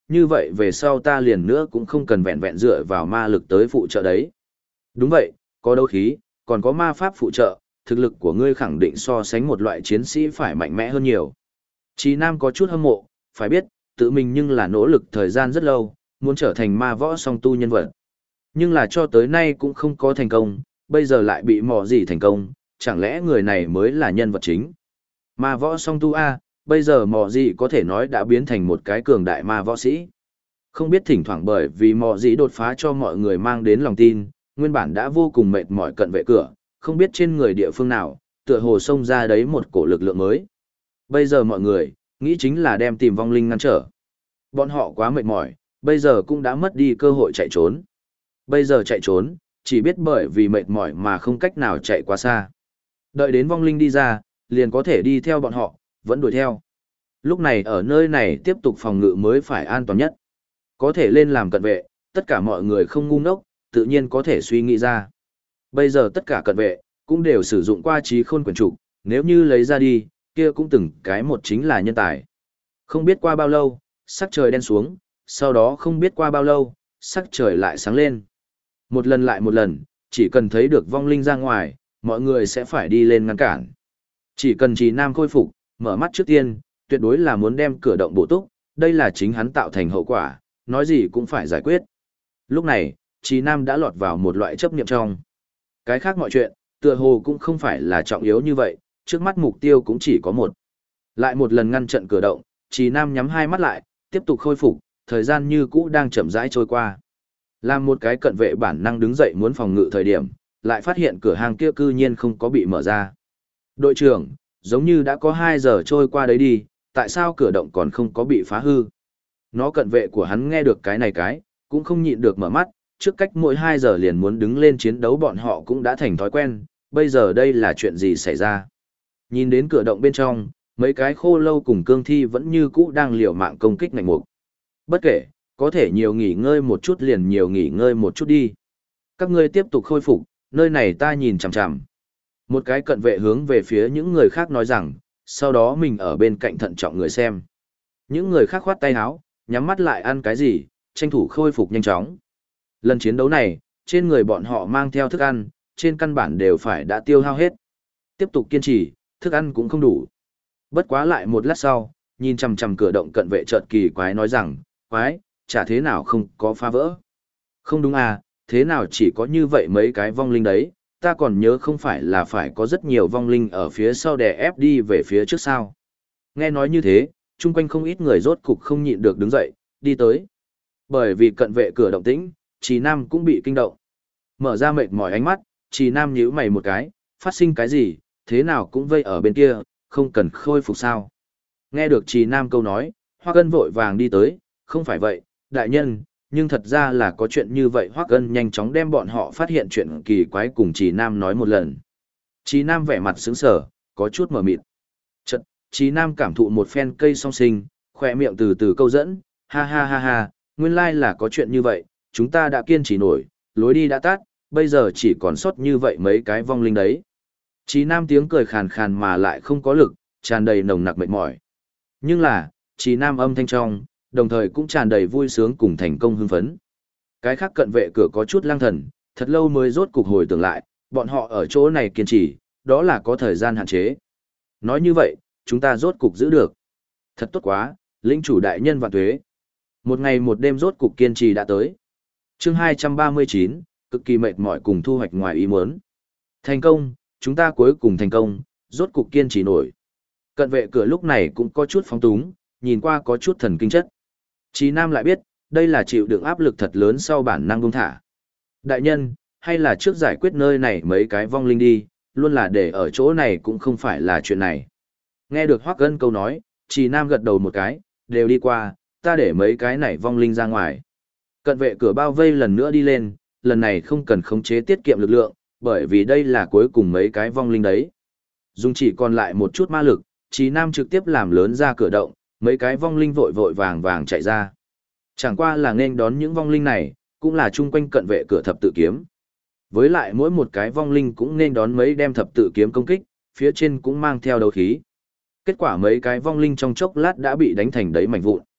như vậy về sau ta liền nữa cũng không cần vẹn vẹn dựa vào ma lực tới phụ trợ đấy. Đúng vậy, có đấu khí, còn có ma pháp phụ trợ, thực lực của ngươi khẳng định so sánh một loại chiến sĩ phải mạnh mẽ hơn nhiều. Chí Nam có chút hâm mộ, phải biết, tự mình nhưng là nỗ lực thời gian rất lâu, muốn trở thành ma võ song tu nhân vật. Nhưng là cho tới nay cũng không có thành công, bây giờ lại bị mò gì thành công, chẳng lẽ người này mới là nhân vật chính. Ma võ song tu A, bây giờ mò gì có thể nói đã biến thành một cái cường đại ma võ sĩ. Không biết thỉnh thoảng bởi vì mò gì đột phá cho mọi người mang đến lòng tin, nguyên bản đã vô cùng mệt mỏi cận vệ cửa, không biết trên người địa phương nào, tựa hồ xông ra đấy một cổ lực lượng mới. Bây giờ mọi người, nghĩ chính là đem tìm vong linh ngăn trở. Bọn họ quá mệt mỏi, bây giờ cũng đã mất đi cơ hội chạy trốn. Bây giờ chạy trốn, chỉ biết bởi vì mệt mỏi mà không cách nào chạy quá xa. Đợi đến vong linh đi ra, liền có thể đi theo bọn họ, vẫn đuổi theo. Lúc này ở nơi này tiếp tục phòng ngự mới phải an toàn nhất. Có thể lên làm cận vệ, tất cả mọi người không ngu ngốc, tự nhiên có thể suy nghĩ ra. Bây giờ tất cả cận vệ, cũng đều sử dụng qua trí khôn quyển trục, nếu như lấy ra đi, kia cũng từng cái một chính là nhân tài. Không biết qua bao lâu, sắc trời đen xuống, sau đó không biết qua bao lâu, sắc trời lại sáng lên. Một lần lại một lần, chỉ cần thấy được vong linh ra ngoài, mọi người sẽ phải đi lên ngăn cản. Chỉ cần Trì Nam khôi phục, mở mắt trước tiên, tuyệt đối là muốn đem cửa động bổ túc, đây là chính hắn tạo thành hậu quả, nói gì cũng phải giải quyết. Lúc này, Trì Nam đã lọt vào một loại chấp niệm trong. Cái khác mọi chuyện, tựa hồ cũng không phải là trọng yếu như vậy, trước mắt mục tiêu cũng chỉ có một. Lại một lần ngăn trận cửa động, Trì Nam nhắm hai mắt lại, tiếp tục khôi phục, thời gian như cũ đang chậm rãi trôi qua. Làm một cái cận vệ bản năng đứng dậy muốn phòng ngự thời điểm, lại phát hiện cửa hàng kia cư nhiên không có bị mở ra. Đội trưởng, giống như đã có 2 giờ trôi qua đấy đi, tại sao cửa động còn không có bị phá hư? Nó cận vệ của hắn nghe được cái này cũng không nhịn được mở mắt, trước cách mỗi 2 giờ liền muốn đứng lên chiến đấu bọn họ cũng đã thành thói quen, bây giờ đây là chuyện gì xảy ra? Nhìn đến cửa động bên trong, mấy cái khô lâu cùng cương thi vẫn như cũ đang liều mạng công kích ngạnh mục. Bất kể, có thể nhiều nghỉ ngơi một chút liền nhiều nghỉ ngơi một chút đi. Các ngươi tiếp tục khôi phục, nơi này ta nhìn chằm chằm. Một cái cận vệ hướng về phía những người khác nói rằng, sau đó mình ở bên cạnh thận trọng người xem. Những người khác khoát tay áo, nhắm mắt lại ăn cái gì, tranh thủ khôi phục nhanh chóng. Lần chiến đấu này, trên người bọn họ mang theo thức ăn, trên căn bản đều phải đã tiêu hao hết. Tiếp tục kiên trì, thức ăn cũng không đủ. Bất quá lại một lát sau, nhìn chằm chằm cửa động cận vệ chợt kỳ quái nói rằng, quái, chả thế nào không có phá vỡ. Không đúng à, thế nào chỉ có như vậy mấy cái vong linh đấy, ta còn nhớ không phải là phải có rất nhiều vong linh ở phía sau đè ép đi về phía trước sao. Nghe nói như thế, chung quanh không ít người rốt cục không nhịn được đứng dậy, đi tới. Bởi vì cận vệ cửa động tĩnh, Trì Nam cũng bị kinh động. Mở ra mệt mỏi ánh mắt, Trì Nam nhíu mày một cái, phát sinh cái gì, thế nào cũng vây ở bên kia, không cần khôi phục sao. Nghe được Trì Nam câu nói, Hoắc Ân vội vàng đi tới, không phải vậy, đại nhân, nhưng thật ra là có chuyện như vậy. Hoắc Ân nhanh chóng đem bọn họ phát hiện chuyện kỳ quái cùng Trì Nam nói một lần. Trì Nam vẻ mặt sững sờ, có chút mờ mịt. Chợt, Trì Nam cảm thụ một phen cây song sinh, khỏe miệng từ từ câu dẫn, ha ha ha ha, nguyên lai là có chuyện như vậy, chúng ta đã kiên trì nổi, lối đi đã tắt, bây giờ chỉ còn sót như vậy mấy cái vong linh đấy. Trì Nam tiếng cười khàn khàn mà lại không có lực, tràn đầy nồng nặc mệt mỏi. Nhưng là, Trì Nam âm thanh trong, đồng thời cũng tràn đầy vui sướng cùng thành công hưng phấn. Cái khác cận vệ cửa có chút lang thần, thật lâu mới rốt cục hồi tưởng lại, bọn họ ở chỗ này kiên trì, đó là có thời gian hạn chế. Nói như vậy, chúng ta rốt cục giữ được. Thật tốt quá, lĩnh chủ đại nhân vạn tuế. Một ngày một đêm rốt cục kiên trì đã tới. Chương 239, cực kỳ mệt mỏi cùng thu hoạch ngoài ý muốn. Thành công, chúng ta cuối cùng thành công, rốt cục kiên trì nổi. Cận vệ cửa lúc này cũng có chút phóng túng, nhìn qua có chút thần kinh chất. Chí Nam lại biết, đây là chịu đựng áp lực thật lớn sau bản năng buông thả. Đại nhân, hay là trước giải quyết nơi này mấy cái vong linh đi, luôn là để ở chỗ này cũng không phải là chuyện này. Nghe được Hoắc Ân câu nói, Chí Nam gật đầu một cái, đều đi qua, ta để mấy cái này vong linh ra ngoài. Cận vệ cửa bao vây lần nữa đi lên, lần này không cần khống chế tiết kiệm lực lượng, bởi vì đây là cuối cùng mấy cái vong linh đấy. Dùng chỉ còn lại một chút ma lực, Chí Nam trực tiếp làm lớn ra cửa động, mấy cái vong linh vội vội vàng vàng chạy ra. Chẳng qua là nên đón những vong linh này, cũng là chung quanh cận vệ cửa thập tự kiếm. Với lại mỗi một cái vong linh cũng nên đón mấy đem thập tự kiếm công kích, phía trên cũng mang theo đấu khí. Kết quả mấy cái vong linh trong chốc lát đã bị đánh thành đấy mảnh vụn.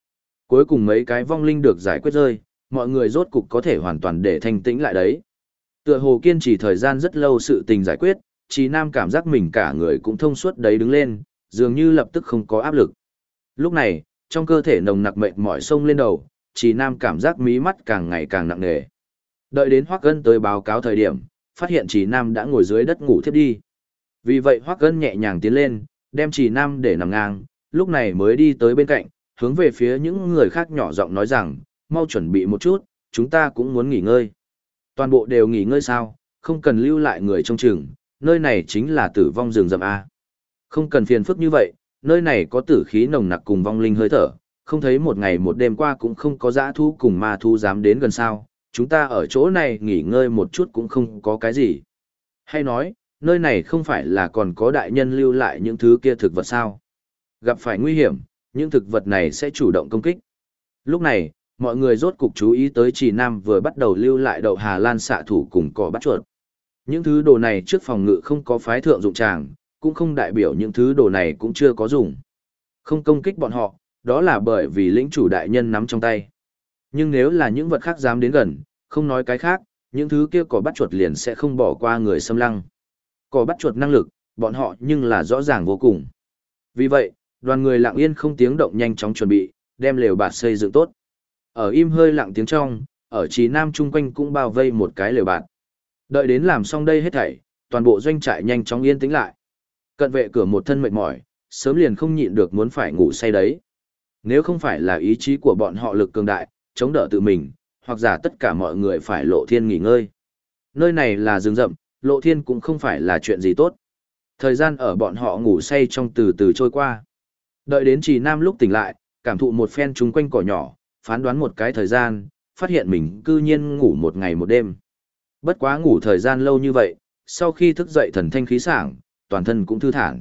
Cuối cùng mấy cái vong linh được giải quyết rơi, mọi người rốt cục có thể hoàn toàn để thanh tĩnh lại đấy. Tựa hồ kiên trì thời gian rất lâu sự tình giải quyết, Trí Nam cảm giác mình cả người cũng thông suốt đấy đứng lên, dường như lập tức không có áp lực. Lúc này, trong cơ thể nồng nặc mệt mỏi sông lên đầu, Trí Nam cảm giác mí mắt càng ngày càng nặng nề. Đợi đến Hoắc Ân tới báo cáo thời điểm, phát hiện Trí Nam đã ngồi dưới đất ngủ thiếp đi. Vì vậy Hoắc Ân nhẹ nhàng tiến lên, đem Trí Nam để nằm ngang, lúc này mới đi tới bên cạnh, hướng về phía những người khác nhỏ giọng nói rằng, mau chuẩn bị một chút, chúng ta cũng muốn nghỉ ngơi. Toàn bộ đều nghỉ ngơi sao, không cần lưu lại người trông chừng, nơi này chính là tử vong rừng rậm A. Không cần phiền phức như vậy, nơi này có tử khí nồng nặc cùng vong linh hơi thở, không thấy một ngày một đêm qua cũng không có dã thú cùng ma thú dám đến gần sao, chúng ta ở chỗ này nghỉ ngơi một chút cũng không có cái gì. Hay nói, nơi này không phải là còn có đại nhân lưu lại những thứ kia thực vật sao? Gặp phải nguy hiểm, những thực vật này sẽ chủ động công kích. Lúc này, mọi người rốt cục chú ý tới Trì Nam vừa bắt đầu lưu lại đậu Hà Lan xạ thủ cùng cỏ bắt chuột. Những thứ đồ này trước phòng ngự không có phái thượng dụng tràng, cũng không đại biểu những thứ đồ này cũng chưa có dùng. Không công kích bọn họ, đó là bởi vì lĩnh chủ đại nhân nắm trong tay. Nhưng nếu là những vật khác dám đến gần, không nói cái khác, những thứ kia cỏ bắt chuột liền sẽ không bỏ qua người xâm lăng. Cỏ bắt chuột năng lực, bọn họ nhưng là rõ ràng vô cùng. Vì vậy, đoàn người lặng yên không tiếng động nhanh chóng chuẩn bị, đem lều bạt xây dựng tốt. Ở im hơi lặng tiếng trong, ở Trì Nam chung quanh cũng bao vây một cái lều bạt. Đợi đến làm xong đây hết thảy, toàn bộ doanh trại nhanh chóng yên tĩnh lại. Cận vệ cửa một thân mệt mỏi, sớm liền không nhịn được muốn phải ngủ say đấy. Nếu không phải là ý chí của bọn họ lực cường đại, chống đỡ tự mình, hoặc giả tất cả mọi người phải lộ thiên nghỉ ngơi. Nơi này là rừng rậm, lộ thiên cũng không phải là chuyện gì tốt. Thời gian ở bọn họ ngủ say trong từ từ trôi qua. Đợi đến Trì Nam lúc tỉnh lại, cảm thụ một phen chung quanh cỏ nhỏ, phán đoán một cái thời gian, phát hiện mình cư nhiên ngủ một ngày một đêm. Bất quá ngủ thời gian lâu như vậy, sau khi thức dậy thần thanh khí sảng, toàn thân cũng thư thản.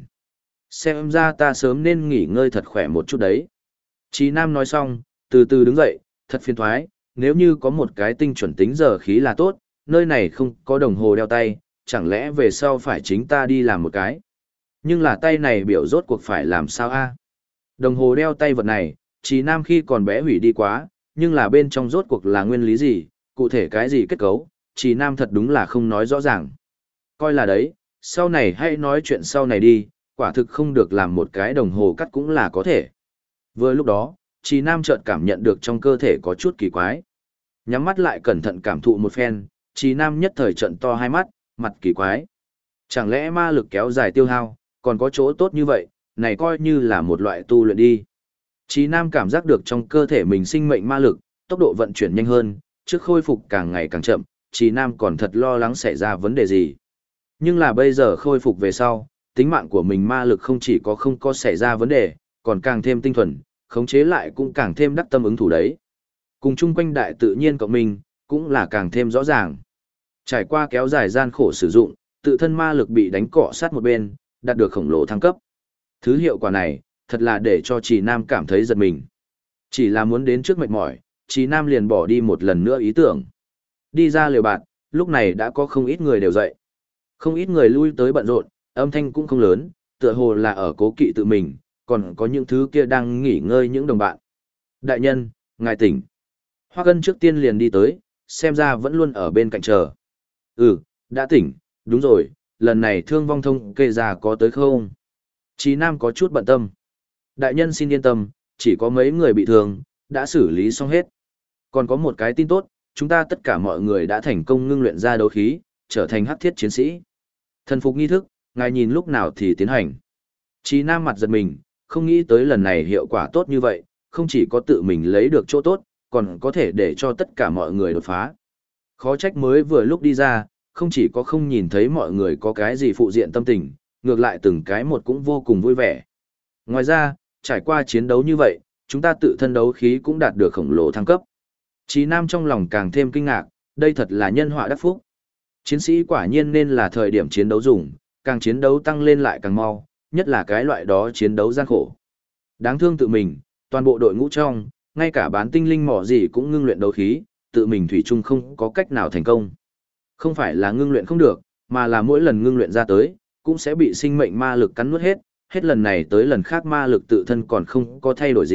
Xem ra ta sớm nên nghỉ ngơi thật khỏe một chút đấy. Trí Nam nói xong, từ từ đứng dậy, thật phiền thoái, nếu như có một cái tinh chuẩn tính giờ khí là tốt, nơi này không có đồng hồ đeo tay, chẳng lẽ về sau phải chính ta đi làm một cái. Nhưng là tay này biểu rốt cuộc phải làm sao a? Đồng hồ đeo tay vật này, Trí Nam khi còn bé hủy đi quá, nhưng là bên trong rốt cuộc là nguyên lý gì, cụ thể cái gì kết cấu, Trí Nam thật đúng là không nói rõ ràng. Coi là đấy, sau này hãy nói chuyện sau này đi, quả thực không được làm một cái đồng hồ cắt cũng là có thể. Vừa lúc đó, Trí Nam chợt cảm nhận được trong cơ thể có chút kỳ quái. Nhắm mắt lại cẩn thận cảm thụ một phen, Trí Nam nhất thời trận to hai mắt, mặt kỳ quái. Chẳng lẽ ma lực kéo dài tiêu hao, còn có chỗ tốt như vậy, này coi như là một loại tu luyện đi. Trí Nam cảm giác được trong cơ thể mình sinh mệnh ma lực, tốc độ vận chuyển nhanh hơn, trước khôi phục càng ngày càng chậm, Trí Nam còn thật lo lắng xảy ra vấn đề gì. Nhưng là bây giờ khôi phục về sau, tính mạng của mình ma lực không chỉ có không có xảy ra vấn đề, còn càng thêm tinh thuần, khống chế lại cũng càng thêm đắc tâm ứng thủ đấy. Cùng chung quanh đại tự nhiên cộng mình, cũng là càng thêm rõ ràng. Trải qua kéo dài gian khổ sử dụng, tự thân ma lực bị đánh cọ sát một bên, đạt được khổng lồ thăng cấp. Thứ hiệu quả này, thật là để cho Trì Nam cảm thấy giật mình. Chỉ là muốn đến trước mệt mỏi, Trì Nam liền bỏ đi một lần nữa ý tưởng. Đi ra lều bạt, lúc này đã có không ít người đều dậy. Không ít người lui tới bận rộn, âm thanh cũng không lớn, tựa hồ là ở cố kỵ tự mình, còn có những thứ kia đang nghỉ ngơi những đồng bạn. Đại nhân, ngài tỉnh. Hoa Cân trước tiên liền đi tới, xem ra vẫn luôn ở bên cạnh chờ. Ừ, đã tỉnh, đúng rồi, lần này thương vong thông kê ra có tới không? Chí Nam có chút bận tâm. Đại nhân xin yên tâm, chỉ có mấy người bị thương, đã xử lý xong hết. Còn có một cái tin tốt, chúng ta tất cả mọi người đã thành công ngưng luyện ra đấu khí, trở thành hắc thiết chiến sĩ. Thần phục nghi thức, ngài nhìn lúc nào thì tiến hành. Chí Nam mặt giật mình, không nghĩ tới lần này hiệu quả tốt như vậy, không chỉ có tự mình lấy được chỗ tốt, còn có thể để cho tất cả mọi người đột phá. Khó trách mới vừa lúc đi ra, không chỉ có không nhìn thấy mọi người có cái gì phụ diện tâm tình, ngược lại từng cái một cũng vô cùng vui vẻ. Ngoài ra, trải qua chiến đấu như vậy, chúng ta tự thân đấu khí cũng đạt được khổng lồ thăng cấp. Chí Nam trong lòng càng thêm kinh ngạc, đây thật là nhân họa đắc phúc. Chiến sĩ quả nhiên nên là thời điểm chiến đấu dùng, càng chiến đấu tăng lên lại càng mau, nhất là cái loại đó chiến đấu gian khổ. Đáng thương tự mình, toàn bộ đội ngũ trong, ngay cả bán tinh linh mỏ gì cũng ngưng luyện đấu khí, tự mình thủy chung không có cách nào thành công. Không phải là ngưng luyện không được, mà là mỗi lần ngưng luyện ra tới, cũng sẽ bị sinh mệnh ma lực cắn nuốt hết, hết lần này tới lần khác ma lực tự thân còn không có thay đổi gì,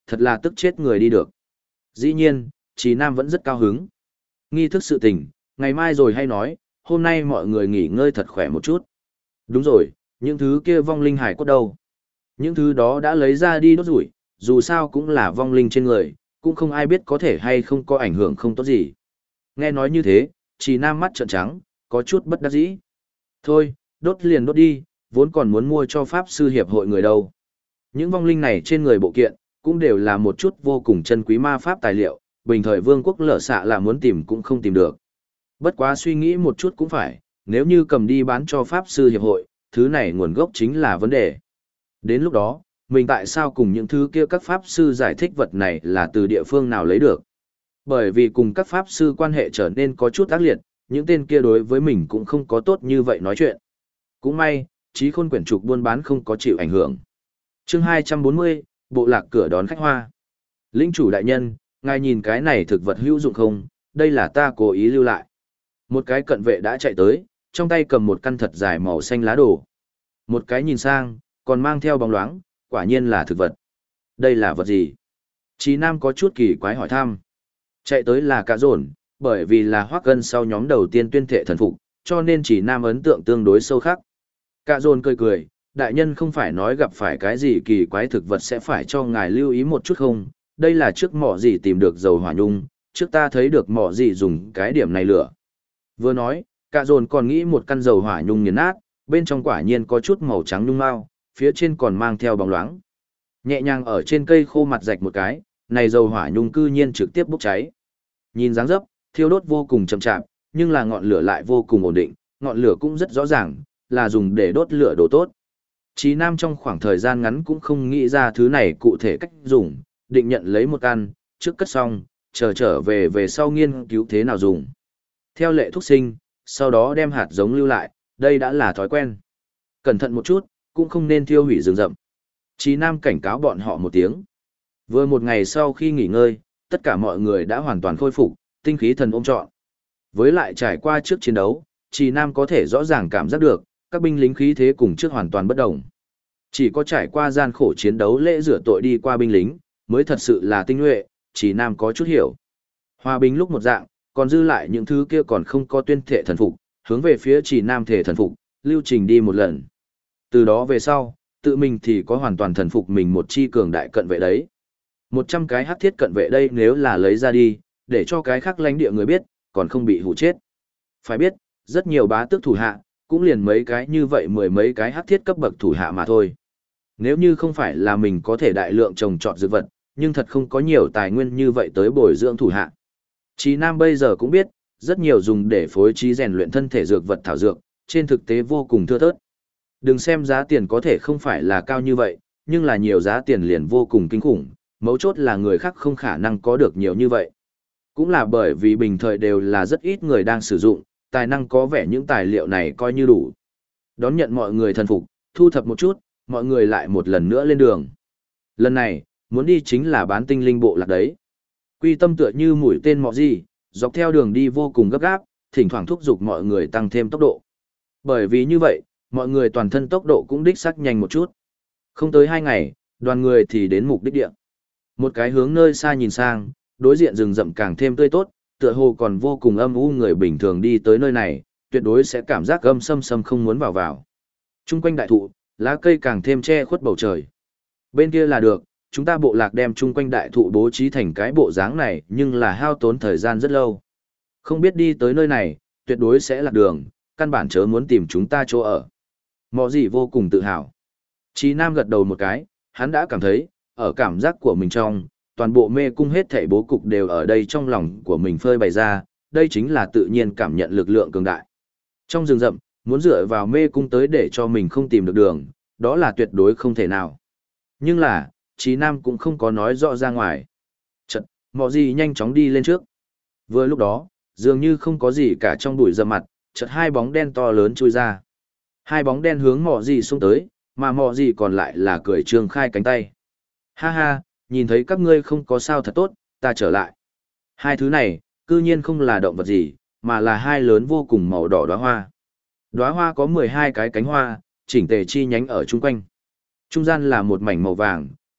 thật là tức chết người đi được. Dĩ nhiên, Trí Nam vẫn rất cao hứng. Nghi thức sự tình, ngày mai rồi hay nói, hôm nay mọi người nghỉ ngơi thật khỏe một chút. Đúng rồi, những thứ kia vong linh hải cốt đâu? Những thứ đó đã lấy ra đi đốt rủi, dù sao cũng là vong linh trên người, cũng không ai biết có thể hay không có ảnh hưởng không tốt gì. Nghe nói như thế, Trí Nam mắt trợn trắng, có chút bất đắc dĩ. Thôi, đốt liền đốt đi, vốn còn muốn mua cho Pháp Sư Hiệp hội người đâu. Những vong linh này trên người bộ kiện, cũng đều là một chút vô cùng chân quý ma pháp tài liệu, bình thời vương quốc lở xạ là muốn tìm cũng không tìm được. Bất quá suy nghĩ một chút cũng phải, nếu như cầm đi bán cho Pháp Sư Hiệp hội, thứ này nguồn gốc chính là vấn đề. Đến lúc đó, mình tại sao cùng những thứ kia các Pháp Sư giải thích vật này là từ địa phương nào lấy được? Bởi vì cùng các Pháp Sư quan hệ trở nên có chút ác liệt, những tên kia đối với mình cũng không có tốt như vậy nói chuyện. Cũng may, trí khôn quyển trục buôn bán không có chịu ảnh hưởng. Chương 240, Bộ lạc cửa đón khách hoa. Lĩnh chủ đại nhân, ngài nhìn cái này thực vật hữu dụng không, đây là ta cố ý lưu lại. Một cái cận vệ đã chạy tới, trong tay cầm một căn thật dài màu xanh lá đồ. Một cái nhìn sang, còn mang theo bóng loáng, quả nhiên là thực vật. Đây là vật gì? Chí Nam có chút kỳ quái hỏi thăm. Chạy tới là Cả Dồn, bởi vì là Hoắc Gân sau nhóm đầu tiên tuyên thệ thần phục, cho nên Chí Nam ấn tượng tương đối sâu khắc. Cả Dồn cười cười, đại nhân không phải nói gặp phải cái gì kỳ quái thực vật sẽ phải cho ngài lưu ý một chút không? Đây là trước mỏ gì tìm được dầu hỏa nhung, trước ta thấy được mỏ gì dùng cái điểm này lửa. Vừa nói, Cả Dồn còn nghĩ một căn dầu hỏa nhung nghiền nát, bên trong quả nhiên có chút màu trắng nhung mao, phía trên còn mang theo bóng loáng. Nhẹ nhàng ở trên cây khô mặt rạch một cái, này dầu hỏa nhung cư nhiên trực tiếp bốc cháy. Nhìn dáng dấp, thiêu đốt vô cùng chậm chạp, nhưng là ngọn lửa lại vô cùng ổn định, ngọn lửa cũng rất rõ ràng, là dùng để đốt lửa đồ tốt. Chí Nam trong khoảng thời gian ngắn cũng không nghĩ ra thứ này cụ thể cách dùng, định nhận lấy một căn, trước cất xong, chờ trở về sau nghiên cứu thế nào dùng. Theo lệ thúc sinh, sau đó đem hạt giống lưu lại, đây đã là thói quen. Cẩn thận một chút, cũng không nên thiêu hủy rừng rậm. Chí Nam cảnh cáo bọn họ một tiếng. Vừa một ngày sau khi nghỉ ngơi, tất cả mọi người đã hoàn toàn khôi phục, tinh khí thần ôm trọn. Với lại trải qua trước chiến đấu, Chí Nam có thể rõ ràng cảm giác được, các binh lính khí thế cùng trước hoàn toàn bất đồng. Chỉ có trải qua gian khổ chiến đấu lễ rửa tội đi qua binh lính, mới thật sự là tinh nhuệ, Chí Nam có chút hiểu. Hòa bình lúc một dạng, còn dư lại những thứ kia còn không có tuyên thệ thần phục, hướng về phía Chí Nam thể thần phục, lưu trình đi một lần. Từ đó về sau, tự mình thì có hoàn toàn thần phục mình một chi cường đại cận vệ đấy. 100 cái hắc thiết cận vệ đây nếu là lấy ra đi, để cho cái khác lãnh địa người biết, còn không bị hủ chết. Phải biết, rất nhiều bá tước thủ hạ, cũng liền mấy cái như vậy mười mấy cái hắc thiết cấp bậc thủ hạ mà thôi. Nếu như không phải là mình có thể đại lượng trồng trọt dược vật, nhưng thật không có nhiều tài nguyên như vậy tới bồi dưỡng thủ hạ. Chí Nam bây giờ cũng biết, rất nhiều dùng để phối trí rèn luyện thân thể dược vật thảo dược, trên thực tế vô cùng thưa thớt. Đừng xem giá tiền có thể không phải là cao như vậy, nhưng là nhiều giá tiền liền vô cùng kinh khủng, mấu chốt là người khác không khả năng có được nhiều như vậy. Cũng là bởi vì bình thời đều là rất ít người đang sử dụng, tài năng có vẻ những tài liệu này coi như đủ. Đón nhận mọi người thần phục, thu thập một chút, mọi người lại một lần nữa lên đường. Lần này, muốn đi chính là bán tinh linh bộ lạc đấy. Quy Tâm tựa như mũi tên mọ gì, dọc theo đường đi vô cùng gấp gáp, thỉnh thoảng thúc giục mọi người tăng thêm tốc độ. Bởi vì như vậy, mọi người toàn thân tốc độ cũng đích sắc nhanh một chút. Không tới 2 ngày, đoàn người thì đến mục đích địa. Một cái hướng nơi xa nhìn sang, đối diện rừng rậm càng thêm tươi tốt, tựa hồ còn vô cùng âm u, người bình thường đi tới nơi này, tuyệt đối sẽ cảm giác âm sâm sâm không muốn vào vào. Trung quanh đại thụ, lá cây càng thêm che khuất bầu trời. Bên kia là được, chúng ta bộ lạc đem chung quanh đại thụ bố trí thành cái bộ dáng này, nhưng là hao tốn thời gian rất lâu. Không biết đi tới nơi này, tuyệt đối sẽ lạc đường, căn bản chớ muốn tìm chúng ta chỗ ở. Mọ gì vô cùng tự hào. Chí Nam gật đầu một cái, hắn đã cảm thấy, ở cảm giác của mình trong, toàn bộ mê cung hết thảy bố cục đều ở đây trong lòng của mình phơi bày ra, đây chính là tự nhiên cảm nhận lực lượng cường đại. Trong rừng rậm, muốn dựa vào mê cung tới để cho mình không tìm được đường, đó là tuyệt đối không thể nào. Nhưng là, Chí Nam cũng không có nói rõ ra ngoài. Chật, mọ gì nhanh chóng đi lên trước. Vừa lúc đó, dường như không có gì cả trong bụi rậm mặt, chợt hai bóng đen to lớn chui ra. Hai bóng đen hướng mọ gì xuống tới, mà mọ gì còn lại là cười trương khai cánh tay. Ha ha, nhìn thấy các ngươi không có sao thật tốt, ta trở lại. Hai thứ này, cư nhiên không là động vật gì, mà là hai lớn vô cùng màu đỏ đóa hoa. Đóa hoa có 12 cái cánh hoa, chỉnh tề chi nhánh ở chung quanh. Trung gian là một mảnh màu vàng,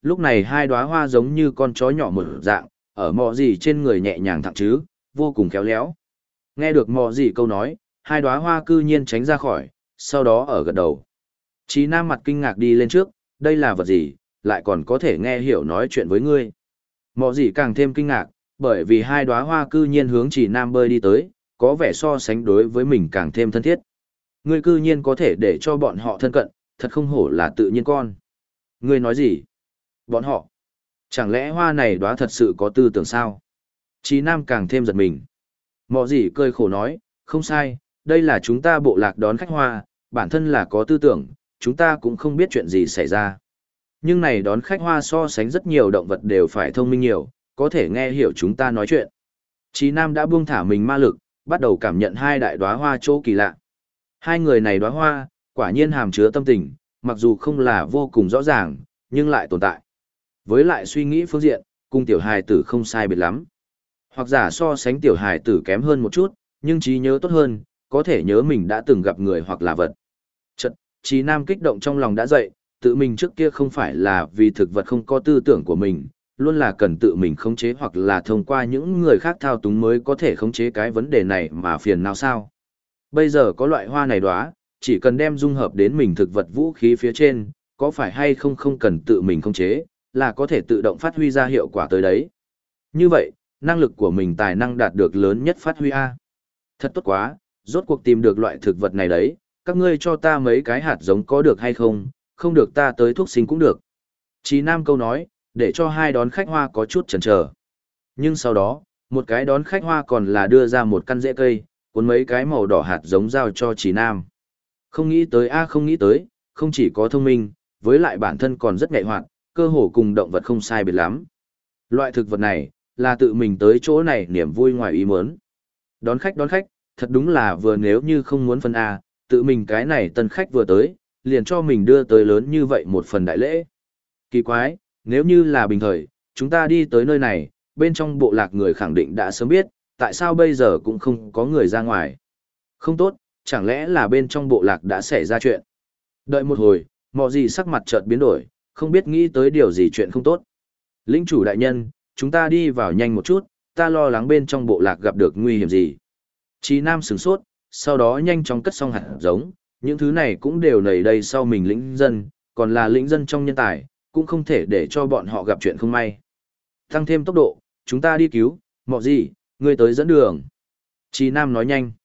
Lúc này hai đóa hoa giống như con chó nhỏ một dạng, ở mò gì trên người nhẹ nhàng thẳng chứ, vô cùng khéo léo. Nghe được mò gì câu nói, hai đóa hoa cư nhiên tránh ra khỏi, sau đó ở gật đầu. Chí Nam mặt kinh ngạc đi lên trước, đây là vật gì, lại còn có thể nghe hiểu nói chuyện với ngươi. Mò gì càng thêm kinh ngạc, bởi vì hai đóa hoa cư nhiên hướng Chí Nam bơi đi tới, có vẻ so sánh đối với mình càng thêm thân thiết. Ngươi cư nhiên có thể để cho bọn họ thân cận, thật không hổ là tự nhiên con. Ngươi nói gì? Bọn họ? Chẳng lẽ hoa này đóa thật sự có tư tưởng sao? Chí Nam càng thêm giật mình. Mọ gì cười khổ nói, không sai, đây là chúng ta bộ lạc đón khách hoa, bản thân là có tư tưởng, chúng ta cũng không biết chuyện gì xảy ra. Nhưng này đón khách hoa so sánh rất nhiều động vật đều phải thông minh nhiều, có thể nghe hiểu chúng ta nói chuyện. Chí Nam đã buông thả mình ma lực, bắt đầu cảm nhận hai đại đóa hoa chỗ kỳ lạ. Hai người này đóa hoa, quả nhiên hàm chứa tâm tình, mặc dù không là vô cùng rõ ràng, nhưng lại tồn tại. Với lại suy nghĩ phương diện, cùng tiểu hài tử không sai biệt lắm. Hoặc giả so sánh tiểu hài tử kém hơn một chút, nhưng trí nhớ tốt hơn, có thể nhớ mình đã từng gặp người hoặc là vật. Chật, Chí Nam kích động trong lòng đã dậy, tự mình trước kia không phải là vì thực vật không có tư tưởng của mình, luôn là cần tự mình khống chế hoặc là thông qua những người khác thao túng mới có thể khống chế cái vấn đề này mà phiền nào sao. Bây giờ có loại hoa này đóa, chỉ cần đem dung hợp đến mình thực vật vũ khí phía trên, có phải hay không không cần tự mình khống chế, là có thể tự động phát huy ra hiệu quả tới đấy. Như vậy, năng lực của mình tài năng đạt được lớn nhất phát huy A. Thật tốt quá, rốt cuộc tìm được loại thực vật này đấy, các ngươi cho ta mấy cái hạt giống có được hay không, không được ta tới thuốc sinh cũng được. Chí Nam câu nói, để cho hai đón khách hoa có chút chần chờ. Nhưng sau đó, một cái đón khách hoa còn là đưa ra một căn rễ cây, cuốn mấy cái màu đỏ hạt giống giao cho Chí Nam. Không nghĩ tới a không nghĩ tới, không chỉ có thông minh, với lại bản thân còn rất nhạy hoạt, cơ hồ cùng động vật không sai biệt lắm. Loại thực vật này, là tự mình tới chỗ này niềm vui ngoài ý muốn. Đón khách, thật đúng là vừa nếu như không muốn phân A, tự mình cái này tân khách vừa tới, liền cho mình đưa tới lớn như vậy một phần đại lễ. Kỳ quái, nếu như là bình thời, chúng ta đi tới nơi này, bên trong bộ lạc người khẳng định đã sớm biết, tại sao bây giờ cũng không có người ra ngoài. Không tốt, chẳng lẽ là bên trong bộ lạc đã xảy ra chuyện. Đợi một hồi, mọ gì sắc mặt chợt biến đổi, không biết nghĩ tới điều gì chuyện không tốt. Lĩnh chủ đại nhân, chúng ta đi vào nhanh một chút, ta lo lắng bên trong bộ lạc gặp được nguy hiểm gì. Chí Nam sửng sốt, sau đó nhanh chóng cất xong hạt giống, những thứ này cũng đều nảy đây sau mình lĩnh dân, còn là lĩnh dân trong nhân tài, cũng không thể để cho bọn họ gặp chuyện không may. Tăng thêm tốc độ, chúng ta đi cứu, mọ gì, ngươi tới dẫn đường. Chí Nam nói nhanh.